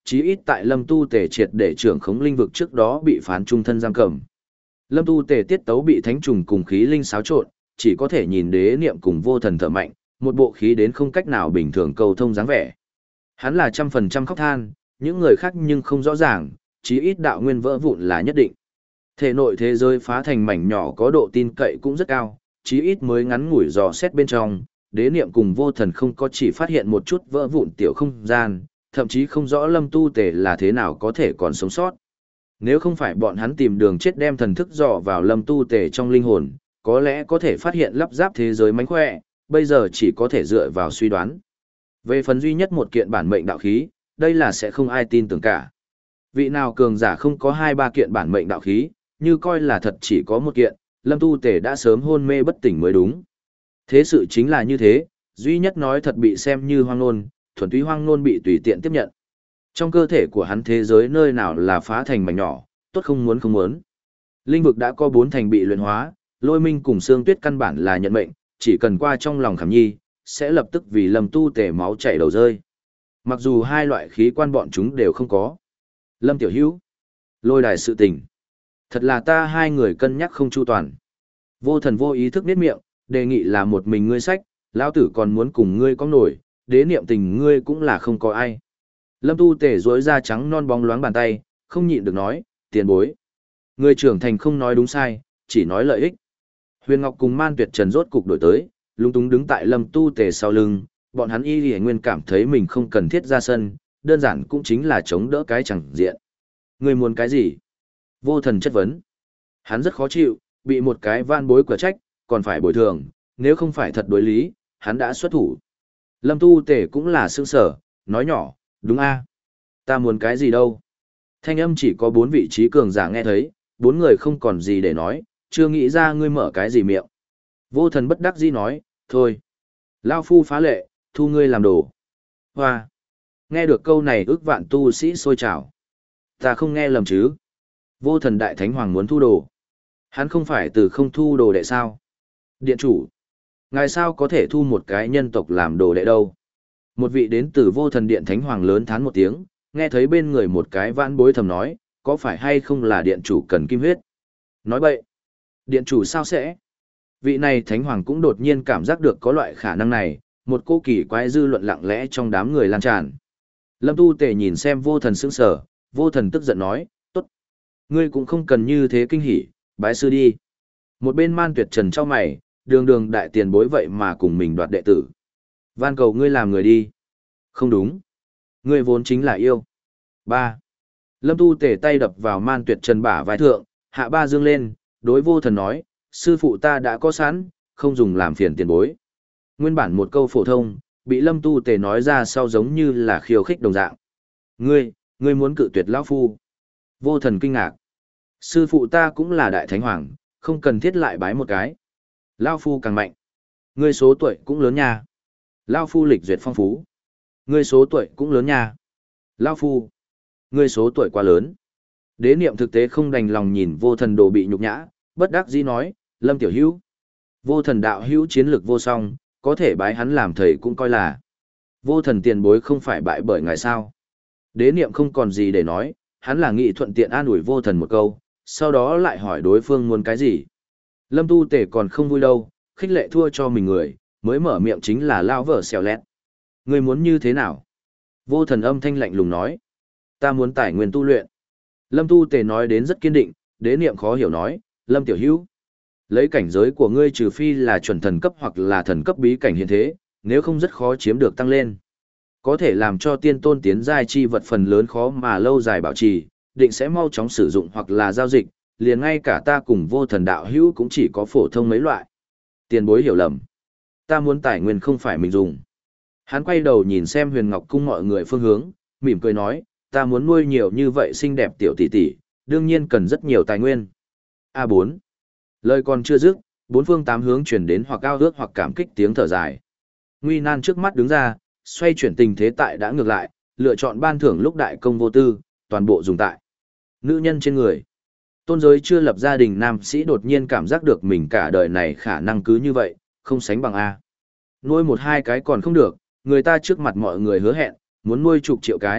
chí ít tại Lâm Tu Tề triệt để trưởng khống linh vực trước đó bị phán trung thân giam cầm. Lâm Tu Tề tiết tấu bị thánh trùng cùng khí linh xáo trộn, chỉ có thể nhìn đế niệm cùng vô thần thở mạnh, một bộ khí đến không cách nào bình thường cầu thông dáng vẻ. Hắn là trăm phần trăm khóc than, những người khác nhưng không rõ ràng, chí ít đạo nguyên vỡ vụn là nhất định. Thể nội thế giới phá thành mảnh nhỏ có độ tin cậy cũng rất cao, chí ít mới ngắn ngủi dò xét bên trong, đế niệm cùng vô thần không có chỉ phát hiện một chút vỡ vụn tiểu không gian, thậm chí không rõ Lâm Tu Tề là thế nào có thể còn sống sót. Nếu không phải bọn hắn tìm đường chết đem thần thức dò vào Lâm Tu Tề trong linh hồn, có lẽ có thể phát hiện lắp ráp thế giới mánh khỏe, bây giờ chỉ có thể dựa vào suy đoán. Về phần duy nhất một kiện bản mệnh đạo khí, đây là sẽ không ai tin tưởng cả. Vị nào cường giả không có hai ba kiện bản mệnh đạo khí, như coi là thật chỉ có một kiện, Lâm Tu Tề đã sớm hôn mê bất tỉnh mới đúng. Thế sự chính là như thế, duy nhất nói thật bị xem như hoang nôn, thuần túy hoang nôn bị tùy tiện tiếp nhận. Trong cơ thể của hắn thế giới nơi nào là phá thành mảnh nhỏ, tốt không muốn không muốn. Linh vực đã có bốn thành bị luyện hóa, Lôi Minh cùng Sương Tuyết căn bản là nhận mệnh, chỉ cần qua trong lòng Khảm Nhi, sẽ lập tức vì Lâm Tu Tề máu chảy đầu rơi. Mặc dù hai loại khí quan bọn chúng đều không có. Lâm Tiểu Hữu, Lôi đài sự tình. Thật là ta hai người cân nhắc không chu toàn. Vô thần vô ý thức biết miệng, đề nghị là một mình ngươi sách, lão tử còn muốn cùng ngươi có nổi, đế niệm tình ngươi cũng là không có ai. Lâm Tu Tề rối ra trắng non bóng loáng bàn tay, không nhịn được nói, tiền bối. Người trưởng thành không nói đúng sai, chỉ nói lợi ích. Huyền Ngọc cùng Man Tuyệt Trần rốt cục đổi tới, lúng túng đứng tại Lâm Tu Tề sau lưng, bọn hắn y lì nguyên cảm thấy mình không cần thiết ra sân, đơn giản cũng chính là chống đỡ cái chẳng diện. Người muốn cái gì? Vô thần chất vấn. Hắn rất khó chịu, bị một cái van bối quả trách, còn phải bồi thường, nếu không phải thật đối lý, hắn đã xuất thủ. Lâm Tu Tề cũng là sương sở, nói nhỏ, đúng a, ta muốn cái gì đâu. Thanh âm chỉ có bốn vị trí cường giả nghe thấy, bốn người không còn gì để nói, chưa nghĩ ra ngươi mở cái gì miệng. Vô thần bất đắc dĩ nói, thôi. Lao phu phá lệ, thu ngươi làm đồ. Hoa. Nghe được câu này ước vạn tu sĩ sôi trào. Ta không nghe lầm chứ. Vô thần đại thánh hoàng muốn thu đồ. Hắn không phải từ không thu đồ đệ sao. Điện chủ. Ngài sao có thể thu một cái nhân tộc làm đồ đệ đâu. Một vị đến từ vô thần điện thánh hoàng lớn thán một tiếng, nghe thấy bên người một cái vãn bối thầm nói, có phải hay không là điện chủ cần kim huyết. Nói bậy. Điện chủ sao sẽ? Vị này thánh hoàng cũng đột nhiên cảm giác được có loại khả năng này, một cô kỳ quái dư luận lặng lẽ trong đám người lan tràn. Lâm Tu Tề nhìn xem vô thần sững sờ, vô thần tức giận nói, tốt. Ngươi cũng không cần như thế kinh hỉ, bái sư đi. Một bên Man Tuyệt Trần trong mày, đường đường đại tiền bối vậy mà cùng mình đoạt đệ tử. Van cầu ngươi làm người đi. Không đúng. Ngươi vốn chính là yêu. Ba. Lâm Tu Tề tay đập vào Man Tuyệt Trần bả vai thượng, hạ ba dương lên, đối vô thần nói, sư phụ ta đã có sẵn, không dùng làm phiền tiền bối. Nguyên bản một câu phổ thông, bị Lâm Tu Tề nói ra sau giống như là khiêu khích đồng dạng. Ngươi, ngươi muốn cự tuyệt lão phu. Vô thần kinh ngạc. Sư phụ ta cũng là đại thánh hoàng, không cần thiết lại bái một cái. Lão phu càng mạnh. Ngươi số tuổi cũng lớn nha. Lão phu lịch duyệt phong phú. Ngươi số tuổi cũng lớn nha. Lão phu. Ngươi số tuổi quá lớn. Đế niệm thực tế không đành lòng nhìn vô thần đồ bị nhục nhã, bất đắc dĩ nói, Lâm tiểu hữu. Vô thần đạo hữu chiến lực vô song, có thể bái hắn làm thầy cũng coi là. Vô thần tiền bối không phải bại bởi ngài sao. Đế niệm không còn gì để nói, hắn là nghị thuận tiện an ủi vô thần một câu, sau đó lại hỏi đối phương muốn cái gì. Lâm Tu Tề còn không vui đâu, khích lệ thua cho mình người, mới mở miệng chính là lao vở xèo lét. Người muốn như thế nào? Vô thần âm thanh lạnh lùng nói. Ta muốn tài nguyên tu luyện. Lâm Tu Tề nói đến rất kiên định, đế niệm khó hiểu nói, Lâm tiểu hữu. Lấy cảnh giới của ngươi trừ phi là chuẩn thần cấp hoặc là thần cấp bí cảnh hiện thế, nếu không rất khó chiếm được tăng lên. Có thể làm cho tiên tôn tiến giai chi vật phần lớn khó mà lâu dài bảo trì, định sẽ mau chóng sử dụng hoặc là giao dịch, liền ngay cả ta cùng vô thần đạo hữu cũng chỉ có phổ thông mấy loại. Tiền bối hiểu lầm. Ta muốn tài nguyên không phải mình dùng. Hắn quay đầu nhìn xem Huyền Ngọc cung mọi người phương hướng, mỉm cười nói, ta muốn nuôi nhiều như vậy xinh đẹp tiểu tỷ tỷ, đương nhiên cần rất nhiều tài nguyên. a bốn. Lời còn chưa dứt, bốn phương tám hướng chuyển đến hoặc ao ước hoặc cảm kích tiếng thở dài. Nguy nan trước mắt đứng ra, xoay chuyển tình thế tại đã ngược lại, lựa chọn ban thưởng lúc đại công vô tư, toàn bộ dùng tại nữ nhân trên người. Tôn giới chưa lập gia đình nam sĩ đột nhiên cảm giác được mình cả đời này khả năng cứ như vậy, không sánh bằng A. Nuôi một hai cái còn không được, người ta trước mặt mọi người hứa hẹn, muốn nuôi chục triệu cái,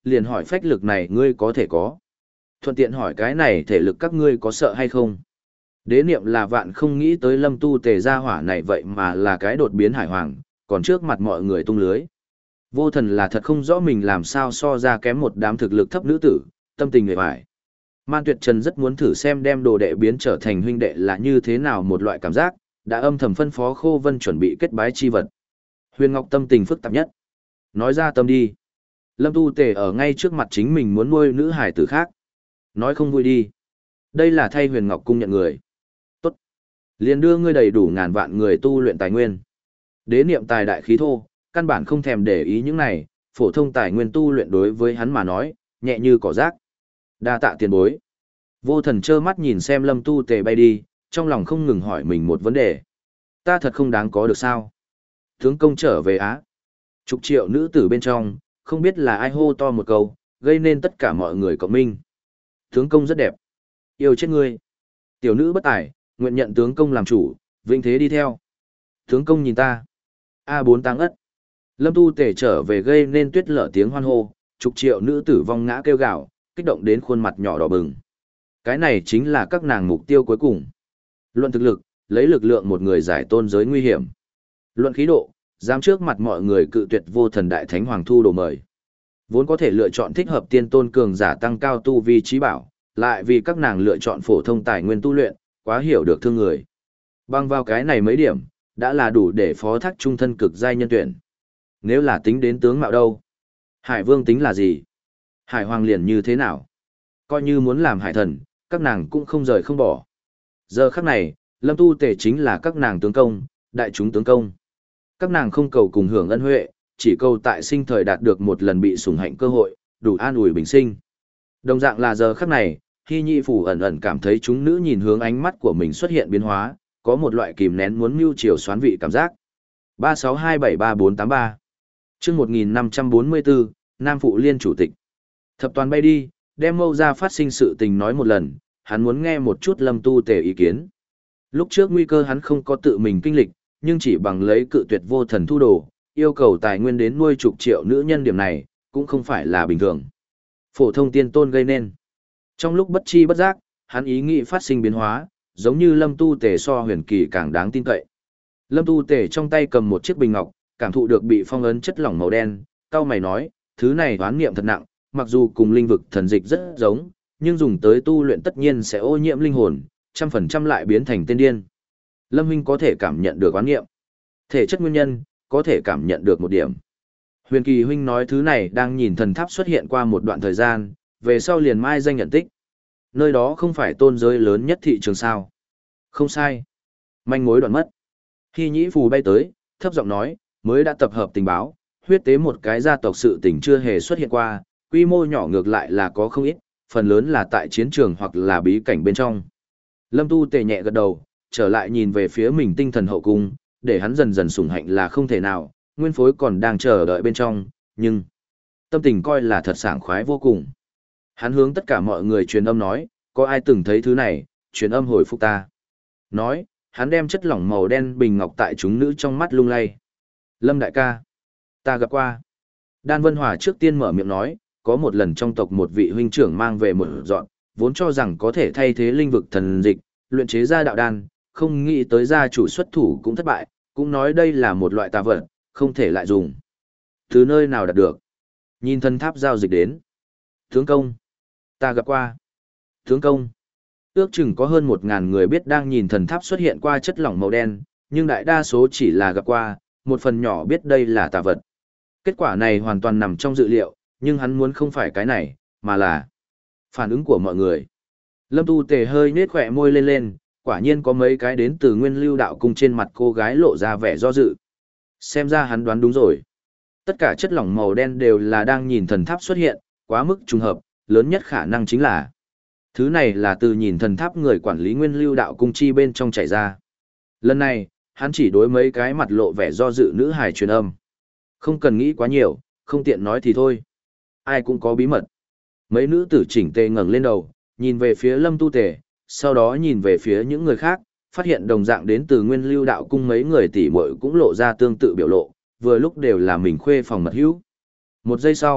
liền hỏi phách lực này ngươi có thể có. Thuận tiện hỏi cái này thể lực các ngươi có sợ hay không. Đế niệm là vạn không nghĩ tới Lâm Tu Tề gia hỏa này vậy mà là cái đột biến hải hoàng, còn trước mặt mọi người tung lưới. Vô thần là thật không rõ mình làm sao so ra kém một đám thực lực thấp nữ tử, tâm tình người phải. Man Tuyệt Trần rất muốn thử xem đem đồ đệ biến trở thành huynh đệ là như thế nào một loại cảm giác, đã âm thầm phân phó Khô Vân chuẩn bị kết bái chi vật. Huyền Ngọc tâm tình phức tạp nhất. Nói ra tâm đi. Lâm Tu Tề ở ngay trước mặt chính mình muốn nuôi nữ hải tử khác. Nói không vui đi. Đây là thay Huyền Ngọc cung nhận người. Tốt. Liền đưa ngươi đầy đủ ngàn vạn người tu luyện tài nguyên. Đế niệm tài đại khí thô, căn bản không thèm để ý những này, phổ thông tài nguyên tu luyện đối với hắn mà nói, nhẹ như cỏ rác. Đa tạ tiền bối. Vô thần trơ mắt nhìn xem Lâm Tu Tề bay đi, trong lòng không ngừng hỏi mình một vấn đề. Ta thật không đáng có được sao? Tướng công trở về Á. Chục triệu nữ tử bên trong, không biết là ai hô to một câu, gây nên tất cả mọi người cộng minh. Tướng công rất đẹp. Yêu chết ngươi. Tiểu nữ bất tài, nguyện nhận tướng công làm chủ, vinh thế đi theo. Tướng công nhìn ta. a bốn tăng ất. Lâm Tu Tề trở về gây nên tuyết lở tiếng hoan hô, chục triệu nữ tử vong ngã kêu gào, kích động đến khuôn mặt nhỏ đỏ bừng. Cái này chính là các nàng mục tiêu cuối cùng. Luận thực lực, lấy lực lượng một người giải tôn giới nguy hiểm. Luận khí độ, dám trước mặt mọi người cự tuyệt vô thần đại thánh hoàng thu đồ mời. Vốn có thể lựa chọn thích hợp tiên tôn cường giả tăng cao tu vi trí bảo, lại vì các nàng lựa chọn phổ thông tài nguyên tu luyện, quá hiểu được thương người. Bằng vào cái này mấy điểm, đã là đủ để phó thác trung thân cực giai nhân tuyển. Nếu là tính đến tướng mạo đâu? Hải vương tính là gì? Hải hoàng liền như thế nào? Coi như muốn làm hải thần, các nàng cũng không rời không bỏ. Giờ khắc này, Lâm Tu Tề chính là các nàng tướng công, đại chúng tướng công. Các nàng không cầu cùng hưởng ân huệ, chỉ cầu tại sinh thời đạt được một lần bị sủng hạnh cơ hội, đủ an ủi bình sinh. Đồng dạng là giờ khắc này, Hy Nhị Phủ ẩn ẩn cảm thấy chúng nữ nhìn hướng ánh mắt của mình xuất hiện biến hóa, có một loại kìm nén muốn mưu chiều xoán vị cảm giác. ba sáu hai bảy ba bốn tám ba Chương một nghìn năm trăm bốn mươi bốn, Nam Phụ Liên Chủ tịch. Thập toàn bay đi, đem Mâu ra phát sinh sự tình nói một lần, hắn muốn nghe một chút Lâm Tu Tề ý kiến. Lúc trước nguy cơ hắn không có tự mình kinh lịch, nhưng chỉ bằng lấy cự tuyệt vô thần thu đồ, yêu cầu tài nguyên đến nuôi chục triệu nữ nhân điểm này, cũng không phải là bình thường. Phổ thông tiên tôn gây nên. Trong lúc bất chi bất giác, hắn ý nghĩ phát sinh biến hóa, giống như Lâm Tu Tề so huyền kỳ càng đáng tin cậy. Lâm Tu Tề trong tay cầm một chiếc bình ngọc, cảm thụ được bị phong ấn chất lỏng màu đen, cao mày nói, thứ này đoán niệm thật nặng, mặc dù cùng linh vực thần dịch rất giống, nhưng dùng tới tu luyện tất nhiên sẽ ô nhiễm linh hồn, trăm phần trăm lại biến thành tên điên. Lâm huynh có thể cảm nhận được oán niệm. Thể chất nguyên nhân, có thể cảm nhận được một điểm. Huyền Kỳ huynh nói thứ này đang nhìn thần tháp xuất hiện qua một đoạn thời gian, về sau liền mai danh nhận tích. Nơi đó không phải tôn giới lớn nhất thị trường sao. Không sai. Manh mối đoạn mất. Khi nhĩ phù bay tới, thấp giọng nói, mới đã tập hợp tình báo, huyết tế một cái gia tộc sự tình chưa hề xuất hiện qua, quy mô nhỏ ngược lại là có không ít, phần lớn là tại chiến trường hoặc là bí cảnh bên trong. Lâm Tu Tề nhẹ gật đầu, trở lại nhìn về phía mình tinh thần hậu cung, để hắn dần dần sủng hạnh là không thể nào, nguyên phối còn đang chờ đợi bên trong, nhưng tâm tình coi là thật sảng khoái vô cùng. Hắn hướng tất cả mọi người truyền âm nói, có ai từng thấy thứ này, truyền âm hồi phục ta. Nói, hắn đem chất lỏng màu đen bình ngọc tại chúng nữ trong mắt lung lay. Lâm đại ca, ta gặp qua. Đan Vân Hòa trước tiên mở miệng nói, có một lần trong tộc một vị huynh trưởng mang về một dọn, vốn cho rằng có thể thay thế linh vực thần dịch, luyện chế ra đạo đan, không nghĩ tới gia chủ xuất thủ cũng thất bại, cũng nói đây là một loại tà vật, không thể lại dùng. Từ nơi nào đạt được? Nhìn thần tháp giao dịch đến. Tướng công, ta gặp qua. Tướng công, ước chừng có hơn một ngàn người biết đang nhìn thần tháp xuất hiện qua chất lỏng màu đen, nhưng đại đa số chỉ là gặp qua, một phần nhỏ biết đây là tà vật. Kết quả này hoàn toàn nằm trong dự liệu, nhưng hắn muốn không phải cái này, mà là phản ứng của mọi người. Lâm Tu Tề hơi nết khỏe môi lên lên, quả nhiên có mấy cái đến từ Nguyên Lưu đạo cung trên mặt cô gái lộ ra vẻ do dự. Xem ra hắn đoán đúng rồi. Tất cả chất lỏng màu đen đều là đang nhìn thần tháp xuất hiện, quá mức trùng hợp, lớn nhất khả năng chính là thứ này là từ nhìn thần tháp người quản lý Nguyên Lưu đạo cung chi bên trong chảy ra. Lần này, hắn chỉ đối mấy cái mặt lộ vẻ do dự nữ hài truyền âm. Không cần nghĩ quá nhiều, không tiện nói thì thôi. Ai cũng có bí mật. Mấy nữ tử chỉnh tề ngẩng lên đầu, nhìn về phía Lâm Tu Tề, sau đó nhìn về phía những người khác, phát hiện đồng dạng đến từ Nguyên Lưu đạo cung mấy người tỷ muội cũng lộ ra tương tự biểu lộ, vừa lúc đều là mình khuê phòng mật hữu. Một giây sau,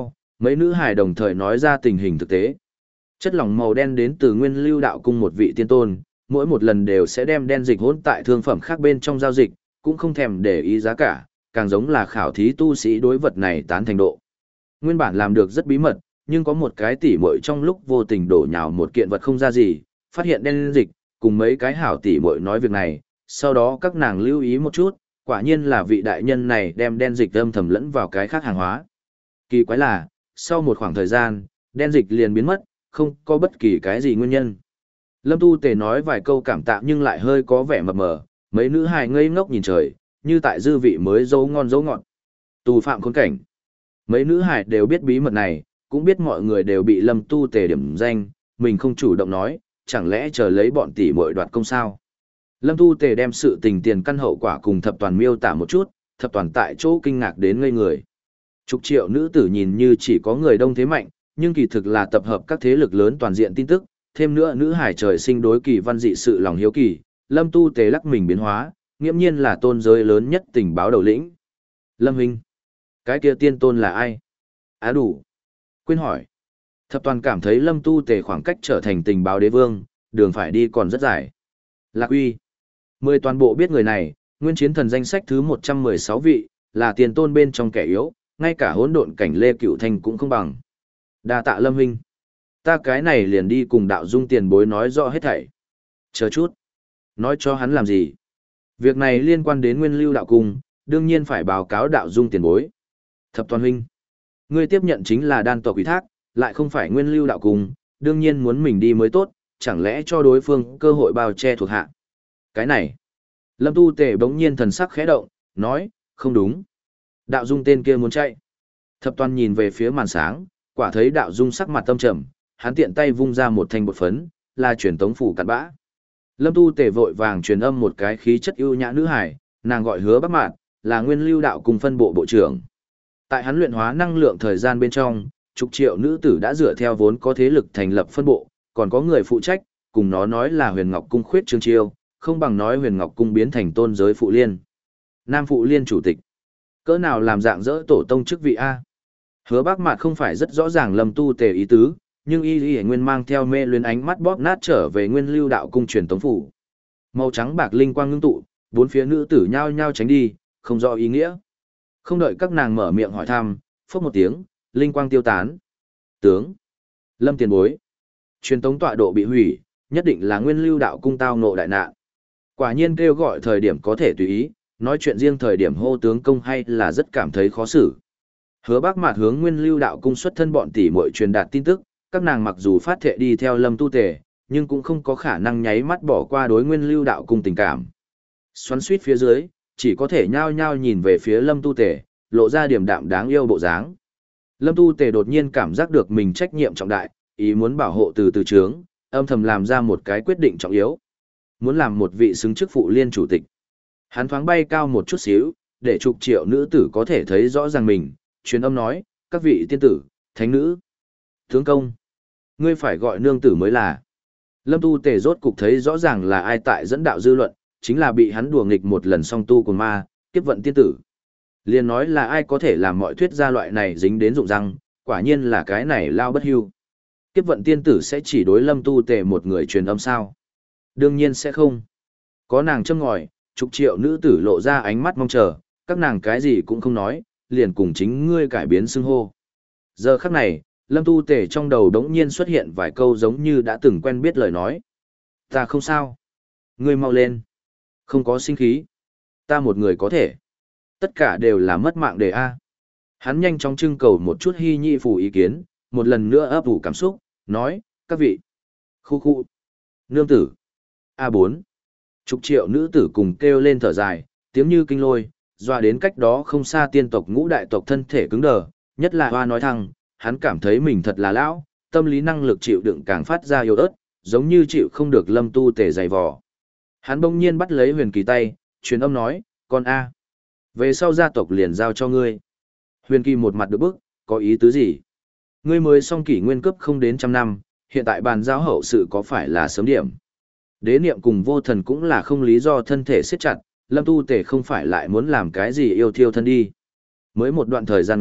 Mấy nữ hài đồng thời nói ra tình hình thực tế. Chất lỏng màu đen đến từ Nguyên Lưu Đạo Cung một vị tiên tôn, mỗi một lần đều sẽ đem đen dịch hỗn tại thương phẩm khác bên trong giao dịch, cũng không thèm để ý giá cả, càng giống là khảo thí tu sĩ đối vật này tán thành độ. Nguyên bản làm được rất bí mật, nhưng có một cái tỉ muội trong lúc vô tình đổ nhào một kiện vật không ra gì, phát hiện đen dịch, cùng mấy cái hảo tỉ muội nói việc này, sau đó các nàng lưu ý một chút, quả nhiên là vị đại nhân này đem đen dịch âm thầm lẫn vào cái khác hàng hóa. Kỳ quái là, sau một khoảng thời gian, đen dịch liền biến mất, không có bất kỳ cái gì nguyên nhân. Lâm Tu Tề nói vài câu cảm tạ nhưng lại hơi có vẻ mập mờ, mấy nữ hài ngây ngốc nhìn trời, như tại dư vị mới dấu ngon dấu ngọt. Tù phạm khốn cảnh. Mấy nữ hài đều biết bí mật này, cũng biết mọi người đều bị Lâm Tu Tề điểm danh, mình không chủ động nói, chẳng lẽ chờ lấy bọn tỷ muội đoạt công sao. Lâm Tu Tề đem sự tình tiền căn hậu quả cùng thập toàn miêu tả một chút, thập toàn tại chỗ kinh ngạc đến ngây người. Chục triệu nữ tử nhìn như chỉ có người đông thế mạnh, nhưng kỳ thực là tập hợp các thế lực lớn toàn diện tin tức, thêm nữa nữ hải trời sinh đối kỳ văn dị sự lòng hiếu kỳ, Lâm Tu Tề lắc mình biến hóa, nghiễm nhiên là tôn giới lớn nhất tình báo đầu lĩnh. Lâm huynh, cái kia tiên tôn là ai? Á đủ. Quên hỏi. Thập toàn cảm thấy Lâm Tu Tề khoảng cách trở thành tình báo đế vương, đường phải đi còn rất dài. Lạc Uy. Mười toàn bộ biết người này, nguyên chiến thần danh sách thứ một trăm mười sáu vị, là tiền tôn bên trong kẻ yếu, ngay cả hỗn độn cảnh Lê Cửu Thanh cũng không bằng. Đa tạ Lâm huynh. Ta cái này liền đi cùng đạo dung tiền bối nói rõ hết thảy. Chờ chút. Nói cho hắn làm gì? Việc này liên quan đến Nguyên Lưu đạo cung, đương nhiên phải báo cáo đạo dung tiền bối. Thập toàn huynh. Ngươi tiếp nhận chính là đan tộc ủy thác, lại không phải Nguyên Lưu đạo cung, đương nhiên muốn mình đi mới tốt, chẳng lẽ cho đối phương cơ hội bao che thuộc hạ. Cái này. Lâm Tu Tề bỗng nhiên thần sắc khẽ động, nói, không đúng. Đạo dung tên kia muốn chạy. Thập toàn nhìn về phía màn sáng, quả thấy đạo dung sắc mặt tâm trầm, hắn tiện tay vung ra một thanh bột phấn, là truyền tống phủ cặn bã. Lâm Tu Tề vội vàng truyền âm một cái khí chất ưu nhã nữ hải, nàng gọi Hứa Bắc Mạn, là Nguyên Lưu đạo cùng phân bộ bộ trưởng. Tại hắn luyện hóa năng lượng thời gian bên trong, chục triệu nữ tử đã dựa theo vốn có thế lực thành lập phân bộ, còn có người phụ trách, cùng nó nói là Huyền Ngọc cung khuyết trương chiêu, không bằng nói Huyền Ngọc cung biến thành tôn giới phụ liên. Nam phụ liên chủ tịch. Cỡ nào làm dạng dỡ tổ tông chức vị a? Hứa Bắc Mạn không phải rất rõ ràng Lâm Tu Tề ý tứ, nhưng y y nguyên mang theo mê luyến ánh mắt bóp nát trở về Nguyên Lưu đạo cung truyền tống phủ. Màu trắng bạc linh quang ngưng tụ, bốn phía nữ tử nhao nhao tránh đi, không rõ ý nghĩa. Không đợi các nàng mở miệng hỏi thăm, phốc một tiếng, linh quang tiêu tán. Tướng, Lâm tiền bối, truyền tống tọa độ bị hủy, nhất định là Nguyên Lưu đạo cung tao ngộ đại nạn. Quả nhiên kêu gọi thời điểm có thể tùy ý, nói chuyện riêng thời điểm hô tướng công hay là rất cảm thấy khó xử. Hứa Bắc Mạt hướng Nguyên Lưu đạo cung xuất thân bọn tỷ muội truyền đạt tin tức, các nàng mặc dù phát thệ đi theo Lâm Tu Tề, nhưng cũng không có khả năng nháy mắt bỏ qua đối Nguyên Lưu đạo cung tình cảm. Xoắn suýt phía dưới, chỉ có thể nhao nhao nhìn về phía Lâm Tu Tề, lộ ra điểm đạm đáng yêu bộ dáng. Lâm Tu Tề đột nhiên cảm giác được mình trách nhiệm trọng đại, ý muốn bảo hộ từ từ trướng, âm thầm làm ra một cái quyết định trọng yếu. Muốn làm một vị xứng chức phụ liên chủ tịch. Hắn thoáng bay cao một chút xíu, để chục triệu nữ tử có thể thấy rõ ràng mình, truyền âm nói, các vị tiên tử, thánh nữ, tướng công, ngươi phải gọi nương tử mới là. Lâm Tu Tề rốt cục thấy rõ ràng là ai tại dẫn đạo dư luận, chính là bị hắn đùa nghịch một lần song tu của ma, kiếp vận tiên tử. Liền nói là ai có thể làm mọi thuyết gia loại này dính đến rụng răng, quả nhiên là cái này lao bất hưu. Kiếp vận tiên tử sẽ chỉ đối Lâm Tu Tề một người truyền âm sao? Đương nhiên sẽ không. Có nàng châm ngòi, chục triệu nữ tử lộ ra ánh mắt mong chờ, các nàng cái gì cũng không nói, liền cùng chính ngươi cải biến xưng hô. Giờ khắc này, Lâm Tu Tề trong đầu đống nhiên xuất hiện vài câu giống như đã từng quen biết lời nói. Ta không sao. Ngươi mau lên. Không có sinh khí. Ta một người có thể. Tất cả đều là mất mạng đề A. Hắn nhanh chóng trưng cầu một chút hy nhị phủ ý kiến, một lần nữa ấp ủ cảm xúc, nói, các vị. Khu khu. Nương tử. a bốn. Chục triệu nữ tử cùng kêu lên thở dài, tiếng như kinh lôi, dọa đến cách đó không xa tiên tộc ngũ đại tộc thân thể cứng đờ, nhất là hoa nói thẳng, hắn cảm thấy mình thật là lão, tâm lý năng lực chịu đựng càng phát ra yếu ớt, giống như chịu không được Lâm Tu Tề dày vò. Hắn bỗng nhiên bắt lấy Huyền Kỳ tay, truyền âm nói, con A. Về sau gia tộc liền giao cho ngươi. Huyền Kỳ một mặt được bức, có ý tứ gì? Ngươi mới xong kỷ nguyên cấp không đến trăm năm, hiện tại bàn giao hậu sự có phải là sớm điểm? Đế niệm cùng vô thần cũng là không lý do thân thể siết chặt, Lâm Tu Tề không phải lại muốn làm cái gì yêu thiêu thân đi. Mới một đoạn thời gian ngắn,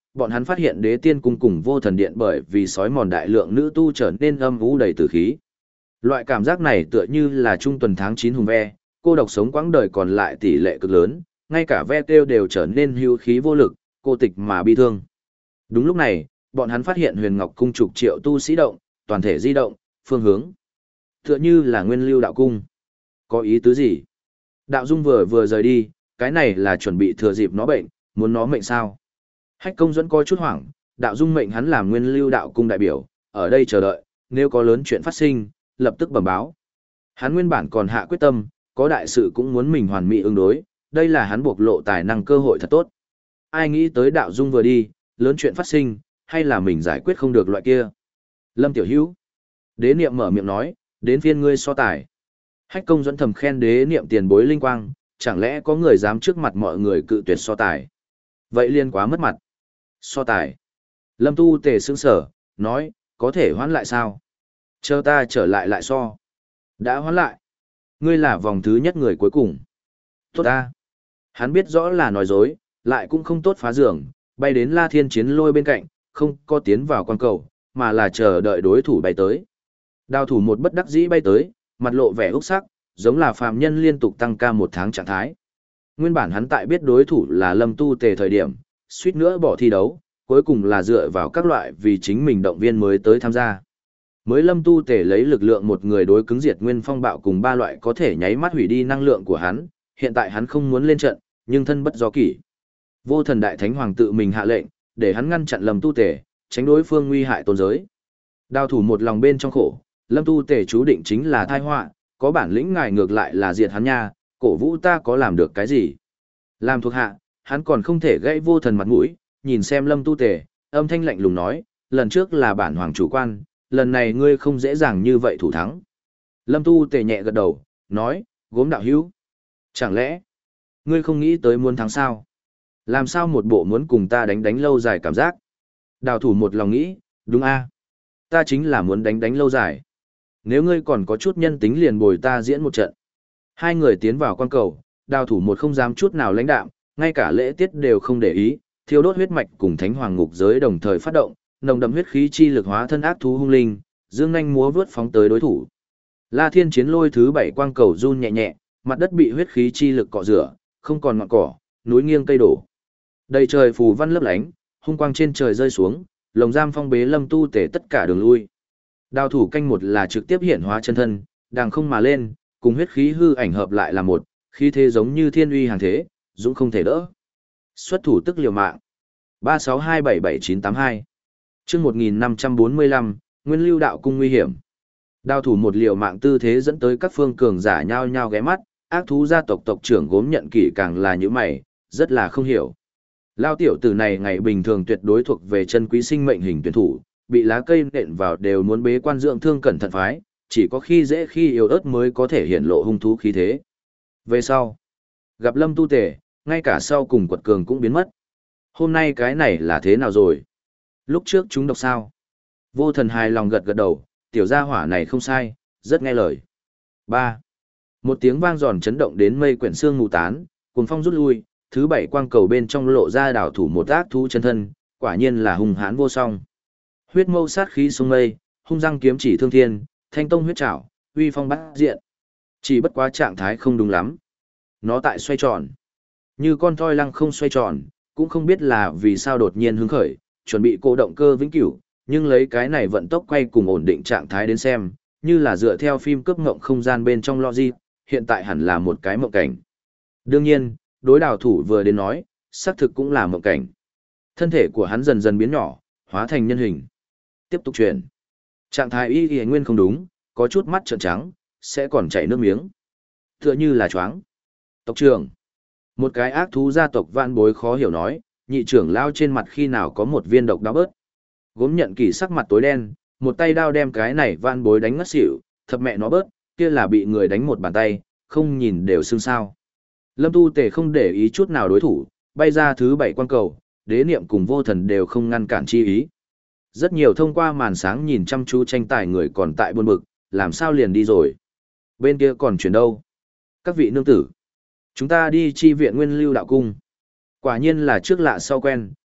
bọn hắn phát hiện đế tiên cung cùng vô thần điện bởi vì sói mòn đại lượng nữ tu trở nên âm u đầy tử khí. Loại cảm giác này tựa như là trung tuần tháng chín hùng ve, cô độc sống quãng đời còn lại tỷ lệ cực lớn, ngay cả ve kêu đều trở nên hưu khí vô lực, cô tịch mà bi thương. Đúng lúc này, bọn hắn phát hiện Huyền Ngọc cung trục triệu tu sĩ động, toàn thể di động, phương hướng tựa như là Nguyên Lưu đạo cung. Có ý tứ gì? Đạo Dung vừa vừa rời đi, cái này là chuẩn bị thừa dịp nó bệnh, muốn nó mệnh sao? Hách Công Duẫn có chút hoảng, Đạo Dung mệnh hắn làm Nguyên Lưu đạo cung đại biểu, ở đây chờ đợi, nếu có lớn chuyện phát sinh, lập tức bẩm báo. Hắn nguyên bản còn hạ quyết tâm, có đại sự cũng muốn mình hoàn mỹ ứng đối, đây là hắn bộc lộ tài năng cơ hội thật tốt. Ai nghĩ tới Đạo Dung vừa đi, lớn chuyện phát sinh, hay là mình giải quyết không được loại kia. Lâm Tiểu Hữu. Đế Niệm mở miệng nói, đến phiên ngươi so tài. Hách Công Duẫn thầm khen Đế Niệm tiền bối linh quang, chẳng lẽ có người dám trước mặt mọi người cự tuyệt so tài. Vậy liên quá mất mặt. So tài. Lâm Tu Tề sững sở, nói, có thể hoãn lại sao? Chờ ta trở lại lại so. Đã hoãn lại. Ngươi là vòng thứ nhất người cuối cùng. Tốt ta. Hắn biết rõ là nói dối, lại cũng không tốt phá giường, bay đến La Thiên Chiến Lôi bên cạnh, không có tiến vào quan cầu, mà là chờ đợi đối thủ bay tới. Đao thủ một bất đắc dĩ bay tới, mặt lộ vẻ úc sắc, giống là phàm nhân liên tục tăng ca một tháng trạng thái. Nguyên bản hắn tại biết đối thủ là Lâm Tu Tề thời điểm, suýt nữa bỏ thi đấu, cuối cùng là dựa vào các loại vì chính mình động viên mới tới tham gia. Mới Lâm Tu Tề lấy lực lượng một người đối cứng diệt Nguyên Phong Bạo cùng ba loại có thể nháy mắt hủy đi năng lượng của hắn, hiện tại hắn không muốn lên trận, nhưng thân bất do kỷ. Vô Thần Đại Thánh Hoàng tự mình hạ lệnh, để hắn ngăn chặn Lâm Tu Tề, tránh đối phương nguy hại tôn giới. Đao thủ một lòng bên trong khổ, Lâm Tu Tề chú định chính là tai họa, có bản lĩnh ngài ngược lại là diệt hắn nha, cổ vũ ta có làm được cái gì? Làm thuộc hạ, hắn còn không thể gãy Vô Thần mặt mũi, nhìn xem Lâm Tu Tề, âm thanh lạnh lùng nói, lần trước là bản hoàng chủ quan, lần này ngươi không dễ dàng như vậy thủ thắng. Lâm Tu Tề nhẹ gật đầu, nói, gốm đạo hữu. Chẳng lẽ, ngươi không nghĩ tới muốn thắng sao? Làm sao một bộ muốn cùng ta đánh đánh lâu dài cảm giác? Đào thủ một lòng nghĩ, đúng a, ta chính là muốn đánh đánh lâu dài. Nếu ngươi còn có chút nhân tính liền bồi ta diễn một trận. Hai người tiến vào quan cầu, đào thủ một không dám chút nào lãnh đạm, ngay cả lễ tiết đều không để ý, thiêu đốt huyết mạch cùng thánh hoàng ngục giới đồng thời phát động, nồng đậm huyết khí chi lực hóa thân ác thú hung linh, dương nhanh múa vướt phóng tới đối thủ. La Thiên Chiến Lôi thứ bảy quang cầu run nhẹ nhẹ, mặt đất bị huyết khí chi lực cọ rửa, không còn ngọn cỏ, núi nghiêng cây đổ. Đầy trời phù văn lấp lánh, hung quang trên trời rơi xuống, lồng giam phong bế Lâm Tu Tề tất cả đường lui. Đao thủ canh một là trực tiếp hiện hóa chân thân, đàng không mà lên, cùng huyết khí hư ảnh hợp lại là một, khí thế giống như thiên uy hàng thế, dũng không thể đỡ. Xuất thủ tức liều mạng. ba sáu hai bảy bảy chín tám hai. Chương một nghìn năm trăm bốn mươi lăm, Nguyên Lưu đạo cung nguy hiểm. Đao thủ một liều mạng tư thế dẫn tới các phương cường giả nhao nhao ghé mắt, ác thú gia tộc tộc trưởng gốm nhận kỷ càng là như mày, rất là không hiểu. Lao tiểu tử này ngày bình thường tuyệt đối thuộc về chân quý sinh mệnh hình tuyển thủ, bị lá cây nện vào đều muốn bế quan dưỡng thương cẩn thận phái, chỉ có khi dễ khi yếu ớt mới có thể hiện lộ hung thú khí thế. Về sau, gặp Lâm Tu Tề, ngay cả sau cùng quật cường cũng biến mất. Hôm nay cái này là thế nào rồi? Lúc trước chúng độc sao? Vô Thần hài lòng gật gật đầu, tiểu gia hỏa này không sai, rất nghe lời. ba. Một tiếng vang giòn chấn động đến mây quyển xương mù tán, cuồng phong rút lui, thứ bảy quang cầu bên trong lộ ra đảo thủ một ác thú chân thân, quả nhiên là hung hãn vô song. Huyết mâu sát khí sông mây, hung răng kiếm chỉ thương thiên, thanh tông huyết trảo, uy phong bát diện. Chỉ bất quá trạng thái không đúng lắm. Nó tại xoay tròn. Như con thoi lăng không xoay tròn, cũng không biết là vì sao đột nhiên hứng khởi, chuẩn bị cô động cơ vĩnh cửu, nhưng lấy cái này vận tốc quay cùng ổn định trạng thái đến xem, như là dựa theo phim cướp ngộng không gian bên trong logic, hiện tại hẳn là một cái mộng cảnh. Đương nhiên, đối đào thủ vừa đến nói, xác thực cũng là mộng cảnh. Thân thể của hắn dần dần biến nhỏ, hóa thành nhân hình. Tiếp tục chuyển. Trạng thái y y nguyên không đúng, có chút mắt trợn trắng, sẽ còn chảy nước miếng. Tựa như là choáng. Tộc trưởng. Một cái ác thú gia tộc vạn bối khó hiểu nói, nhị trưởng lao trên mặt khi nào có một viên độc đau bớt. Gốm nhận kỳ sắc mặt tối đen, một tay đao đem cái này vạn bối đánh ngất xỉu, thập mẹ nó bớt, kia là bị người đánh một bàn tay, không nhìn đều xương sao. Lâm Tu Tề không để ý chút nào đối thủ, bay ra thứ bảy quan cầu, Đế Niệm cùng Vô Thần đều không ngăn cản chi ý. Rất nhiều thông qua màn sáng nhìn chăm chú tranh tài người còn tại buồn bực, làm sao liền đi rồi. Bên kia còn chuyển đâu? Các vị nương tử, chúng ta đi chi viện Nguyên Lưu đạo cung. Quả nhiên là trước lạ sau quen,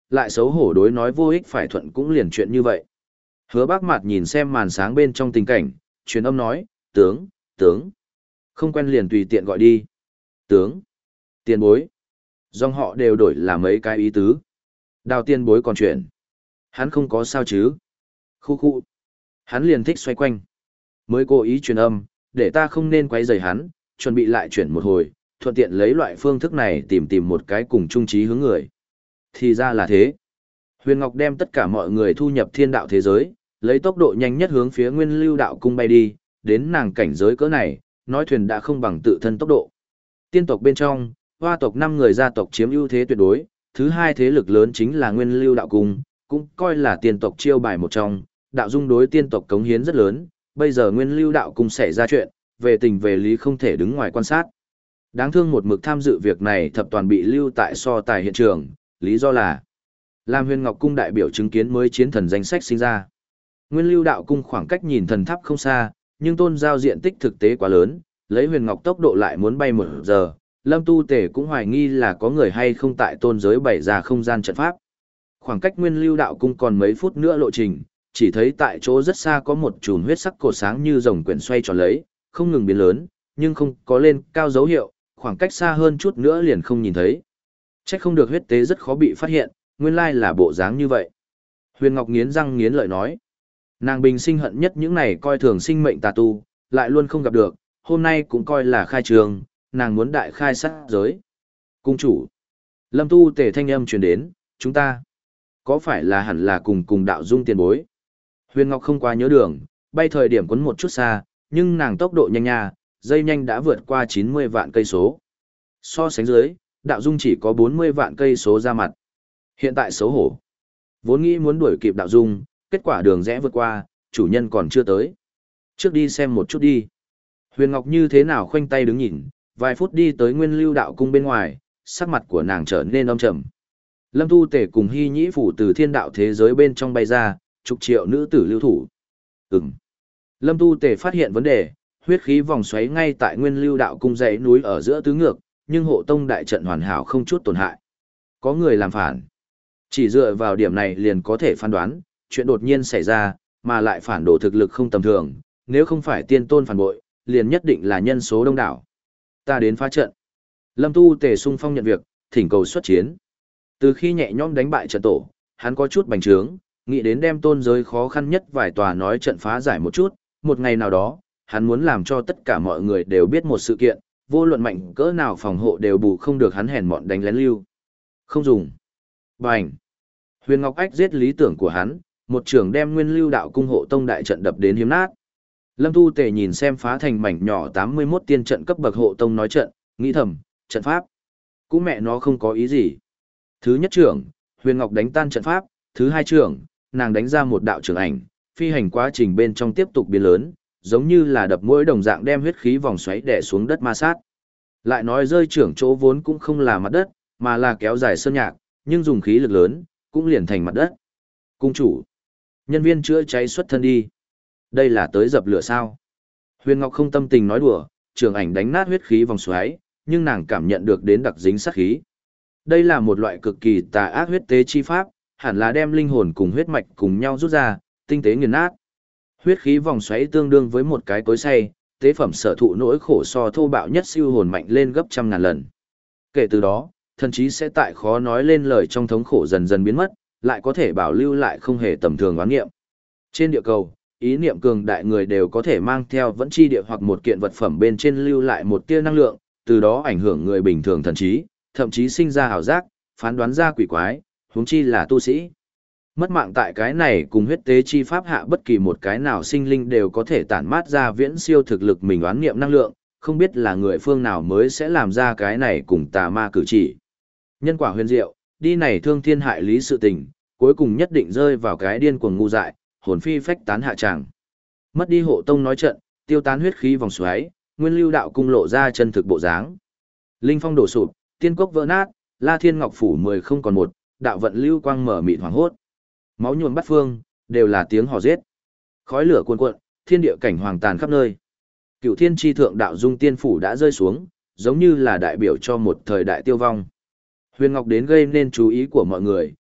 Lại xấu hổ đối nói vô ích phải thuận cũng liền chuyện như vậy. Hứa Bác Mạt nhìn xem màn sáng bên trong tình cảnh, truyền âm nói, tướng, tướng. Không quen liền tùy tiện gọi đi. Tướng, tiền bối. Dòng họ đều đổi là mấy cái ý tứ. Đào tiền bối còn chuyện. Hắn không có sao chứ. Khu khu. Hắn liền thích xoay quanh. Mới cố ý truyền âm, để ta không nên quấy rầy hắn, chuẩn bị lại chuyển một hồi, thuận tiện lấy loại phương thức này tìm tìm một cái cùng chung trí hướng người. Thì ra là thế. Huyền Ngọc đem tất cả mọi người thu nhập thiên đạo thế giới, lấy tốc độ nhanh nhất hướng phía Nguyên Lưu đạo cung bay đi, đến nàng cảnh giới cỡ này, nói thuyền đã không bằng tự thân tốc độ. Tiên tộc bên trong, Hoa tộc năm người gia tộc chiếm ưu thế tuyệt đối, thứ hai thế lực lớn chính là Nguyên Lưu đạo cung, cũng coi là tiên tộc chiêu bài một trong, đạo dung đối tiên tộc cống hiến rất lớn, bây giờ Nguyên Lưu đạo cung xảy ra chuyện, về tình về lý không thể đứng ngoài quan sát. Đáng thương một mực tham dự việc này thập toàn bị lưu tại so tài hiện trường, lý do là làm Huyền Ngọc cung đại biểu chứng kiến mới chiến thần danh sách sinh ra. Nguyên Lưu đạo cung khoảng cách nhìn thần tháp không xa, nhưng tôn giao diện tích thực tế quá lớn, lấy Huyền Ngọc tốc độ lại muốn bay một giờ, Lâm Tu Tề cũng hoài nghi là có người hay không tại tôn giới bày ra không gian trận pháp. Khoảng cách Nguyên Lưu đạo cung còn mấy phút nữa lộ trình, chỉ thấy tại chỗ rất xa có một chùm huyết sắc cột sáng như rồng quyển xoay tròn lấy, không ngừng biến lớn, nhưng không có lên cao dấu hiệu, khoảng cách xa hơn chút nữa liền không nhìn thấy. Chắc không được huyết tế rất khó bị phát hiện, nguyên lai là bộ dáng như vậy. Huyền Ngọc nghiến răng nghiến lợi nói. Nàng bình sinh hận nhất những này coi thường sinh mệnh tà tu, lại luôn không gặp được, hôm nay cũng coi là khai trường, nàng muốn đại khai sát giới. Cung chủ. Lâm Tu Tề thanh âm truyền đến, chúng ta có phải là hẳn là cùng cùng đạo dung tiền bối. Huyền Ngọc không quá nhớ đường, bay thời điểm quấn một chút xa, nhưng nàng tốc độ nhanh nha, dây nhanh đã vượt qua chín mươi vạn cây số. So sánh dưới, đạo dung chỉ có bốn mươi vạn cây số ra mặt. Hiện tại xấu hổ. Vốn nghĩ muốn đuổi kịp đạo dung, kết quả đường rẽ vượt qua, chủ nhân còn chưa tới. Trước đi xem một chút đi. Huyền Ngọc như thế nào khoanh tay đứng nhìn, vài phút đi tới Nguyên Lưu đạo cung bên ngoài, sắc mặt của nàng trở nên âm trầm. Lâm Tu Tể cùng Hy Nhĩ phủ từ thiên đạo thế giới bên trong bay ra, chục triệu nữ tử lưu thủ. Ừm. Lâm Tu Tể phát hiện vấn đề, huyết khí vòng xoáy ngay tại Nguyên Lưu đạo cung dãy núi ở giữa tứ ngược, nhưng hộ tông đại trận hoàn hảo không chút tổn hại. Có người làm phản. Chỉ dựa vào điểm này liền có thể phán đoán, chuyện đột nhiên xảy ra, mà lại phản đồ thực lực không tầm thường, nếu không phải tiên tôn phản bội, liền nhất định là nhân số đông đảo. Ta đến phá trận. Lâm Tu Tề sung phong nhận việc, thỉnh cầu xuất chiến. Từ khi nhẹ nhõm đánh bại trận tổ, hắn có chút bành trướng, nghĩ đến đem tôn giới khó khăn nhất vài tòa nói trận phá giải một chút, một ngày nào đó, hắn muốn làm cho tất cả mọi người đều biết một sự kiện, vô luận mạnh cỡ nào phòng hộ đều bù không được hắn hèn mọn đánh lén lưu. Không dùng. Bành. Huyền Ngọc Ách giết lý tưởng của hắn, một trường đem Nguyên Lưu đạo cung hộ tông đại trận đập đến hiếm nát. Lâm Tu Tề nhìn xem phá thành mảnh nhỏ tám mươi mốt tiên trận cấp bậc hộ tông nói trận, nghĩ thầm, trận pháp. Cũng mẹ nó không có ý gì. Thứ nhất trưởng, Huyền Ngọc đánh tan trận pháp, thứ hai trưởng, nàng đánh ra một đạo trưởng ảnh, phi hành quá trình bên trong tiếp tục biến lớn, giống như là đập mũi đồng dạng đem huyết khí vòng xoáy đè xuống đất ma sát. Lại nói rơi trưởng chỗ vốn cũng không là mặt đất, mà là kéo dài sơn nhạc, nhưng dùng khí lực lớn, cũng liền thành mặt đất. Cung chủ, nhân viên chữa cháy xuất thân đi. Đây là tới dập lửa sao? Huyền Ngọc không tâm tình nói đùa, trường ảnh đánh nát huyết khí vòng xoáy, nhưng nàng cảm nhận được đến đặc dính sát khí. Đây là một loại cực kỳ tà ác huyết tế chi pháp, hẳn là đem linh hồn cùng huyết mạch cùng nhau rút ra, tinh tế nghiền nát. Huyết khí vòng xoáy tương đương với một cái cối xay, tế phẩm sở thụ nỗi khổ so thô bạo nhất siêu hồn mạnh lên gấp trăm ngàn lần. Kể từ đó, thần chí sẽ tại khó nói lên lời trong thống khổ dần dần biến mất, lại có thể bảo lưu lại không hề tầm thường oán niệm. Trên địa cầu, ý niệm cường đại người đều có thể mang theo vẫn chi địa hoặc một kiện vật phẩm bên trên lưu lại một tia năng lượng, từ đó ảnh hưởng người bình thường thần trí, thậm chí sinh ra ảo giác, phán đoán ra quỷ quái, huống chi là tu sĩ. Mất mạng tại cái này cùng huyết tế chi pháp hạ bất kỳ một cái nào sinh linh đều có thể tản mát ra viễn siêu thực lực mình oán niệm năng lượng, không biết là người phương nào mới sẽ làm ra cái này cùng tà ma cử chỉ. Nhân quả huyền diệu, đi này thương thiên hại lý sự tình, cuối cùng nhất định rơi vào cái điên cuồng ngu dại, hồn phi phách tán hạ tràng. Mất đi hộ tông nói trận, tiêu tán huyết khí vòng xoáy, Nguyên Lưu đạo cung lộ ra chân thực bộ dáng. Linh phong đổ sụp, tiên cốc vỡ nát, La Thiên Ngọc phủ mười không còn một, đạo vận lưu quang mở mịt hoàng hốt. Máu nhuộm bát phương, đều là tiếng hò giết. Khói lửa cuồn cuộn, thiên địa cảnh hoàng tàn khắp nơi. Cửu thiên tri thượng đạo dung tiên phủ đã rơi xuống, giống như là đại biểu cho một thời đại tiêu vong. Huyền Ngọc đến gây nên chú ý của mọi người,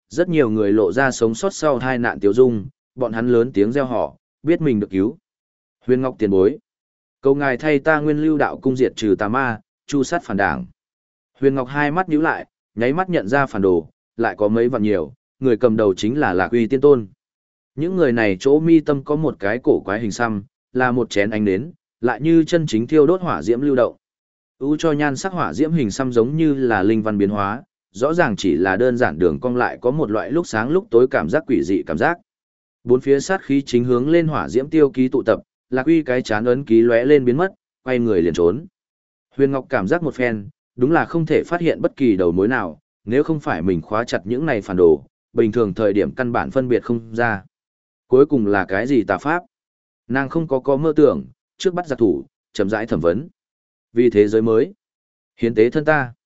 rất nhiều người lộ ra sống sót sau hai nạn tiêu dung, bọn hắn lớn tiếng reo hò, biết mình được cứu. Huyền Ngọc tiền bối, cầu ngài thay ta Nguyên Lưu đạo cung diệt trừ tà ma, chu sát phản đảng. Huyền Ngọc hai mắt nhíu lại, nháy mắt nhận ra phản đồ, lại có mấy vạn nhiều, người cầm đầu chính là Lạc Uy Tiên Tôn. Những người này chỗ mi tâm có một cái cổ quái hình xăm, là một chén ánh nến, lại như chân chính thiêu đốt hỏa diễm lưu động. U cho nhan sắc hỏa diễm hình xăm giống như là linh văn biến hóa, rõ ràng chỉ là đơn giản đường cong lại có một loại lúc sáng lúc tối cảm giác quỷ dị cảm giác. Bốn phía sát khí chính hướng lên hỏa diễm tiêu ký tụ tập, Lạc Uy cái chán ấn ký lóe lên biến mất, quay người liền trốn. Huyền Ngọc cảm giác một phen, đúng là không thể phát hiện bất kỳ đầu mối nào, nếu không phải mình khóa chặt những này phản đồ, bình thường thời điểm căn bản phân biệt không ra. Cuối cùng là cái gì tà pháp? Nàng không có có mơ tưởng, trước bắt giặc thủ, chậm rãi thẩm vấn. Vì thế giới mới, hiến tế thân ta.